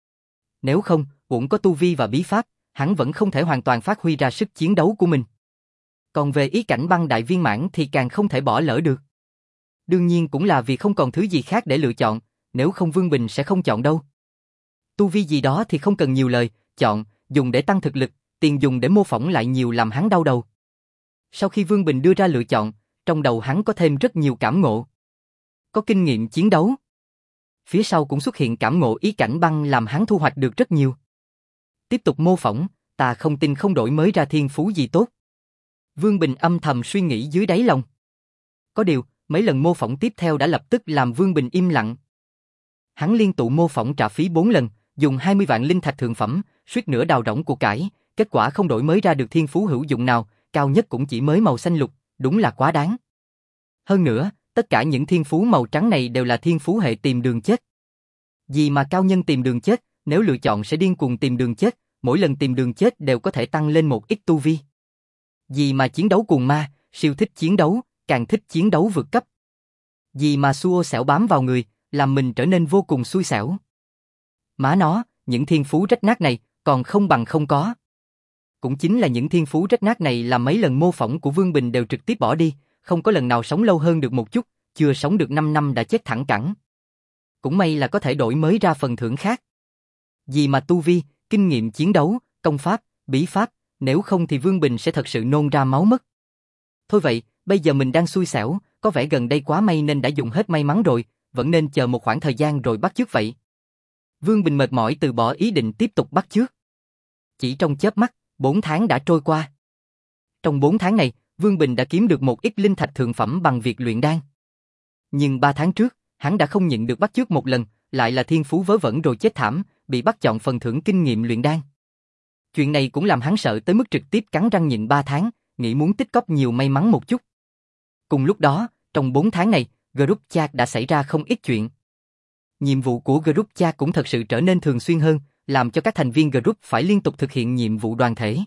Nếu không, uổng có tu vi và bí pháp, hắn vẫn không thể hoàn toàn phát huy ra sức chiến đấu của mình. Còn về ý cảnh băng đại viên mãn thì càng không thể bỏ lỡ được. Đương nhiên cũng là vì không còn thứ gì khác để lựa chọn, nếu không Vương Bình sẽ không chọn đâu. Tu vi gì đó thì không cần nhiều lời, chọn, dùng để tăng thực lực, tiền dùng để mô phỏng lại nhiều làm hắn đau đầu. Sau khi Vương Bình đưa ra lựa chọn, trong đầu hắn có thêm rất nhiều cảm ngộ. Có kinh nghiệm chiến đấu. Phía sau cũng xuất hiện cảm ngộ ý cảnh băng làm hắn thu hoạch được rất nhiều. Tiếp tục mô phỏng, ta không tin không đổi mới ra thiên phú gì tốt. Vương Bình âm thầm suy nghĩ dưới đáy lòng. Có điều, mấy lần mô phỏng tiếp theo đã lập tức làm Vương Bình im lặng. Hắn liên tục mô phỏng trả phí bốn lần, dùng hai mươi vạn linh thạch thượng phẩm, suýt nữa đào rỗng của cải, kết quả không đổi mới ra được thiên phú hữu dụng nào, cao nhất cũng chỉ mới màu xanh lục, đúng là quá đáng. Hơn nữa, tất cả những thiên phú màu trắng này đều là thiên phú hệ tìm đường chết. Vì mà cao nhân tìm đường chết, nếu lựa chọn sẽ điên cuồng tìm đường chết, mỗi lần tìm đường chết đều có thể tăng lên một ít tu vi. Vì mà chiến đấu cuồng ma, siêu thích chiến đấu, càng thích chiến đấu vượt cấp. Vì mà Suo xẻo bám vào người, làm mình trở nên vô cùng xui xẻo. Má nó, những thiên phú rách nát này, còn không bằng không có. Cũng chính là những thiên phú rách nát này làm mấy lần mô phỏng của Vương Bình đều trực tiếp bỏ đi, không có lần nào sống lâu hơn được một chút, chưa sống được năm năm đã chết thẳng cẳng. Cũng may là có thể đổi mới ra phần thưởng khác. Vì mà tu vi, kinh nghiệm chiến đấu, công pháp, bí pháp, nếu không thì Vương Bình sẽ thật sự nôn ra máu mất. Thôi vậy, bây giờ mình đang xui xẻo, có vẻ gần đây quá may nên đã dùng hết may mắn rồi, vẫn nên chờ một khoảng thời gian rồi bắt chước vậy. Vương Bình mệt mỏi từ bỏ ý định tiếp tục bắt chước. Chỉ trong chớp mắt, bốn tháng đã trôi qua. Trong bốn tháng này, Vương Bình đã kiếm được một ít linh thạch thượng phẩm bằng việc luyện đan. Nhưng ba tháng trước, hắn đã không nhịn được bắt chước một lần, lại là thiên phú vớ vẩn rồi chết thảm, bị bắt chọn phần thưởng kinh nghiệm luyện đan. Chuyện này cũng làm hắn sợ tới mức trực tiếp cắn răng nhịn ba tháng, nghĩ muốn tích cóp nhiều may mắn một chút. Cùng lúc đó, trong bốn tháng này, group chat đã xảy ra không ít chuyện. Nhiệm vụ của group chat cũng thật sự trở nên thường xuyên hơn, làm cho các thành viên group phải liên tục thực hiện nhiệm vụ đoàn thể.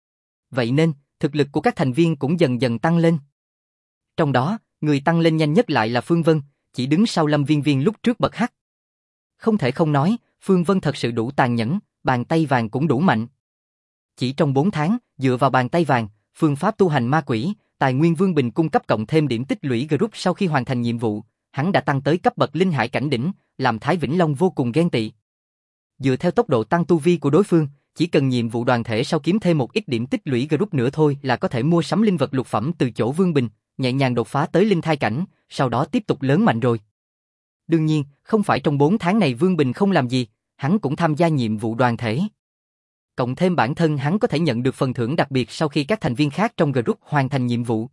Vậy nên, thực lực của các thành viên cũng dần dần tăng lên. Trong đó, người tăng lên nhanh nhất lại là Phương Vân, chỉ đứng sau Lâm Viên Viên lúc trước bậc hắc. Không thể không nói, Phương Vân thật sự đủ tàn nhẫn, bàn tay vàng cũng đủ mạnh. Chỉ trong bốn tháng, dựa vào bàn tay vàng, phương pháp tu hành ma quỷ, tài nguyên Vương Bình cung cấp cộng thêm điểm tích lũy group sau khi hoàn thành nhiệm vụ, hắn đã tăng tới cấp bậc linh hải cảnh đỉnh, làm Thái Vĩnh Long vô cùng ghen tị. Dựa theo tốc độ tăng tu vi của đối phương, chỉ cần nhiệm vụ đoàn thể sau kiếm thêm một ít điểm tích lũy group nữa thôi là có thể mua sắm linh vật lục phẩm từ chỗ Vương Bình, nhẹ nhàng đột phá tới linh thai cảnh, sau đó tiếp tục lớn mạnh rồi. Đương nhiên, không phải trong bốn tháng này Vương Bình không làm gì, hắn cũng tham gia nhiệm vụ đoàn thể. Cộng thêm bản thân hắn có thể nhận được phần thưởng đặc biệt sau khi các thành viên khác trong group hoàn thành nhiệm vụ.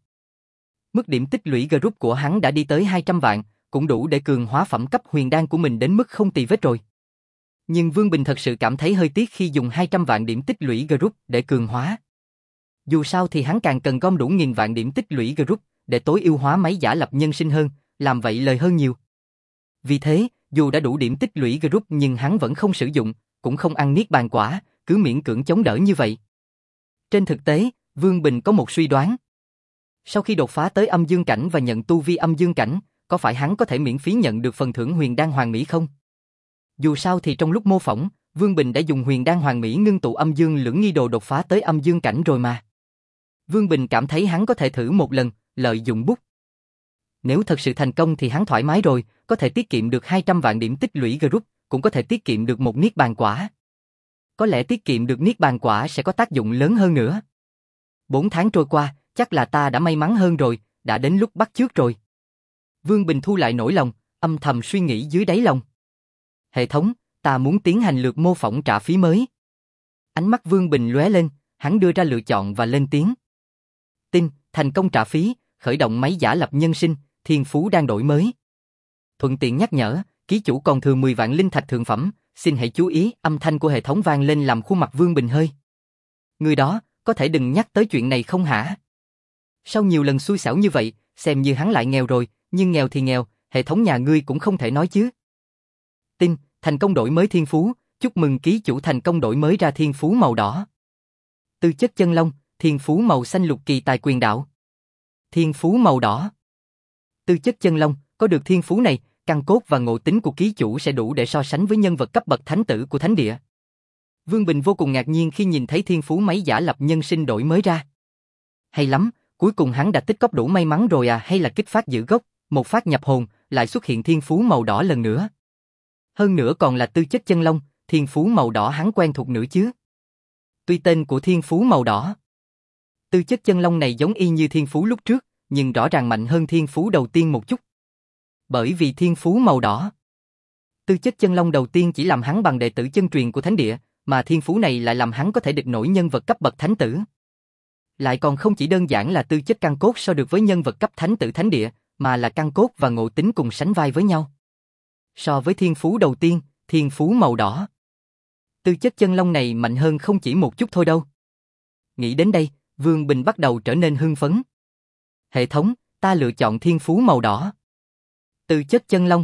Mức điểm tích lũy group của hắn đã đi tới hai trăm vạn, cũng đủ để cường hóa phẩm cấp huyền đan của mình đến mức không tì vết rồi. Nhưng Vương Bình thật sự cảm thấy hơi tiếc khi dùng hai trăm vạn điểm tích lũy group để cường hóa. Dù sao thì hắn càng cần gom đủ nghìn vạn điểm tích lũy group để tối ưu hóa máy giả lập nhân sinh hơn, làm vậy lời hơn nhiều. Vì thế, dù đã đủ điểm tích lũy group nhưng hắn vẫn không sử dụng, cũng không ăn niết bàn quả, cứ miễn cưỡng chống đỡ như vậy. Trên thực tế, Vương Bình có một suy đoán. Sau khi đột phá tới âm dương cảnh và nhận tu vi âm dương cảnh, có phải hắn có thể miễn phí nhận được phần thưởng huyền đan hoàng mỹ không? Dù sao thì trong lúc mô phỏng, Vương Bình đã dùng huyền đan hoàng mỹ ngưng tụ âm dương lưỡng nghi đồ đột phá tới âm dương cảnh rồi mà. Vương Bình cảm thấy hắn có thể thử một lần, lợi dụng bút. Nếu thật sự thành công thì hắn thoải mái rồi, có thể tiết kiệm được hai trăm vạn điểm tích lũy group, cũng có thể tiết kiệm được một niết bàn quả. Có lẽ tiết kiệm được niết bàn quả sẽ có tác dụng lớn hơn nữa. Bốn tháng trôi qua, chắc là ta đã may mắn hơn rồi, đã đến lúc bắt chước rồi. Vương Bình thu lại nỗi lòng, âm thầm suy nghĩ dưới đáy lòng. Hệ thống, ta muốn tiến hành lượt mô phỏng trả phí mới. Ánh mắt Vương Bình lóe lên, hắn đưa ra lựa chọn và lên tiếng. Tin, thành công trả phí, khởi động máy giả lập nhân sinh, thiên phú đang đổi mới. Thuận tiện nhắc nhở, ký chủ còn thừa mười vạn linh thạch thượng phẩm, xin hãy chú ý, âm thanh của hệ thống vang lên làm khuôn mặt Vương Bình hơi. Người đó, có thể đừng nhắc tới chuyện này không hả? Sau nhiều lần xui xẻo như vậy, xem như hắn lại nghèo rồi, nhưng nghèo thì nghèo, hệ thống nhà ngươi cũng không thể nói chứ. Tin, thành công đổi mới thiên phú, chúc mừng ký chủ thành công đổi mới ra thiên phú màu đỏ. Tư chất chân long, thiên phú màu xanh lục kỳ tài quyền đạo. Thiên phú màu đỏ. Tư chất chân long, có được thiên phú này, căn cốt và ngộ tính của ký chủ sẽ đủ để so sánh với nhân vật cấp bậc thánh tử của thánh địa. Vương Bình vô cùng ngạc nhiên khi nhìn thấy thiên phú máy giả lập nhân sinh đổi mới ra. Hay lắm, cuối cùng hắn đã tích cóp đủ may mắn rồi à, hay là kích phát giữ gốc, một phát nhập hồn, lại xuất hiện thiên phú màu đỏ lần nữa. Hơn nữa còn là tư chất chân long, thiên phú màu đỏ hắn quen thuộc nữa chứ. Tuy tên của thiên phú màu đỏ, tư chất chân long này giống y như thiên phú lúc trước, nhưng rõ ràng mạnh hơn thiên phú đầu tiên một chút. Bởi vì thiên phú màu đỏ, tư chất chân long đầu tiên chỉ làm hắn bằng đệ tử chân truyền của thánh địa, mà thiên phú này lại làm hắn có thể địch nổi nhân vật cấp bậc thánh tử. Lại còn không chỉ đơn giản là tư chất căn cốt so được với nhân vật cấp thánh tử thánh địa, mà là căn cốt và ngộ tính cùng sánh vai với nhau. So với thiên phú đầu tiên, thiên phú màu đỏ, tư chất chân long này mạnh hơn không chỉ một chút thôi đâu. Nghĩ đến đây, Vương Bình bắt đầu trở nên hưng phấn. Hệ thống, ta lựa chọn thiên phú màu đỏ. Tư chất chân long.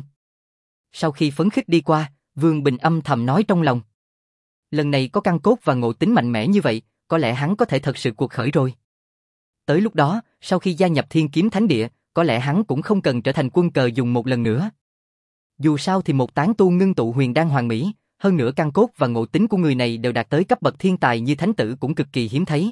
Sau khi phấn khích đi qua, Vương Bình âm thầm nói trong lòng. Lần này có căn cốt và ngộ tính mạnh mẽ như vậy, có lẽ hắn có thể thật sự cuộc khởi rồi. Tới lúc đó, sau khi gia nhập Thiên Kiếm Thánh Địa, có lẽ hắn cũng không cần trở thành quân cờ dùng một lần nữa. Dù sao thì một tán tu ngưng tụ huyền đan hoàn mỹ, hơn nữa căn cốt và ngộ tính của người này đều đạt tới cấp bậc thiên tài như thánh tử cũng cực kỳ hiếm thấy.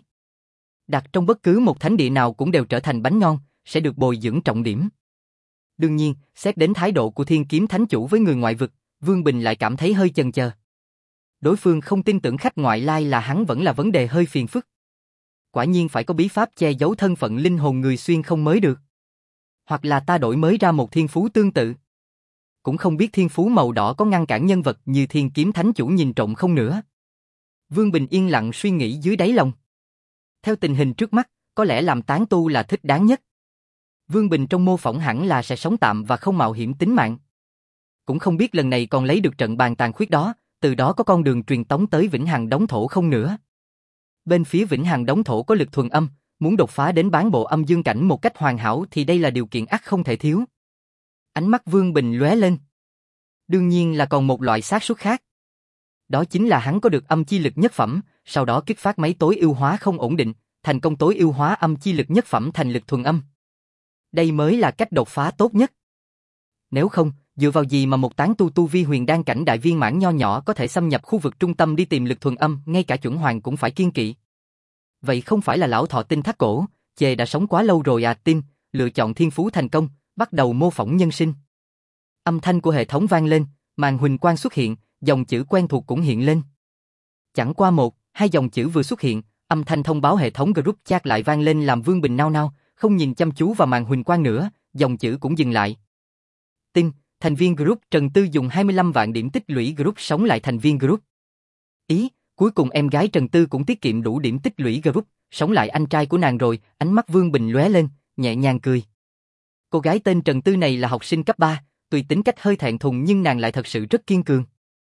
Đặt trong bất cứ một thánh địa nào cũng đều trở thành bánh ngon, sẽ được bồi dưỡng trọng điểm. Đương nhiên, xét đến thái độ của Thiên Kiếm Thánh Chủ với người ngoại vực, Vương Bình lại cảm thấy hơi chần chờ. Đối phương không tin tưởng khách ngoại lai là hắn vẫn là vấn đề hơi phiền phức. Quả nhiên phải có bí pháp che giấu thân phận linh hồn người xuyên không mới được. Hoặc là ta đổi mới ra một thiên phú tương tự. Cũng không biết thiên phú màu đỏ có ngăn cản nhân vật như Thiên Kiếm Thánh Chủ nhìn trộm không nữa. Vương Bình yên lặng suy nghĩ dưới đáy lòng. Theo tình hình trước mắt, có lẽ làm tán tu là thích đáng nhất. Vương Bình trong mô phỏng hẳn là sẽ sống tạm và không mạo hiểm tính mạng. Cũng không biết lần này còn lấy được trận bàn tàn khuyết đó, từ đó có con đường truyền tống tới Vĩnh Hằng Đống Thổ không nữa. Bên phía Vĩnh Hằng Đống Thổ có lực thuần âm, muốn đột phá đến bán bộ âm dương cảnh một cách hoàn hảo thì đây là điều kiện ắt không thể thiếu. Ánh mắt Vương Bình lóe lên. Đương nhiên là còn một loại xác suất khác. Đó chính là hắn có được âm chi lực nhất phẩm, sau đó kích phát máy tối ưu hóa không ổn định, thành công tối ưu hóa âm chi lực nhất phẩm thành lực thuần âm. Đây mới là cách đột phá tốt nhất. Nếu không, dựa vào gì mà một tán tu tu vi huyền đan cảnh đại viên mãn nho nhỏ có thể xâm nhập khu vực trung tâm đi tìm lực thuần âm, ngay cả chuẩn hoàng cũng phải kiêng kỵ. Vậy không phải là lão thọ tinh thác cổ, chề đã sống quá lâu rồi à. Tin, lựa chọn thiên phú thành công, bắt đầu mô phỏng nhân sinh. Âm thanh của hệ thống vang lên, màn huỳnh quang xuất hiện, dòng chữ quen thuộc cũng hiện lên. Chẳng qua một, hai dòng chữ vừa xuất hiện, âm thanh thông báo hệ thống group chat lại vang lên làm Vương Bình nao nao, không nhìn chăm chú vào màn huỳnh quang nữa, dòng chữ cũng dừng lại. Tin, thành viên group Trần Tư dùng hai mươi lăm vạn điểm tích lũy group sống lại thành viên group. Ý, cuối cùng em gái Trần Tư cũng tiết kiệm đủ điểm tích lũy group, sống lại anh trai của nàng rồi. Ánh mắt Vương Bình lóe lên, nhẹ nhàng cười. Cô gái tên Trần Tư này là học sinh cấp ba, tuy tính cách hơi thẹn thùng nhưng nàng lại thật sự rất kiên cường.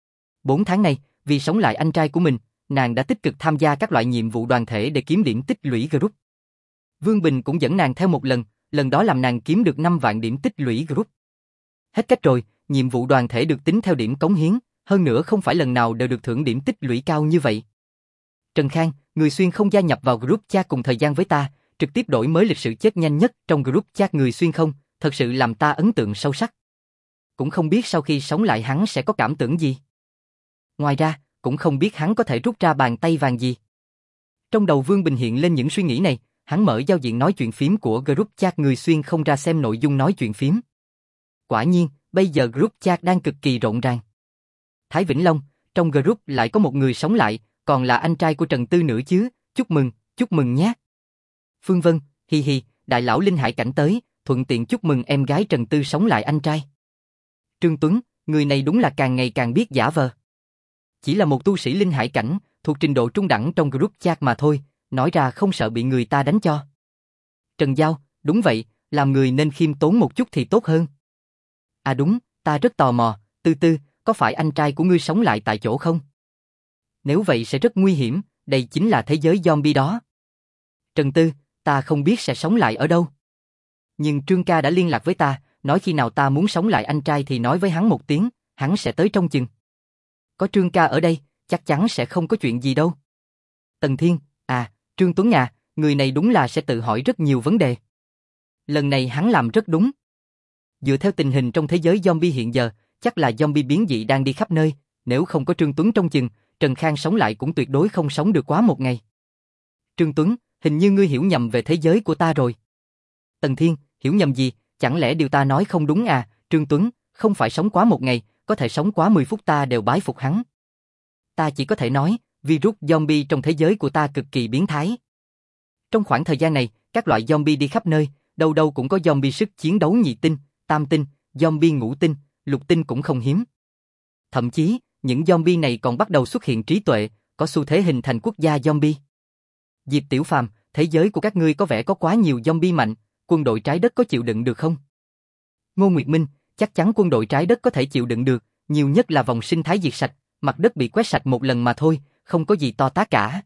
Bốn tháng này, vì sống lại anh trai của mình, nàng đã tích cực tham gia các loại nhiệm vụ đoàn thể để kiếm điểm tích lũy group. Vương Bình cũng dẫn nàng theo một lần, lần đó làm nàng kiếm được năm vạn điểm tích lũy group. Hết cách rồi, nhiệm vụ đoàn thể được tính theo điểm cống hiến, hơn nữa không phải lần nào đều được thưởng điểm tích lũy cao như vậy. Trần Khang, người xuyên không gia nhập vào group chat cùng thời gian với ta, trực tiếp đổi mới lịch sử chết nhanh nhất trong group chat người xuyên không, thật sự làm ta ấn tượng sâu sắc. Cũng không biết sau khi sống lại hắn sẽ có cảm tưởng gì. Ngoài ra, cũng không biết hắn có thể rút ra bàn tay vàng gì. Trong đầu Vương Bình hiện lên những suy nghĩ này, hắn mở giao diện nói chuyện phím của group chat người xuyên không ra xem nội dung nói chuyện phím. Quả nhiên, bây giờ group chat đang cực kỳ rộn ràng. Thái Vĩnh Long, trong group lại có một người sống lại, còn là anh trai của Trần Tư nữa chứ, chúc mừng, chúc mừng nhé. Phương Vân, hi hi, đại lão Linh Hải cảnh tới, thuận tiện chúc mừng em gái Trần Tư sống lại anh trai. Trương Tuấn, người này đúng là càng ngày càng biết giả vờ. Chỉ là một tu sĩ Linh Hải cảnh, thuộc trình độ trung đẳng trong group chat mà thôi, nói ra không sợ bị người ta đánh cho. Trần Giao, đúng vậy, làm người nên khiêm tốn một chút thì tốt hơn. À đúng, ta rất tò mò, Tư Tư, có phải anh trai của ngươi sống lại tại chỗ không? Nếu vậy sẽ rất nguy hiểm, đây chính là thế giới zombie đó. Trần Tư, ta không biết sẽ sống lại ở đâu. Nhưng Trương ca đã liên lạc với ta, nói khi nào ta muốn sống lại anh trai thì nói với hắn một tiếng, hắn sẽ tới trong chừng. Có Trương ca ở đây, chắc chắn sẽ không có chuyện gì đâu. Tần Thiên, À, Trương Tuấn à, người này đúng là sẽ tự hỏi rất nhiều vấn đề. Lần này hắn làm rất đúng. Dựa theo tình hình trong thế giới zombie hiện giờ, chắc là zombie biến dị đang đi khắp nơi, nếu không có Trương Tuấn trong chừng, Trần Khang sống lại cũng tuyệt đối không sống được quá một ngày. Trương Tuấn, hình như ngươi hiểu nhầm về thế giới của ta rồi. Tần Thiên, hiểu nhầm gì, chẳng lẽ điều ta nói không đúng à? Trương Tuấn, không phải sống quá một ngày, có thể sống quá mười phút ta đều bái phục hắn. Ta chỉ có thể nói, virus zombie trong thế giới của ta cực kỳ biến thái. Trong khoảng thời gian này, các loại zombie đi khắp nơi, đâu đâu cũng có zombie sức chiến đấu nhị tinh, tam tinh, zombie ngũ tinh, lục tinh cũng không hiếm. Thậm chí, những zombie này còn bắt đầu xuất hiện trí tuệ, có xu thế hình thành quốc gia zombie. Diệp Tiểu Phàm, thế giới của các ngươi có vẻ có quá nhiều zombie mạnh, quân đội trái đất có chịu đựng được không? Ngô Nguyệt Minh, chắc chắn quân đội trái đất có thể chịu đựng được, nhiều nhất là vòng sinh thái diệt sạch, mặt đất bị quét sạch một lần mà thôi, không có gì to tát cả.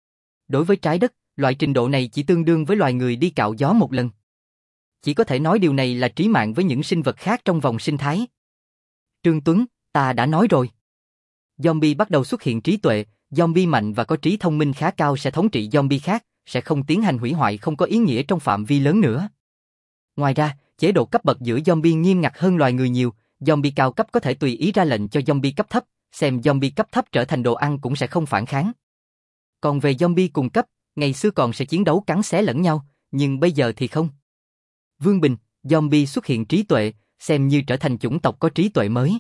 Đối với trái đất, loại trình độ này chỉ tương đương với loài người đi cạo gió một lần. Chỉ có thể nói điều này là trí mạng với những sinh vật khác trong vòng sinh thái. Trương Tuấn, ta đã nói rồi. Zombie bắt đầu xuất hiện trí tuệ, zombie mạnh và có trí thông minh khá cao sẽ thống trị zombie khác, sẽ không tiến hành hủy hoại không có ý nghĩa trong phạm vi lớn nữa. Ngoài ra, chế độ cấp bậc giữa zombie nghiêm ngặt hơn loài người nhiều, zombie cao cấp có thể tùy ý ra lệnh cho zombie cấp thấp, xem zombie cấp thấp trở thành đồ ăn cũng sẽ không phản kháng. Còn về zombie cùng cấp, ngày xưa còn sẽ chiến đấu cắn xé lẫn nhau, nhưng bây giờ thì không. Vương Bình, zombie xuất hiện trí tuệ, xem như trở thành chủng tộc có trí tuệ mới.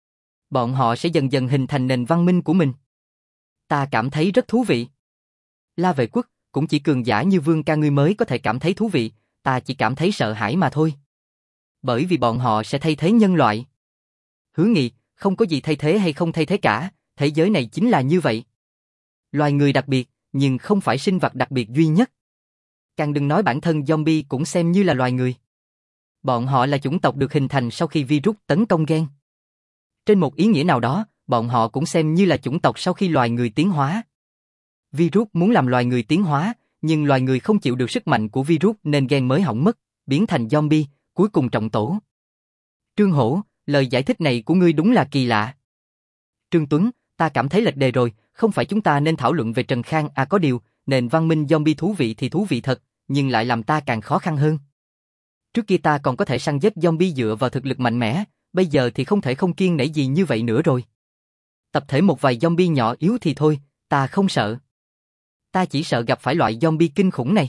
Bọn họ sẽ dần dần hình thành nền văn minh của mình. Ta cảm thấy rất thú vị. La Vệ Quốc, cũng chỉ cường giả như Vương ca ngươi mới có thể cảm thấy thú vị, ta chỉ cảm thấy sợ hãi mà thôi. Bởi vì bọn họ sẽ thay thế nhân loại. Hứa Nghị, không có gì thay thế hay không thay thế cả, thế giới này chính là như vậy. Loài người đặc biệt, nhưng không phải sinh vật đặc biệt duy nhất. Càng đừng nói bản thân zombie cũng xem như là loài người. Bọn họ là chủng tộc được hình thành sau khi virus tấn công gen. Trên một ý nghĩa nào đó, bọn họ cũng xem như là chủng tộc sau khi loài người tiến hóa. Virus muốn làm loài người tiến hóa, nhưng loài người không chịu được sức mạnh của virus nên gen mới hỏng mất, biến thành zombie, cuối cùng trọng tổ. Trương Hổ, lời giải thích này của ngươi đúng là kỳ lạ. Trương Tuấn, ta cảm thấy lệch đề rồi, không phải chúng ta nên thảo luận về Trần Khang à có điều, nền văn minh zombie thú vị thì thú vị thật, nhưng lại làm ta càng khó khăn hơn. Trước kia ta còn có thể săn giết zombie dựa vào thực lực mạnh mẽ, bây giờ thì không thể không kiêng nể gì như vậy nữa rồi. Tập thể một vài zombie nhỏ yếu thì thôi, ta không sợ. Ta chỉ sợ gặp phải loại zombie kinh khủng này.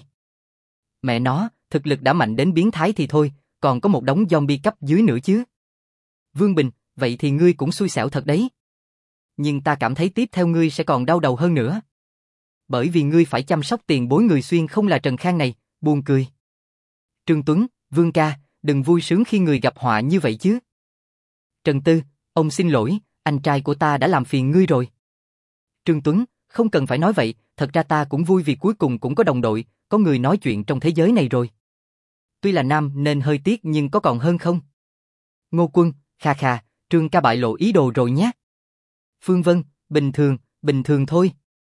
Mẹ nó, thực lực đã mạnh đến biến thái thì thôi, còn có một đống zombie cấp dưới nữa chứ. Vương Bình, vậy thì ngươi cũng xui xẻo thật đấy. Nhưng ta cảm thấy tiếp theo ngươi sẽ còn đau đầu hơn nữa. Bởi vì ngươi phải chăm sóc tiền bối người xuyên không là Trần Khang này, buồn cười. Trương Tuấn, Vương ca, đừng vui sướng khi người gặp họa như vậy chứ. Trần Tư, ông xin lỗi, anh trai của ta đã làm phiền ngươi rồi. Trương Tuấn, không cần phải nói vậy, thật ra ta cũng vui vì cuối cùng cũng có đồng đội, có người nói chuyện trong thế giới này rồi. Tuy là nam nên hơi tiếc nhưng có còn hơn không? Ngô Quân, kha kha, Trương ca bại lộ ý đồ rồi nhé. Phương Vân, bình thường, bình thường thôi.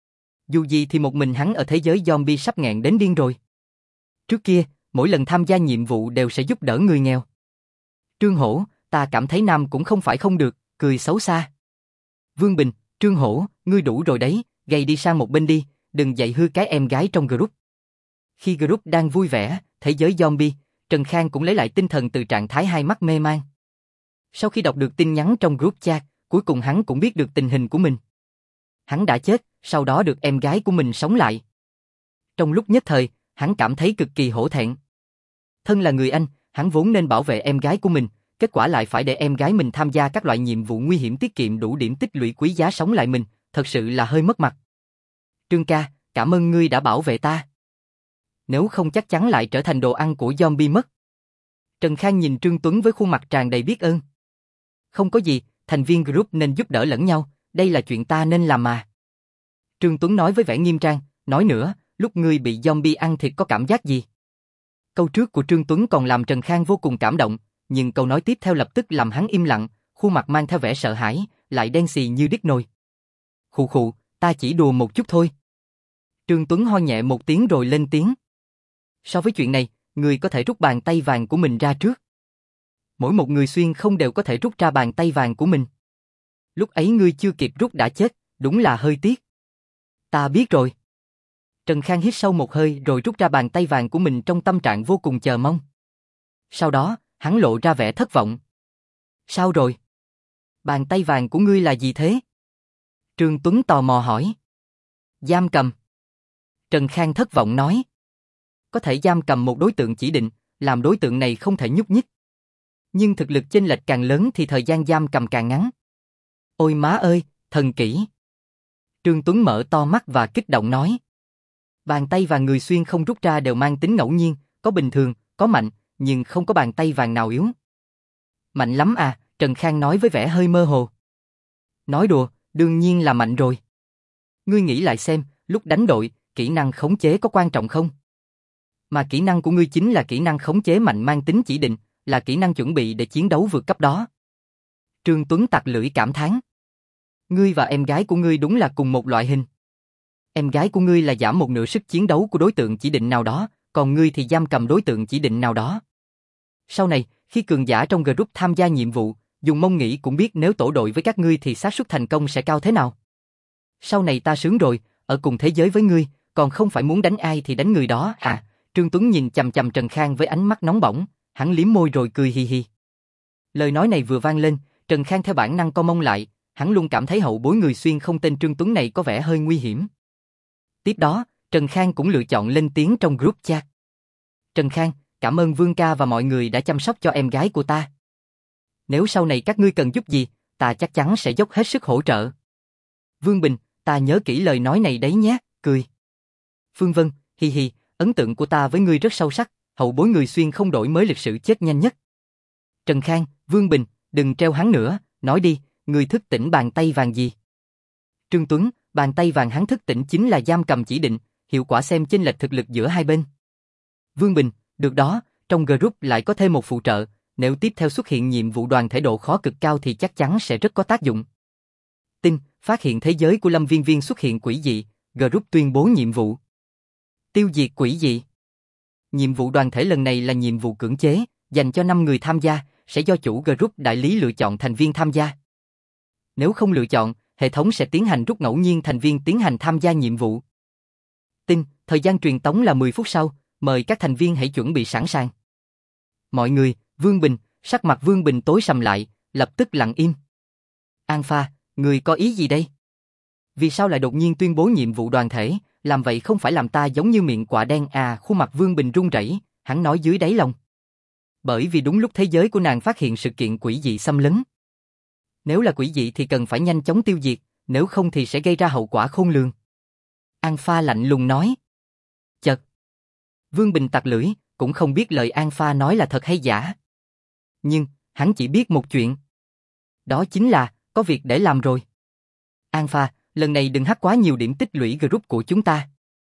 Dù gì thì một mình hắn ở thế giới zombie sắp nghẹn đến điên rồi. Trước kia, mỗi lần tham gia nhiệm vụ đều sẽ giúp đỡ người nghèo. Trương Hổ, ta cảm thấy nam cũng không phải không được, cười xấu xa. Vương Bình, Trương Hổ, ngươi đủ rồi đấy, gầy đi sang một bên đi, đừng dạy hư cái em gái trong group. Khi group đang vui vẻ, thế giới zombie, Trần Khang cũng lấy lại tinh thần từ trạng thái hai mắt mê man. Sau khi đọc được tin nhắn trong group chat, cuối cùng hắn cũng biết được tình hình của mình. Hắn đã chết, sau đó được em gái của mình sống lại. Trong lúc nhất thời, hắn cảm thấy cực kỳ hổ thẹn. Thân là người anh, hắn vốn nên bảo vệ em gái của mình, kết quả lại phải để em gái mình tham gia các loại nhiệm vụ nguy hiểm tiết kiệm đủ điểm tích lũy quý giá sống lại mình, thật sự là hơi mất mặt. Trương ca, cảm ơn ngươi đã bảo vệ ta. Nếu không chắc chắn lại trở thành đồ ăn của zombie mất. Trần Khang nhìn Trương Tuấn với khuôn mặt tràn đầy biết ơn. Không có gì, thành viên group nên giúp đỡ lẫn nhau, đây là chuyện ta nên làm mà. Trương Tuấn nói với vẻ nghiêm trang, nói nữa, lúc ngươi bị zombie ăn thịt có cảm giác gì? Câu trước của Trương Tuấn còn làm Trần Khang vô cùng cảm động, nhưng câu nói tiếp theo lập tức làm hắn im lặng, khuôn mặt mang theo vẻ sợ hãi, lại đen xì như đít nồi. Khụ khụ, ta chỉ đùa một chút thôi. Trương Tuấn ho nhẹ một tiếng rồi lên tiếng. So với chuyện này, ngươi có thể rút bàn tay vàng của mình ra trước. Mỗi một người xuyên không đều có thể rút ra bàn tay vàng của mình. Lúc ấy ngươi chưa kịp rút đã chết, đúng là hơi tiếc. Ta biết rồi. Trần Khang hít sâu một hơi rồi rút ra bàn tay vàng của mình trong tâm trạng vô cùng chờ mong. Sau đó, hắn lộ ra vẻ thất vọng. Sao rồi? Bàn tay vàng của ngươi là gì thế? Trương Tuấn tò mò hỏi. Giam cầm. Trần Khang thất vọng nói. Có thể giam cầm một đối tượng chỉ định, làm đối tượng này không thể nhúc nhích. Nhưng thực lực chênh lệch càng lớn thì thời gian giam cầm càng ngắn. Ôi má ơi, thần kỹ. Trương Tuấn mở to mắt và kích động nói. Bàn tay vàng người xuyên không rút ra đều mang tính ngẫu nhiên, có bình thường, có mạnh, nhưng không có bàn tay vàng nào yếu. Mạnh lắm à, Trần Khang nói với vẻ hơi mơ hồ. Nói đùa, đương nhiên là mạnh rồi. Ngươi nghĩ lại xem, lúc đánh đội, kỹ năng khống chế có quan trọng không? Mà kỹ năng của ngươi chính là kỹ năng khống chế mạnh mang tính chỉ định, là kỹ năng chuẩn bị để chiến đấu vượt cấp đó. Trương Tuấn tặc lưỡi cảm thán. Ngươi và em gái của ngươi đúng là cùng một loại hình. Em gái của ngươi là giảm một nửa sức chiến đấu của đối tượng chỉ định nào đó, còn ngươi thì giam cầm đối tượng chỉ định nào đó. Sau này, khi cường giả trong group tham gia nhiệm vụ, dùng mông nghĩ cũng biết nếu tổ đội với các ngươi thì xác suất thành công sẽ cao thế nào. Sau này ta sướng rồi, ở cùng thế giới với ngươi, còn không phải muốn đánh ai thì đánh người đó à. Trương Tuấn nhìn chằm chằm Trần Khang với ánh mắt nóng bỏng, hắn liếm môi rồi cười hi hi. Lời nói này vừa vang lên, Trần Khang theo bản năng co mông lại, hắn luôn cảm thấy hậu bối người xuyên không tên Trương Tuấn này có vẻ hơi nguy hiểm. Tiếp đó, Trần Khang cũng lựa chọn lên tiếng trong group chat. Trần Khang, cảm ơn Vương ca và mọi người đã chăm sóc cho em gái của ta. Nếu sau này các ngươi cần giúp gì, ta chắc chắn sẽ dốc hết sức hỗ trợ. Vương Bình, ta nhớ kỹ lời nói này đấy nhé, cười. Phương Vân, hi hi, ấn tượng của ta với ngươi rất sâu sắc, hậu bối người xuyên không đổi mới lịch sử chết nhanh nhất. Trần Khang, Vương Bình, đừng treo hắn nữa, nói đi, ngươi thức tỉnh bàn tay vàng gì? Trương Tuấn, bàn tay vàng hắn thức tỉnh chính là giam cầm chỉ định, hiệu quả xem chênh lệch thực lực giữa hai bên. Vương Bình, được đó, trong group lại có thêm một phụ trợ, nếu tiếp theo xuất hiện nhiệm vụ đoàn thể độ khó cực cao thì chắc chắn sẽ rất có tác dụng. Tin, phát hiện thế giới của Lâm Viên Viên xuất hiện quỷ dị, group tuyên bố nhiệm vụ. Tiêu diệt quỷ dị. Nhiệm vụ đoàn thể lần này là nhiệm vụ cưỡng chế, dành cho năm người tham gia, sẽ do chủ group đại lý lựa chọn thành viên tham gia. Nếu không lựa chọn, hệ thống sẽ tiến hành rút ngẫu nhiên thành viên tiến hành tham gia nhiệm vụ. Tin, thời gian truyền tống là mười phút sau, mời các thành viên hãy chuẩn bị sẵn sàng. Mọi người, Vương Bình, sắc mặt Vương Bình tối sầm lại, lập tức lặng im. Alpha, người có ý gì đây? Vì sao lại đột nhiên tuyên bố nhiệm vụ đoàn thể, làm vậy không phải làm ta giống như miệng quạ đen à? Khuôn mặt Vương Bình run rẩy, hắn nói dưới đáy lòng. Bởi vì đúng lúc thế giới của nàng phát hiện sự kiện quỷ dị xâm lấn. Nếu là quỷ dị thì cần phải nhanh chóng tiêu diệt, nếu không thì sẽ gây ra hậu quả khôn lường. Alpha lạnh lùng nói. Chật. Vương Bình tặc lưỡi, cũng không biết lời Alpha nói là thật hay giả. Nhưng, hắn chỉ biết một chuyện. Đó chính là, có việc để làm rồi. Alpha, lần này đừng hack quá nhiều điểm tích lũy group của chúng ta.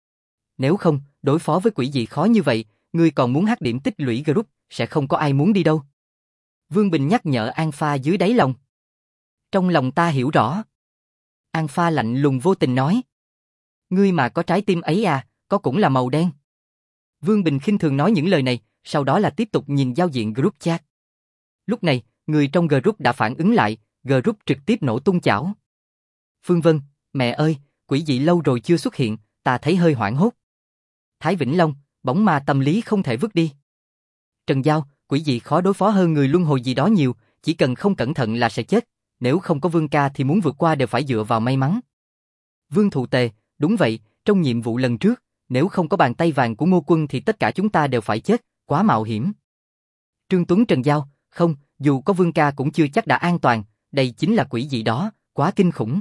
Nếu không, đối phó với quỷ dị khó như vậy, ngươi còn muốn hack điểm tích lũy group, sẽ không có ai muốn đi đâu. Vương Bình nhắc nhở Alpha dưới đáy lòng. Trong lòng ta hiểu rõ. Alpha lạnh lùng vô tình nói. Ngươi mà có trái tim ấy à, có cũng là màu đen. Vương Bình khinh thường nói những lời này, sau đó là tiếp tục nhìn giao diện group chat. Lúc này, người trong group đã phản ứng lại, group trực tiếp nổ tung chảo. Phương Vân, mẹ ơi, quỷ dị lâu rồi chưa xuất hiện, ta thấy hơi hoảng hốt. Thái Vĩnh Long, bóng ma tâm lý không thể vứt đi. Trần Giao, quỷ dị khó đối phó hơn người luân hồi gì đó nhiều, chỉ cần không cẩn thận là sẽ chết, nếu không có Vương ca thì muốn vượt qua đều phải dựa vào may mắn. Vương Thụ Tề, đúng vậy, trong nhiệm vụ lần trước, nếu không có bàn tay vàng của Ngô Quân thì tất cả chúng ta đều phải chết, quá mạo hiểm. Trương Tuấn Trần Giao, không, dù có Vương ca cũng chưa chắc đã an toàn, đây chính là quỷ dị đó, quá kinh khủng.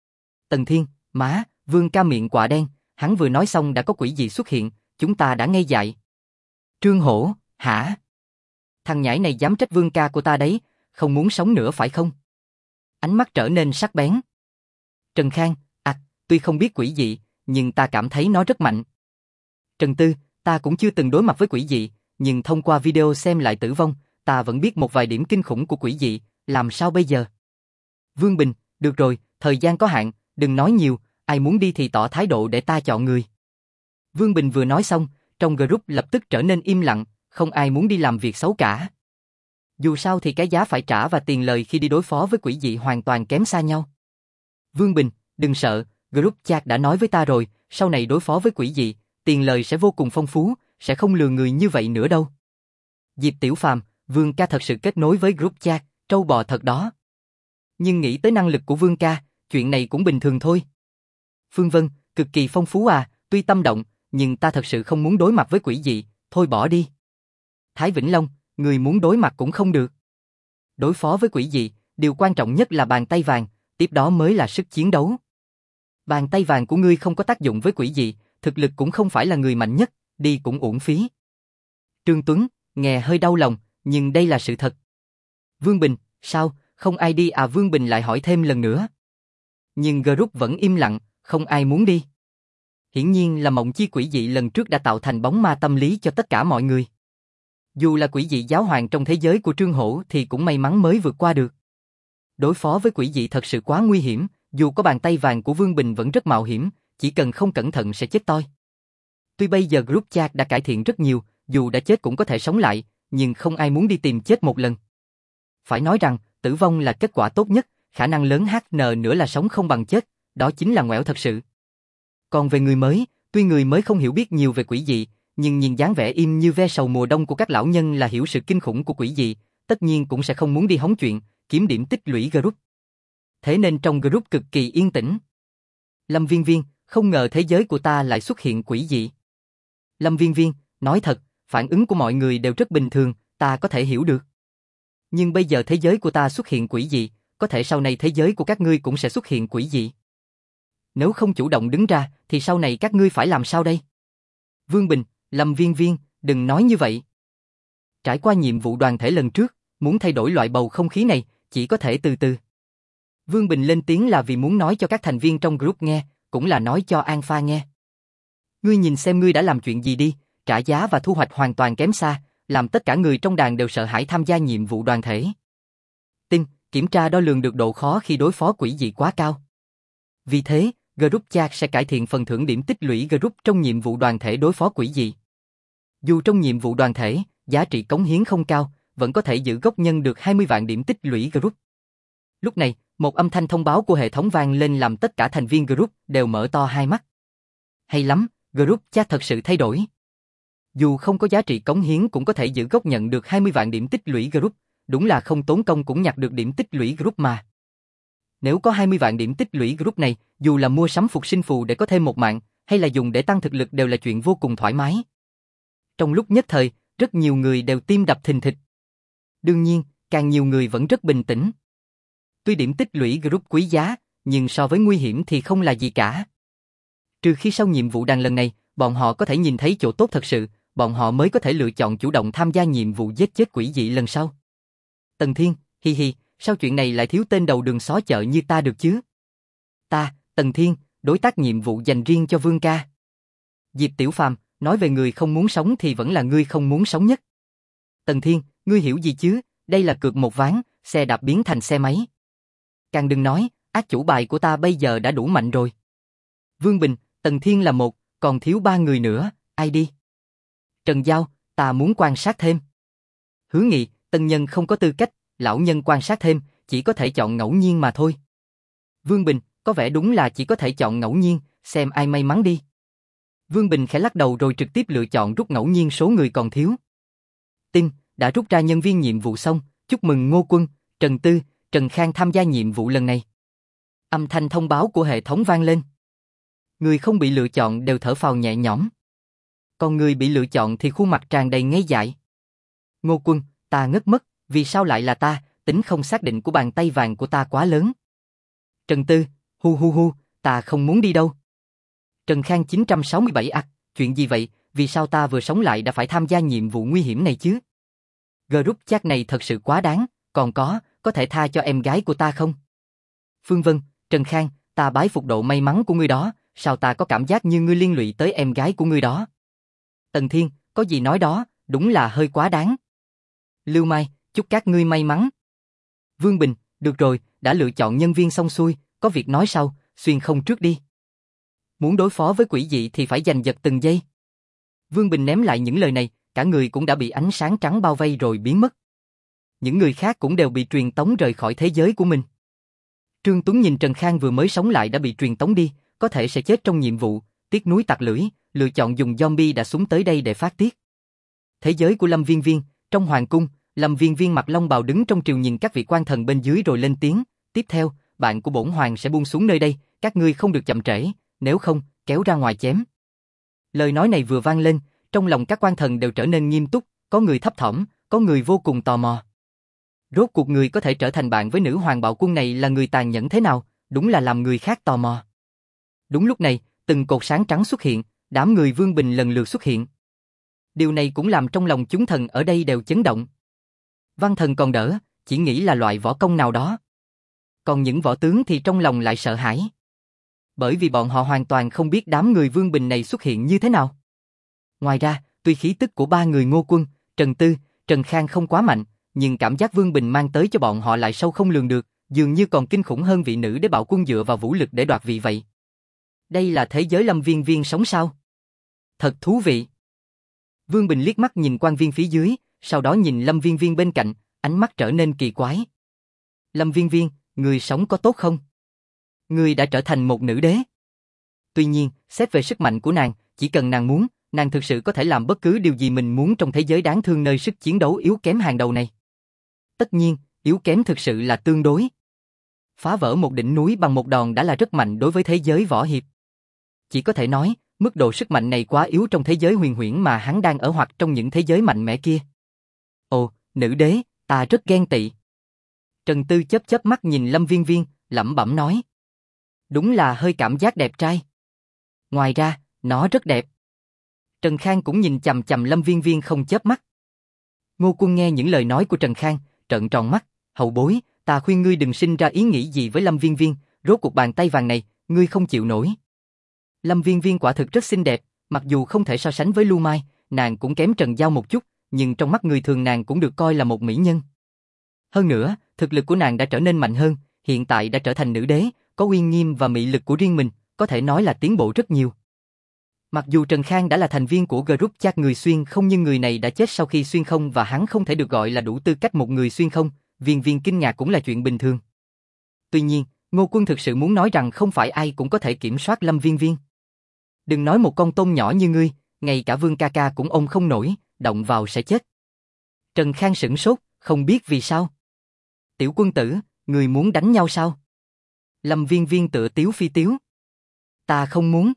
Tần Thiên, má, Vương ca miệng quạ đen, hắn vừa nói xong đã có quỷ dị xuất hiện, chúng ta đã ngây dại. Trương Hổ, hả? Thằng nhãi này dám trách Vương ca của ta đấy, không muốn sống nữa phải không? Ánh mắt trở nên sắc bén. Trần Khang, à, tuy không biết quỷ dị, nhưng ta cảm thấy nó rất mạnh. Trần Tư, ta cũng chưa từng đối mặt với quỷ dị, nhưng thông qua video xem lại tử vong, ta vẫn biết một vài điểm kinh khủng của quỷ dị, làm sao bây giờ? Vương Bình, được rồi, thời gian có hạn, đừng nói nhiều, ai muốn đi thì tỏ thái độ để ta chọn người. Vương Bình vừa nói xong, trong group lập tức trở nên im lặng, không ai muốn đi làm việc xấu cả. Dù sao thì cái giá phải trả và tiền lời khi đi đối phó với quỷ dị hoàn toàn kém xa nhau. Vương Bình, đừng sợ, group chat đã nói với ta rồi, sau này đối phó với quỷ dị, tiền lời sẽ vô cùng phong phú, sẽ không lừa người như vậy nữa đâu. Diệp Tiểu Phàm, Vương ca thật sự kết nối với group chat, trâu bò thật đó. Nhưng nghĩ tới năng lực của Vương ca, chuyện này cũng bình thường thôi. Phương Vân, cực kỳ phong phú à, tuy tâm động, nhưng ta thật sự không muốn đối mặt với quỷ dị, thôi bỏ đi. Thái Vĩnh Long, người muốn đối mặt cũng không được. Đối phó với quỷ dị, điều quan trọng nhất là bàn tay vàng, tiếp đó mới là sức chiến đấu. Bàn tay vàng của ngươi không có tác dụng với quỷ dị, thực lực cũng không phải là người mạnh nhất, đi cũng uổng phí. Trương Tuấn, nghe hơi đau lòng, nhưng đây là sự thật. Vương Bình, sao, không ai đi à? Vương Bình lại hỏi thêm lần nữa. Nhưng group vẫn im lặng, không ai muốn đi. Hiển nhiên là mộng chi quỷ dị lần trước đã tạo thành bóng ma tâm lý cho tất cả mọi người. Dù là quỷ dị giáo hoàng trong thế giới của Trương Hổ thì cũng may mắn mới vượt qua được. Đối phó với quỷ dị thật sự quá nguy hiểm, dù có bàn tay vàng của Vương Bình vẫn rất mạo hiểm, chỉ cần không cẩn thận sẽ chết toi. Tuy bây giờ group chat đã cải thiện rất nhiều, dù đã chết cũng có thể sống lại, nhưng không ai muốn đi tìm chết một lần. Phải nói rằng, tử vong là kết quả tốt nhất, khả năng lớn hát en nữa là sống không bằng chết, đó chính là ngoẻo thật sự. Còn về người mới, tuy người mới không hiểu biết nhiều về quỷ dị, nhưng nhìn dáng vẻ im như ve sầu mùa đông của các lão nhân là hiểu sự kinh khủng của quỷ dị, tất nhiên cũng sẽ không muốn đi hóng chuyện, kiếm điểm tích lũy group. Thế nên trong group cực kỳ yên tĩnh. Lâm Viên Viên, không ngờ thế giới của ta lại xuất hiện quỷ dị. Lâm Viên Viên, nói thật, phản ứng của mọi người đều rất bình thường, ta có thể hiểu được. Nhưng bây giờ thế giới của ta xuất hiện quỷ dị, có thể sau này thế giới của các ngươi cũng sẽ xuất hiện quỷ dị. Nếu không chủ động đứng ra, thì sau này các ngươi phải làm sao đây? Vương Bình, Lâm Viên Viên, đừng nói như vậy. Trải qua nhiệm vụ đoàn thể lần trước, muốn thay đổi loại bầu không khí này, chỉ có thể từ từ. Vương Bình lên tiếng là vì muốn nói cho các thành viên trong group nghe, cũng là nói cho An Pha nghe. Ngươi nhìn xem ngươi đã làm chuyện gì đi, trả giá và thu hoạch hoàn toàn kém xa, làm tất cả người trong đàn đều sợ hãi tham gia nhiệm vụ đoàn thể. Tin, kiểm tra đo lường được độ khó khi đối phó quỷ dị quá cao. Vì thế, group chat sẽ cải thiện phần thưởng điểm tích lũy group trong nhiệm vụ đoàn thể đối phó quỷ dị. Dù trong nhiệm vụ đoàn thể, giá trị cống hiến không cao, vẫn có thể giữ gốc nhân được hai mươi vạn điểm tích lũy group. Lúc này, một âm thanh thông báo của hệ thống vang lên làm tất cả thành viên group đều mở to hai mắt. Hay lắm, group chat thật sự thay đổi. Dù không có giá trị cống hiến cũng có thể giữ gốc nhận được hai mươi vạn điểm tích lũy group, đúng là không tốn công cũng nhặt được điểm tích lũy group mà. Nếu có hai mươi vạn điểm tích lũy group này, dù là mua sắm phục sinh phù để có thêm một mạng, hay là dùng để tăng thực lực đều là chuyện vô cùng thoải mái. Trong lúc nhất thời, rất nhiều người đều tim đập thình thịch. Đương nhiên, càng nhiều người vẫn rất bình tĩnh. Tuy điểm tích lũy group quý giá, nhưng so với nguy hiểm thì không là gì cả. Trừ khi sau nhiệm vụ đàn lần này, bọn họ có thể nhìn thấy chỗ tốt thật sự, bọn họ mới có thể lựa chọn chủ động tham gia nhiệm vụ giết chết quỷ dị lần sau. Tần Thiên, hi hi, sao chuyện này lại thiếu tên đầu đường xó chợ như ta được chứ? Ta, Tần Thiên, đối tác nhiệm vụ dành riêng cho Vương ca. Diệp Tiểu Phàm, nói về người không muốn sống thì vẫn là ngươi không muốn sống nhất. Tần Thiên, ngươi hiểu gì chứ, đây là cược một ván, xe đạp biến thành xe máy. Càng đừng nói, ác chủ bài của ta bây giờ đã đủ mạnh rồi. Vương Bình, Tần Thiên là một, còn thiếu ba người nữa, ai đi? Trần Giao, ta muốn quan sát thêm. Hứa Nghị, tân nhân không có tư cách, lão nhân quan sát thêm, chỉ có thể chọn ngẫu nhiên mà thôi. Vương Bình, có vẻ đúng là chỉ có thể chọn ngẫu nhiên, xem ai may mắn đi. Vương Bình khẽ lắc đầu rồi trực tiếp lựa chọn rút ngẫu nhiên số người còn thiếu. Tin, đã rút ra nhân viên nhiệm vụ xong, chúc mừng Ngô Quân, Trần Tư, Trần Khang tham gia nhiệm vụ lần này. Âm thanh thông báo của hệ thống vang lên. Người không bị lựa chọn đều thở phào nhẹ nhõm. Còn người bị lựa chọn thì khuôn mặt tràn đầy ngây dại. Ngô Quân, ta ngất mất, vì sao lại là ta, tính không xác định của bàn tay vàng của ta quá lớn. Trần Tư, hu hu hu, ta không muốn đi đâu. Trần Khang chín sáu bảy ạc, chuyện gì vậy, vì sao ta vừa sống lại đã phải tham gia nhiệm vụ nguy hiểm này chứ? Group chat này thật sự quá đáng, còn có, có thể tha cho em gái của ta không? Phương Vân, Trần Khang, ta bái phục độ may mắn của ngươi đó, sao ta có cảm giác như ngươi liên lụy tới em gái của ngươi đó? Tần Thiên, có gì nói đó, đúng là hơi quá đáng. Lưu Mai, chúc các ngươi may mắn. Vương Bình, được rồi, đã lựa chọn nhân viên xong xuôi, có việc nói sau, xuyên không trước đi. Muốn đối phó với quỷ dị thì phải giành giật từng giây. Vương Bình ném lại những lời này, cả người cũng đã bị ánh sáng trắng bao vây rồi biến mất. Những người khác cũng đều bị truyền tống rời khỏi thế giới của mình. Trương Tuấn nhìn Trần Khang vừa mới sống lại đã bị truyền tống đi, có thể sẽ chết trong nhiệm vụ, tiếc núi tặc lưỡi, lựa chọn dùng zombie đã xuống tới đây để phát tiết. Thế giới của Lâm Viên Viên, trong hoàng cung, Lâm Viên Viên mặc long bào đứng trong triều nhìn các vị quan thần bên dưới rồi lên tiếng, tiếp theo, bạn của bổn hoàng sẽ buông xuống nơi đây, các ngươi không được chậm trễ, nếu không, kéo ra ngoài chém. Lời nói này vừa vang lên, trong lòng các quan thần đều trở nên nghiêm túc, có người thấp thỏm, có người vô cùng tò mò. Rốt cuộc người có thể trở thành bạn với nữ hoàng bạo quân này là người tàn nhẫn thế nào, đúng là làm người khác tò mò. Đúng lúc này, từng cột sáng trắng xuất hiện, đám người Vương Bình lần lượt xuất hiện. Điều này cũng làm trong lòng chúng thần ở đây đều chấn động. Văn thần còn đỡ, chỉ nghĩ là loại võ công nào đó. Còn những võ tướng thì trong lòng lại sợ hãi. Bởi vì bọn họ hoàn toàn không biết đám người Vương Bình này xuất hiện như thế nào. Ngoài ra, tuy khí tức của ba người Ngô Quân, Trần Tư, Trần Khang không quá mạnh, nhưng cảm giác Vương Bình mang tới cho bọn họ lại sâu không lường được, dường như còn kinh khủng hơn vị nữ đế bạo quân dựa vào vũ lực để đoạt vị vậy. Đây là thế giới Lâm Viên Viên sống sao? Thật thú vị. Vương Bình liếc mắt nhìn quan viên phía dưới, sau đó nhìn Lâm Viên Viên bên cạnh, ánh mắt trở nên kỳ quái. Lâm Viên Viên, người sống có tốt không? Người đã trở thành một nữ đế. Tuy nhiên, xét về sức mạnh của nàng, chỉ cần nàng muốn, nàng thực sự có thể làm bất cứ điều gì mình muốn trong thế giới đáng thương nơi sức chiến đấu yếu kém hàng đầu này. Tất nhiên, yếu kém thực sự là tương đối. Phá vỡ một đỉnh núi bằng một đòn đã là rất mạnh đối với thế giới võ hiệp. Chỉ có thể nói, mức độ sức mạnh này quá yếu trong thế giới huyền huyễn mà hắn đang ở hoặc trong những thế giới mạnh mẽ kia. Ồ, nữ đế, ta rất ghen tị. Trần Tư chớp chớp mắt nhìn Lâm Viên Viên, lẩm bẩm nói. Đúng là hơi cảm giác đẹp trai. Ngoài ra, nó rất đẹp. Trần Khang cũng nhìn chằm chằm Lâm Viên Viên không chớp mắt. Ngô Quân nghe những lời nói của Trần Khang, trợn tròn mắt, hậu bối, ta khuyên ngươi đừng sinh ra ý nghĩ gì với Lâm Viên Viên, rốt cuộc bàn tay vàng này, ngươi không chịu nổi. Lâm Viên Viên quả thực rất xinh đẹp, mặc dù không thể so sánh với Lưu Mai, nàng cũng kém Trần Giao một chút, nhưng trong mắt người thường nàng cũng được coi là một mỹ nhân. Hơn nữa, thực lực của nàng đã trở nên mạnh hơn, hiện tại đã trở thành nữ đế, có uy nghiêm và mị lực của riêng mình, có thể nói là tiến bộ rất nhiều. Mặc dù Trần Khang đã là thành viên của group chat người xuyên không nhưng người này đã chết sau khi xuyên không và hắn không thể được gọi là đủ tư cách một người xuyên không, Viên Viên kinh ngạc cũng là chuyện bình thường. Tuy nhiên, Ngô Quân thực sự muốn nói rằng không phải ai cũng có thể kiểm soát Lâm Viên Viên. Đừng nói một con tôm nhỏ như ngươi, ngay cả Vương ca ca cũng ôm không nổi, động vào sẽ chết. Trần Khang sửng sốt, không biết vì sao. Tiểu quân tử, người muốn đánh nhau sao? Lâm Viên Viên tựa tiếu phi tiếu. Ta không muốn.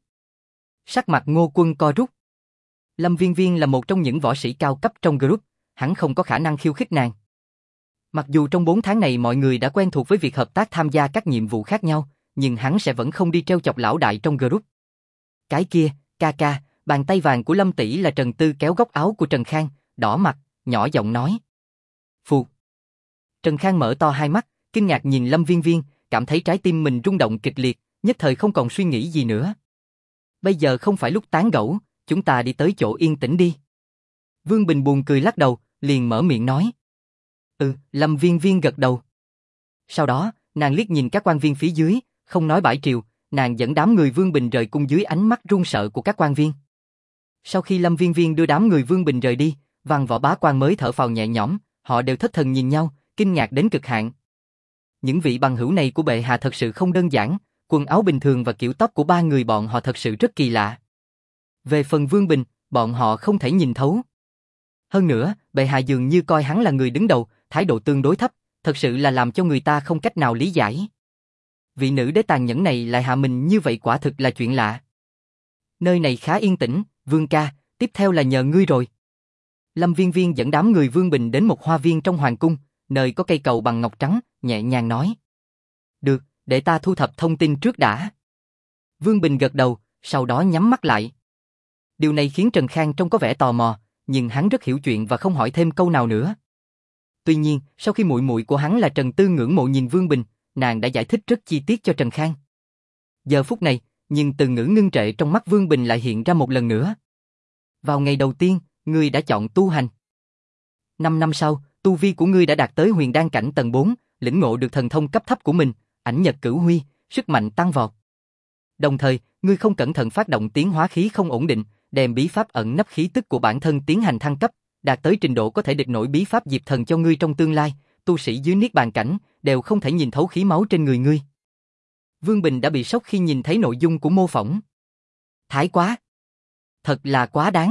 Sắc mặt Ngô Quân co rút. Lâm Viên Viên là một trong những võ sĩ cao cấp trong group, hắn không có khả năng khiêu khích nàng. Mặc dù trong bốn tháng này mọi người đã quen thuộc với việc hợp tác tham gia các nhiệm vụ khác nhau, nhưng hắn sẽ vẫn không đi treo chọc lão đại trong group. Cái kia, ca ca, bàn tay vàng của Lâm tỷ là Trần Tư kéo góc áo của Trần Khang, đỏ mặt, nhỏ giọng nói. Phù. Trần Khang mở to hai mắt, kinh ngạc nhìn Lâm Viên Viên, cảm thấy trái tim mình rung động kịch liệt, nhất thời không còn suy nghĩ gì nữa. Bây giờ không phải lúc tán gẫu, chúng ta đi tới chỗ yên tĩnh đi. Vương Bình buồn cười lắc đầu, liền mở miệng nói. Ừ, Lâm Viên Viên gật đầu. Sau đó, nàng liếc nhìn các quan viên phía dưới, không nói bãi triều, nàng dẫn đám người Vương Bình rời cung dưới ánh mắt run sợ của các quan viên. Sau khi Lâm Viên Viên đưa đám người Vương Bình rời đi, văn võ bá quan mới thở phào nhẹ nhõm, họ đều thất thần nhìn nhau, kinh ngạc đến cực hạn. Những vị bằng hữu này của bệ hạ thật sự không đơn giản, quần áo bình thường và kiểu tóc của ba người bọn họ thật sự rất kỳ lạ. Về phần Vương Bình, bọn họ không thể nhìn thấu. Hơn nữa, bệ hạ dường như coi hắn là người đứng đầu, thái độ tương đối thấp, thật sự là làm cho người ta không cách nào lý giải. Vị nữ đế tàn nhẫn này lại hạ mình như vậy quả thực là chuyện lạ. Nơi này khá yên tĩnh, Vương ca, tiếp theo là nhờ ngươi rồi. Lâm Viên Viên dẫn đám người Vương Bình đến một hoa viên trong hoàng cung, nơi có cây cầu bằng ngọc trắng, nhẹ nhàng nói. Được, để ta thu thập thông tin trước đã. Vương Bình gật đầu, sau đó nhắm mắt lại. Điều này khiến Trần Khang trông có vẻ tò mò, nhưng hắn rất hiểu chuyện và không hỏi thêm câu nào nữa. Tuy nhiên, sau khi muội muội của hắn là Trần Tư ngưỡng mộ nhìn Vương Bình, nàng đã giải thích rất chi tiết cho Trần Khang. Giờ phút này, nhưng từ ngữ ngưng trệ trong mắt Vương Bình lại hiện ra một lần nữa. Vào ngày đầu tiên, ngươi đã chọn tu hành. Năm năm sau, tu vi của ngươi đã đạt tới huyền đan cảnh tầng bốn, lĩnh ngộ được thần thông cấp thấp của mình, ảnh nhật cửu huy, sức mạnh tăng vọt. Đồng thời, ngươi không cẩn thận phát động tiến hóa khí không ổn định, đem bí pháp ẩn nấp khí tức của bản thân tiến hành thăng cấp, đạt tới trình độ có thể địch nổi bí pháp diệp thần cho ngươi trong tương lai, tu sĩ dưới niết bàn cảnh đều không thể nhìn thấu khí máu trên người ngươi. Vương Bình đã bị sốc khi nhìn thấy nội dung của mô phỏng. Thái quá! Thật là quá đáng!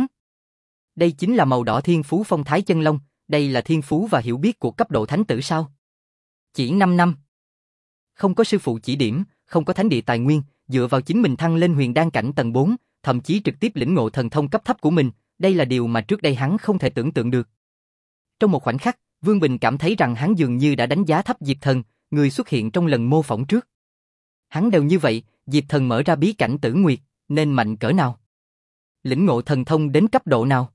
Đây chính là màu đỏ thiên phú phong thái chân long, đây là thiên phú và hiểu biết của cấp độ thánh tử sao? Chỉ năm năm. Không có sư phụ chỉ điểm, không có thánh địa tài nguyên, dựa vào chính mình thăng lên huyền đan cảnh tầng bốn, thậm chí trực tiếp lĩnh ngộ thần thông cấp thấp của mình, đây là điều mà trước đây hắn không thể tưởng tượng được. Trong một khoảnh khắc, Vương Bình cảm thấy rằng hắn dường như đã đánh giá thấp Diệp Thần, người xuất hiện trong lần mô phỏng trước. Hắn đều như vậy, Diệp Thần mở ra bí cảnh Tử Nguyệt, nên mạnh cỡ nào? Lĩnh ngộ thần thông đến cấp độ nào?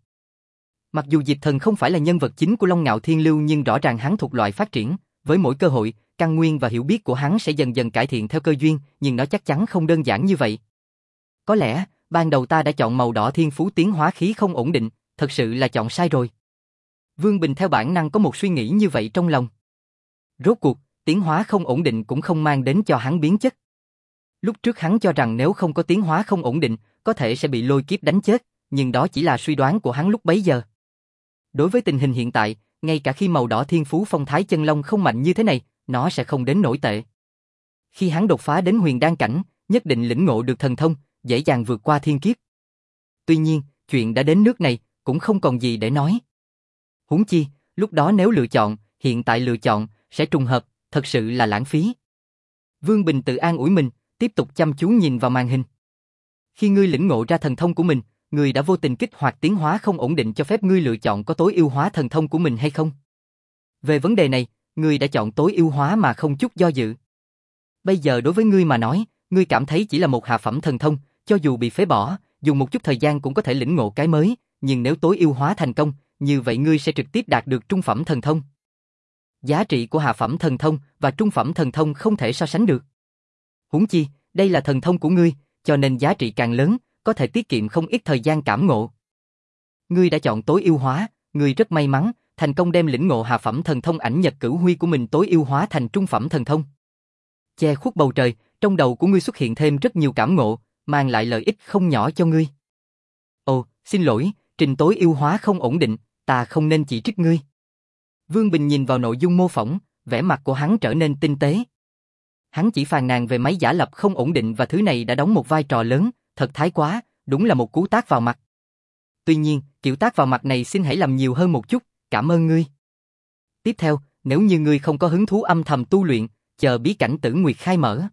Mặc dù Diệp Thần không phải là nhân vật chính của Long Ngạo Thiên Lưu nhưng rõ ràng hắn thuộc loại phát triển, với mỗi cơ hội, căn nguyên và hiểu biết của hắn sẽ dần dần cải thiện theo cơ duyên, nhưng nó chắc chắn không đơn giản như vậy. Có lẽ, ban đầu ta đã chọn màu đỏ thiên phú tiến hóa khí không ổn định, thật sự là chọn sai rồi. Vương Bình theo bản năng có một suy nghĩ như vậy trong lòng. Rốt cuộc, tiến hóa không ổn định cũng không mang đến cho hắn biến chất. Lúc trước hắn cho rằng nếu không có tiến hóa không ổn định, có thể sẽ bị lôi kiếp đánh chết, nhưng đó chỉ là suy đoán của hắn lúc bấy giờ. Đối với tình hình hiện tại, ngay cả khi màu đỏ thiên phú phong thái chân long không mạnh như thế này, nó sẽ không đến nổi tệ. Khi hắn đột phá đến huyền đan cảnh, nhất định lĩnh ngộ được thần thông, dễ dàng vượt qua thiên kiếp. Tuy nhiên, chuyện đã đến nước này, cũng không còn gì để nói. Huống chi, lúc đó nếu lựa chọn, hiện tại lựa chọn, sẽ trùng hợp, thật sự là lãng phí. Vương Bình tự an ủi mình, tiếp tục chăm chú nhìn vào màn hình. Khi ngươi lĩnh ngộ ra thần thông của mình, ngươi đã vô tình kích hoạt tiến hóa không ổn định cho phép ngươi lựa chọn có tối ưu hóa thần thông của mình hay không. Về vấn đề này, ngươi đã chọn tối ưu hóa mà không chút do dự. Bây giờ đối với ngươi mà nói, ngươi cảm thấy chỉ là một hạ phẩm thần thông, cho dù bị phế bỏ, dùng một chút thời gian cũng có thể lĩnh ngộ cái mới, nhưng nếu tối ưu hóa thành công, như vậy ngươi sẽ trực tiếp đạt được trung phẩm thần thông. Giá trị của hạ phẩm thần thông và trung phẩm thần thông không thể so sánh được. Huống chi, đây là thần thông của ngươi, cho nên giá trị càng lớn, có thể tiết kiệm không ít thời gian cảm ngộ. Ngươi đã chọn tối ưu hóa, ngươi rất may mắn, thành công đem lĩnh ngộ hạ phẩm thần thông ảnh nhật cửu huy của mình tối ưu hóa thành trung phẩm thần thông. Che khuất bầu trời, trong đầu của ngươi xuất hiện thêm rất nhiều cảm ngộ, mang lại lợi ích không nhỏ cho ngươi. Ồ, xin lỗi, trình tối ưu hóa không ổn định, ta không nên chỉ trích ngươi. Vương Bình nhìn vào nội dung mô phỏng, vẻ mặt của hắn trở nên tinh tế. Hắn chỉ phàn nàn về máy giả lập không ổn định và thứ này đã đóng một vai trò lớn, thật thái quá, đúng là một cú tát vào mặt. Tuy nhiên, kiểu tát vào mặt này xin hãy làm nhiều hơn một chút, cảm ơn ngươi. Tiếp theo, nếu như ngươi không có hứng thú âm thầm tu luyện, chờ bí cảnh Tử Nguyệt khai mở.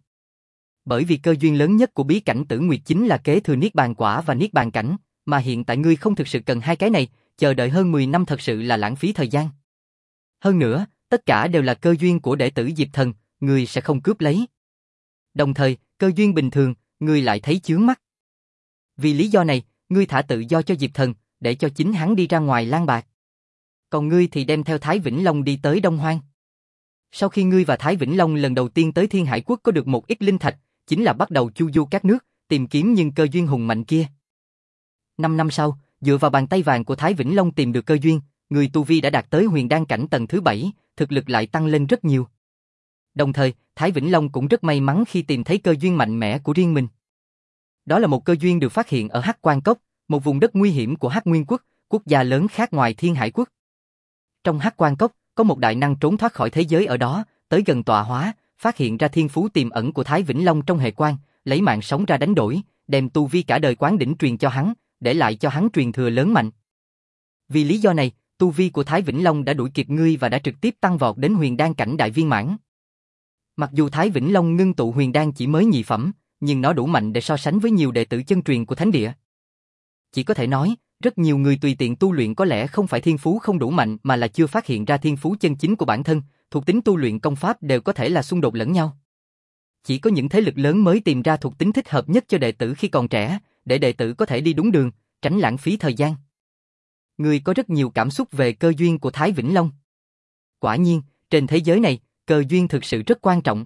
Bởi vì cơ duyên lớn nhất của bí cảnh Tử Nguyệt chính là kế thừa Niết Bàn Quả và Niết Bàn Cảnh, mà hiện tại ngươi không thực sự cần hai cái này, chờ đợi hơn mười năm thật sự là lãng phí thời gian. Hơn nữa, tất cả đều là cơ duyên của đệ tử Diệp Thần, ngươi sẽ không cướp lấy. Đồng thời, cơ duyên bình thường, ngươi lại thấy chướng mắt. Vì lý do này, ngươi thả tự do cho Diệp Thần, để cho chính hắn đi ra ngoài lang bạc. Còn ngươi thì đem theo Thái Vĩnh Long đi tới Đông Hoang. Sau khi ngươi và Thái Vĩnh Long lần đầu tiên tới Thiên Hải Quốc có được một ít linh thạch, chính là bắt đầu chu du các nước, tìm kiếm những cơ duyên hùng mạnh kia. Năm năm sau, dựa vào bàn tay vàng của Thái Vĩnh Long tìm được cơ duyên, người tu vi đã đạt tới huyền đan cảnh tầng thứ bảy, thực lực lại tăng lên rất nhiều. Đồng thời, Thái Vĩnh Long cũng rất may mắn khi tìm thấy cơ duyên mạnh mẽ của riêng mình. Đó là một cơ duyên được phát hiện ở Hắc Quan Cốc, một vùng đất nguy hiểm của Hắc Nguyên Quốc, quốc gia lớn khác ngoài Thiên Hải Quốc. Trong Hắc Quan Cốc, có một đại năng trốn thoát khỏi thế giới ở đó, tới gần tọa hóa, phát hiện ra thiên phú tiềm ẩn của Thái Vĩnh Long trong hệ quan, lấy mạng sống ra đánh đổi, đem tu vi cả đời quán đỉnh truyền cho hắn, để lại cho hắn truyền thừa lớn mạnh. Vì lý do này, tu vi của Thái Vĩnh Long đã đuổi kịp ngươi và đã trực tiếp tăng vọt đến huyền đan cảnh đại viên mãn. Mặc dù Thái Vĩnh Long ngưng tụ huyền đan chỉ mới nhị phẩm, nhưng nó đủ mạnh để so sánh với nhiều đệ tử chân truyền của thánh địa. Chỉ có thể nói, rất nhiều người tùy tiện tu luyện có lẽ không phải thiên phú không đủ mạnh mà là chưa phát hiện ra thiên phú chân chính của bản thân, thuộc tính tu luyện công pháp đều có thể là xung đột lẫn nhau. Chỉ có những thế lực lớn mới tìm ra thuộc tính thích hợp nhất cho đệ tử khi còn trẻ, để đệ tử có thể đi đúng đường, tránh lãng phí thời gian. Người có rất nhiều cảm xúc về cơ duyên của Thái Vĩnh Long. Quả nhiên, trên thế giới này, cơ duyên thực sự rất quan trọng.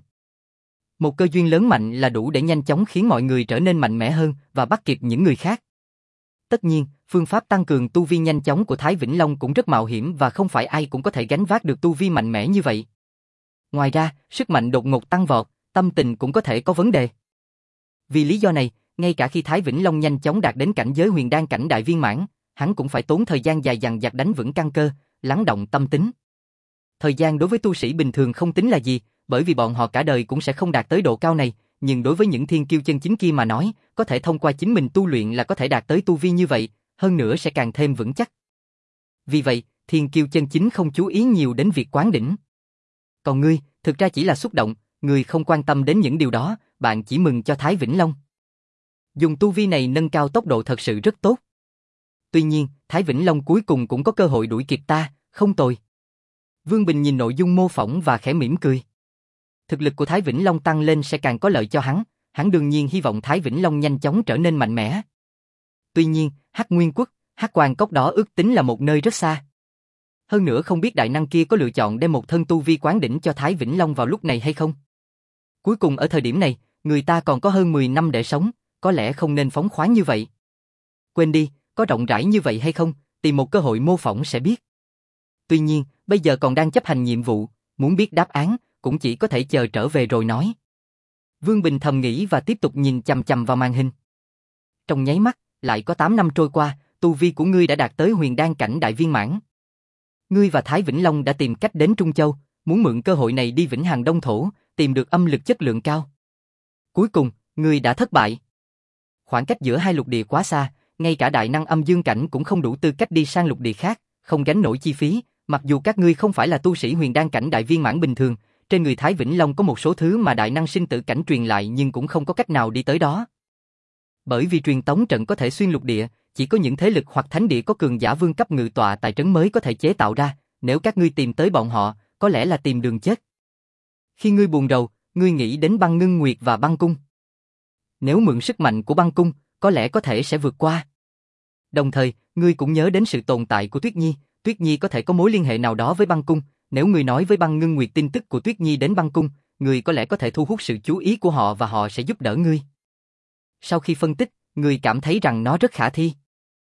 Một cơ duyên lớn mạnh là đủ để nhanh chóng khiến mọi người trở nên mạnh mẽ hơn và bắt kịp những người khác. Tất nhiên, phương pháp tăng cường tu vi nhanh chóng của Thái Vĩnh Long cũng rất mạo hiểm và không phải ai cũng có thể gánh vác được tu vi mạnh mẽ như vậy. Ngoài ra, sức mạnh đột ngột tăng vọt, tâm tình cũng có thể có vấn đề. Vì lý do này, ngay cả khi Thái Vĩnh Long nhanh chóng đạt đến cảnh giới huyền đan cảnh đại viên mãn, hắn cũng phải tốn thời gian dài dằng dặc đánh vững căn cơ, lắng động tâm tính. Thời gian đối với tu sĩ bình thường không tính là gì, bởi vì bọn họ cả đời cũng sẽ không đạt tới độ cao này, nhưng đối với những thiên kiêu chân chính kia mà nói, có thể thông qua chính mình tu luyện là có thể đạt tới tu vi như vậy, hơn nữa sẽ càng thêm vững chắc. Vì vậy, thiên kiêu chân chính không chú ý nhiều đến việc quán đỉnh. Còn ngươi, thực ra chỉ là xúc động, ngươi không quan tâm đến những điều đó, bạn chỉ mừng cho Thái Vĩnh Long. Dùng tu vi này nâng cao tốc độ thật sự rất tốt. Tuy nhiên, Thái Vĩnh Long cuối cùng cũng có cơ hội đuổi kịp ta, không tồi. Vương Bình nhìn nội dung mô phỏng và khẽ mỉm cười. Thực lực của Thái Vĩnh Long tăng lên sẽ càng có lợi cho hắn, hắn đương nhiên hy vọng Thái Vĩnh Long nhanh chóng trở nên mạnh mẽ. Tuy nhiên, Hắc Nguyên Quốc, Hắc Quan Cốc đó ước tính là một nơi rất xa. Hơn nữa không biết đại năng kia có lựa chọn đem một thân tu vi quán đỉnh cho Thái Vĩnh Long vào lúc này hay không. Cuối cùng ở thời điểm này, người ta còn có hơn mười năm để sống, có lẽ không nên phóng khoáng như vậy. Quên đi, có rộng rãi như vậy hay không, tìm một cơ hội mô phỏng sẽ biết. Tuy nhiên, bây giờ còn đang chấp hành nhiệm vụ, muốn biết đáp án, cũng chỉ có thể chờ trở về rồi nói. Vương Bình thầm nghĩ và tiếp tục nhìn chằm chằm vào màn hình. Trong nháy mắt, lại có tám năm trôi qua, tu vi của ngươi đã đạt tới huyền đan cảnh đại viên mãn. Ngươi và Thái Vĩnh Long đã tìm cách đến Trung Châu, muốn mượn cơ hội này đi Vĩnh Hằng Đông Thổ, tìm được âm lực chất lượng cao. Cuối cùng, ngươi đã thất bại. Khoảng cách giữa hai lục địa quá xa, ngay cả đại năng âm dương cảnh cũng không đủ tư cách đi sang lục địa khác, không gánh nổi chi phí, mặc dù các ngươi không phải là tu sĩ huyền đan cảnh đại viên mãn bình thường, trên người Thái Vĩnh Long có một số thứ mà đại năng sinh tử cảnh truyền lại nhưng cũng không có cách nào đi tới đó. Bởi vì truyền tống trận có thể xuyên lục địa, chỉ có những thế lực hoặc thánh địa có cường giả vương cấp ngự tọa tại trấn mới có thể chế tạo ra, nếu các ngươi tìm tới bọn họ, có lẽ là tìm đường chết. Khi ngươi buồn rầu, ngươi nghĩ đến băng ngưng nguyệt và băng cung. Nếu mượn sức mạnh của băng cung, có lẽ có thể sẽ vượt qua. Đồng thời, ngươi cũng nhớ đến sự tồn tại của Tuyết Nhi, Tuyết Nhi có thể có mối liên hệ nào đó với băng cung, nếu ngươi nói với băng ngưng nguyệt tin tức của Tuyết Nhi đến băng cung, ngươi có lẽ có thể thu hút sự chú ý của họ và họ sẽ giúp đỡ ngươi. Sau khi phân tích, ngươi cảm thấy rằng nó rất khả thi.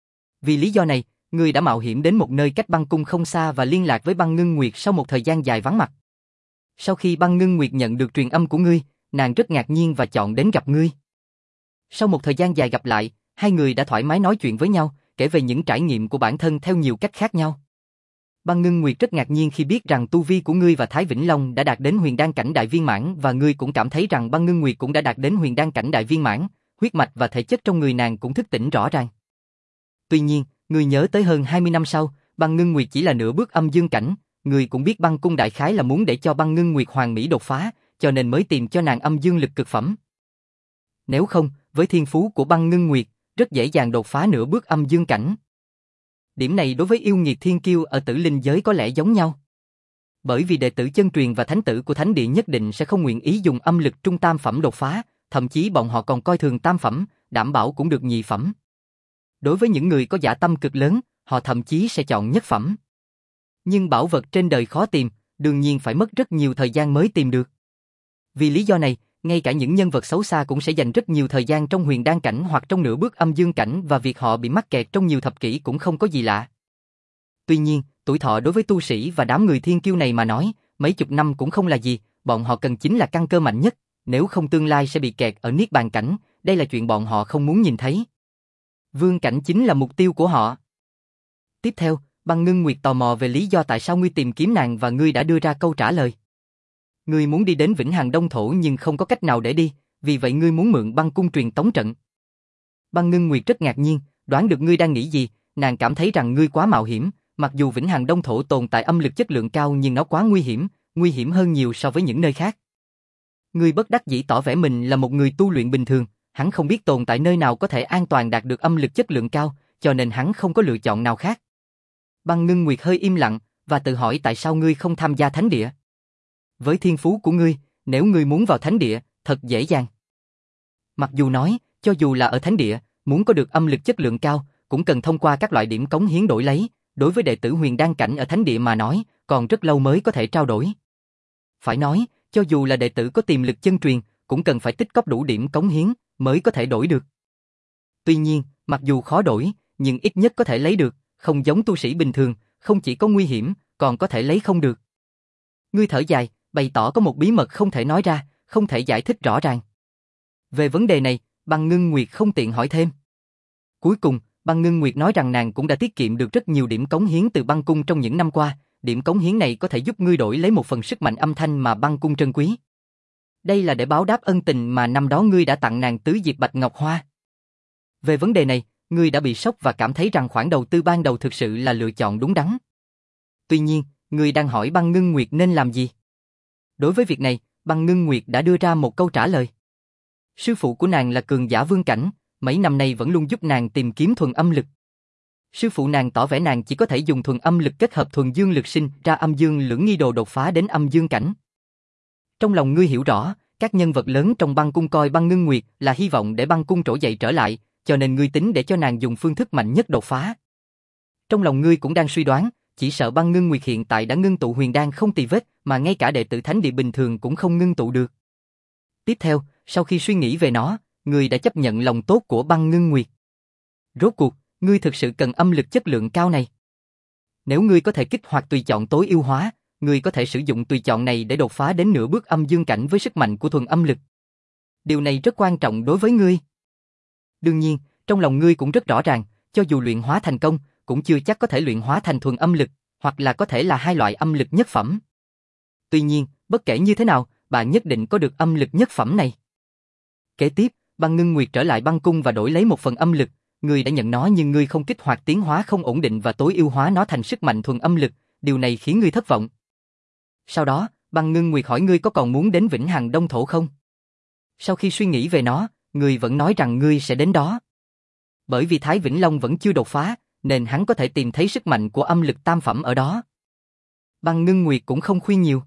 Vì lý do này, ngươi đã mạo hiểm đến một nơi cách băng cung không xa và liên lạc với băng ngưng nguyệt sau một thời gian dài vắng mặt. Sau khi băng ngưng nguyệt nhận được truyền âm của ngươi, nàng rất ngạc nhiên và chọn đến gặp ngươi. Sau một thời gian dài gặp lại, hai người đã thoải mái nói chuyện với nhau, kể về những trải nghiệm của bản thân theo nhiều cách khác nhau. Băng Ngưng Nguyệt rất ngạc nhiên khi biết rằng tu vi của ngươi và Thái Vĩnh Long đã đạt đến huyền đan cảnh đại viên mãn và ngươi cũng cảm thấy rằng Băng Ngưng Nguyệt cũng đã đạt đến huyền đan cảnh đại viên mãn, huyết mạch và thể chất trong người nàng cũng thức tỉnh rõ ràng. Tuy nhiên, ngươi nhớ tới hơn hai mươi năm sau, Băng Ngưng Nguyệt chỉ là nửa bước âm dương cảnh, ngươi cũng biết Băng Cung đại khái là muốn để cho Băng Ngưng Nguyệt hoàn mỹ đột phá, cho nên mới tìm cho nàng âm dương lực cực phẩm. Nếu không, với thiên phú của Băng Ngưng Nguyệt, rất dễ dàng đột phá nửa bước âm dương cảnh. Điểm này đối với yêu nghiệt thiên kiêu ở tử linh giới có lẽ giống nhau. Bởi vì đệ tử chân truyền và thánh tử của thánh địa nhất định sẽ không nguyện ý dùng âm lực trung tam phẩm đột phá, thậm chí bọn họ còn coi thường tam phẩm, đảm bảo cũng được nhị phẩm. Đối với những người có dạ tâm cực lớn, họ thậm chí sẽ chọn nhất phẩm. Nhưng bảo vật trên đời khó tìm, đương nhiên phải mất rất nhiều thời gian mới tìm được. Vì lý do này, ngay cả những nhân vật xấu xa cũng sẽ dành rất nhiều thời gian trong huyền đan cảnh hoặc trong nửa bước âm dương cảnh và việc họ bị mắc kẹt trong nhiều thập kỷ cũng không có gì lạ. Tuy nhiên, tuổi thọ đối với tu sĩ và đám người thiên kiêu này mà nói, mấy chục năm cũng không là gì, bọn họ cần chính là căn cơ mạnh nhất, nếu không tương lai sẽ bị kẹt ở niết bàn cảnh, đây là chuyện bọn họ không muốn nhìn thấy. Vương cảnh chính là mục tiêu của họ. Tiếp theo, Băng Ngưng Nguyệt tò mò về lý do tại sao ngươi tìm kiếm nàng và ngươi đã đưa ra câu trả lời. Ngươi muốn đi đến Vĩnh Hằng Đông Thổ nhưng không có cách nào để đi, vì vậy ngươi muốn mượn băng cung truyền tống trận. Băng Ngưng Nguyệt rất ngạc nhiên, đoán được ngươi đang nghĩ gì, nàng cảm thấy rằng ngươi quá mạo hiểm, mặc dù Vĩnh Hằng Đông Thổ tồn tại âm lực chất lượng cao nhưng nó quá nguy hiểm, nguy hiểm hơn nhiều so với những nơi khác. Ngươi bất đắc dĩ tỏ vẻ mình là một người tu luyện bình thường, hắn không biết tồn tại nơi nào có thể an toàn đạt được âm lực chất lượng cao, cho nên hắn không có lựa chọn nào khác. Băng Ngưng Nguyệt hơi im lặng và tự hỏi tại sao ngươi không tham gia thánh địa. Với thiên phú của ngươi, nếu ngươi muốn vào thánh địa, thật dễ dàng. Mặc dù nói, cho dù là ở thánh địa, muốn có được âm lực chất lượng cao, cũng cần thông qua các loại điểm cống hiến đổi lấy, đối với đệ tử huyền đan cảnh ở thánh địa mà nói, còn rất lâu mới có thể trao đổi. Phải nói, cho dù là đệ tử có tiềm lực chân truyền, cũng cần phải tích cóp đủ điểm cống hiến, mới có thể đổi được. Tuy nhiên, mặc dù khó đổi, nhưng ít nhất có thể lấy được, không giống tu sĩ bình thường, không chỉ có nguy hiểm, còn có thể lấy không được. Ngươi thở dài, bày tỏ có một bí mật không thể nói ra, không thể giải thích rõ ràng. Về vấn đề này, Băng Ngưng Nguyệt không tiện hỏi thêm. Cuối cùng, Băng Ngưng Nguyệt nói rằng nàng cũng đã tiết kiệm được rất nhiều điểm cống hiến từ băng cung trong những năm qua, điểm cống hiến này có thể giúp ngươi đổi lấy một phần sức mạnh âm thanh mà băng cung trân quý. Đây là để báo đáp ân tình mà năm đó ngươi đã tặng nàng tứ diệp bạch ngọc hoa. Về vấn đề này, ngươi đã bị sốc và cảm thấy rằng khoản đầu tư ban đầu thực sự là lựa chọn đúng đắn. Tuy nhiên, ngươi đang hỏi Băng Ngưng Nguyệt nên làm gì? Đối với việc này, Băng Ngưng Nguyệt đã đưa ra một câu trả lời. Sư phụ của nàng là cường giả vương cảnh, mấy năm nay vẫn luôn giúp nàng tìm kiếm thuần âm lực. Sư phụ nàng tỏ vẻ nàng chỉ có thể dùng thuần âm lực kết hợp thuần dương lực sinh ra âm dương lưỡng nghi đồ đột phá đến âm dương cảnh. Trong lòng ngươi hiểu rõ, các nhân vật lớn trong băng cung coi Băng Ngưng Nguyệt là hy vọng để băng cung trỗi dậy trở lại, cho nên ngươi tính để cho nàng dùng phương thức mạnh nhất đột phá. Trong lòng ngươi cũng đang suy đoán, chỉ sợ Băng Ngưng Nguyệt hiện tại đã ngưng tụ huyền đan không tì vết, mà ngay cả đệ tử thánh địa bình thường cũng không ngưng tụ được. Tiếp theo, sau khi suy nghĩ về nó, ngươi đã chấp nhận lòng tốt của Băng Ngưng Nguyệt. Rốt cuộc, ngươi thực sự cần âm lực chất lượng cao này. Nếu ngươi có thể kích hoạt tùy chọn tối ưu hóa, ngươi có thể sử dụng tùy chọn này để đột phá đến nửa bước âm dương cảnh với sức mạnh của thuần âm lực. Điều này rất quan trọng đối với ngươi. Đương nhiên, trong lòng ngươi cũng rất rõ ràng, cho dù luyện hóa thành công, cũng chưa chắc có thể luyện hóa thành thuần âm lực, hoặc là có thể là hai loại âm lực nhất phẩm. Tuy nhiên, bất kể như thế nào, bạn nhất định có được âm lực nhất phẩm này. Kế tiếp, Băng Ngưng Nguyệt trở lại băng cung và đổi lấy một phần âm lực, ngươi đã nhận nó nhưng ngươi không kích hoạt tiến hóa không ổn định và tối ưu hóa nó thành sức mạnh thuần âm lực, điều này khiến ngươi thất vọng. Sau đó, Băng Ngưng Nguyệt hỏi ngươi có còn muốn đến Vĩnh Hằng Đông Thổ không? Sau khi suy nghĩ về nó, ngươi vẫn nói rằng ngươi sẽ đến đó. Bởi vì Thái Vĩnh Long vẫn chưa đột phá, nên hắn có thể tìm thấy sức mạnh của âm lực tam phẩm ở đó. Băng Ngưng Nguyệt cũng không khuyên nhiều.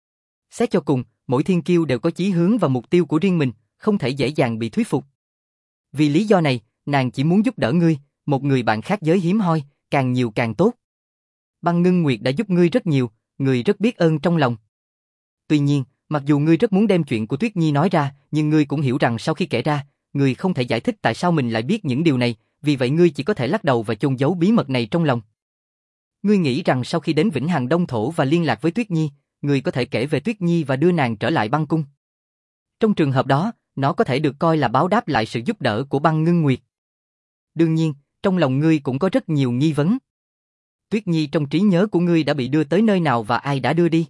Xét cho cùng, mỗi thiên kiêu đều có chí hướng và mục tiêu của riêng mình, không thể dễ dàng bị thuyết phục. Vì lý do này, nàng chỉ muốn giúp đỡ ngươi, một người bạn khác giới hiếm hoi, càng nhiều càng tốt. Băng Ngưng Nguyệt đã giúp ngươi rất nhiều, ngươi rất biết ơn trong lòng. Tuy nhiên, mặc dù ngươi rất muốn đem chuyện của Tuyết Nhi nói ra, nhưng ngươi cũng hiểu rằng sau khi kể ra, ngươi không thể giải thích tại sao mình lại biết những điều này, vì vậy ngươi chỉ có thể lắc đầu và chôn giấu bí mật này trong lòng. Ngươi nghĩ rằng sau khi đến Vĩnh Hằng Đông Thổ và liên lạc với Tuyết Nhi, ngươi có thể kể về Tuyết Nhi và đưa nàng trở lại băng cung. Trong trường hợp đó, nó có thể được coi là báo đáp lại sự giúp đỡ của Băng Ngưng Nguyệt. Đương nhiên, trong lòng ngươi cũng có rất nhiều nghi vấn. Tuyết Nhi trong trí nhớ của ngươi đã bị đưa tới nơi nào và ai đã đưa đi?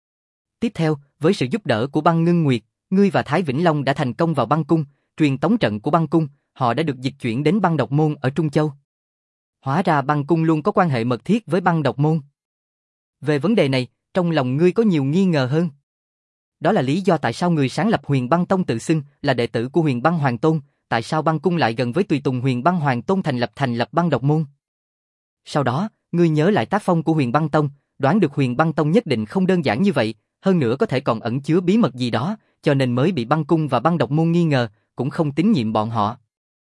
Tiếp theo, với sự giúp đỡ của Băng Ngưng Nguyệt, ngươi và Thái Vĩnh Long đã thành công vào băng cung, truyền tống trận của băng cung, họ đã được dịch chuyển đến băng độc môn ở Trung Châu. Hóa ra băng cung luôn có quan hệ mật thiết với băng độc môn. Về vấn đề này, trong lòng ngươi có nhiều nghi ngờ hơn. Đó là lý do tại sao người sáng lập Huyền Băng Tông tự xưng là đệ tử của Huyền Băng Hoàng Tôn, tại sao băng cung lại gần với tùy tùng Huyền Băng Hoàng Tôn thành lập thành lập băng độc môn. Sau đó, ngươi nhớ lại tác phong của Huyền Băng Tông, đoán được Huyền Băng Tông nhất định không đơn giản như vậy, hơn nữa có thể còn ẩn chứa bí mật gì đó, cho nên mới bị băng cung và băng độc môn nghi ngờ, cũng không tín nhiệm bọn họ.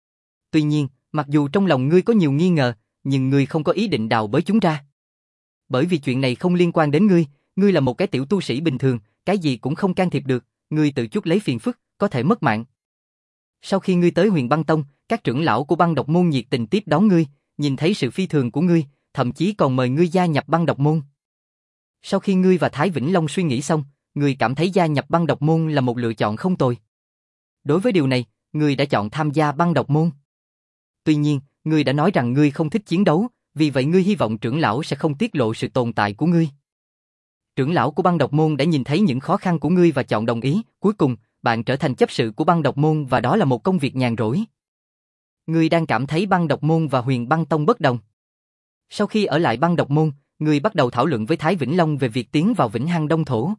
Tuy nhiên, mặc dù trong lòng ngươi có nhiều nghi ngờ, nhưng ngươi không có ý định đào bới chúng ra. Bởi vì chuyện này không liên quan đến ngươi, ngươi là một cái tiểu tu sĩ bình thường, cái gì cũng không can thiệp được, ngươi tự chuốc lấy phiền phức, có thể mất mạng. Sau khi ngươi tới Huyền Băng Tông, các trưởng lão của băng độc môn nhiệt tình tiếp đón ngươi, nhìn thấy sự phi thường của ngươi, thậm chí còn mời ngươi gia nhập băng độc môn. Sau khi ngươi và Thái Vĩnh Long suy nghĩ xong, ngươi cảm thấy gia nhập băng độc môn là một lựa chọn không tồi. Đối với điều này, ngươi đã chọn tham gia băng độc môn. Tuy nhiên, ngươi đã nói rằng ngươi không thích chiến đấu, vì vậy ngươi hy vọng trưởng lão sẽ không tiết lộ sự tồn tại của ngươi. Trưởng lão của băng độc môn đã nhìn thấy những khó khăn của ngươi và chọn đồng ý, cuối cùng, bạn trở thành chấp sự của băng độc môn và đó là một công việc nhàn rỗi. Ngươi đang cảm thấy băng độc môn và Huyền Băng Tông bất đồng. Sau khi ở lại băng độc môn, ngươi bắt đầu thảo luận với Thái Vĩnh Long về việc tiến vào Vĩnh Hằng Đông Thổ.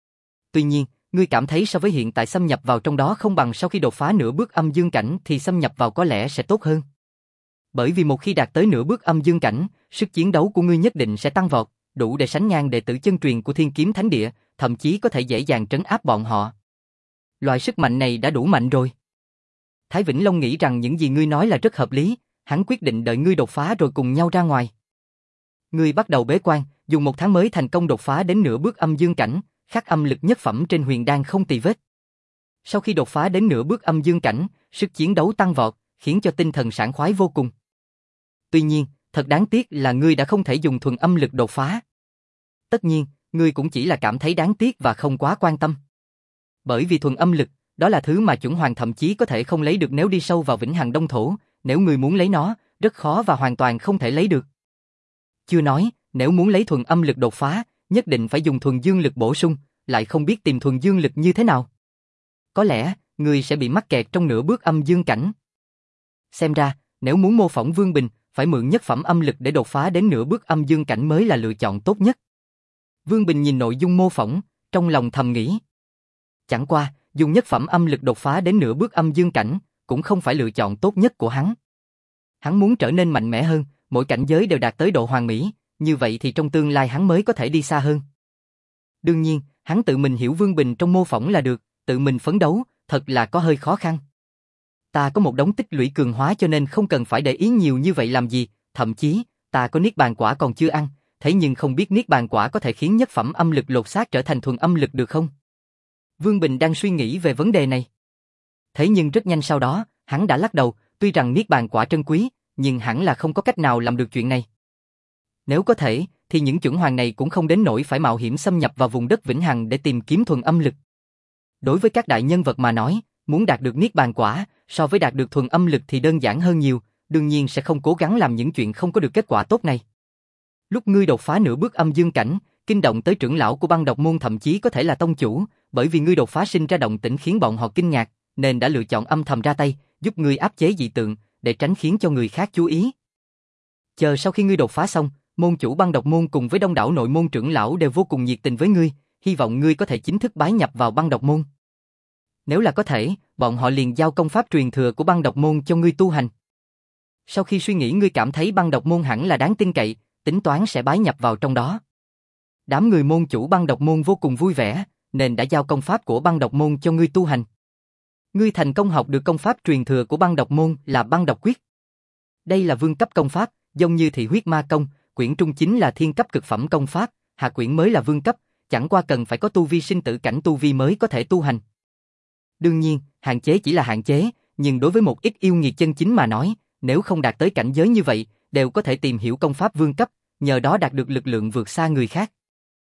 Tuy nhiên, ngươi cảm thấy so với hiện tại xâm nhập vào trong đó không bằng sau khi đột phá nửa bước âm dương cảnh thì xâm nhập vào có lẽ sẽ tốt hơn. Bởi vì một khi đạt tới nửa bước âm dương cảnh, sức chiến đấu của ngươi nhất định sẽ tăng vọt, đủ để sánh ngang đệ tử chân truyền của Thiên Kiếm Thánh Địa, thậm chí có thể dễ dàng trấn áp bọn họ. Loại sức mạnh này đã đủ mạnh rồi. Thái Vĩnh Long nghĩ rằng những gì ngươi nói là rất hợp lý, hắn quyết định đợi ngươi đột phá rồi cùng nhau ra ngoài. Ngươi bắt đầu bế quan, dùng một tháng mới thành công đột phá đến nửa bước âm dương cảnh, khắc âm lực nhất phẩm trên huyền đan không tì vết. Sau khi đột phá đến nửa bước âm dương cảnh, sức chiến đấu tăng vọt, khiến cho tinh thần sảng khoái vô cùng. Tuy nhiên, thật đáng tiếc là ngươi đã không thể dùng thuần âm lực đột phá. Tất nhiên, ngươi cũng chỉ là cảm thấy đáng tiếc và không quá quan tâm. Bởi vì thuần âm lực, đó là thứ mà chuẩn hoàng thậm chí có thể không lấy được nếu đi sâu vào Vĩnh Hằng Đông Thổ, nếu ngươi muốn lấy nó, rất khó và hoàn toàn không thể lấy được. Chưa nói, nếu muốn lấy thuần âm lực đột phá, nhất định phải dùng thuần dương lực bổ sung, lại không biết tìm thuần dương lực như thế nào. có lẽ, ngươi sẽ bị mắc kẹt trong nửa bước âm dương cảnh. Xem ra, nếu muốn mô phỏng Vương Bình, phải mượn nhất phẩm âm lực để đột phá đến nửa bước âm dương cảnh mới là lựa chọn tốt nhất. Vương Bình nhìn nội dung mô phỏng, trong lòng thầm nghĩ. Chẳng qua, dùng nhất phẩm âm lực đột phá đến nửa bước âm dương cảnh, cũng không phải lựa chọn tốt nhất của hắn. Hắn muốn trở nên mạnh mẽ hơn, mỗi cảnh giới đều đạt tới độ hoàn mỹ, như vậy thì trong tương lai hắn mới có thể đi xa hơn. Đương nhiên, hắn tự mình hiểu Vương Bình trong mô phỏng là được, tự mình phấn đấu, thật là có hơi khó khăn. Ta có một đống tích lũy cường hóa cho nên không cần phải để ý nhiều như vậy làm gì, thậm chí, ta có niết bàn quả còn chưa ăn, thế nhưng không biết niết bàn quả có thể khiến nhất phẩm âm lực lột xác trở thành thuần âm lực được không? Vương Bình đang suy nghĩ về vấn đề này. Thế nhưng rất nhanh sau đó, hắn đã lắc đầu, tuy rằng niết bàn quả trân quý, nhưng hẳn là không có cách nào làm được chuyện này. Nếu có thể, thì những chuẩn hoàng này cũng không đến nỗi phải mạo hiểm xâm nhập vào vùng đất vĩnh hằng để tìm kiếm thuần âm lực. Đối với các đại nhân vật mà nói, muốn đạt được niết bàn quả, so với đạt được thuần âm lực thì đơn giản hơn nhiều, đương nhiên sẽ không cố gắng làm những chuyện không có được kết quả tốt này. Lúc ngươi đột phá nửa bước âm dương cảnh, kinh động tới trưởng lão của băng độc môn thậm chí có thể là tông chủ, bởi vì ngươi đột phá sinh ra động tĩnh khiến bọn họ kinh ngạc, nên đã lựa chọn âm thầm ra tay, giúp ngươi áp chế dị tượng, để tránh khiến cho người khác chú ý. Chờ sau khi ngươi đột phá xong, môn chủ băng độc môn cùng với đông đảo nội môn trưởng lão đều vô cùng nhiệt tình với ngươi, hy vọng ngươi có thể chính thức bái nhập vào băng độc môn. Nếu là có thể, bọn họ liền giao công pháp truyền thừa của băng độc môn cho ngươi tu hành. Sau khi suy nghĩ ngươi cảm thấy băng độc môn hẳn là đáng tin cậy, tính toán sẽ bái nhập vào trong đó. Đám người môn chủ băng độc môn vô cùng vui vẻ, nên đã giao công pháp của băng độc môn cho ngươi tu hành. Ngươi thành công học được công pháp truyền thừa của băng độc môn là băng độc quyết. Đây là vương cấp công pháp, giống như thị huyết ma công, quyển trung chính là thiên cấp cực phẩm công pháp, hạ quyển mới là vương cấp, chẳng qua cần phải có tu vi sinh tử cảnh tu vi mới có thể tu hành. Đương nhiên, hạn chế chỉ là hạn chế, nhưng đối với một ít yêu nghiệt chân chính mà nói, nếu không đạt tới cảnh giới như vậy, đều có thể tìm hiểu công pháp vương cấp, nhờ đó đạt được lực lượng vượt xa người khác.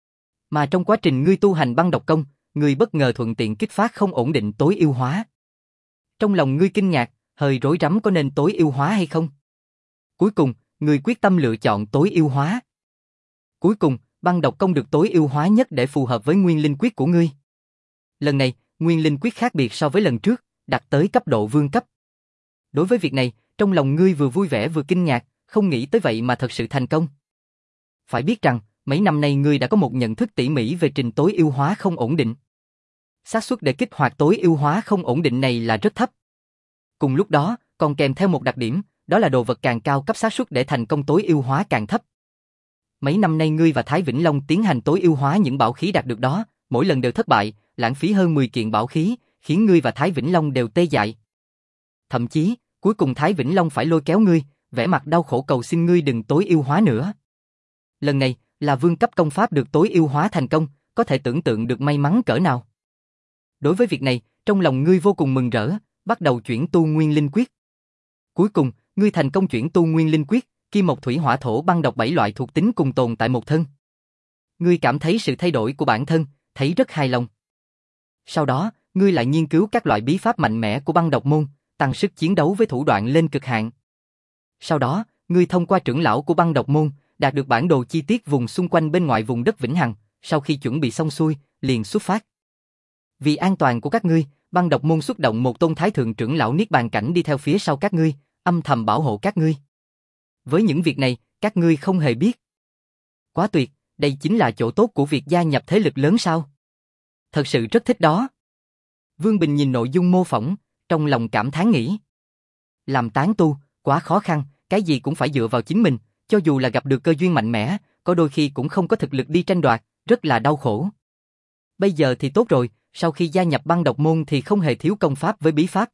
Mà trong quá trình ngươi tu hành băng độc công, ngươi bất ngờ thuận tiện kích phát không ổn định tối ưu hóa. Trong lòng ngươi kinh ngạc, hơi rối rắm có nên tối ưu hóa hay không? Cuối cùng, ngươi quyết tâm lựa chọn tối ưu hóa. Cuối cùng, băng độc công được tối ưu hóa nhất để phù hợp với nguyên linh quyết của ngươi. Lần này, nguyên linh quyết khác biệt so với lần trước, đạt tới cấp độ vương cấp. Đối với việc này, trong lòng ngươi vừa vui vẻ vừa kinh ngạc, không nghĩ tới vậy mà thật sự thành công. Phải biết rằng, mấy năm nay ngươi đã có một nhận thức tỉ mỉ về trình tối ưu hóa không ổn định. Xác suất để kích hoạt tối ưu hóa không ổn định này là rất thấp. Cùng lúc đó, còn kèm theo một đặc điểm, đó là đồ vật càng cao cấp xác suất để thành công tối ưu hóa càng thấp. Mấy năm nay ngươi và Thái Vĩnh Long tiến hành tối ưu hóa những bảo khí đạt được đó, mỗi lần đều thất bại, lãng phí hơn mười kiện bảo khí, khiến ngươi và Thái Vĩnh Long đều tê dại. Thậm chí, cuối cùng Thái Vĩnh Long phải lôi kéo ngươi, vẻ mặt đau khổ cầu xin ngươi đừng tối ưu hóa nữa. Lần này, là vương cấp công pháp được tối ưu hóa thành công, có thể tưởng tượng được may mắn cỡ nào. Đối với việc này, trong lòng ngươi vô cùng mừng rỡ, bắt đầu chuyển tu nguyên linh quyết. Cuối cùng, ngươi thành công chuyển tu nguyên linh quyết, kim mộc thủy hỏa thổ băng độc bảy loại thuộc tính cùng tồn tại một thân. Ngươi cảm thấy sự thay đổi của bản thân, thấy rất hài lòng. Sau đó, ngươi lại nghiên cứu các loại bí pháp mạnh mẽ của băng độc môn, tăng sức chiến đấu với thủ đoạn lên cực hạn. Sau đó, ngươi thông qua trưởng lão của băng độc môn, đạt được bản đồ chi tiết vùng xung quanh bên ngoài vùng đất vĩnh hằng, sau khi chuẩn bị xong xuôi, liền xuất phát. Vì an toàn của các ngươi, băng độc môn xuất động một tôn thái thượng trưởng lão niết bàn cảnh đi theo phía sau các ngươi, âm thầm bảo hộ các ngươi. Với những việc này, các ngươi không hề biết. Quá tuyệt, đây chính là chỗ tốt của việc gia nhập thế lực lớn sao? Thật sự rất thích đó. Vương Bình nhìn nội dung mô phỏng, trong lòng cảm thán nghĩ. Làm tán tu, quá khó khăn, cái gì cũng phải dựa vào chính mình, cho dù là gặp được cơ duyên mạnh mẽ, có đôi khi cũng không có thực lực đi tranh đoạt, rất là đau khổ. Bây giờ thì tốt rồi, sau khi gia nhập băng độc môn thì không hề thiếu công pháp với bí pháp.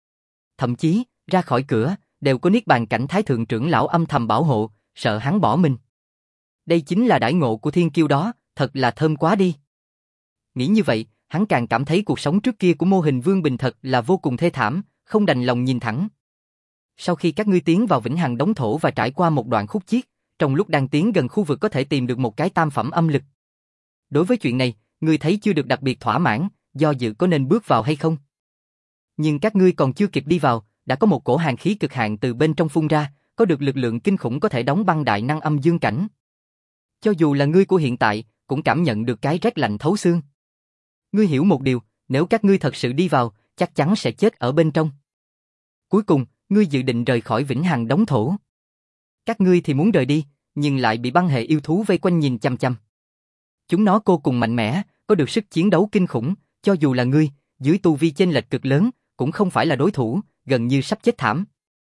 Thậm chí, ra khỏi cửa, đều có niết bàn cảnh thái thượng trưởng lão âm thầm bảo hộ, sợ hắn bỏ mình. Đây chính là đãi ngộ của thiên kiêu đó, thật là thơm quá đi. Nghĩ như vậy, hắn càng cảm thấy cuộc sống trước kia của mô hình Vương Bình thật là vô cùng thê thảm, không đành lòng nhìn thẳng. Sau khi các ngươi tiến vào vĩnh hằng đống thổ và trải qua một đoạn khúc chiết, trong lúc đang tiến gần khu vực có thể tìm được một cái tam phẩm âm lực. Đối với chuyện này, ngươi thấy chưa được đặc biệt thỏa mãn, do dự có nên bước vào hay không. Nhưng các ngươi còn chưa kịp đi vào, đã có một cổ hàn khí cực hạn từ bên trong phun ra, có được lực lượng kinh khủng có thể đóng băng đại năng âm dương cảnh. Cho dù là ngươi của hiện tại, cũng cảm nhận được cái rét lạnh thấu xương. Ngươi hiểu một điều, nếu các ngươi thật sự đi vào, chắc chắn sẽ chết ở bên trong. Cuối cùng, ngươi dự định rời khỏi Vĩnh Hằng đống thổ. Các ngươi thì muốn rời đi, nhưng lại bị băng hệ yêu thú vây quanh nhìn chằm chằm. Chúng nó vô cùng mạnh mẽ, có được sức chiến đấu kinh khủng, cho dù là ngươi, dưới tu vi chênh lệch cực lớn, cũng không phải là đối thủ, gần như sắp chết thảm.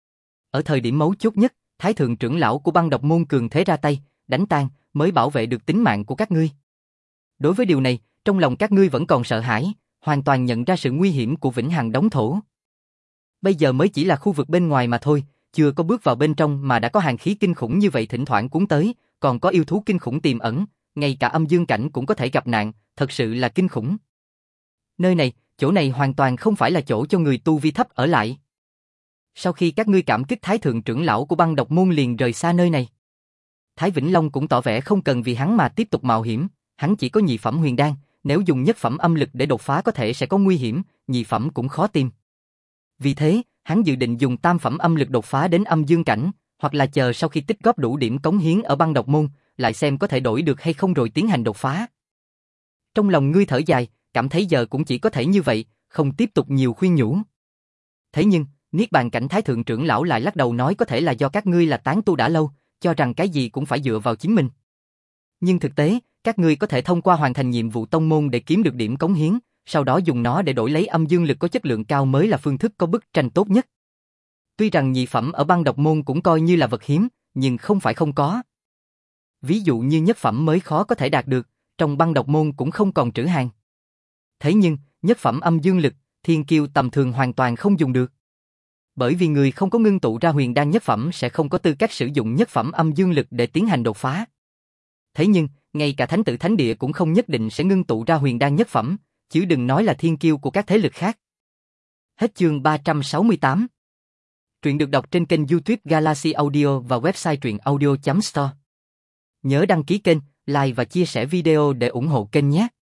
Ở thời điểm mấu chốt nhất, Thái thượng trưởng lão của băng độc môn cường thế ra tay, đánh tan, mới bảo vệ được tính mạng của các ngươi. Đối với điều này, trong lòng các ngươi vẫn còn sợ hãi, hoàn toàn nhận ra sự nguy hiểm của Vĩnh Hằng đống thổ. Bây giờ mới chỉ là khu vực bên ngoài mà thôi, chưa có bước vào bên trong mà đã có hàn khí kinh khủng như vậy thỉnh thoảng cuốn tới, còn có yêu thú kinh khủng tiềm ẩn, ngay cả âm dương cảnh cũng có thể gặp nạn, thật sự là kinh khủng. Nơi này, chỗ này hoàn toàn không phải là chỗ cho người tu vi thấp ở lại. Sau khi các ngươi cảm kích Thái thượng trưởng lão của băng độc môn liền rời xa nơi này. Thái Vĩnh Long cũng tỏ vẻ không cần vì hắn mà tiếp tục mạo hiểm, hắn chỉ có nhị phẩm huyền đan, nếu dùng nhất phẩm âm lực để đột phá có thể sẽ có nguy hiểm, nhị phẩm cũng khó tìm. Vì thế, hắn dự định dùng tam phẩm âm lực đột phá đến âm dương cảnh, hoặc là chờ sau khi tích góp đủ điểm cống hiến ở băng độc môn, lại xem có thể đổi được hay không rồi tiến hành đột phá. Trong lòng ngươi thở dài, cảm thấy giờ cũng chỉ có thể như vậy, không tiếp tục nhiều khuyên nhủ. Thế nhưng, Niết Bàn cảnh Thái thượng trưởng lão lại lắc đầu nói có thể là do các ngươi là tán tu đã lâu, cho rằng cái gì cũng phải dựa vào chính mình. Nhưng thực tế, các ngươi có thể thông qua hoàn thành nhiệm vụ tông môn để kiếm được điểm cống hiến, sau đó dùng nó để đổi lấy âm dương lực có chất lượng cao mới là phương thức có bức tranh tốt nhất. Tuy rằng nhị phẩm ở băng độc môn cũng coi như là vật hiếm, nhưng không phải không có. Ví dụ như nhất phẩm mới khó có thể đạt được, trong băng độc môn cũng không còn trữ hàng. Thế nhưng, nhất phẩm âm dương lực, thiên kiêu tầm thường hoàn toàn không dùng được. Bởi vì người không có ngưng tụ ra huyền đan nhất phẩm sẽ không có tư cách sử dụng nhất phẩm âm dương lực để tiến hành đột phá. Thế nhưng, ngay cả thánh tử thánh địa cũng không nhất định sẽ ngưng tụ ra huyền đan nhất phẩm, chứ đừng nói là thiên kiêu của các thế lực khác. Hết chương ba trăm sáu mươi tám. Truyện được đọc trên kênh YouTube Galaxy Audio và website truyện audio chấm store. Nhớ đăng ký kênh, like và chia sẻ video để ủng hộ kênh nhé.